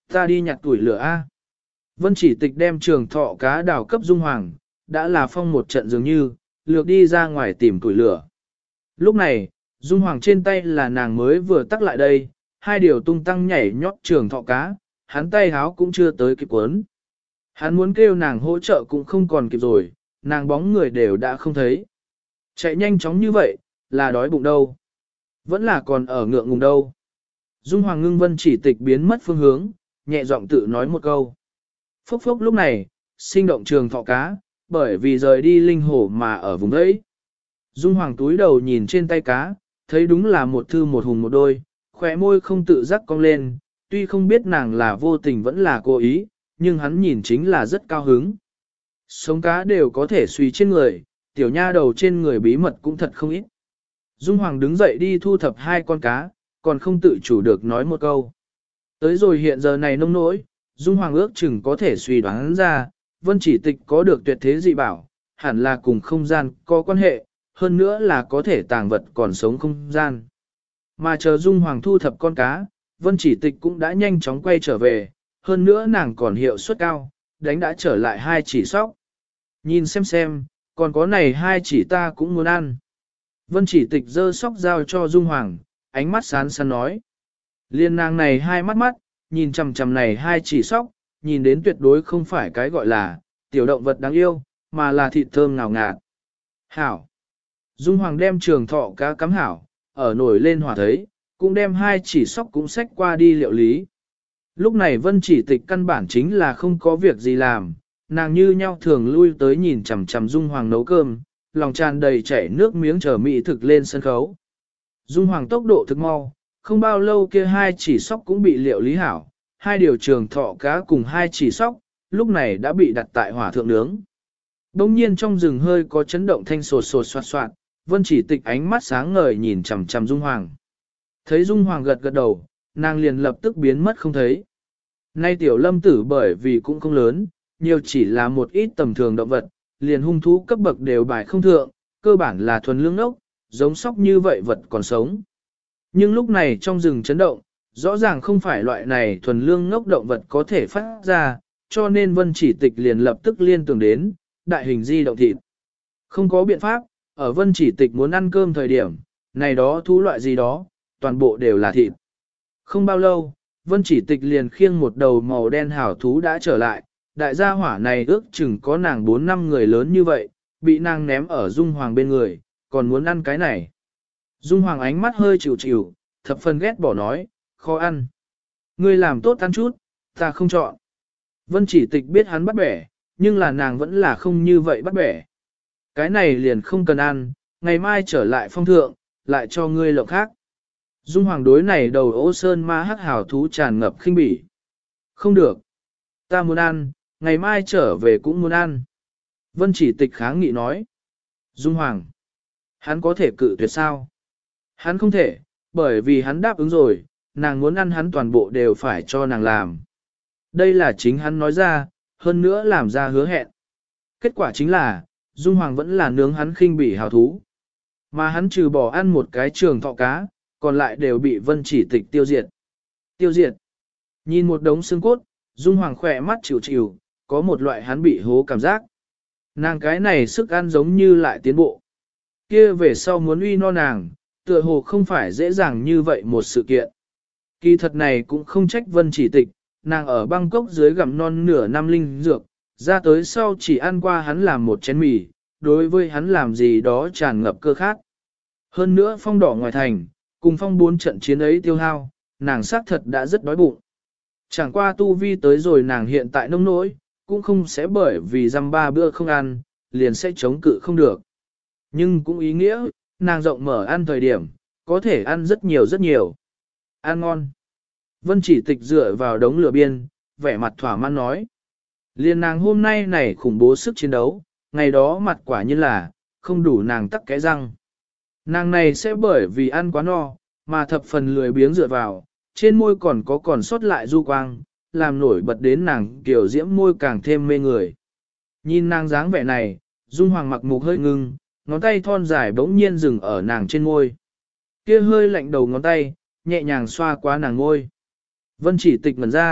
S1: Ta đi nhặt tuổi lửa A. Vân Chỉ Tịch đem trường thọ cá đào cấp Dung Hoàng, đã là phong một trận dường như, lược đi ra ngoài tìm tuổi lửa. Lúc này, Dung Hoàng trên tay là nàng mới vừa tắc lại đây, hai điều tung tăng nhảy nhót trường thọ cá, hắn tay háo cũng chưa tới kịp cuốn. Hắn muốn kêu nàng hỗ trợ cũng không còn kịp rồi, nàng bóng người đều đã không thấy. Chạy nhanh chóng như vậy, là đói bụng đâu. Vẫn là còn ở ngượng ngùng đâu. Dung Hoàng ngưng Vân Chỉ Tịch biến mất phương hướng, nhẹ giọng tự nói một câu. Phốc phốc lúc này, sinh động trường thọ cá, bởi vì rời đi linh hồ mà ở vùng đấy. Dung Hoàng túi đầu nhìn trên tay cá, thấy đúng là một thư một hùng một đôi, khóe môi không tự giác cong lên, tuy không biết nàng là vô tình vẫn là cố ý, nhưng hắn nhìn chính là rất cao hứng. Sống cá đều có thể suy trên người, tiểu nha đầu trên người bí mật cũng thật không ít. Dung Hoàng đứng dậy đi thu thập hai con cá, còn không tự chủ được nói một câu. Tới rồi hiện giờ này nông nỗi, Dung Hoàng ước chừng có thể suy đoán ra, Vân Chỉ Tịch có được tuyệt thế dị bảo, hẳn là cùng không gian có quan hệ, hơn nữa là có thể tàng vật còn sống không gian. Mà chờ Dung Hoàng thu thập con cá, Vân Chỉ Tịch cũng đã nhanh chóng quay trở về, hơn nữa nàng còn hiệu suất cao, đánh đã trở lại hai chỉ sóc. Nhìn xem, còn có này hai chỉ ta cũng muốn ăn. Vân Chỉ Tịch giơ sóc giao cho Dung Hoàng, ánh mắt sáng sán nói. Liên nàng này hai mắt, nhìn chằm chằm này hai chỉ sóc, nhìn đến tuyệt đối không phải cái gọi là tiểu động vật đáng yêu, mà là thịt thơm ngào ngạt. Hảo! Dung Hoàng đem trường thọ cá cắm hảo, ở nổi lên hỏa thấy, cũng đem hai chỉ sóc cũng xách qua đi liệu lý. Lúc này Vân Chỉ Tịch căn bản chính là không có việc gì làm, nàng như nhau thường lui tới nhìn chằm chằm Dung Hoàng nấu cơm, lòng tràn đầy chảy nước miếng chờ mỹ thực lên sân khấu. Dung Hoàng tốc độ thực mau, không bao lâu kia hai chỉ sóc cũng bị liệu lý hảo, hai điều trường thọ cá cùng hai chỉ sóc, lúc này đã bị đặt tại hỏa thượng nướng. Đông nhiên trong rừng hơi có chấn động thanh sột sột soạt soạt, Vân Chỉ Tịch ánh mắt sáng ngời nhìn chằm chằm Dung Hoàng. Thấy Dung Hoàng gật gật đầu, nàng liền lập tức biến mất không thấy. Nay tiểu lâm tử bởi vì cũng không lớn, nhiều chỉ là một ít tầm thường động vật, liền hung thú cấp bậc đều bài không thượng, cơ bản là thuần lương ốc, giống sóc như vậy vật còn sống. Nhưng lúc này trong rừng chấn động, rõ ràng không phải loại này thuần lương ngốc động vật có thể phát ra, cho nên Vân Chỉ Tịch liền lập tức liên tưởng đến, đại hình di động thịt. Không có biện pháp, ở Vân Chỉ Tịch muốn ăn cơm thời điểm, này đó thú loại gì đó, toàn bộ đều là thịt. Không bao lâu, Vân Chỉ Tịch liền khiêng một đầu màu đen hảo thú đã trở lại, đại gia hỏa này ước chừng có nàng 4-5 người lớn như vậy, bị nàng ném ở Dung Hoàng bên người, còn muốn ăn cái này. Dung Hoàng ánh mắt hơi chịu chịu, thập phần ghét bỏ nói, khó ăn. Ngươi làm tốt ăn chút, ta không chọn. Vân Chỉ Tịch biết hắn bắt bẻ, nhưng là nàng vẫn là không như vậy bắt bẻ. Cái này liền không cần ăn, ngày mai trở lại phong thượng, lại cho ngươi lộng khác. Dung Hoàng đối này đầu ô sơn ma hắc hào thú tràn ngập khinh bỉ. Không được. Ta muốn ăn, ngày mai trở về cũng muốn ăn. Vân Chỉ Tịch kháng nghị nói. Dung Hoàng. Hắn có thể cự tuyệt sao? Hắn không thể, bởi vì hắn đáp ứng rồi, nàng muốn ăn hắn toàn bộ đều phải cho nàng làm. Đây là chính hắn nói ra, hơn nữa làm ra hứa hẹn. Kết quả chính là, Dung Hoàng vẫn là nướng hắn khinh bỉ hào thú. Mà hắn trừ bỏ ăn một cái trường thọ cá, còn lại đều bị Vân Chỉ Tịch tiêu diệt. Tiêu diệt. Nhìn một đống xương cốt, Dung Hoàng khỏe mắt chịu chịu, có một loại hắn bị hố cảm giác. Nàng cái này sức ăn giống như lại tiến bộ. Kia về sau muốn uy no nàng, tựa hồ không phải dễ dàng như vậy một sự kiện. Kỳ thật này cũng không trách Vân Chỉ Tịch, nàng ở Bangkok dưới gặm non nửa năm linh dược, ra tới sau chỉ ăn qua hắn làm một chén mì, đối với hắn làm gì đó tràn ngập cơ khát. Hơn nữa phong đỏ ngoài thành, cùng phong 4 trận chiến ấy tiêu hao, nàng xác thật đã rất đói bụng. Chẳng qua tu vi tới rồi nàng hiện tại nông nỗi, cũng không sẽ bởi vì dăm 3 bữa không ăn, liền sẽ chống cự không được. Nhưng cũng ý nghĩa, nàng rộng mở ăn thời điểm, có thể ăn rất nhiều rất nhiều. Ăn ngon. Vân Chỉ Tịch dựa vào đống lửa biên, vẻ mặt thỏa mãn nói. Liên nàng hôm nay này khủng bố sức chiến đấu, ngày đó mặt quả như là, không đủ nàng tắc cái răng. Nàng này sẽ bởi vì ăn quá no, mà thập phần lười biếng dựa vào, trên môi còn sót lại du quang, làm nổi bật đến nàng kiểu diễm môi càng thêm mê người. Nhìn nàng dáng vẻ này, Dung Hoàng mặc mục hơi ngưng, ngón tay thon dài bỗng nhiên dừng ở nàng trên môi. Kia hơi lạnh đầu ngón tay, nhẹ nhàng xoa qua nàng môi. Vân Chỉ Tịch ngẩn ra,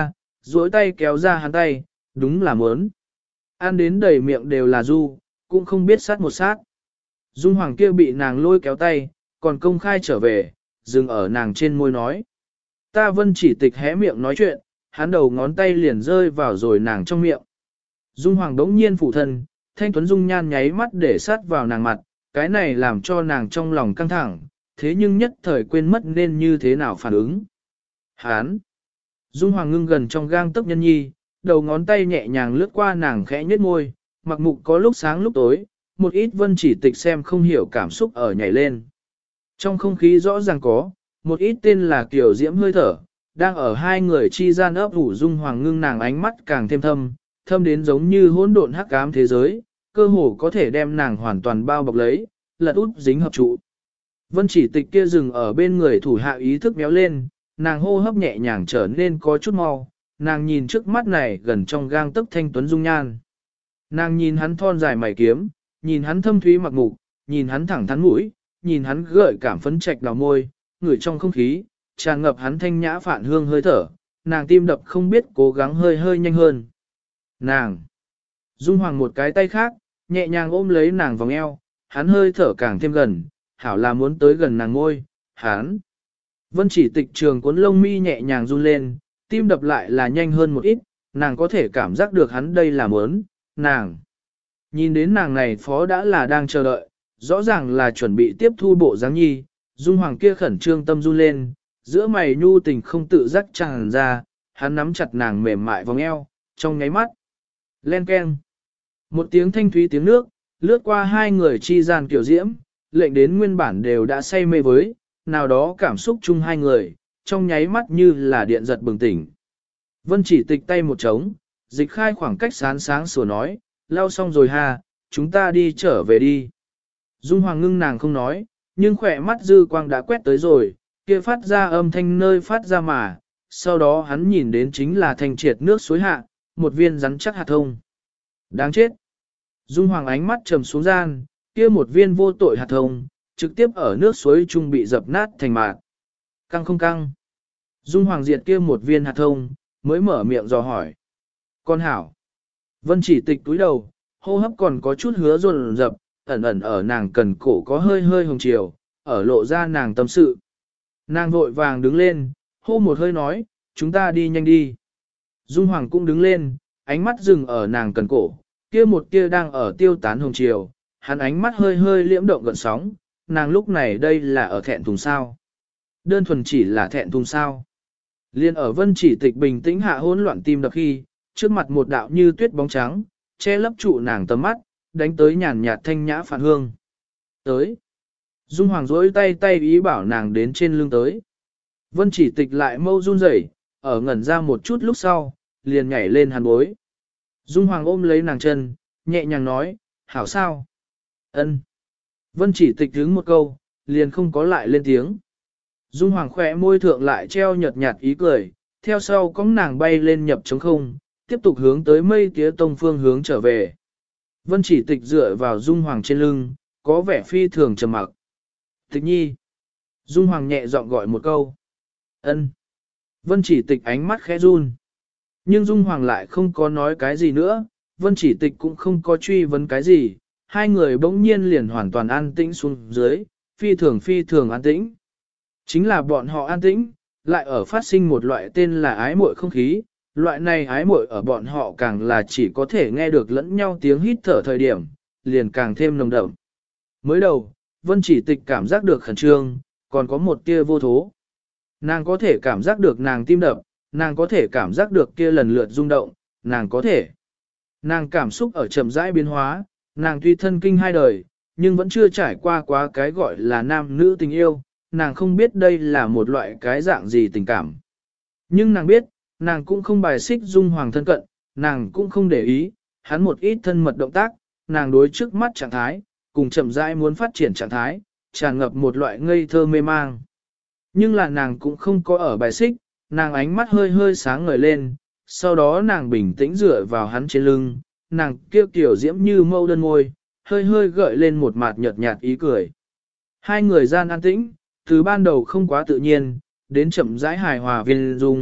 S1: duỗi tay kéo ra hắn tay, đúng là muốn. Ăn đến đầy miệng đều là du, cũng không biết sát một sát. Dung Hoàng kia bị nàng lôi kéo tay, còn công khai trở về, dừng ở nàng trên môi nói. Ta Vân Chỉ Tịch hé miệng nói chuyện, hắn đầu ngón tay liền rơi vào rồi nàng trong miệng. Dung Hoàng đống nhiên phủ thân, thanh tuấn dung nhan nháy mắt để sát vào nàng mặt, cái này làm cho nàng trong lòng căng thẳng, thế nhưng nhất thời quên mất nên như thế nào phản ứng. Hán! Dung Hoàng ngưng gần trong gang tấc nhân nhi, đầu ngón tay nhẹ nhàng lướt qua nàng khẽ nhếch môi, mặc mục có lúc sáng lúc tối, một ít Vân Chỉ Tịch xem không hiểu cảm xúc ở nhảy lên. Trong không khí rõ ràng có, một ít tên là kiểu diễm hơi thở, đang ở hai người chi gian ấp ủ. Dung Hoàng ngưng nàng ánh mắt càng thêm thâm, thâm đến giống như hỗn độn hắc ám thế giới, cơ hồ có thể đem nàng hoàn toàn bao bọc lấy, lật út dính hợp trụ. Vân Chỉ Tịch kia dừng ở bên người thủ hạ ý thức méo lên, nàng hô hấp nhẹ nhàng trở nên có chút mau, nàng nhìn trước mắt này gần trong gang tấc thanh tuấn dung nhan. Nàng nhìn hắn thon dài mày kiếm, nhìn hắn thâm thúy mặc mục, nhìn hắn thẳng thắn mũi, nhìn hắn gợi cảm phấn trạch đào môi, ngửi trong không khí, tràn ngập hắn thanh nhã phản hương hơi thở, nàng tim đập không biết cố gắng hơi hơi nhanh hơn. Nàng! Dung Hoàng một cái tay khác, nhẹ nhàng ôm lấy nàng vòng eo, hắn hơi thở càng thêm gần, hảo là muốn tới gần nàng ngôi, hắn. Vân Chỉ Tịch trường cuốn lông mi nhẹ nhàng run lên, tim đập lại là nhanh hơn một ít, nàng có thể cảm giác được hắn đây là muốn, nàng. Nhìn đến nàng này phó đã là đang chờ đợi, rõ ràng là chuẩn bị tiếp thu bộ dáng nhi, Dung Hoàng kia khẩn trương tâm run lên, giữa mày nhu tình không tự giác tràn ra, hắn nắm chặt nàng mềm mại vòng eo, trong nháy mắt. Len keng. Một tiếng thanh thúy tiếng nước, lướt qua hai người chi gian kiểu diễm, lệnh đến nguyên bản đều đã say mê với, nào đó cảm xúc chung hai người, trong nháy mắt như là điện giật bừng tỉnh. Vân Chỉ Tịch tay một trống, dịch khai khoảng cách sáng sáng sủa nói, lau xong rồi ha, chúng ta đi trở về đi. Dung Hoàng ngưng nàng không nói, nhưng khỏe mắt dư quang đã quét tới rồi, kia phát ra âm thanh nơi phát ra mà, sau đó hắn nhìn đến chính là thanh triệt nước suối hạ, một viên rắn chắc hạt thông. Đáng chết! Dung Hoàng ánh mắt trầm xuống gian, kia một viên vô tội hạt thông, trực tiếp ở nước suối trung bị dập nát thành mạt. Căng không căng? Dung Hoàng diệt kia một viên hạt thông, mới mở miệng dò hỏi. Con hảo! Vân Chỉ Tịch túi đầu, hô hấp còn có chút hứa dồn dập, ẩn ẩn ở nàng cần cổ có hơi hơi hồng chiều, ở lộ ra nàng tâm sự. Nàng vội vàng đứng lên, hô một hơi nói, chúng ta đi nhanh đi. Dung Hoàng cũng đứng lên, ánh mắt dừng ở nàng cần cổ, kia một kia đang ở tiêu tán hồng chiều, hắn ánh mắt hơi hơi liễm động gợn sóng, nàng lúc này đây là ở thẹn thùng sao. Đơn thuần chỉ là thẹn thùng sao. Liên ở Vân Chỉ Tịch bình tĩnh hạ hỗn loạn tim đập khi, trước mặt một đạo như tuyết bóng trắng, che lấp trụ nàng tầm mắt, đánh tới nhàn nhạt thanh nhã phản hương. Tới. Dung Hoàng dối tay tay ý bảo nàng đến trên lưng tới. Vân Chỉ Tịch lại mâu run rẩy, ở ngẩn ra một chút lúc sau, liền nhảy lên hắn bối. Dung Hoàng ôm lấy nàng chân, nhẹ nhàng nói, hảo sao? Ân. Vân Chỉ Tịch đứng một câu, liền không có lại lên tiếng. Dung Hoàng khỏe môi thượng lại treo nhợt nhạt ý cười, theo sau cõng nàng bay lên nhập trống không, tiếp tục hướng tới mây tía tông phương hướng trở về. Vân Chỉ Tịch dựa vào Dung Hoàng trên lưng, có vẻ phi thường trầm mặc. Tịch nhi. Dung Hoàng nhẹ giọng gọi một câu. Ân. Vân Chỉ Tịch ánh mắt khẽ run. Nhưng Dung Hoàng lại không có nói cái gì nữa, Vân Chỉ Tịch cũng không có truy vấn cái gì, hai người bỗng nhiên liền hoàn toàn an tĩnh xuống dưới, phi thường an tĩnh. Chính là bọn họ an tĩnh, lại ở phát sinh một loại tên là ái muội không khí, loại này ái muội ở bọn họ càng là chỉ có thể nghe được lẫn nhau tiếng hít thở thời điểm, liền càng thêm nồng đậm. Mới đầu, Vân Chỉ Tịch cảm giác được khẩn trương, còn có một tia vô thố. Nàng có thể cảm giác được nàng tim đập, nàng có thể cảm giác được kia lần lượt rung động, nàng có thể. Nàng cảm xúc ở chậm rãi biến hóa, nàng tuy thân kinh hai đời, nhưng vẫn chưa trải qua quá cái gọi là nam nữ tình yêu, nàng không biết đây là một loại cái dạng gì tình cảm. Nhưng nàng biết, nàng cũng không bài xích Dung Hoàng thân cận, nàng cũng không để ý, hắn một ít thân mật động tác, nàng đối trước mắt trạng thái, cùng chậm rãi muốn phát triển trạng thái, tràn ngập một loại ngây thơ mê mang. Nhưng là nàng cũng không có ở bài xích, nàng ánh mắt hơi hơi sáng ngời lên, sau đó nàng bình tĩnh dựa vào hắn trên lưng, nàng kêu kiểu diễm như mâu đơn môi, hơi hơi gợi lên một mặt nhợt nhạt ý cười. Hai người gian an tĩnh, từ ban đầu không quá tự nhiên, đến chậm rãi hài hòa viên dung,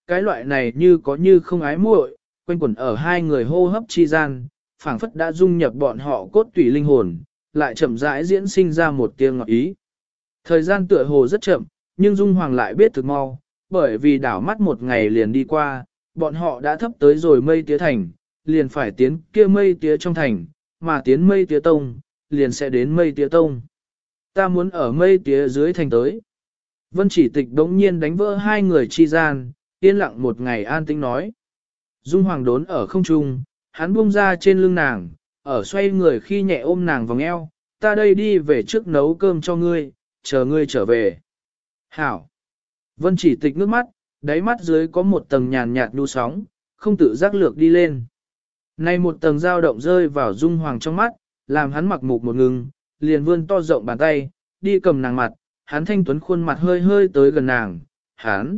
S1: cái loại này như có như không ái muội, quanh quẩn ở hai người hô hấp chi gian, phảng phất đã dung nhập bọn họ cốt tủy linh hồn, lại chậm rãi diễn sinh ra một tia ngọt ý. Thời gian tựa hồ rất chậm, nhưng Dung Hoàng lại biết thực mau, bởi vì đảo mắt một ngày liền đi qua, bọn họ đã thấp tới rồi mây tía thành, liền phải tiến kia mây tía trong thành, mà tiến mây tía tông, liền sẽ đến mây tía tông. Ta muốn ở mây tía dưới thành tới. Vân Chỉ Tịch đống nhiên đánh vỡ hai người chi gian, yên lặng một ngày an tĩnh nói. Dung Hoàng đốn ở không trung, hắn buông ra trên lưng nàng, ở xoay người khi nhẹ ôm nàng vòng eo, ta đây đi về trước nấu cơm cho ngươi, chờ ngươi trở về. Hảo. Vân Chỉ Tịch nước mắt, đáy mắt dưới có một tầng nhàn nhạt nhu sóng, không tự giác lược đi lên. Nay một tầng dao động rơi vào Dung Hoàng trong mắt, làm hắn mặc mục một ngừng, liền vươn to rộng bàn tay, đi cầm nàng mặt, hắn thanh tuấn khuôn mặt hơi hơi tới gần nàng, hắn.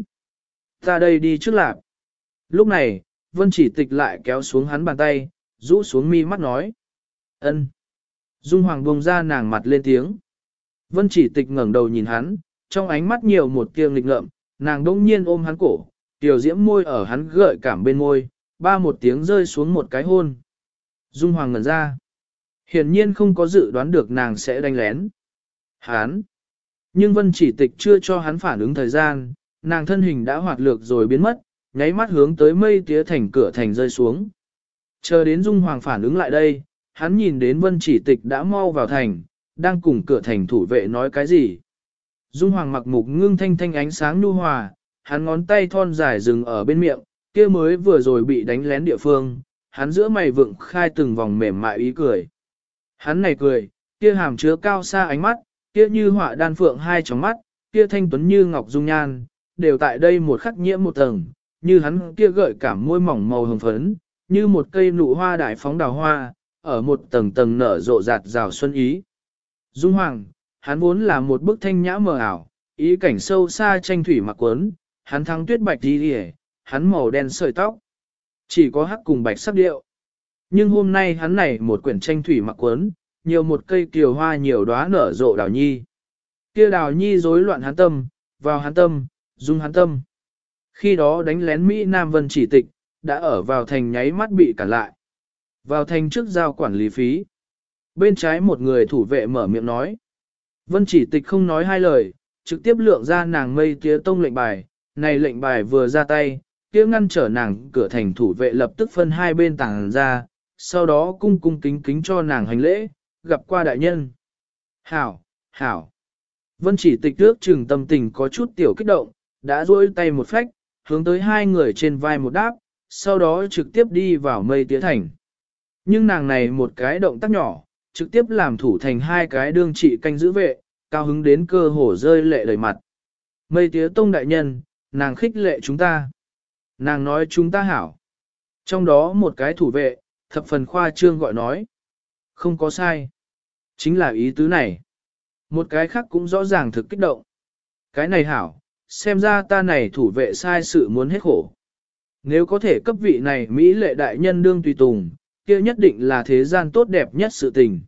S1: Ta đây đi trước lạp. Lúc này, Vân Chỉ Tịch lại kéo xuống hắn bàn tay, rũ xuống mi mắt nói. Ân. Dung Hoàng buông ra nàng mặt lên tiếng. Vân Chỉ Tịch ngẩng đầu nhìn hắn, trong ánh mắt nhiều một tia nghịch ngợm, nàng đông nhiên ôm hắn cổ, tiểu diễm môi ở hắn gợi cảm bên môi, ba một tiếng rơi xuống một cái hôn. Dung Hoàng ngẩn ra. Hiển nhiên không có dự đoán được nàng sẽ đánh lén. Hắn. Nhưng Vân Chỉ Tịch chưa cho hắn phản ứng thời gian, nàng thân hình đã hoạt lược rồi biến mất, nháy mắt hướng tới mây tía thành cửa thành rơi xuống. Chờ đến Dung Hoàng phản ứng lại đây, hắn nhìn đến Vân Chỉ Tịch đã mau vào thành, đang cùng cửa thành thủ vệ nói cái gì. Dung Hoàng mặc mục ngưng thanh thanh ánh sáng nhu hòa, hắn ngón tay thon dài dừng ở bên miệng, kia mới vừa rồi bị đánh lén địa phương, hắn giữa mày vựng khai từng vòng mềm mại ý cười. Hắn này cười, kia hàm chứa cao xa ánh mắt, kia như họa đan phượng hai tròng mắt, kia thanh tuấn như ngọc dung nhan, đều tại đây một khắc nhiễm một tầng, như hắn kia gợi cảm môi mỏng màu hồng phấn, như một cây nụ hoa đại phóng đào hoa, ở một tầng tầng nở rộ rạt rào xuân ý. Dung Hoàng, hắn vốn là một bức thanh nhã mờ ảo, ý cảnh sâu xa tranh thủy mặc quấn, hắn thắng tuyết bạch đi đi, hắn màu đen sợi tóc, chỉ có hắc cùng bạch sắc điệu. Nhưng hôm nay hắn này một quyển tranh thủy mặc quấn, nhiều một cây kiều hoa nhiều đóa nở rộ đào nhi. Kia đào nhi rối loạn hắn tâm, vào hắn tâm, dung hắn tâm. Khi đó đánh lén Mỹ Nam Vân Chỉ Tịch, đã ở vào thành nháy mắt bị cản lại. Vào thành trước giao quản lý phí. Bên trái một người thủ vệ mở miệng nói. Vân Chỉ Tịch không nói hai lời, trực tiếp lượng ra nàng mây tía tông lệnh bài. Này lệnh bài vừa ra tay, kia ngăn trở nàng cửa thành thủ vệ lập tức phân hai bên tàng ra, sau đó cung cung kính kính cho nàng hành lễ, gặp qua đại nhân. Hảo, hảo. Vân Chỉ Tịch trước chừng tâm tình có chút tiểu kích động, đã duỗi tay một phách, hướng tới hai người trên vai một đáp, sau đó trực tiếp đi vào mây tía thành. Nhưng nàng này một cái động tác nhỏ, trực tiếp làm thủ thành hai cái đương trị canh giữ vệ, cao hứng đến cơ hồ rơi lệ đầy mặt. Mây tía tông đại nhân, nàng khích lệ chúng ta. Nàng nói chúng ta hảo. Trong đó một cái thủ vệ, thập phần khoa trương gọi nói. Không có sai. Chính là ý tứ này. Một cái khác cũng rõ ràng thực kích động. Cái này hảo, xem ra ta này thủ vệ sai sự muốn hết khổ. Nếu có thể cấp vị này Mỹ lệ đại nhân đương tùy tùng, kia nhất định là thế gian tốt đẹp nhất sự tình.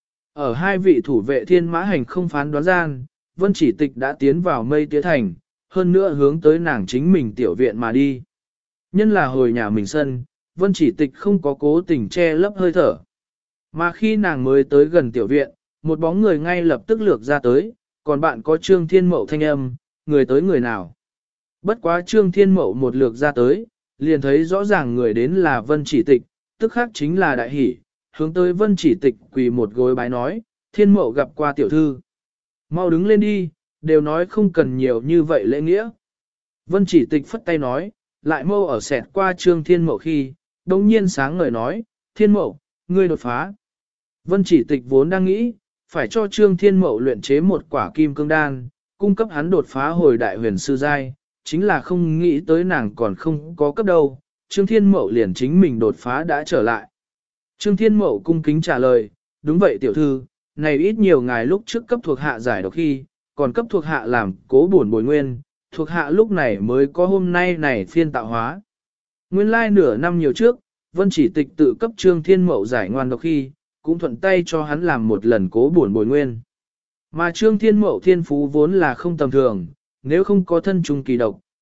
S1: Ở hai vị thủ vệ thiên mã hành không phán đoán gian, Vân Chỉ Tịch đã tiến vào mây tía thành, hơn nữa hướng tới nàng chính mình tiểu viện mà đi. Nhân là hồi nhà mình sân, Vân Chỉ Tịch không có cố tình che lấp hơi thở. Mà khi nàng mới tới gần tiểu viện, một bóng người ngay lập tức lược ra tới, còn bạn có Trương Thiên Mậu thanh âm, người tới người nào. Bất quá Trương Thiên Mậu một lược ra tới, liền thấy rõ ràng người đến là Vân Chỉ Tịch, tức khác chính là đại hỷ, hướng tới Vân Chỉ Tịch quỳ một gối bái nói, Thiên Mậu gặp qua tiểu thư. Mau đứng lên đi, đều nói không cần nhiều như vậy lễ nghĩa. Vân Chỉ Tịch phất tay nói, lại mâu ở xẹt qua Trương Thiên Mậu khi, đồng nhiên sáng ngời nói, Thiên Mậu, ngươi đột phá. Vân Chỉ Tịch vốn đang nghĩ, phải cho Trương Thiên Mậu luyện chế một quả kim cương đan, cung cấp hắn đột phá hồi đại huyền sư giai, chính là không nghĩ tới nàng còn không có cấp đâu, Trương Thiên Mậu liền chính mình đột phá đã trở lại. Trương Thiên Mậu cung kính trả lời, đúng vậy tiểu thư, này ít nhiều ngài lúc trước cấp thuộc hạ giải độc khi, còn cấp thuộc hạ làm cố bổn bồi nguyên, thuộc hạ lúc này mới có hôm nay này phiên tạo hóa. Nguyên lai nửa năm nhiều trước, Vân Chỉ Tịch tự cấp Trương Thiên Mậu giải ngoan độc khi, cũng thuận tay cho hắn làm một lần cố bổn bồi nguyên. Mà Trương Thiên Mậu thiên phú vốn là không tầm thường, nếu không có thân trung kỳ độc,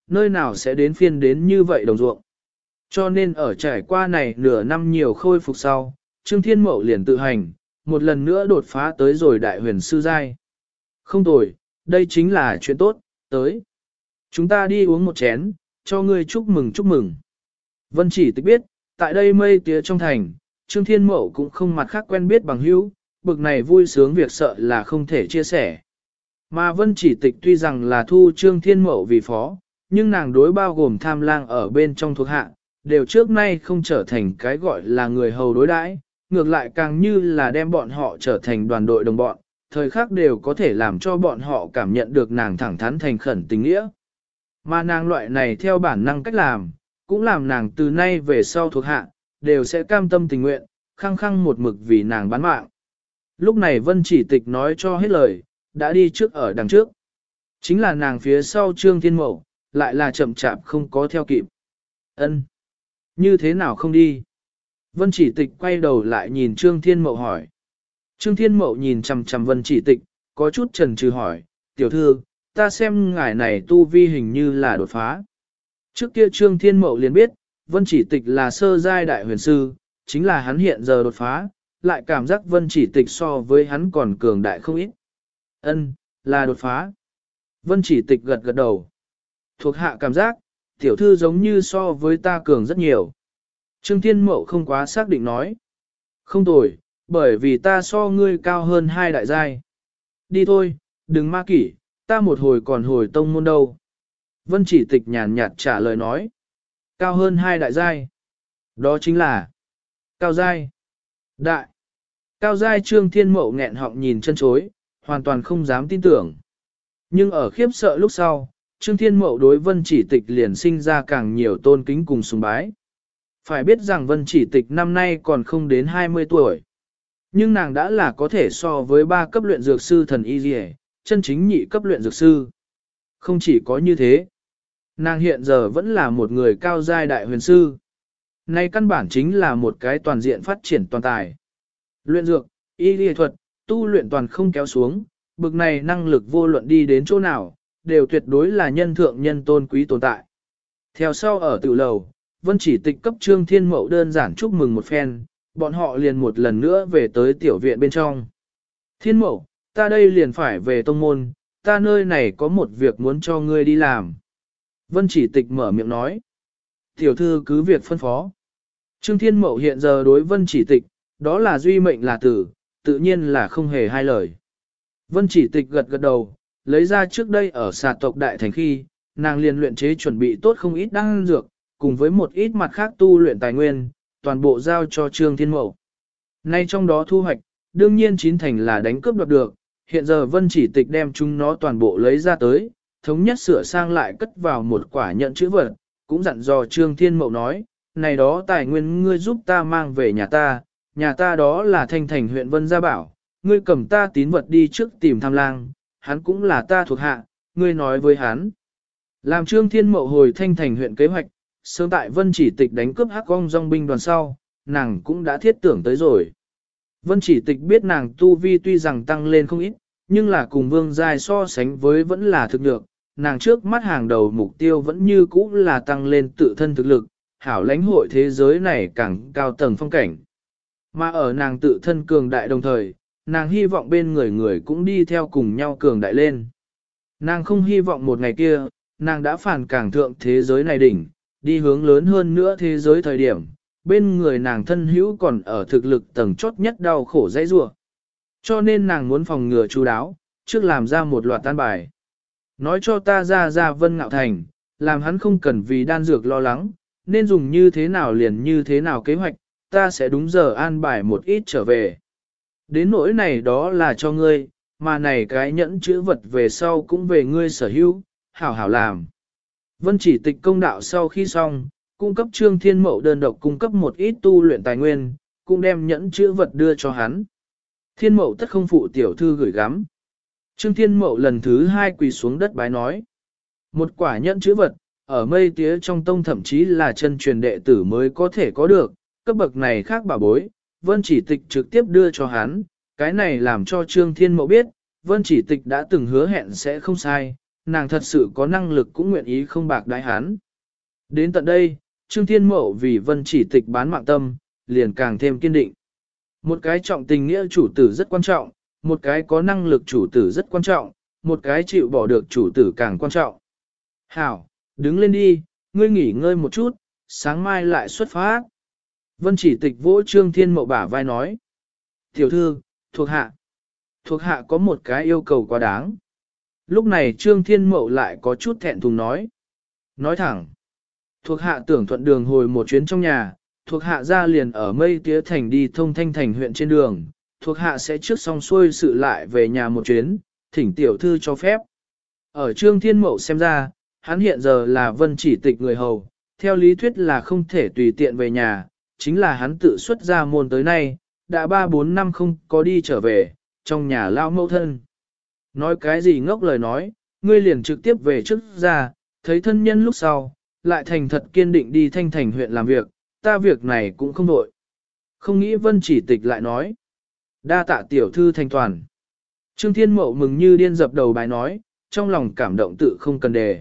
S1: nơi nào sẽ đến phiên đến như vậy đồng ruộng. Cho nên ở trải qua này nửa năm nhiều khôi phục sau, Trương Thiên Mậu liền tự hành, một lần nữa đột phá tới rồi đại huyền sư giai. Không tồi, đây chính là chuyện tốt, tới. Chúng ta đi uống một chén, cho ngươi chúc mừng chúc mừng. Vân Chỉ Tịch biết, tại đây mây tía trong thành, Trương Thiên Mậu cũng không mặt khác quen biết bằng hữu, bực này vui sướng việc sợ là không thể chia sẻ. Mà Vân Chỉ Tịch tuy rằng là thu Trương Thiên Mậu vì phó, nhưng nàng đối bao gồm tham lang ở bên trong thuộc hạ, đều trước nay không trở thành cái gọi là người hầu đối đãi, ngược lại càng như là đem bọn họ trở thành đoàn đội đồng bọn, thời khắc đều có thể làm cho bọn họ cảm nhận được nàng thẳng thắn thành khẩn tình nghĩa. Mà nàng loại này theo bản năng cách làm, cũng làm nàng từ nay về sau thuộc hạ, đều sẽ cam tâm tình nguyện, khăng khăng một mực vì nàng bán mạng. Lúc này Vân Chỉ Tịch nói cho hết lời, đã đi trước ở đằng trước. Chính là nàng phía sau Trương Thiên Mậu, lại là chậm chạp không có theo kịp. Ân, như thế nào không đi? Vân Chỉ Tịch quay đầu lại nhìn Trương Thiên Mậu hỏi. Trương Thiên Mậu nhìn chằm chằm Vân Chỉ Tịch, có chút chần chừ hỏi, tiểu thư, ta xem ngài này tu vi hình như là đột phá. Trước kia Trương Thiên Mậu liền biết, Vân Chỉ Tịch là sơ giai đại huyền sư, chính là hắn hiện giờ đột phá, lại cảm giác Vân Chỉ Tịch so với hắn còn cường đại không ít. Ân, là đột phá. Vân Chỉ Tịch gật gật đầu. Thuộc hạ cảm giác, tiểu thư giống như so với ta cường rất nhiều. Trương Thiên Mậu không quá xác định nói. Không tồi, bởi vì ta so ngươi cao hơn 2 đại giai. Đi thôi, đừng ma kỷ, ta một hồi còn hồi tông môn đâu. Vân Chỉ Tịch nhàn nhạt trả lời nói. Cao hơn 2 đại giai. Đó chính là cao giai. Đại. Cao giai Trương Thiên Mậu nghẹn họng nhìn chân chối, hoàn toàn không dám tin tưởng. Nhưng ở khiếp sợ lúc sau, Trương Thiên Mậu đối Vân Chỉ Tịch liền sinh ra càng nhiều tôn kính cùng sùng bái. Phải biết rằng Vân Chỉ Tịch năm nay còn không đến 20 tuổi. Nhưng nàng đã là có thể so với 3 cấp luyện dược sư thần y dì chân chính nhị cấp luyện dược sư. Không chỉ có như thế, nàng hiện giờ vẫn là một người cao giai đại huyền sư. Nay căn bản chính là một cái toàn diện phát triển toàn tài. Luyện dược, y lý thuật, tu luyện toàn không kéo xuống, bực này năng lực vô luận đi đến chỗ nào, đều tuyệt đối là nhân thượng nhân tôn quý tồn tại. Theo sau ở tự lầu, Vân Chỉ Tịch cấp Trương Thiên Mậu đơn giản chúc mừng một phen, bọn họ liền một lần nữa về tới tiểu viện bên trong. Thiên Mậu, ta đây liền phải về tông môn, ta nơi này có một việc muốn cho ngươi đi làm. Vân Chỉ Tịch mở miệng nói. Tiểu thư cứ việc phân phó. Trương Thiên Mậu hiện giờ đối Vân Chỉ Tịch, đó là duy mệnh là tử, tự nhiên là không hề hai lời. Vân Chỉ Tịch gật gật đầu, lấy ra trước đây ở xà tộc đại thành khi, nàng liền luyện chế chuẩn bị tốt không ít đan dược, cùng với một ít mặt khác tu luyện tài nguyên, toàn bộ giao cho Trương Thiên Mậu. Nay trong đó thu hoạch, đương nhiên chín thành là đánh cướp đoạt được, hiện giờ Vân Chỉ Tịch đem chúng nó toàn bộ lấy ra tới, thống nhất sửa sang lại cất vào một quả nhận chữ vật, cũng dặn dò Trương Thiên Mậu nói, này đó tài nguyên ngươi giúp ta mang về nhà ta đó là Thanh Thành huyện Vân Gia Bảo, ngươi cầm ta tín vật đi trước tìm Tham Lang, hắn cũng là ta thuộc hạ, ngươi nói với hắn. Làm Trương Thiên Mậu hồi Thanh Thành huyện kế hoạch, sớm tại Vân Chỉ Tịch đánh cướp hắc gong dòng binh đoàn sau, nàng cũng đã thiết tưởng tới rồi. Vân Chỉ Tịch biết nàng tu vi tuy rằng tăng lên không ít, nhưng là cùng Vương Giai so sánh với vẫn là thực lực, nàng trước mắt hàng đầu mục tiêu vẫn như cũ là tăng lên tự thân thực lực, hảo lãnh hội thế giới này càng cao tầng phong cảnh. Mà ở nàng tự thân cường đại đồng thời, nàng hy vọng bên người người cũng đi theo cùng nhau cường đại lên. Nàng không hy vọng một ngày kia, nàng đã phản cảng thượng thế giới này đỉnh, đi hướng lớn hơn nữa thế giới thời điểm, bên người nàng thân hữu còn ở thực lực tầng chốt nhất đau khổ dãy rủa. Cho nên nàng muốn phòng ngừa chú đáo, trước làm ra một loạt tan bài. Nói cho ta ra Vân Ngạo Thành, làm hắn không cần vì đan dược lo lắng, nên dùng như thế nào liền như thế nào kế hoạch, ta sẽ đúng giờ an bài một ít trở về. Đến nỗi này đó là cho ngươi, mà này cái nhẫn chữ vật về sau cũng về ngươi sở hữu, hảo hảo làm. Vân Chỉ Tịch công đạo sau khi xong, cung cấp Trương Thiên Mậu đơn độc cung cấp một ít tu luyện tài nguyên, cũng đem nhẫn chữ vật đưa cho hắn. Thiên Mậu tất không phụ tiểu thư gửi gắm. Trương Thiên Mậu lần thứ 2 quỳ xuống đất bái nói. Một quả nhẫn chữ vật, ở mây tía trong tông thậm chí là chân truyền đệ tử mới có thể có được, cấp bậc này khác bảo bối, Vân Chỉ Tịch trực tiếp đưa cho hắn, cái này làm cho Trương Thiên Mậu biết, Vân Chỉ Tịch đã từng hứa hẹn sẽ không sai, nàng thật sự có năng lực cũng nguyện ý không bạc đái hắn. Đến tận đây, Trương Thiên Mậu vì Vân Chỉ Tịch bán mạng tâm, liền càng thêm kiên định. Một cái trọng tình nghĩa chủ tử rất quan trọng, một cái có năng lực chủ tử rất quan trọng, một cái chịu bỏ được chủ tử càng quan trọng. Hảo, đứng lên đi, ngươi nghỉ ngơi một chút, sáng mai lại xuất phát. Vân Chỉ Tịch vỗ Trương Thiên Mậu bả vai nói. Tiểu thư, thuộc hạ có một cái yêu cầu quá đáng. Lúc này Trương Thiên Mậu lại có chút thẹn thùng nói. Nói thẳng, thuộc hạ tưởng thuận đường hồi một chuyến trong nhà, thuộc hạ ra liền ở Mây Tía Thành đi thông Thanh Thành huyện trên đường, thuộc hạ sẽ trước xong xuôi sự lại về nhà một chuyến, thỉnh tiểu thư cho phép. Ở Trương Thiên Mậu xem ra, hắn hiện giờ là Vân Chỉ Tịch người hầu, theo lý thuyết là không thể tùy tiện về nhà, chính là hắn tự xuất ra môn tới nay, đã 3-4 năm không có đi trở về, trong nhà lao mẫu thân. Nói cái gì ngốc lời nói, ngươi liền trực tiếp về trước ra, thấy thân nhân lúc sau, lại thành thật kiên định đi Thanh Thành huyện làm việc, ta việc này cũng không đội. Không nghĩ Vân Chỉ Tịch lại nói. Đa tạ tiểu thư thành toàn. Trương Thiên Mậu mừng như điên dập đầu bài nói, trong lòng cảm động tự không cần đề.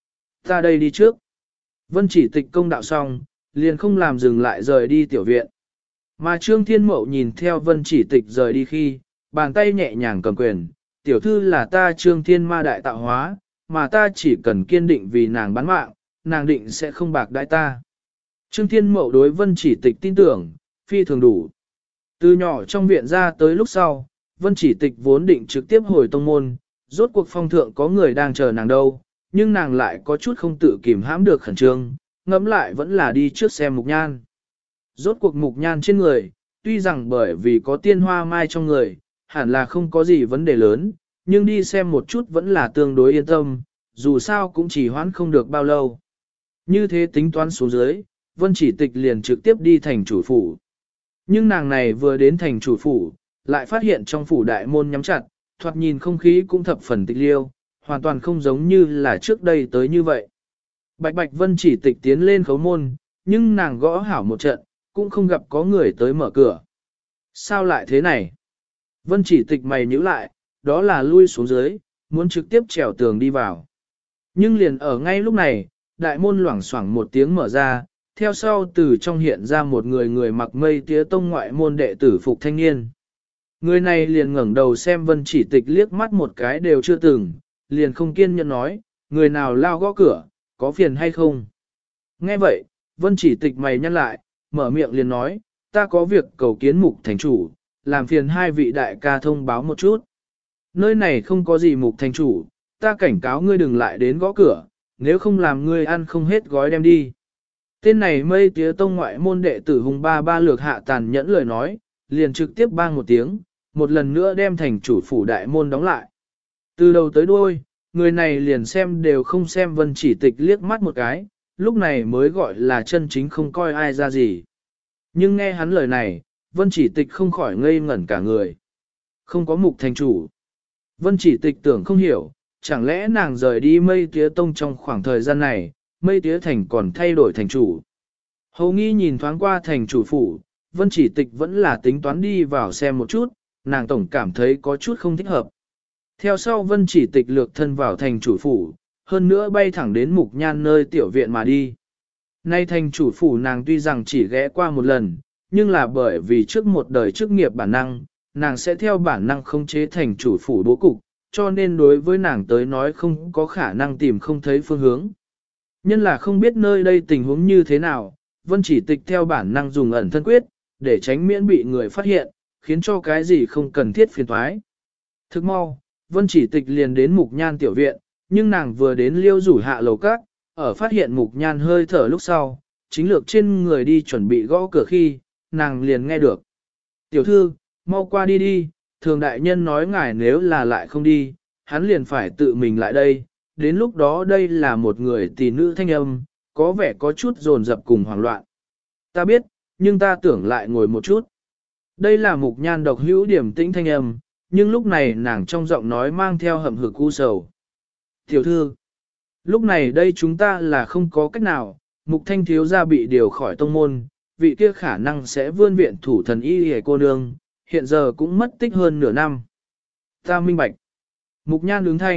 S1: Ta đây đi trước. Vân Chỉ Tịch công đạo xong, liền không làm dừng lại rời đi tiểu viện. Mà Trương Thiên Mậu nhìn theo Vân Chỉ Tịch rời đi khi, bàn tay nhẹ nhàng cầm quyền, tiểu thư là ta Trương Thiên ma đại tạo hóa, mà ta chỉ cần kiên định vì nàng bán mạng, nàng định sẽ không bạc đãi ta. Trương Thiên Mậu đối Vân Chỉ Tịch tin tưởng, phi thường đủ. Từ nhỏ trong viện ra tới lúc sau, Vân Chỉ Tịch vốn định trực tiếp hồi tông môn, rốt cuộc phong thượng có người đang chờ nàng đâu, nhưng nàng lại có chút không tự kìm hãm được khẩn trương, ngẫm lại vẫn là đi trước xem Mục Nhan. Rốt cuộc Mục Nhan trên người, tuy rằng bởi vì có tiên hoa mai trong người, hẳn là không có gì vấn đề lớn, nhưng đi xem một chút vẫn là tương đối yên tâm, dù sao cũng chỉ hoãn không được bao lâu. Như thế tính toán xuống dưới, Vân Chỉ Tịch liền trực tiếp đi thành chủ phủ. Nhưng nàng này vừa đến thành chủ phủ, lại phát hiện trong phủ đại môn nhắm chặt, thoạt nhìn không khí cũng thập phần tịch liêu, hoàn toàn không giống như là trước đây tới như vậy. Bạch Bạch Vân Chỉ Tịch tiến lên khấu môn, nhưng nàng gõ hảo một trận, cũng không gặp có người tới mở cửa. Sao lại thế này? Vân Chỉ Tịch mày nhíu lại, đó là lui xuống dưới, muốn trực tiếp trèo tường đi vào. Nhưng liền ở ngay lúc này, đại môn loảng xoảng một tiếng mở ra, theo sau từ trong hiện ra một người mặc Mây Tía Tông ngoại môn đệ tử phục thanh niên. Người này liền ngẩng đầu xem Vân Chỉ Tịch liếc mắt một cái đều chưa từng, liền không kiên nhẫn nói, người nào lao gõ cửa, có phiền hay không? Nghe vậy, Vân Chỉ Tịch mày nhăn lại, mở miệng liền nói, ta có việc cầu kiến Mục thành chủ, làm phiền hai vị đại ca thông báo một chút. Nơi này không có gì Mục thành chủ, ta cảnh cáo ngươi đừng lại đến gõ cửa, nếu không làm ngươi ăn không hết gói đem đi. Tên này Mây Tía Tông ngoại môn đệ tử hùng ba lược hạ tàn nhẫn lời nói, liền trực tiếp bang một tiếng, một lần nữa đem thành chủ phủ đại môn đóng lại. Từ đầu tới đuôi, người này liền xem đều không xem Vân Chỉ Tịch liếc mắt một cái, lúc này mới gọi là chân chính không coi ai ra gì. Nhưng nghe hắn lời này, Vân Chỉ Tịch không khỏi ngây ngẩn cả người. Không có Mục thành chủ. Vân Chỉ Tịch tưởng không hiểu, chẳng lẽ nàng rời đi Mây Tía Tông trong khoảng thời gian này, Mây Tía Thành còn thay đổi thành chủ. Hầu nghi nhìn thoáng qua thành chủ phủ, Vân Chỉ Tịch vẫn là tính toán đi vào xem một chút, nàng tổng cảm thấy có chút không thích hợp. Theo sau Vân Chỉ Tịch lược thân vào thành chủ phủ, hơn nữa bay thẳng đến Mục Nhan nơi tiểu viện mà đi. Nay thành chủ phủ nàng tuy rằng chỉ ghé qua một lần, nhưng là bởi vì trước một đời chức nghiệp bản năng, nàng sẽ theo bản năng khống chế thành chủ phủ bố cục, cho nên đối với nàng tới nói không có khả năng tìm không thấy phương hướng. Nhân là không biết nơi đây tình huống như thế nào, Vân Chỉ Tịch theo bản năng dùng ẩn thân quyết, để tránh miễn bị người phát hiện, khiến cho cái gì không cần thiết phiền toái. Thức mau, Vân Chỉ Tịch liền đến Mục Nhan tiểu viện, nhưng nàng vừa đến Liêu rủ hạ lầu các, ở phát hiện Mục Nhan hơi thở lúc sau, chính lược trên người đi chuẩn bị gõ cửa khi, nàng liền nghe được. Tiểu thư, mau qua đi đi, thường đại nhân nói ngài nếu là lại không đi, hắn liền phải tự mình lại đây, đến lúc đó đây là một người tỷ nữ thanh âm, có vẻ có chút dồn dập cùng hoảng loạn. Ta biết, nhưng ta tưởng lại ngồi một chút. Đây là Mục Nhan độc hữu điểm tĩnh thanh âm, nhưng lúc này nàng trong giọng nói mang theo hậm hực u sầu. Tiểu thư, lúc này đây chúng ta là không có cách nào, Mục Thanh thiếu gia bị điều khỏi tông môn, vị kia khả năng sẽ vươn viện thủ thần y hề cô nương, hiện giờ cũng mất tích hơn nửa năm. Ta minh bạch. Mục Nhan ứng thanh,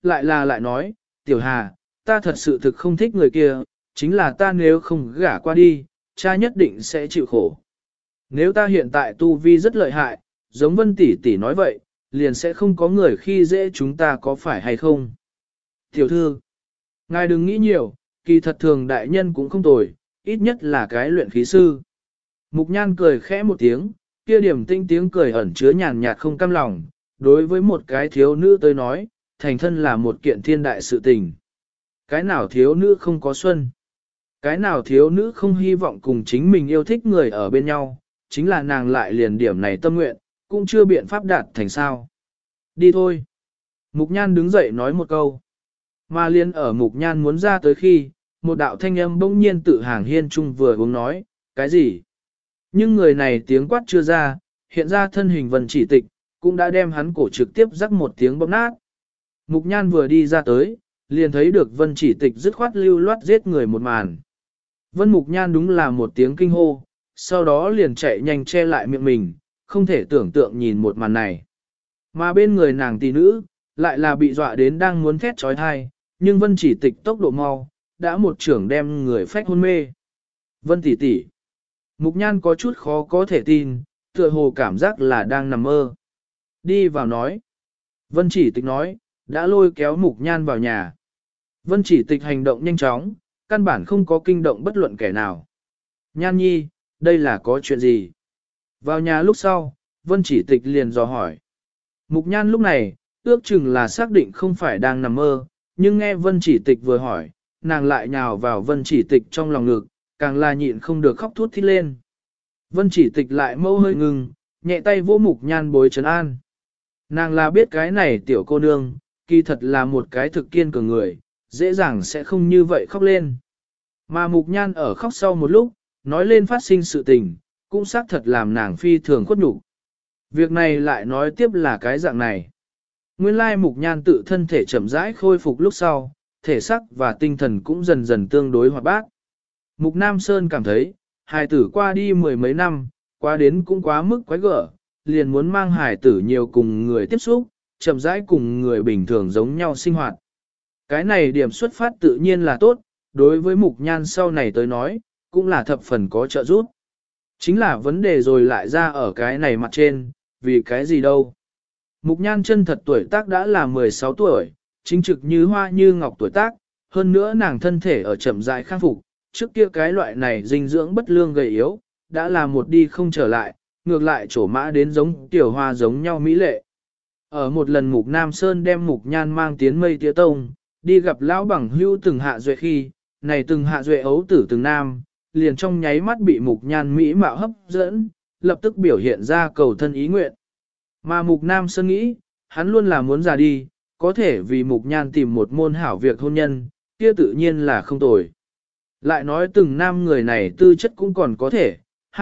S1: lại nói, tiểu hà, ta thật sự thực không thích người kia, chính là ta nếu không gả qua đi, cha nhất định sẽ chịu khổ. Nếu ta hiện tại tu vi rất lợi hại, giống Vân tỷ tỷ nói vậy, liền sẽ không có người khi dễ chúng ta có phải hay không. Tiểu thư, ngài đừng nghĩ nhiều, kỳ thật thường đại nhân cũng không tồi, ít nhất là cái luyện khí sư. Mục Nhan cười khẽ một tiếng, kia điểm tinh tiếng cười ẩn chứa nhàn nhạt không cam lòng, đối với một cái thiếu nữ tới nói, thành thân là một kiện thiên đại sự tình. Cái nào thiếu nữ không có xuân? Cái nào thiếu nữ không hy vọng cùng chính mình yêu thích người ở bên nhau, chính là nàng lại liền điểm này tâm nguyện, cũng chưa biện pháp đạt thành sao. Đi thôi. Mục Nhan đứng dậy nói một câu. Mà liên ở Mục Nhan muốn ra tới khi, một đạo thanh âm bỗng nhiên tự hàng hiên trung vừa uống nói, cái gì? Nhưng người này tiếng quát chưa ra, hiện ra thân hình Vân Chỉ Tịch, cũng đã đem hắn cổ trực tiếp rắc một tiếng bóp nát. Mục Nhan vừa đi ra tới, liền thấy được Vân Chỉ Tịch dứt khoát lưu loát giết người một màn. Vân Mục Nhan đúng là một tiếng kinh hô, sau đó liền chạy nhanh che lại miệng mình, không thể tưởng tượng nhìn một màn này. Mà bên người nàng tỷ nữ, lại là bị dọa đến đang muốn thét trói thai, nhưng Vân Chỉ Tịch tốc độ mau, đã một trưởng đem người phách hôn mê. Vân tỷ tỷ. Mục Nhan có chút khó có thể tin, tựa hồ cảm giác là đang nằm mơ. Đi vào nói. Vân Chỉ Tịch nói, đã lôi kéo Mục Nhan vào nhà. Vân Chỉ Tịch hành động nhanh chóng, căn bản không có kinh động bất luận kẻ nào. Nhan nhi, đây là có chuyện gì? Vào nhà lúc sau, Vân Chỉ Tịch liền dò hỏi. Mục Nhan lúc này, ước chừng là xác định không phải đang nằm mơ, nhưng nghe Vân Chỉ Tịch vừa hỏi, nàng lại nhào vào Vân Chỉ Tịch trong lòng ngực, càng là nhịn không được khóc thút thít lên. Vân Chỉ Tịch lại mâu hơi ngừng, nhẹ tay vỗ Mục Nhan bối trấn an. Nàng là biết cái này tiểu cô nương, kỳ thật là một cái thực kiên cường người, dễ dàng sẽ không như vậy khóc lên. Mà Mục Nhan ở khóc sau một lúc, nói lên phát sinh sự tình, cũng xác thật làm nàng phi thường khuất nhục. Việc này lại nói tiếp là cái dạng này. Nguyên lai Mục Nhan tự thân thể chậm rãi khôi phục lúc sau, thể sắc và tinh thần cũng dần dần tương đối hoạt bát. Mục Nam Sơn cảm thấy, hài tử qua đi mười mấy năm, qua đến cũng quá mức quái gở, liền muốn mang hài tử nhiều cùng người tiếp xúc, chậm rãi cùng người bình thường giống nhau sinh hoạt. Cái này điểm xuất phát tự nhiên là tốt, đối với Mục Nhan sau này tới nói, cũng là thập phần có trợ giúp. Chính là vấn đề rồi lại ra ở cái này mặt trên, vì cái gì đâu. Mục Nhan chân thật tuổi tác đã là 16 tuổi, chính trực như hoa như ngọc tuổi tác, hơn nữa nàng thân thể ở chậm rãi khang phục, trước kia cái loại này dinh dưỡng bất lương gầy yếu, đã là một đi không trở lại, ngược lại trổ mã đến giống tiểu hoa giống nhau mỹ lệ. Ở một lần Mục Nam Sơn đem Mục Nhan mang tiến Mây Tía Tông, đi gặp lão bằng hưu từng hạ duệ khi, này từng hạ duệ ấu tử từng nam, liền trong nháy mắt bị Mục Nhan mỹ mạo hấp dẫn, lập tức biểu hiện ra cầu thân ý nguyện. Mà Mục Nam Sơn nghĩ, hắn luôn là muốn già đi, có thể vì Mục Nhan tìm một môn hảo việc hôn nhân, kia tự nhiên là không tồi. Lại nói từng nam người này tư chất cũng còn có thể,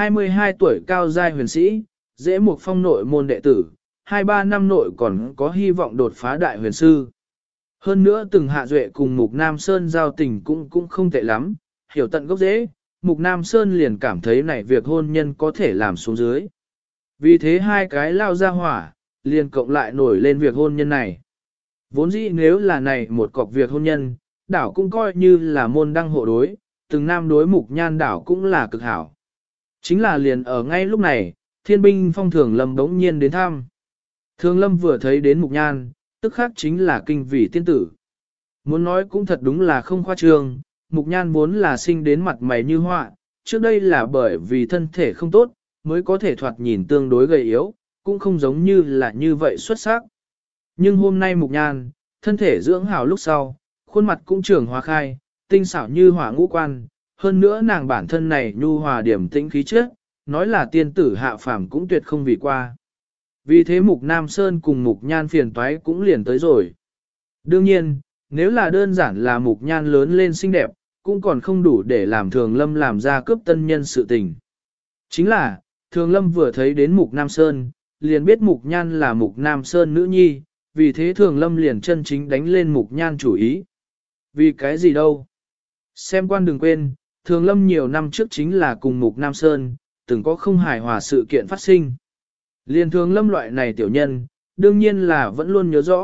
S1: 22 tuổi cao giai huyền sĩ, dễ một phong nội môn đệ tử, 2-3 năm nội còn có hy vọng đột phá đại huyền sư. Hơn nữa từng hạ duệ cùng Mục Nam Sơn giao tình cũng không tệ lắm, hiểu tận gốc dễ, Mục Nam Sơn liền cảm thấy này việc hôn nhân có thể làm xuống dưới. Vì thế hai cái lao ra hỏa, liền cộng lại nổi lên việc hôn nhân này. Vốn dĩ nếu là này một cọc việc hôn nhân, đảo cũng coi như là môn đăng hộ đối, từng nam đối Mục Nhan đảo cũng là cực hảo. Chính là liền ở ngay lúc này, thiên binh phong Thường Lâm đống nhiên đến thăm. Thường Lâm vừa thấy đến Mục Nhan, tức khác chính là kinh vì tiên tử. Muốn nói cũng thật đúng là không khoa trương, Mục Nhan vốn là sinh đến mặt mày như họa, trước đây là bởi vì thân thể không tốt, mới có thể thoạt nhìn tương đối gầy yếu, cũng không giống như là như vậy xuất sắc. Nhưng hôm nay Mục Nhan, thân thể dưỡng hảo lúc sau, khuôn mặt cũng trưởng hòa khai, tinh xảo như hỏa ngũ quan, hơn nữa nàng bản thân này nhu hòa điểm tĩnh khí chất, nói là tiên tử hạ phàm cũng tuyệt không vì qua. Vì thế Mục Nam Sơn cùng Mục Nhan phiền toái cũng liền tới rồi. Đương nhiên, nếu là đơn giản là Mục Nhan lớn lên xinh đẹp, cũng còn không đủ để làm Thường Lâm làm ra cướp tân nhân sự tình. Chính là, Thường Lâm vừa thấy đến Mục Nam Sơn, liền biết Mục Nhan là Mục Nam Sơn nữ nhi, vì thế Thường Lâm liền chân chính đánh lên Mục Nhan chủ ý. Vì cái gì đâu? Xem quan đừng quên, Thường Lâm nhiều năm trước chính là cùng Mục Nam Sơn, từng có không hài hòa sự kiện phát sinh. Liên Thường Lâm loại này tiểu nhân, đương nhiên là vẫn luôn nhớ rõ,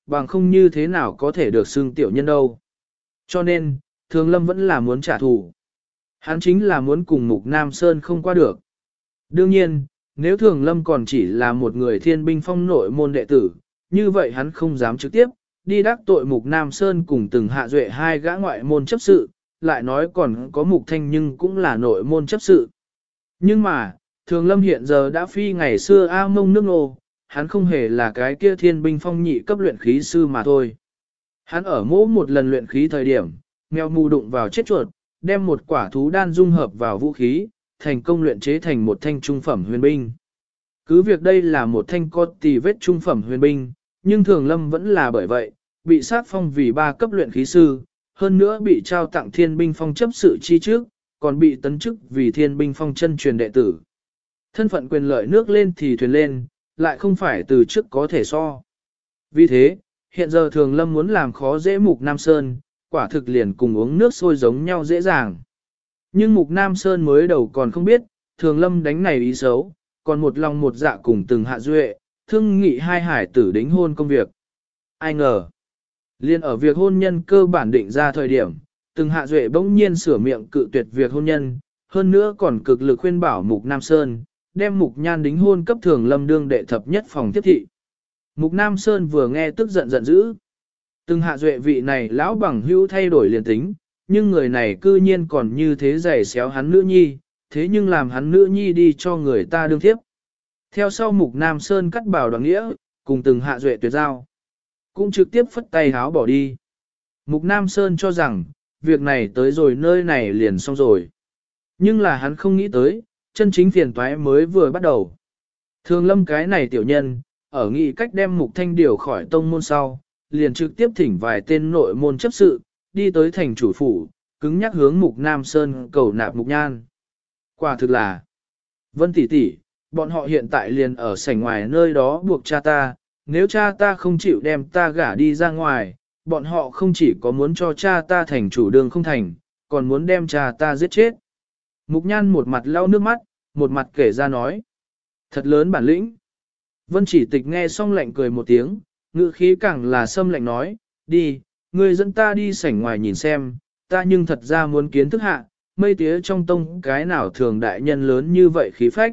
S1: bằng không như thế nào có thể được xưng tiểu nhân đâu. Cho nên, Thường Lâm vẫn là muốn trả thù. Hắn chính là muốn cùng Mục Nam Sơn không qua được. Đương nhiên, nếu Thường Lâm còn chỉ là một người thiên binh phong nội môn đệ tử, như vậy hắn không dám trực tiếp đi đắc tội Mục Nam Sơn cùng từng hạ duệ hai gã ngoại môn chấp sự, lại nói còn có Mục Thanh nhưng cũng là nội môn chấp sự. Nhưng mà, Thường Lâm hiện giờ đã phi ngày xưa A Mông nước nô, hắn không hề là cái kia thiên binh phong nhị cấp luyện khí sư mà thôi. Hắn ở mỗi một lần luyện khí thời điểm, mèo mù đụng vào chết chuột, đem một quả thú đan dung hợp vào vũ khí, thành công luyện chế thành một thanh trung phẩm huyền binh. Cứ việc đây là một thanh có tì vết trung phẩm huyền binh, nhưng Thường Lâm vẫn là bởi vậy, bị sát phong vì 3 cấp luyện khí sư, hơn nữa bị trao tặng thiên binh phong chấp sự chi trước, còn bị tấn chức vì thiên binh phong chân truyền đệ tử. Thân phận quyền lợi nước lên thì thuyền lên, lại không phải từ trước có thể so. Vì thế, hiện giờ Thường Lâm muốn làm khó dễ Mục Nam Sơn, quả thực liền cùng uống nước sôi giống nhau dễ dàng. Nhưng Mục Nam Sơn mới đầu còn không biết, Thường Lâm đánh này ý xấu, còn một lòng một dạ cùng từng hạ duệ, thương nghị hai hải tử đính hôn công việc. Ai ngờ, liên ở việc hôn nhân cơ bản định ra thời điểm, từng hạ duệ bỗng nhiên sửa miệng cự tuyệt việc hôn nhân, hơn nữa còn cực lực khuyên bảo Mục Nam Sơn, đem Mục Nhan đính hôn cấp Thường Lâm đương đệ thập nhất phòng tiếp thị. Mục Nam Sơn vừa nghe tức giận giận dữ. Từng hạ duệ vị này lão bằng hữu thay đổi liền tính, nhưng người này cư nhiên còn như thế giày xéo hắn nữ nhi, thế nhưng làm hắn nữ nhi đi cho người ta đương thiếp. Theo sau Mục Nam Sơn cắt bảo đoàn nghĩa, cùng từng hạ duệ tuyệt giao. Cũng trực tiếp phất tay háo bỏ đi. Mục Nam Sơn cho rằng, việc này tới rồi nơi này liền xong rồi. Nhưng là hắn không nghĩ tới, chân chính phiền toái mới vừa bắt đầu. Thường Lâm cái này tiểu nhân, ở nghị cách đem Mục Thanh điều khỏi tông môn sau, liền trực tiếp thỉnh vài tên nội môn chấp sự, đi tới thành chủ phủ, cứng nhắc hướng Mục Nam Sơn cầu nạp Mục Nhan. Quả thực là, Vân tỷ tỷ, bọn họ hiện tại liền ở sảnh ngoài nơi đó buộc cha ta, nếu cha ta không chịu đem ta gả đi ra ngoài, bọn họ không chỉ có muốn cho cha ta thành chủ đường không thành, còn muốn đem cha ta giết chết. Mục Nhan một mặt lau nước mắt, một mặt kể ra nói. Thật lớn bản lĩnh. Vân Chỉ Tịch nghe xong lạnh cười một tiếng, ngữ khí càng là xâm lạnh nói, đi, ngươi dẫn ta đi sảnh ngoài nhìn xem, ta nhưng thật ra muốn kiến thức hạ, mây tía trong tông cái nào thường đại nhân lớn như vậy khí phách.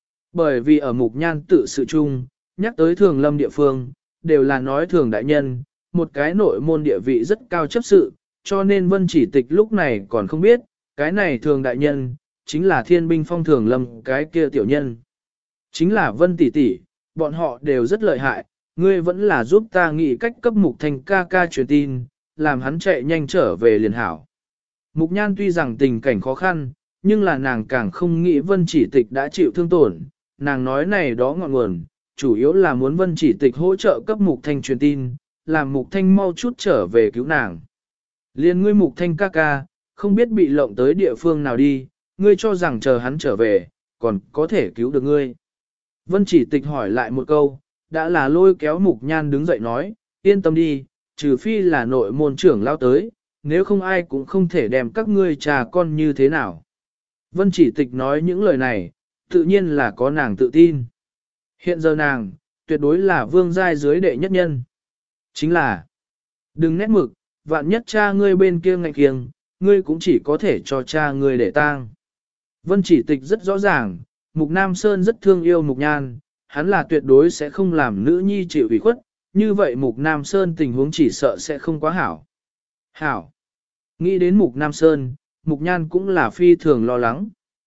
S1: Bởi vì ở Mục Nhan tự sự chung, nhắc tới Thường Lâm địa phương, đều là nói Thường đại nhân, một cái nội môn địa vị rất cao chấp sự, cho nên Vân Chỉ Tịch lúc này còn không biết, cái này Thường đại nhân, chính là thiên binh phong Thường Lâm cái kia tiểu nhân. Chính là Vân tỷ tỷ, bọn họ đều rất lợi hại, ngươi vẫn là giúp ta nghĩ cách cấp Mục Thanh ca ca truyền tin, làm hắn chạy nhanh trở về liền hảo. Mục Nhan tuy rằng tình cảnh khó khăn, nhưng là nàng càng không nghĩ Vân Chỉ Tịch đã chịu thương tổn, nàng nói này đó ngọn nguồn, chủ yếu là muốn Vân Chỉ Tịch hỗ trợ cấp Mục Thanh truyền tin, làm Mục Thanh mau chút trở về cứu nàng. Liên ngươi Mục Thanh ca ca, không biết bị lộng tới địa phương nào đi, ngươi cho rằng chờ hắn trở về, còn có thể cứu được ngươi. Vân Chỉ Tịch hỏi lại một câu, đã là lôi kéo Mục Nhan đứng dậy nói, yên tâm đi, trừ phi là nội môn trưởng lao tới, nếu không ai cũng không thể đem các ngươi trà con như thế nào. Vân Chỉ Tịch nói những lời này, tự nhiên là có nàng tự tin. Hiện giờ nàng, tuyệt đối là vương giai dưới đệ nhất nhân. Chính là, đừng nét mực, vạn nhất cha ngươi bên kia ngạnh kiêng, ngươi cũng chỉ có thể cho cha ngươi để tang. Vân Chỉ Tịch rất rõ ràng, Mục Nam Sơn rất thương yêu Mục Nhan, hắn là tuyệt đối sẽ không làm nữ nhi chịu ủy khuất, như vậy Mục Nam Sơn tình huống chỉ sợ sẽ không quá hảo. Hảo! Nghĩ đến Mục Nam Sơn, Mục Nhan cũng là phi thường lo lắng.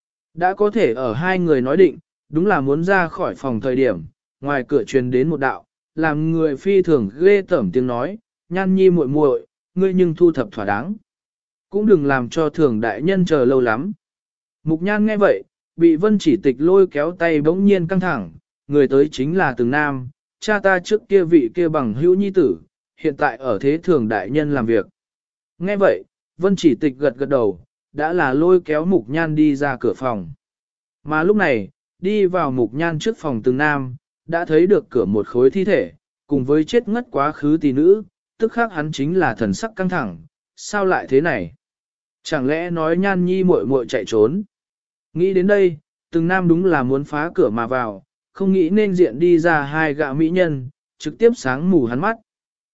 S1: Đã có thể ở hai người nói định, đúng là muốn ra khỏi phòng thời điểm, ngoài cửa truyền đến một đạo, làm người phi thường ghê tởm tiếng nói, Nhan nhi muội muội, ngươi nhưng thu thập thỏa đáng. Cũng đừng làm cho thường đại nhân chờ lâu lắm. Mục Nhan nghe vậy, bị Vân Chỉ Tịch lôi kéo tay bỗng nhiên căng thẳng, người tới chính là Từng Nam, cha ta trước kia vị kia bằng hữu nhi tử, hiện tại ở thế thường đại nhân làm việc. Nghe vậy, Vân Chỉ Tịch gật gật đầu, đã là lôi kéo Mục Nhan đi ra cửa phòng. Mà lúc này, đi vào Mục Nhan trước phòng Từng Nam, đã thấy được cửa một khối thi thể, cùng với chết ngất quá khứ tỷ nữ, tức khác hắn chính là thần sắc căng thẳng, sao lại thế này? Chẳng lẽ nói Nhan nhi muội muội chạy trốn? Nghĩ đến đây, Từng Nam đúng là muốn phá cửa mà vào, không nghĩ nên diện đi ra hai gã mỹ nhân, trực tiếp sáng mù hắn mắt.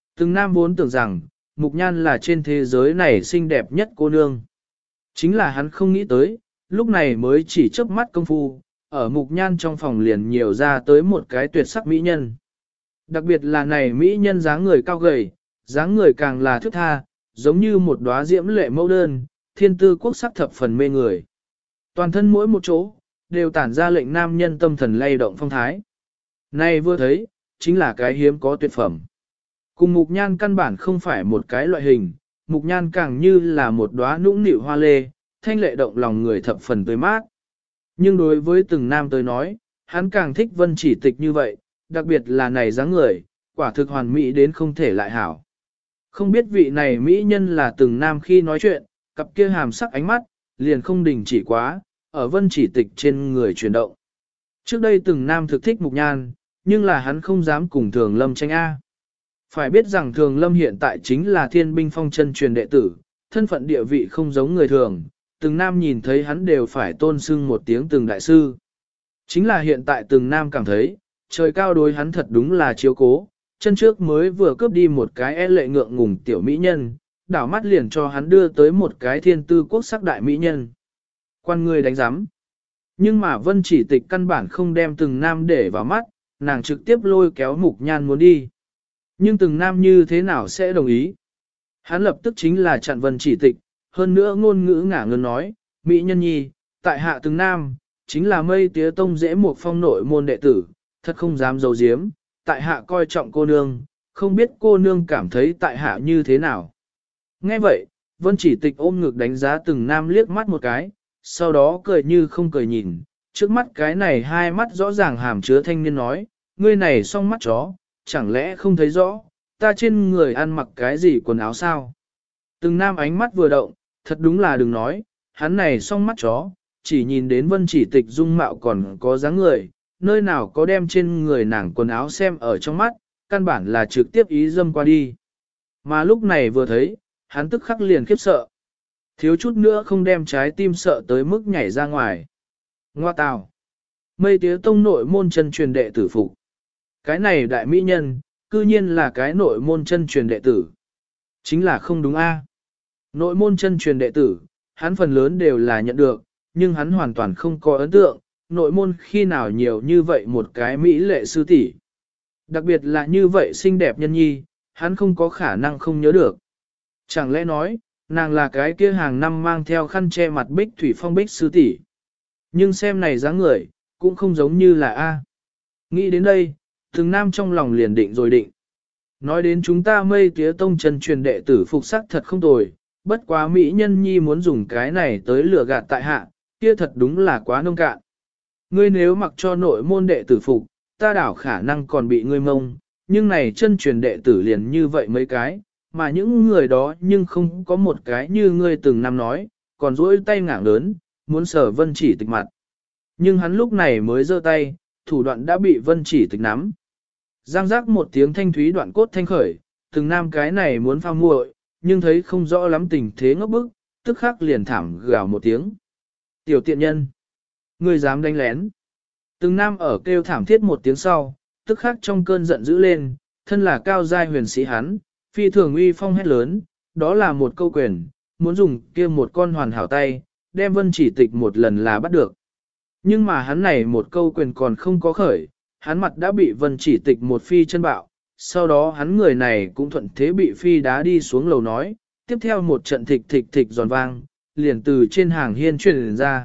S1: Từng nam vốn tưởng rằng, Mục Nhan là trên thế giới này xinh đẹp nhất cô nương. Chính là hắn không nghĩ tới, lúc này mới chỉ chớp mắt công phu, ở Mục Nhan trong phòng liền nhiều ra tới một cái tuyệt sắc mỹ nhân. Đặc biệt là này mỹ nhân dáng người cao gầy, dáng người càng là thước tha, giống như một đóa diễm lệ mẫu đơn, thiên tư quốc sắc thập phần mê người. Toàn thân mỗi một chỗ, đều tản ra lệnh nam nhân tâm thần lay động phong thái. Này vừa thấy, chính là cái hiếm có tuyệt phẩm. Cùng Mục Nhan căn bản không phải một cái loại hình, Mục Nhan càng như là một đóa nũng nịu hoa lê, thanh lệ động lòng người thập phần tươi mát. Nhưng đối với từng nam tới nói, hắn càng thích Vân Chỉ Tịch như vậy, đặc biệt là này dáng người, quả thực hoàn mỹ đến không thể lại hảo. Không biết vị này mỹ nhân là từng nam khi nói chuyện, cặp kia hàm sắc ánh mắt, liền không đình chỉ quá, ở Vân Chỉ Tịch trên người chuyển động. Trước đây từng nam thực thích Mục Nhan, nhưng là hắn không dám cùng Thường Lâm tranh A. Phải biết rằng Thường Lâm hiện tại chính là Thiên Binh Phong chân truyền đệ tử, thân phận địa vị không giống người thường, từng nam nhìn thấy hắn đều phải tôn sưng một tiếng từng đại sư. Chính là hiện tại từng nam cảm thấy, trời cao đối hắn thật đúng là chiếu cố, chân trước mới vừa cướp đi một cái lệ ngượng ngùng tiểu mỹ nhân, đảo mắt liền cho hắn đưa tới một cái thiên tư quốc sắc đại mỹ nhân. Quan người đánh giám. Nhưng mà Vân Chỉ Tịch căn bản không đem từng nam để vào mắt, nàng trực tiếp lôi kéo Mục Nhan muốn đi. Nhưng từng nam như thế nào sẽ đồng ý? Hắn lập tức chính là chặn Vân Chỉ Tịch, hơn nữa ngôn ngữ ngả ngớn nói, mỹ nhân nhi, tại hạ từng nam, chính là Mây Tía Tông Dễ Một Phong nội môn đệ tử, thật không dám giấu giếm, tại hạ coi trọng cô nương, không biết cô nương cảm thấy tại hạ như thế nào. Nghe vậy, Vân Chỉ Tịch ôm ngực đánh giá từng nam liếc mắt một cái, sau đó cười như không cười nhìn, trước mắt cái này hai mắt rõ ràng hàm chứa thanh niên nói, ngươi này song mắt chó, chẳng lẽ không thấy rõ, ta trên người ăn mặc cái gì quần áo sao? Từng nam ánh mắt vừa động, thật đúng là đừng nói, hắn này song mắt chó, chỉ nhìn đến Vân Chỉ Tịch dung mạo còn có dáng người, nơi nào có đem trên người nàng quần áo xem ở trong mắt, căn bản là trực tiếp ý dâm qua đi. Mà lúc này vừa thấy, hắn tức khắc liền khiếp sợ. Thiếu chút nữa không đem trái tim sợ tới mức nhảy ra ngoài. Ngoa tào. Mây Tía Tông nội môn chân truyền đệ tử phục. Cái này đại mỹ nhân, cư nhiên là cái nội môn chân truyền đệ tử. Chính là không đúng a. Nội môn chân truyền đệ tử, hắn phần lớn đều là nhận được, nhưng hắn hoàn toàn không có ấn tượng, nội môn khi nào nhiều như vậy một cái mỹ lệ sư tỷ. Đặc biệt là như vậy xinh đẹp nhân nhi, hắn không có khả năng không nhớ được. Chẳng lẽ nói, nàng là cái kia hàng năm mang theo khăn che mặt Bích Thủy Phong Bích sư tỷ. Nhưng xem này dáng người, cũng không giống như là A. Nghĩ đến đây, từng nam trong lòng liền định rồi định. Nói đến chúng ta Mây Tía Tông chân truyền đệ tử phục sắc thật không tồi, bất quá mỹ nhân nhi muốn dùng cái này tới lừa gạt tại hạ, kia thật đúng là quá nông cạn. Ngươi nếu mặc cho nội môn đệ tử phục, ta đảo khả năng còn bị ngươi mông, nhưng này chân truyền đệ tử liền như vậy mấy cái, mà những người đó nhưng không có một cái như ngươi từng năm nói, còn duỗi tay ngảng lớn, muốn sở Vân Chỉ Tịch mặt. Nhưng hắn lúc này mới giơ tay, thủ đoạn đã bị Vân Chỉ Tịch nắm. Giang giác một tiếng thanh thúy đoạn cốt thanh khởi, từng nam cái này muốn pha muội, nhưng thấy không rõ lắm tình thế ngốc bức, tức khắc liền thảm gào một tiếng. Tiểu tiện nhân, ngươi dám đánh lén. Từng nam ở kêu thảm thiết một tiếng sau, tức khắc trong cơn giận dữ lên, thân là cao giai huyền sĩ hắn, phi thường uy phong hét lớn, đó là một câu quyền, muốn dùng kia một con hoàn hảo tay, đem Vân Chỉ Tịch một lần là bắt được. Nhưng mà hắn này một câu quyền còn không có khởi, hắn mặt đã bị Vân Chỉ Tịch một phi chân bạo, sau đó hắn người này cũng thuận thế bị phi đá đi xuống lầu nói, tiếp theo một trận thịch thịch thịch giòn vang, liền từ trên hàng hiên truyền ra.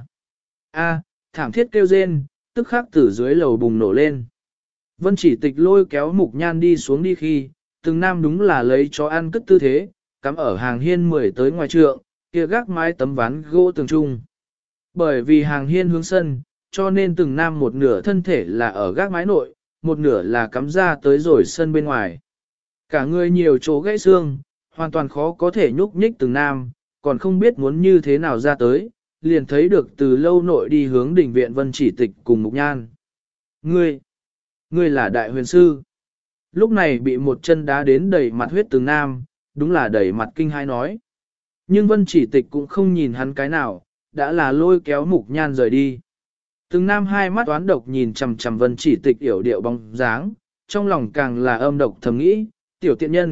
S1: A, thảm thiết kêu rên, tức khắc từ dưới lầu bùng nổ lên. Vân Chỉ Tịch lôi kéo Mục Nhan đi xuống đi khi, từng nam đúng là lấy chó ăn cất tư thế, cắm ở hàng hiên 10 tới ngoài trượng, kia gác mái tấm ván gỗ tường trung. Bởi vì hàng hiên hướng sân, cho nên từng nam một nửa thân thể là ở gác mái nội, một nửa là cắm ra tới rồi sân bên ngoài. Cả người nhiều chỗ gãy xương, hoàn toàn khó có thể nhúc nhích từng nam, còn không biết muốn như thế nào ra tới, liền thấy được từ lâu nội đi hướng đỉnh viện Vân Chỉ Tịch cùng Mục Nhan. Ngươi là đại huyền sư. Lúc này bị một chân đá đến đầy mặt huyết từng nam, đúng là đầy mặt kinh hai nói. Nhưng Vân Chỉ Tịch cũng không nhìn hắn cái nào, đã là lôi kéo Mục Nhan rời đi. Từng nam hai mắt toán độc nhìn chằm chằm Vân Chỉ Tịch yểu điệu bóng dáng, trong lòng càng là âm độc thầm nghĩ, tiểu tiện nhân,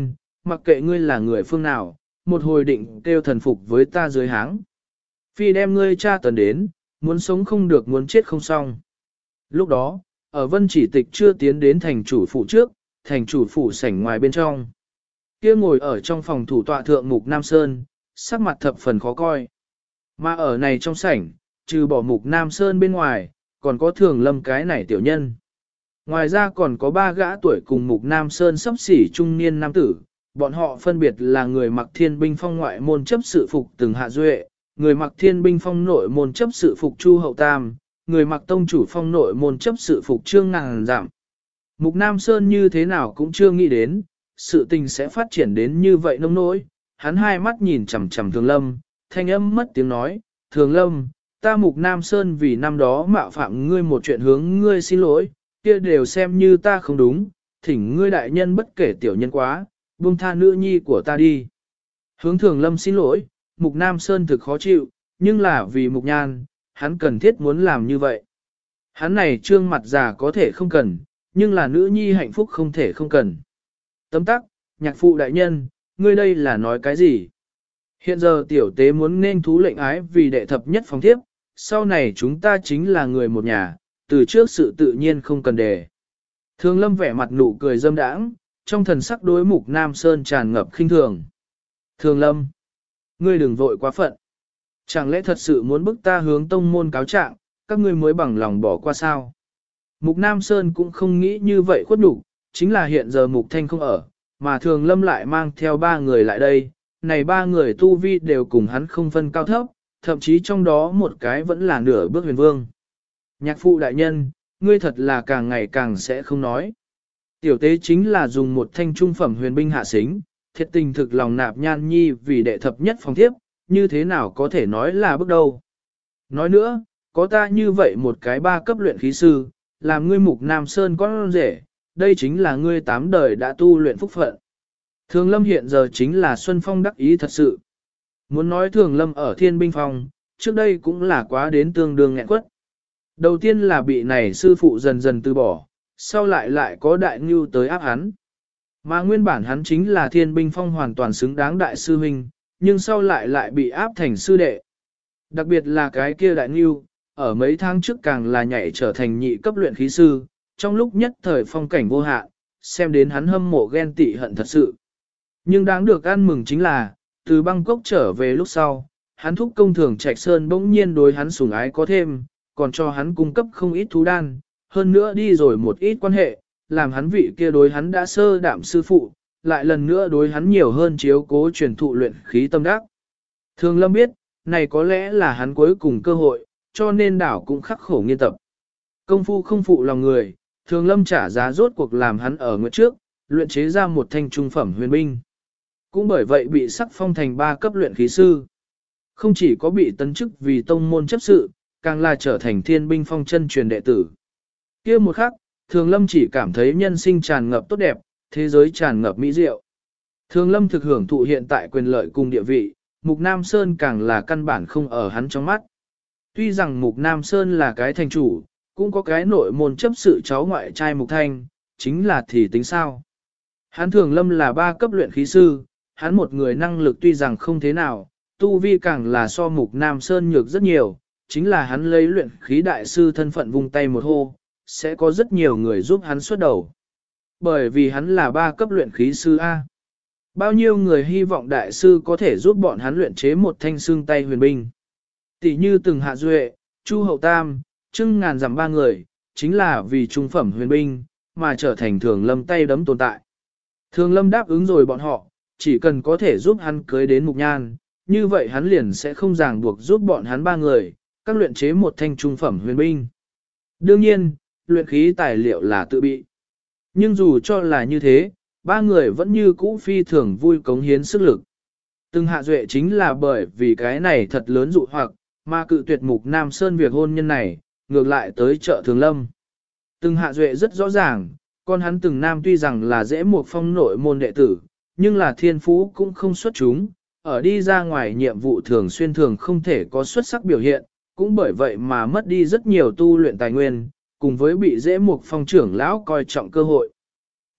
S1: mặc kệ ngươi là người phương nào, một hồi định kêu thần phục với ta dưới háng. Phi đem ngươi tra tấn đến, muốn sống không được muốn chết không xong. Lúc đó, ở Vân Chỉ Tịch chưa tiến đến thành chủ phủ trước, thành chủ phủ sảnh ngoài bên trong. Kia ngồi ở trong phòng thủ tọa thượng Mục Nam Sơn, sắc mặt thập phần khó coi. Mà ở này trong sảnh, trừ bỏ Mục Nam Sơn bên ngoài, còn có Thường Lâm cái này tiểu nhân. Ngoài ra còn có 3 gã tuổi cùng Mục Nam Sơn sắp xỉ trung niên nam tử, bọn họ phân biệt là người mặc Thiên Binh Phong ngoại môn chấp sự phục Từng Hạ Duệ, người mặc Thiên Binh Phong nội môn chấp sự phục Chu Hậu Tam, người mặc Tông Chủ Phong nội môn chấp sự phục Trương Ngàn Giảm. Mục Nam Sơn như thế nào cũng chưa nghĩ đến, sự tình sẽ phát triển đến như vậy nông nỗi, hắn hai mắt nhìn chằm chằm Thường Lâm, thanh âm mất tiếng nói, Thường Lâm, ta Mục Nam Sơn vì năm đó mạo phạm ngươi một chuyện hướng ngươi xin lỗi, kia đều xem như ta không đúng, thỉnh ngươi đại nhân bất kể tiểu nhân quá, buông tha nữ nhi của ta đi. Hướng Thường Lâm xin lỗi, Mục Nam Sơn thực khó chịu, nhưng là vì Mục Nhan, hắn cần thiết muốn làm như vậy. Hắn này trương mặt già có thể không cần, nhưng là nữ nhi hạnh phúc không thể không cần. Tấm tắc, nhạc phụ đại nhân, ngươi đây là nói cái gì? Hiện giờ tiểu tế muốn nên thú lệnh ái vì đệ thập nhất phòng thiếp, sau này chúng ta chính là người một nhà, từ trước sự tự nhiên không cần đề. Thường Lâm vẻ mặt nụ cười dâm đãng, trong thần sắc đối Mục Nam Sơn tràn ngập khinh thường. Thường Lâm, ngươi đừng vội quá phận. Chẳng lẽ thật sự muốn bức ta hướng tông môn cáo trạng, các ngươi mới bằng lòng bỏ qua sao? Mục Nam Sơn cũng không nghĩ như vậy khuất nhục, chính là hiện giờ Mục Thanh không ở, mà Thường Lâm lại mang theo 3 người lại đây, này 3 người tu vi đều cùng hắn không phân cao thấp, thậm chí trong đó một cái vẫn là nửa bước huyền vương. Nhạc phụ đại nhân, ngươi thật là càng ngày càng sẽ không nói. Tiểu tế chính là dùng một thanh trung phẩm huyền binh hạ xính, thiệt tình thực lòng nạp Nhan Nhi vì đệ thập nhất phòng thiếp, như thế nào có thể nói là bước đầu. Nói nữa, có ta như vậy một cái 3 cấp luyện khí sư, làm ngươi Mục Nam Sơn con rể, đây chính là ngươi 8 đời đã tu luyện phúc phận. Thường Lâm hiện giờ chính là Xuân Phong đắc ý thật sự. Muốn nói Thường Lâm ở Thiên Binh Phong, trước đây cũng là quá đến tương đương nghẹn quất. Đầu tiên là bị này sư phụ dần dần từ bỏ, sau lại có đại ngưu tới áp hắn. Mà nguyên bản hắn chính là Thiên Binh Phong hoàn toàn xứng đáng đại sư huynh, nhưng sau lại bị áp thành sư đệ. Đặc biệt là cái kia đại ngưu, ở mấy tháng trước càng là nhảy trở thành nhị cấp luyện khí sư, trong lúc nhất thời phong cảnh vô hạn, xem đến hắn hâm mộ ghen tị hận thật sự. Nhưng đáng được ăn mừng chính là, từ Bangkok trở về lúc sau, hắn thúc công thường Trạch Sơn bỗng nhiên đối hắn sủng ái có thêm, còn cho hắn cung cấp không ít thú đan, hơn nữa đi rồi một ít quan hệ, làm hắn vị kia đối hắn đã sơ đạm sư phụ, lại lần nữa đối hắn nhiều hơn chiếu cố truyền thụ luyện khí tâm đắc. Thường Lâm biết, này có lẽ là hắn cuối cùng cơ hội, cho nên đảo cũng khắc khổ nghiên tập. Công phu không phụ lòng người, Thường Lâm trả giá rốt cuộc làm hắn ở nguyện trước, luyện chế ra một thanh trung phẩm huyền binh. Cũng bởi vậy bị sắc phong thành 3 cấp luyện khí sư. Không chỉ có bị tấn chức vì tông môn chấp sự, càng là trở thành Thiên Binh Phong chân truyền đệ tử. Kia một khắc, Thường Lâm chỉ cảm thấy nhân sinh tràn ngập tốt đẹp, thế giới tràn ngập mỹ diệu. Thường Lâm thực hưởng thụ hiện tại quyền lợi cùng địa vị, Mục Nam Sơn càng là căn bản không ở hắn trong mắt. Tuy rằng Mục Nam Sơn là cái thành chủ, cũng có cái nội môn chấp sự cháu ngoại trai Mục Thanh, chính là thì tính sao. Hắn Thường Lâm là 3 cấp luyện khí sư, hắn một người năng lực tuy rằng không thế nào, tu vi càng là so Mục Nam Sơn nhược rất nhiều, chính là hắn lấy luyện khí đại sư thân phận vung tay một hô, sẽ có rất nhiều người giúp hắn xuất đầu. Bởi vì hắn là 3 cấp luyện khí sư A. Bao nhiêu người hy vọng đại sư có thể giúp bọn hắn luyện chế một thanh xương tay huyền binh. Tỷ như Từng Hạ Duệ, Chu Hậu Tam, Trương Ngàn Giảm 3 người, chính là vì trung phẩm huyền binh, mà trở thành Thường Lâm tay đấm tồn tại. Thường Lâm đáp ứng rồi bọn họ, chỉ cần có thể giúp hắn cưới đến Mục Nhan, như vậy hắn liền sẽ không ràng buộc giúp bọn hắn 3 người, các luyện chế một thanh trung phẩm huyền binh. Đương nhiên, luyện khí tài liệu là tự bị. Nhưng dù cho là như thế, 3 người vẫn như cũ phi thường vui cống hiến sức lực. Từng Hạ Duệ chính là bởi vì cái này thật lớn dụ hoặc, mà cự tuyệt Mục Nam Sơn việc hôn nhân này, ngược lại tới chợ Thường Lâm. Từng Hạ Duệ rất rõ ràng, con hắn Từng Nam tuy rằng là dễ một phong nội môn đệ tử, nhưng là thiên phú cũng không xuất chúng, ở đi ra ngoài nhiệm vụ thường xuyên thường không thể có xuất sắc biểu hiện, cũng bởi vậy mà mất đi rất nhiều tu luyện tài nguyên, cùng với bị dễ một phong trưởng lão coi trọng cơ hội.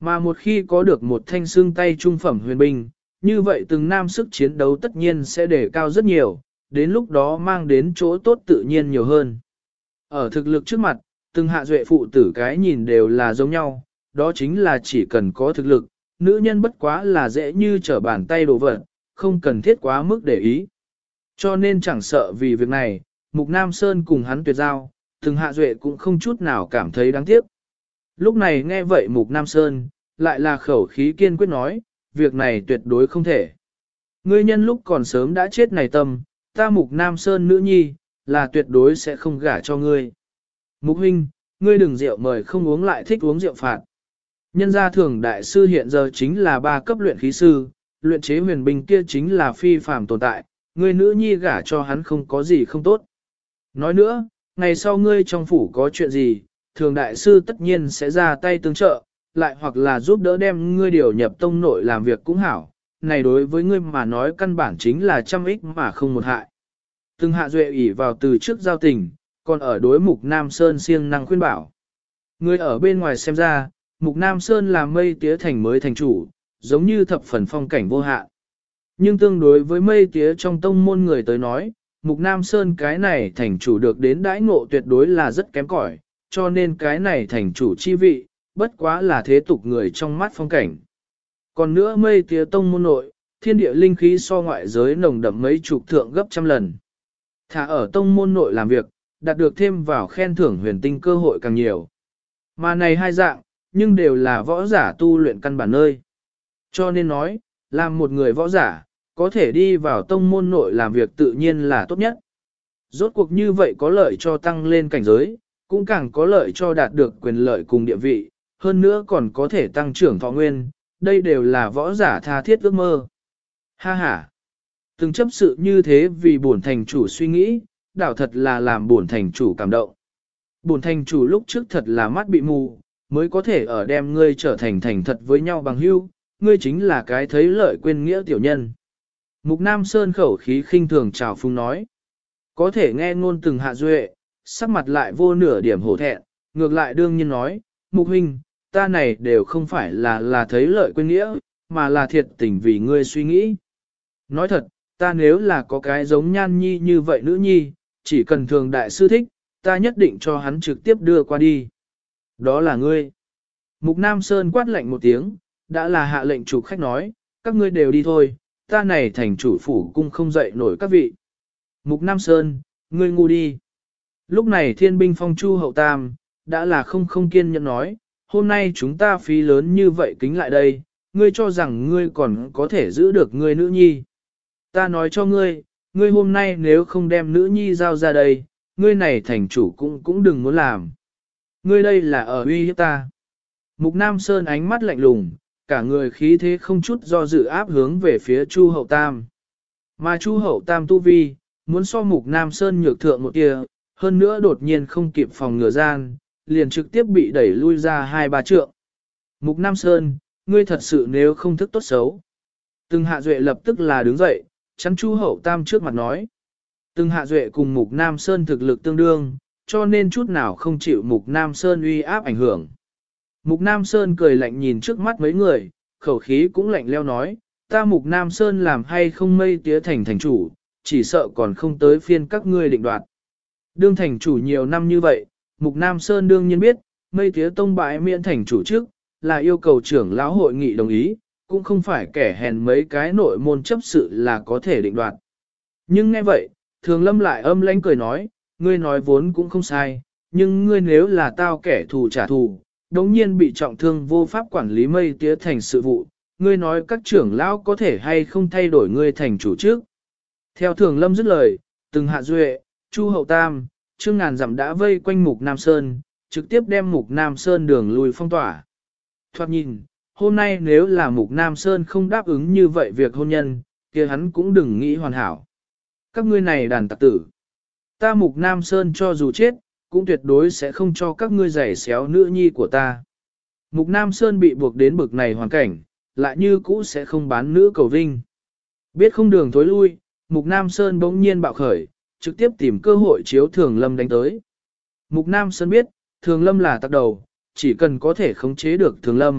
S1: Mà một khi có được một thanh xương tay trung phẩm huyền binh, như vậy từng nam sức chiến đấu tất nhiên sẽ đề cao rất nhiều, đến lúc đó mang đến chỗ tốt tự nhiên nhiều hơn. Ở thực lực trước mặt, từng hạ duệ phụ tử cái nhìn đều là giống nhau, đó chính là chỉ cần có thực lực, nữ nhân bất quá là dễ như trở bàn tay đồ vật, không cần thiết quá mức để ý. Cho nên chẳng sợ vì việc này, Mục Nam Sơn cùng hắn tuyệt giao, từng hạ duệ cũng không chút nào cảm thấy đáng tiếc. Lúc này nghe vậy Mục Nam Sơn, lại là khẩu khí kiên quyết nói, việc này tuyệt đối không thể. Ngươi nhân lúc còn sớm đã chết này tâm, ta Mục Nam Sơn nữ nhi, là tuyệt đối sẽ không gả cho ngươi. Mục huynh, ngươi đừng rượu mời không uống lại thích uống rượu phạt. Nhân gia thường đại sư hiện giờ chính là 3 cấp luyện khí sư, luyện chế huyền binh kia chính là phi phàm tồn tại, ngươi nữ nhi gả cho hắn không có gì không tốt. Nói nữa, ngày sau ngươi trong phủ có chuyện gì, thường đại sư tất nhiên sẽ ra tay tương trợ, lại hoặc là giúp đỡ đem ngươi điều nhập tông nội làm việc cũng hảo. Này đối với ngươi mà nói căn bản chính là trăm ích mà không một hại. Từng hạ duệ ỷ vào từ trước giao tình, còn ở đối Mục Nam Sơn siêng năng khuyên bảo. Ngươi ở bên ngoài xem ra, Mục Nam Sơn là mây tía thành mới thành chủ, giống như thập phần phong cảnh vô hạn. Nhưng tương đối với mây tía trong tông môn người tới nói, Mục Nam Sơn cái này thành chủ được đến đãi ngộ tuyệt đối là rất kém cỏi, cho nên cái này thành chủ chi vị, bất quá là thế tục người trong mắt phong cảnh. Còn nữa mây tía tông môn nội, thiên địa linh khí so ngoại giới nồng đậm mấy chục thượng gấp trăm lần. Thả ở tông môn nội làm việc, đạt được thêm vào khen thưởng huyền tinh cơ hội càng nhiều. Mà này hai dạng, nhưng đều là võ giả tu luyện căn bản nơi. Cho nên nói, làm một người võ giả, có thể đi vào tông môn nội làm việc tự nhiên là tốt nhất. Rốt cuộc như vậy có lợi cho tăng lên cảnh giới, cũng càng có lợi cho đạt được quyền lợi cùng địa vị, hơn nữa còn có thể tăng trưởng thọ nguyên, đây đều là võ giả tha thiết ước mơ. Ha ha! Từng chấp sự như thế vì bổn thành chủ suy nghĩ, đảo thật là làm bổn thành chủ cảm động. Bổn thành chủ lúc trước thật là mắt bị mù, mới có thể ở đem ngươi trở thành thành thật với nhau bằng hữu, ngươi chính là cái thấy lợi quên nghĩa tiểu nhân. Mục Nam Sơn khẩu khí khinh thường chào phúng nói. Có thể nghe ngôn từng hạ duệ, sắc mặt lại vô nửa điểm hổ thẹn, ngược lại đương nhiên nói, Mục huynh, ta này đều không phải là thấy lợi quên nghĩa, mà là thiệt tình vì ngươi suy nghĩ. Nói thật, ta nếu là có cái giống nhan nhi như vậy nữ nhi, chỉ cần thường đại sư thích, ta nhất định cho hắn trực tiếp đưa qua đi. Đó là ngươi. Mục Nam Sơn quát lạnh một tiếng, đã là hạ lệnh chủ khách nói, các ngươi đều đi thôi, ta này thành chủ phủ cung không dậy nổi các vị. Mục Nam Sơn, ngươi ngu đi. Lúc này thiên binh phong chu hậu tam, đã là không kiên nhẫn nói, hôm nay chúng ta phí lớn như vậy kính lại đây, ngươi cho rằng ngươi còn có thể giữ được ngươi nữ nhi. Ta nói cho ngươi, ngươi hôm nay nếu không đem nữ nhi giao ra đây, ngươi này thành chủ cũng đừng muốn làm. Ngươi đây là ở uy hiếp ta. Mục Nam Sơn ánh mắt lạnh lùng, cả người khí thế không chút do dự áp hướng về phía Chu Hậu Tam. Mà Chu Hậu Tam tu vi, muốn so Mục Nam Sơn nhược thượng một tia, hơn nữa đột nhiên không kịp phòng ngừa gian, liền trực tiếp bị đẩy lui ra 2-3 trượng. Mục Nam Sơn, ngươi thật sự nếu không thức tốt xấu. Từng hạ duệ lập tức là đứng dậy, chắn Chu Hậu Tam trước mặt nói. Từng hạ duệ cùng Mục Nam Sơn thực lực tương đương, cho nên chút nào không chịu Mục Nam Sơn uy áp ảnh hưởng. Mục Nam Sơn cười lạnh nhìn trước mắt mấy người, khẩu khí cũng lạnh leo nói, ta Mục Nam Sơn làm hay không mây tía thành thành chủ, chỉ sợ còn không tới phiên các ngươi định đoạt. Đương thành chủ nhiều năm như vậy, Mục Nam Sơn đương nhiên biết, mây tía tông bãi miễn thành chủ trước, là yêu cầu trưởng lão hội nghị đồng ý, cũng không phải kẻ hèn mấy cái nội môn chấp sự là có thể định đoạt. Nhưng nghe vậy, Thường Lâm lại âm lãnh cười nói, ngươi nói vốn cũng không sai, nhưng ngươi nếu là tao kẻ thù trả thù, đống nhiên bị trọng thương vô pháp quản lý mây tía thành sự vụ, ngươi nói các trưởng lão có thể hay không thay đổi ngươi thành chủ trước. Theo Thường Lâm dứt lời, từng hạ duệ, Chu Hậu Tam, Trương Ngàn dặm đã vây quanh Mục Nam Sơn, trực tiếp đem Mục Nam Sơn đường lùi phong tỏa. Thoạt nhìn, hôm nay nếu là Mục Nam Sơn không đáp ứng như vậy việc hôn nhân, kia hắn cũng đừng nghĩ hoàn hảo. Các ngươi này đàn tặc tử. Ta Mục Nam Sơn cho dù chết, cũng tuyệt đối sẽ không cho các ngươi giày xéo nữ nhi của ta. Mục Nam Sơn bị buộc đến bực này hoàn cảnh, lại như cũ sẽ không bán nữ cầu vinh. Biết không đường thối lui, Mục Nam Sơn bỗng nhiên bạo khởi, trực tiếp tìm cơ hội chiếu Thường Lâm đánh tới. Mục Nam Sơn biết, Thường Lâm là tặc đầu, chỉ cần có thể khống chế được Thường Lâm,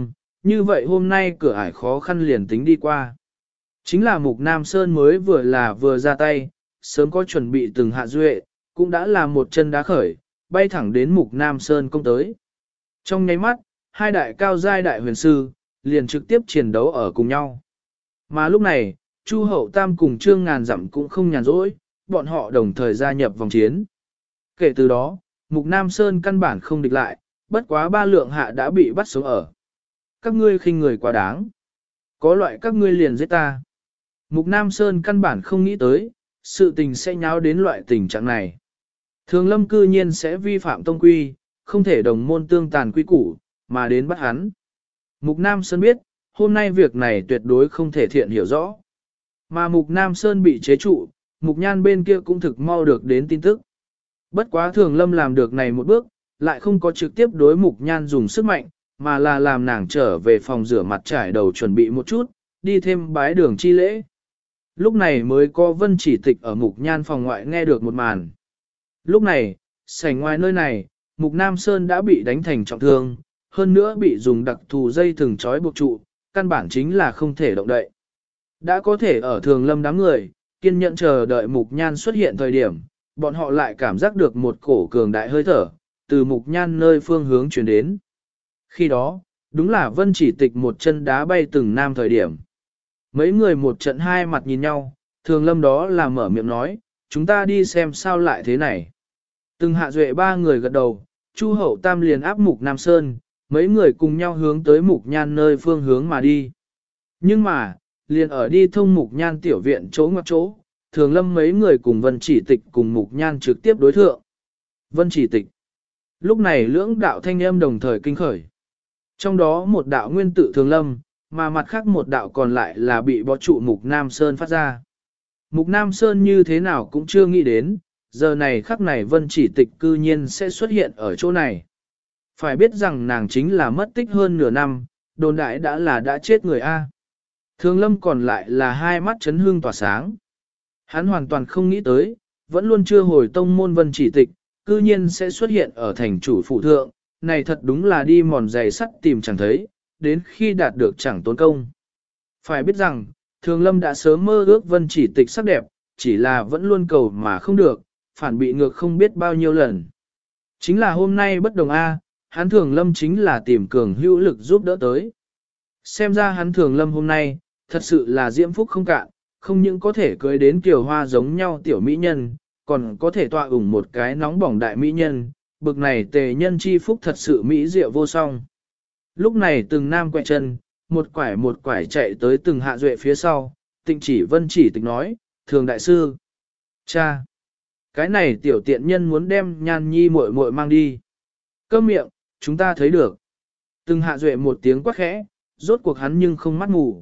S1: như vậy hôm nay cửa ải khó khăn liền tính đi qua. Chính là Mục Nam Sơn mới vừa ra tay, sớm có chuẩn bị từng hạ duệ, cũng đã là một chân đá khởi, bay thẳng đến Mục Nam Sơn công tới. Trong nháy mắt, hai đại cao giai đại huyền sư, liền trực tiếp chiến đấu ở cùng nhau. Mà lúc này, Chu Hậu Tam cùng Trương Ngàn Dặm cũng không nhàn rỗi, bọn họ đồng thời gia nhập vòng chiến. Kể từ đó, Mục Nam Sơn căn bản không địch lại, bất quá 3 lượng hạ đã bị bắt sống ở. Các ngươi khinh người quá đáng. Có loại các ngươi liền giết ta. Mục Nam Sơn căn bản không nghĩ tới, sự tình sẽ nháo đến loại tình trạng này. Thường Lâm cư nhiên sẽ vi phạm tông quy, không thể đồng môn tương tàn quy củ, mà đến bắt hắn. Mục Nam Sơn biết, hôm nay việc này tuyệt đối không thể thiện hiểu rõ. Mà Mục Nam Sơn bị chế trụ, Mục Nhan bên kia cũng thực mau được đến tin tức. Bất quá Thường Lâm làm được này một bước, lại không có trực tiếp đối Mục Nhan dùng sức mạnh, mà là làm nàng trở về phòng rửa mặt trải đầu chuẩn bị một chút, đi thêm bái đường chi lễ. Lúc này mới có Vân Chỉ Tịch ở Mục Nhan phòng ngoại nghe được một màn. Lúc này, sảnh ngoài nơi này, Mục Nam Sơn đã bị đánh thành trọng thương, hơn nữa bị dùng đặc thù dây thừng trói buộc trụ, căn bản chính là không thể động đậy. Đã có thể ở Thường Lâm đám người, kiên nhẫn chờ đợi Mục Nhan xuất hiện thời điểm, bọn họ lại cảm giác được một cổ cường đại hơi thở, từ Mục Nhan nơi phương hướng chuyển đến. Khi đó, đúng là Vân Chỉ Tịch một chân đá bay từng nam thời điểm. Mấy người một trận hai mặt nhìn nhau, Thường Lâm đó là mở miệng nói, chúng ta đi xem sao lại thế này. Từng hạ duệ 3 người gật đầu, Chu Hậu Tam liền áp Mục Nam Sơn, mấy người cùng nhau hướng tới Mục Nhan nơi phương hướng mà đi. Nhưng mà, liền ở đi thông Mục Nhan tiểu viện chỗ ngoặc chỗ, Thường Lâm mấy người cùng Vân Chỉ Tịch cùng Mục Nhan trực tiếp đối thượng. Vân Chỉ Tịch. Lúc này lưỡng đạo thanh âm đồng thời kinh khởi. Trong đó một đạo nguyên tự Thường Lâm, mà mặt khác một đạo còn lại là bị bó trụ Mục Nam Sơn phát ra. Mục Nam Sơn như thế nào cũng chưa nghĩ đến, giờ này khắc này Vân Chỉ Tịch cư nhiên sẽ xuất hiện ở chỗ này. Phải biết rằng nàng chính là mất tích hơn nửa năm, đồn đại đã chết người A. Thường Lâm còn lại là hai mắt chấn hương tỏa sáng. Hắn hoàn toàn không nghĩ tới, vẫn luôn chưa hồi tông môn Vân Chỉ Tịch, cư nhiên sẽ xuất hiện ở thành chủ phụ thượng, này thật đúng là đi mòn giày sắt tìm chẳng thấy, đến khi đạt được chẳng tốn công. Phải biết rằng, Thường Lâm đã sớm mơ ước Vân Chỉ Tịch sắc đẹp, chỉ là vẫn luôn cầu mà không được, phản bị ngược không biết bao nhiêu lần. Chính là hôm nay bất đồng A, hắn Thường Lâm chính là tìm cường hữu lực giúp đỡ tới. Xem ra hắn Thường Lâm hôm nay, thật sự là diễm phúc không cạn, không những có thể cưới đến kiều hoa giống nhau tiểu mỹ nhân, còn có thể tọa ủng một cái nóng bỏng đại mỹ nhân, bực này tề nhân chi phúc thật sự mỹ diệu vô song. Lúc này từng nam quẹ chân, một quải chạy tới từng hạ duệ phía sau, Tịnh Chỉ Vân Chỉ Tịch nói, Thường đại sư. Cha! Cái này tiểu tiện nhân muốn đem Nhan Nhi muội muội mang đi. Câm miệng, chúng ta thấy được. Từng hạ duệ một tiếng quát khẽ, rốt cuộc hắn nhưng không mắt ngủ.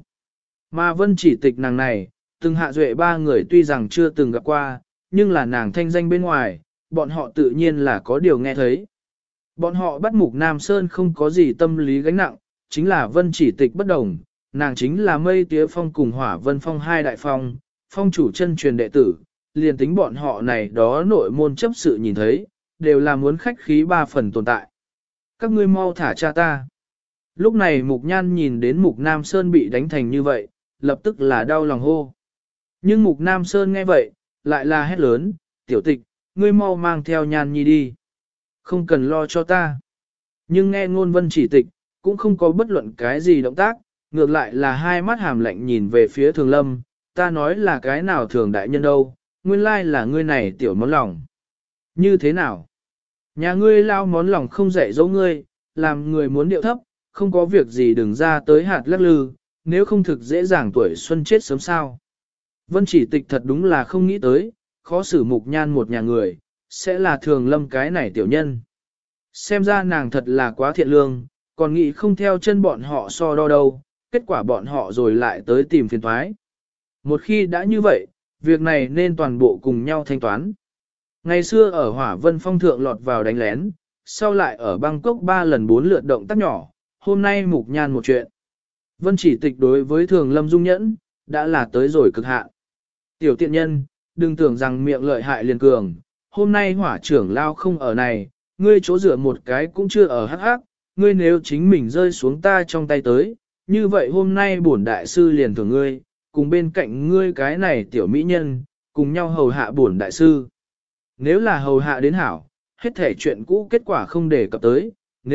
S1: Mà Vân Chỉ Tịch nàng này, từng hạ duệ 3 người tuy rằng chưa từng gặp qua, nhưng là nàng thanh danh bên ngoài, bọn họ tự nhiên là có điều nghe thấy. Bọn họ bắt Mục Nam Sơn không có gì tâm lý gánh nặng, chính là Vân Chỉ Tịch bất đồng, nàng chính là Mây Tía Phong cùng Hỏa Vân Phong hai đại phong, phong chủ chân truyền đệ tử, liền tính bọn họ này đó nội môn chấp sự nhìn thấy, đều là muốn khách khí 3 phần tồn tại. Các ngươi mau thả cha ta. Lúc này Mục Nhan nhìn đến Mục Nam Sơn bị đánh thành như vậy, lập tức là đau lòng hô. Nhưng Mục Nam Sơn nghe vậy, lại là hét lớn, tiểu tịch, ngươi mau mang theo Nhan Nhi đi. Không cần lo cho ta. Nhưng nghe ngôn Vân Chỉ Tịch, cũng không có bất luận cái gì động tác, ngược lại là hai mắt hàm lạnh nhìn về phía Thường Lâm, ta nói là cái nào Thường đại nhân đâu, nguyên lai là ngươi này tiểu món lòng. Như thế nào? Nhà ngươi lao món lòng không dạy dỗ ngươi, làm người muốn điệu thấp, không có việc gì đừng ra tới hạt lắc lư, nếu không thực dễ dàng tuổi xuân chết sớm sao. Vân Chỉ Tịch thật đúng là không nghĩ tới, khó xử Mục Nhan một nhà người, sẽ là Thường Lâm cái này tiểu nhân. Xem ra nàng thật là quá thiện lương, còn nghĩ không theo chân bọn họ so đo đâu, kết quả bọn họ rồi lại tới tìm phiền toái. Một khi đã như vậy, việc này nên toàn bộ cùng nhau thanh toán. Ngày xưa ở Hỏa Vân Phong thượng lọt vào đánh lén, sau lại ở Bangkok 3 lần 4 lượt động tác nhỏ, hôm nay Mục Nhan một chuyện. Vân Chỉ Tịch đối với Thường Lâm dung nhẫn, đã là tới rồi cực hạn. Tiểu tiện nhân, đừng tưởng rằng miệng lợi hại liền cường, hôm nay Hỏa trưởng lao không ở này, ngươi chỗ dựa một cái cũng chưa ở hắc hắc, ngươi nếu chính mình rơi xuống ta trong tay tới, như vậy hôm nay bổn đại sư liền thưởng ngươi, cùng bên cạnh ngươi cái này tiểu mỹ nhân, cùng nhau hầu hạ bổn đại sư. Nếu là hầu hạ đến hảo, hết thể chuyện cũ kết quả không để cập tới,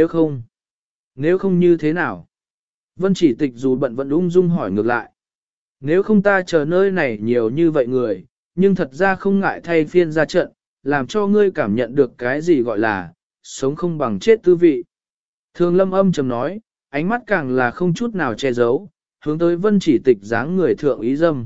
S1: nếu không như thế nào? Vân Chỉ Tịch dù bận vẫn ung dung hỏi ngược lại. Nếu không ta chờ nơi này nhiều như vậy người, nhưng thật ra không ngại thay phiên ra trận, làm cho ngươi cảm nhận được cái gì gọi là, sống không bằng chết tư vị. Thường Lâm âm trầm nói, ánh mắt càng là không chút nào che giấu, hướng tới Vân Chỉ Tịch dáng người thượng ý dâm.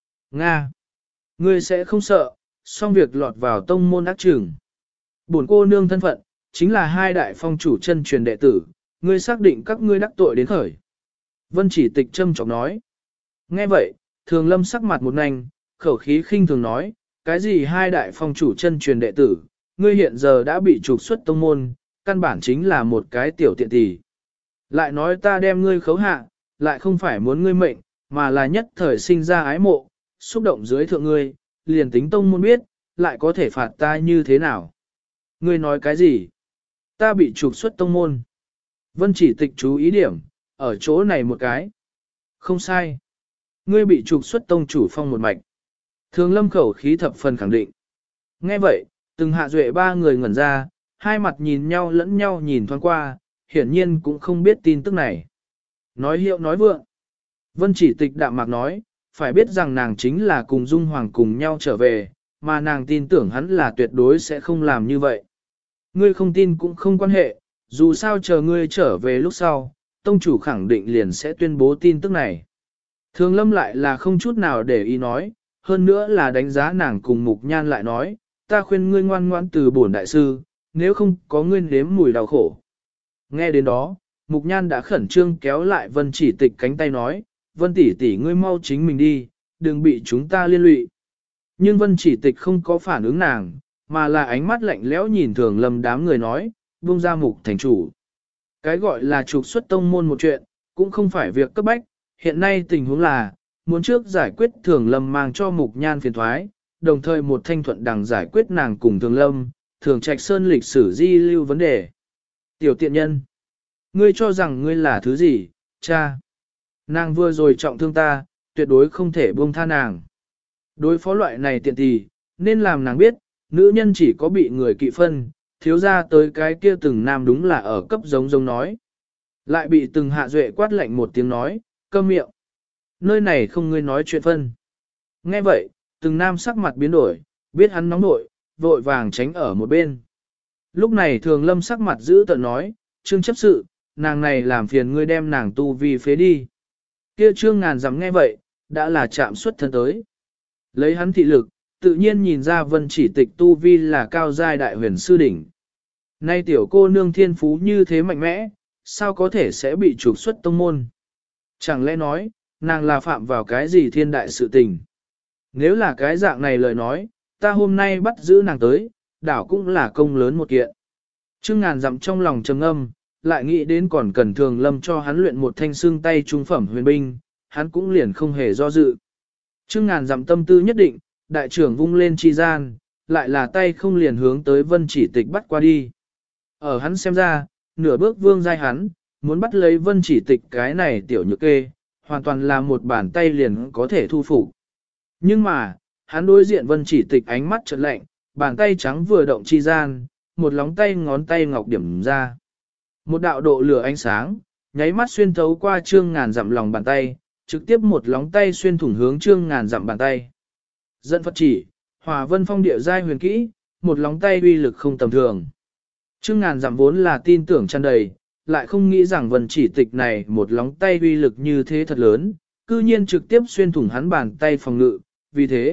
S1: Nga! Ngươi sẽ không sợ, xong việc lọt vào tông môn ác trường. Bổn cô nương thân phận, chính là hai đại phong chủ chân truyền đệ tử, ngươi xác định các ngươi đắc tội đến khởi. Vân Chỉ Tịch châm chọc nói. Nghe vậy, Thường Lâm sắc mặt một nành, khẩu khí khinh thường nói, cái gì hai đại phong chủ chân truyền đệ tử, ngươi hiện giờ đã bị trục xuất tông môn, căn bản chính là một cái tiểu tiện tỷ. Lại nói ta đem ngươi khấu hạ, lại không phải muốn ngươi mệnh, mà là nhất thời sinh ra ái mộ, xúc động dưới thượng ngươi, liền tính tông môn biết, lại có thể phạt ta như thế nào. Ngươi nói cái gì? Ta bị trục xuất tông môn. Vân Chỉ Tịch chú ý điểm, ở chỗ này một cái. Không sai. Ngươi bị trục xuất tông chủ phong một mạch. Thường Lâm khẩu khí thập phần khẳng định. Nghe vậy, từng hạ duệ ba người ngẩn ra, hai mặt nhìn nhau lẫn nhau nhìn thoáng qua, hiển nhiên cũng không biết tin tức này. Nói hiệu nói vượng. Vân Chỉ Tịch đạm mạc nói, phải biết rằng nàng chính là cùng Dung Hoàng cùng nhau trở về, mà nàng tin tưởng hắn là tuyệt đối sẽ không làm như vậy. Ngươi không tin cũng không quan hệ, dù sao chờ ngươi trở về lúc sau, tông chủ khẳng định liền sẽ tuyên bố tin tức này. Thường Lâm lại là không chút nào để ý nói, hơn nữa là đánh giá nàng cùng Mục Nhan lại nói, ta khuyên ngươi ngoan ngoãn từ bổn đại sư, nếu không có ngươi nếm mùi đau khổ. Nghe đến đó, Mục Nhan đã khẩn trương kéo lại Vân Chỉ Tịch cánh tay nói, Vân tỷ tỷ ngươi mau chính mình đi, đừng bị chúng ta liên lụy. Nhưng Vân Chỉ Tịch không có phản ứng nàng, mà là ánh mắt lạnh lẽo nhìn Thường Lâm đám người nói, buông ra Mục thành chủ. Cái gọi là trục xuất tông môn một chuyện, cũng không phải việc cấp bách, hiện nay tình huống là, muốn trước giải quyết Thường Lâm mang cho Mục Nhan phiền thoái, đồng thời một thanh thuận đằng giải quyết nàng cùng Thường Lâm, Thường Trạch Sơn lịch sử di lưu vấn đề. Tiểu tiện nhân, ngươi cho rằng ngươi là thứ gì, cha? Nàng vừa rồi trọng thương ta, tuyệt đối không thể buông tha nàng. Đối phó loại này tiện tỷ, nên làm nàng biết, nữ nhân chỉ có bị người kỵ phân, thiếu ra tới cái kia từng nam đúng là ở cấp giống nói. Lại bị từng hạ duệ quát lạnh một tiếng nói, câm miệng. Nơi này không ngươi nói chuyện phân. Nghe vậy, từng nam sắc mặt biến đổi, biết hắn nóng nội, vội vàng tránh ở một bên. Lúc này Thường Lâm sắc mặt giữ tợn nói, Trương chấp sự, nàng này làm phiền ngươi đem nàng tu vi phế đi. Kia Trương Ngàn dặm nghe vậy, đã là chạm xuất thân tới. Lấy hắn thị lực, tự nhiên nhìn ra Vân Chỉ Tịch tu vi là cao giai đại huyền sư đỉnh. Nay tiểu cô nương thiên phú như thế mạnh mẽ, sao có thể sẽ bị trục xuất tông môn? Chẳng lẽ nói, nàng là phạm vào cái gì thiên đại sự tình? Nếu là cái dạng này lời nói, ta hôm nay bắt giữ nàng tới, đảo cũng là công lớn một kiện. Trương Ngàn dặm trong lòng trầm âm, lại nghĩ đến còn cần Thường Lâm cho hắn luyện một thanh xương tay trung phẩm huyền binh, hắn cũng liền không hề do dự. Trương Ngàn dặm tâm tư nhất định, đại trưởng vung lên chi gian, lại là tay không liền hướng tới Vân Chỉ Tịch bắt qua đi. Ở hắn xem ra, nửa bước vương giai hắn, muốn bắt lấy Vân Chỉ Tịch cái này tiểu nhược kê, hoàn toàn là một bàn tay liền có thể thu phục. Nhưng mà, hắn đối diện Vân Chỉ Tịch ánh mắt chợt lạnh, bàn tay trắng vừa động chi gian, một lóng tay ngón tay ngọc điểm ra. Một đạo độ lửa ánh sáng, nháy mắt xuyên thấu qua Trương Ngàn dặm lòng bàn tay, trực tiếp một lóng tay xuyên thủng hướng Trương Ngàn dặm bàn tay. Dẫn Phật chỉ, Hòa Vân Phong địa giai huyền kỹ, một lóng tay uy lực không tầm thường. Trương Ngàn dặm vốn là tin tưởng tràn đầy, lại không nghĩ rằng Vân Chỉ Tịch này một lóng tay uy lực như thế thật lớn, cư nhiên trực tiếp xuyên thủng hắn bàn tay phòng ngự, vì thế.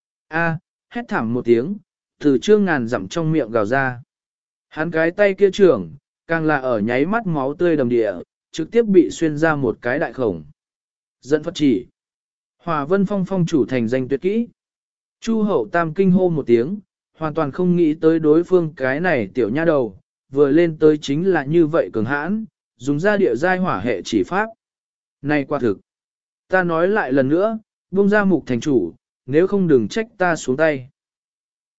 S1: Hét thảm một tiếng, từ Trương Ngàn dặm trong miệng gào ra. Hắn cái tay kia trưởng, càng là ở nháy mắt máu tươi đầm địa, trực tiếp bị xuyên ra một cái đại khổng. Dẫn Phật chỉ. Hòa Vân Phong phong chủ thành danh tuyệt kỹ. Chu Hậu Tam kinh hô một tiếng, hoàn toàn không nghĩ tới đối phương cái này tiểu nha đầu, vừa lên tới chính là như vậy cường hãn, dùng ra địa giai hỏa hệ chỉ pháp. Này quả thực. Ta nói lại lần nữa, buông ra Mục thành chủ, nếu không đừng trách ta xuống tay.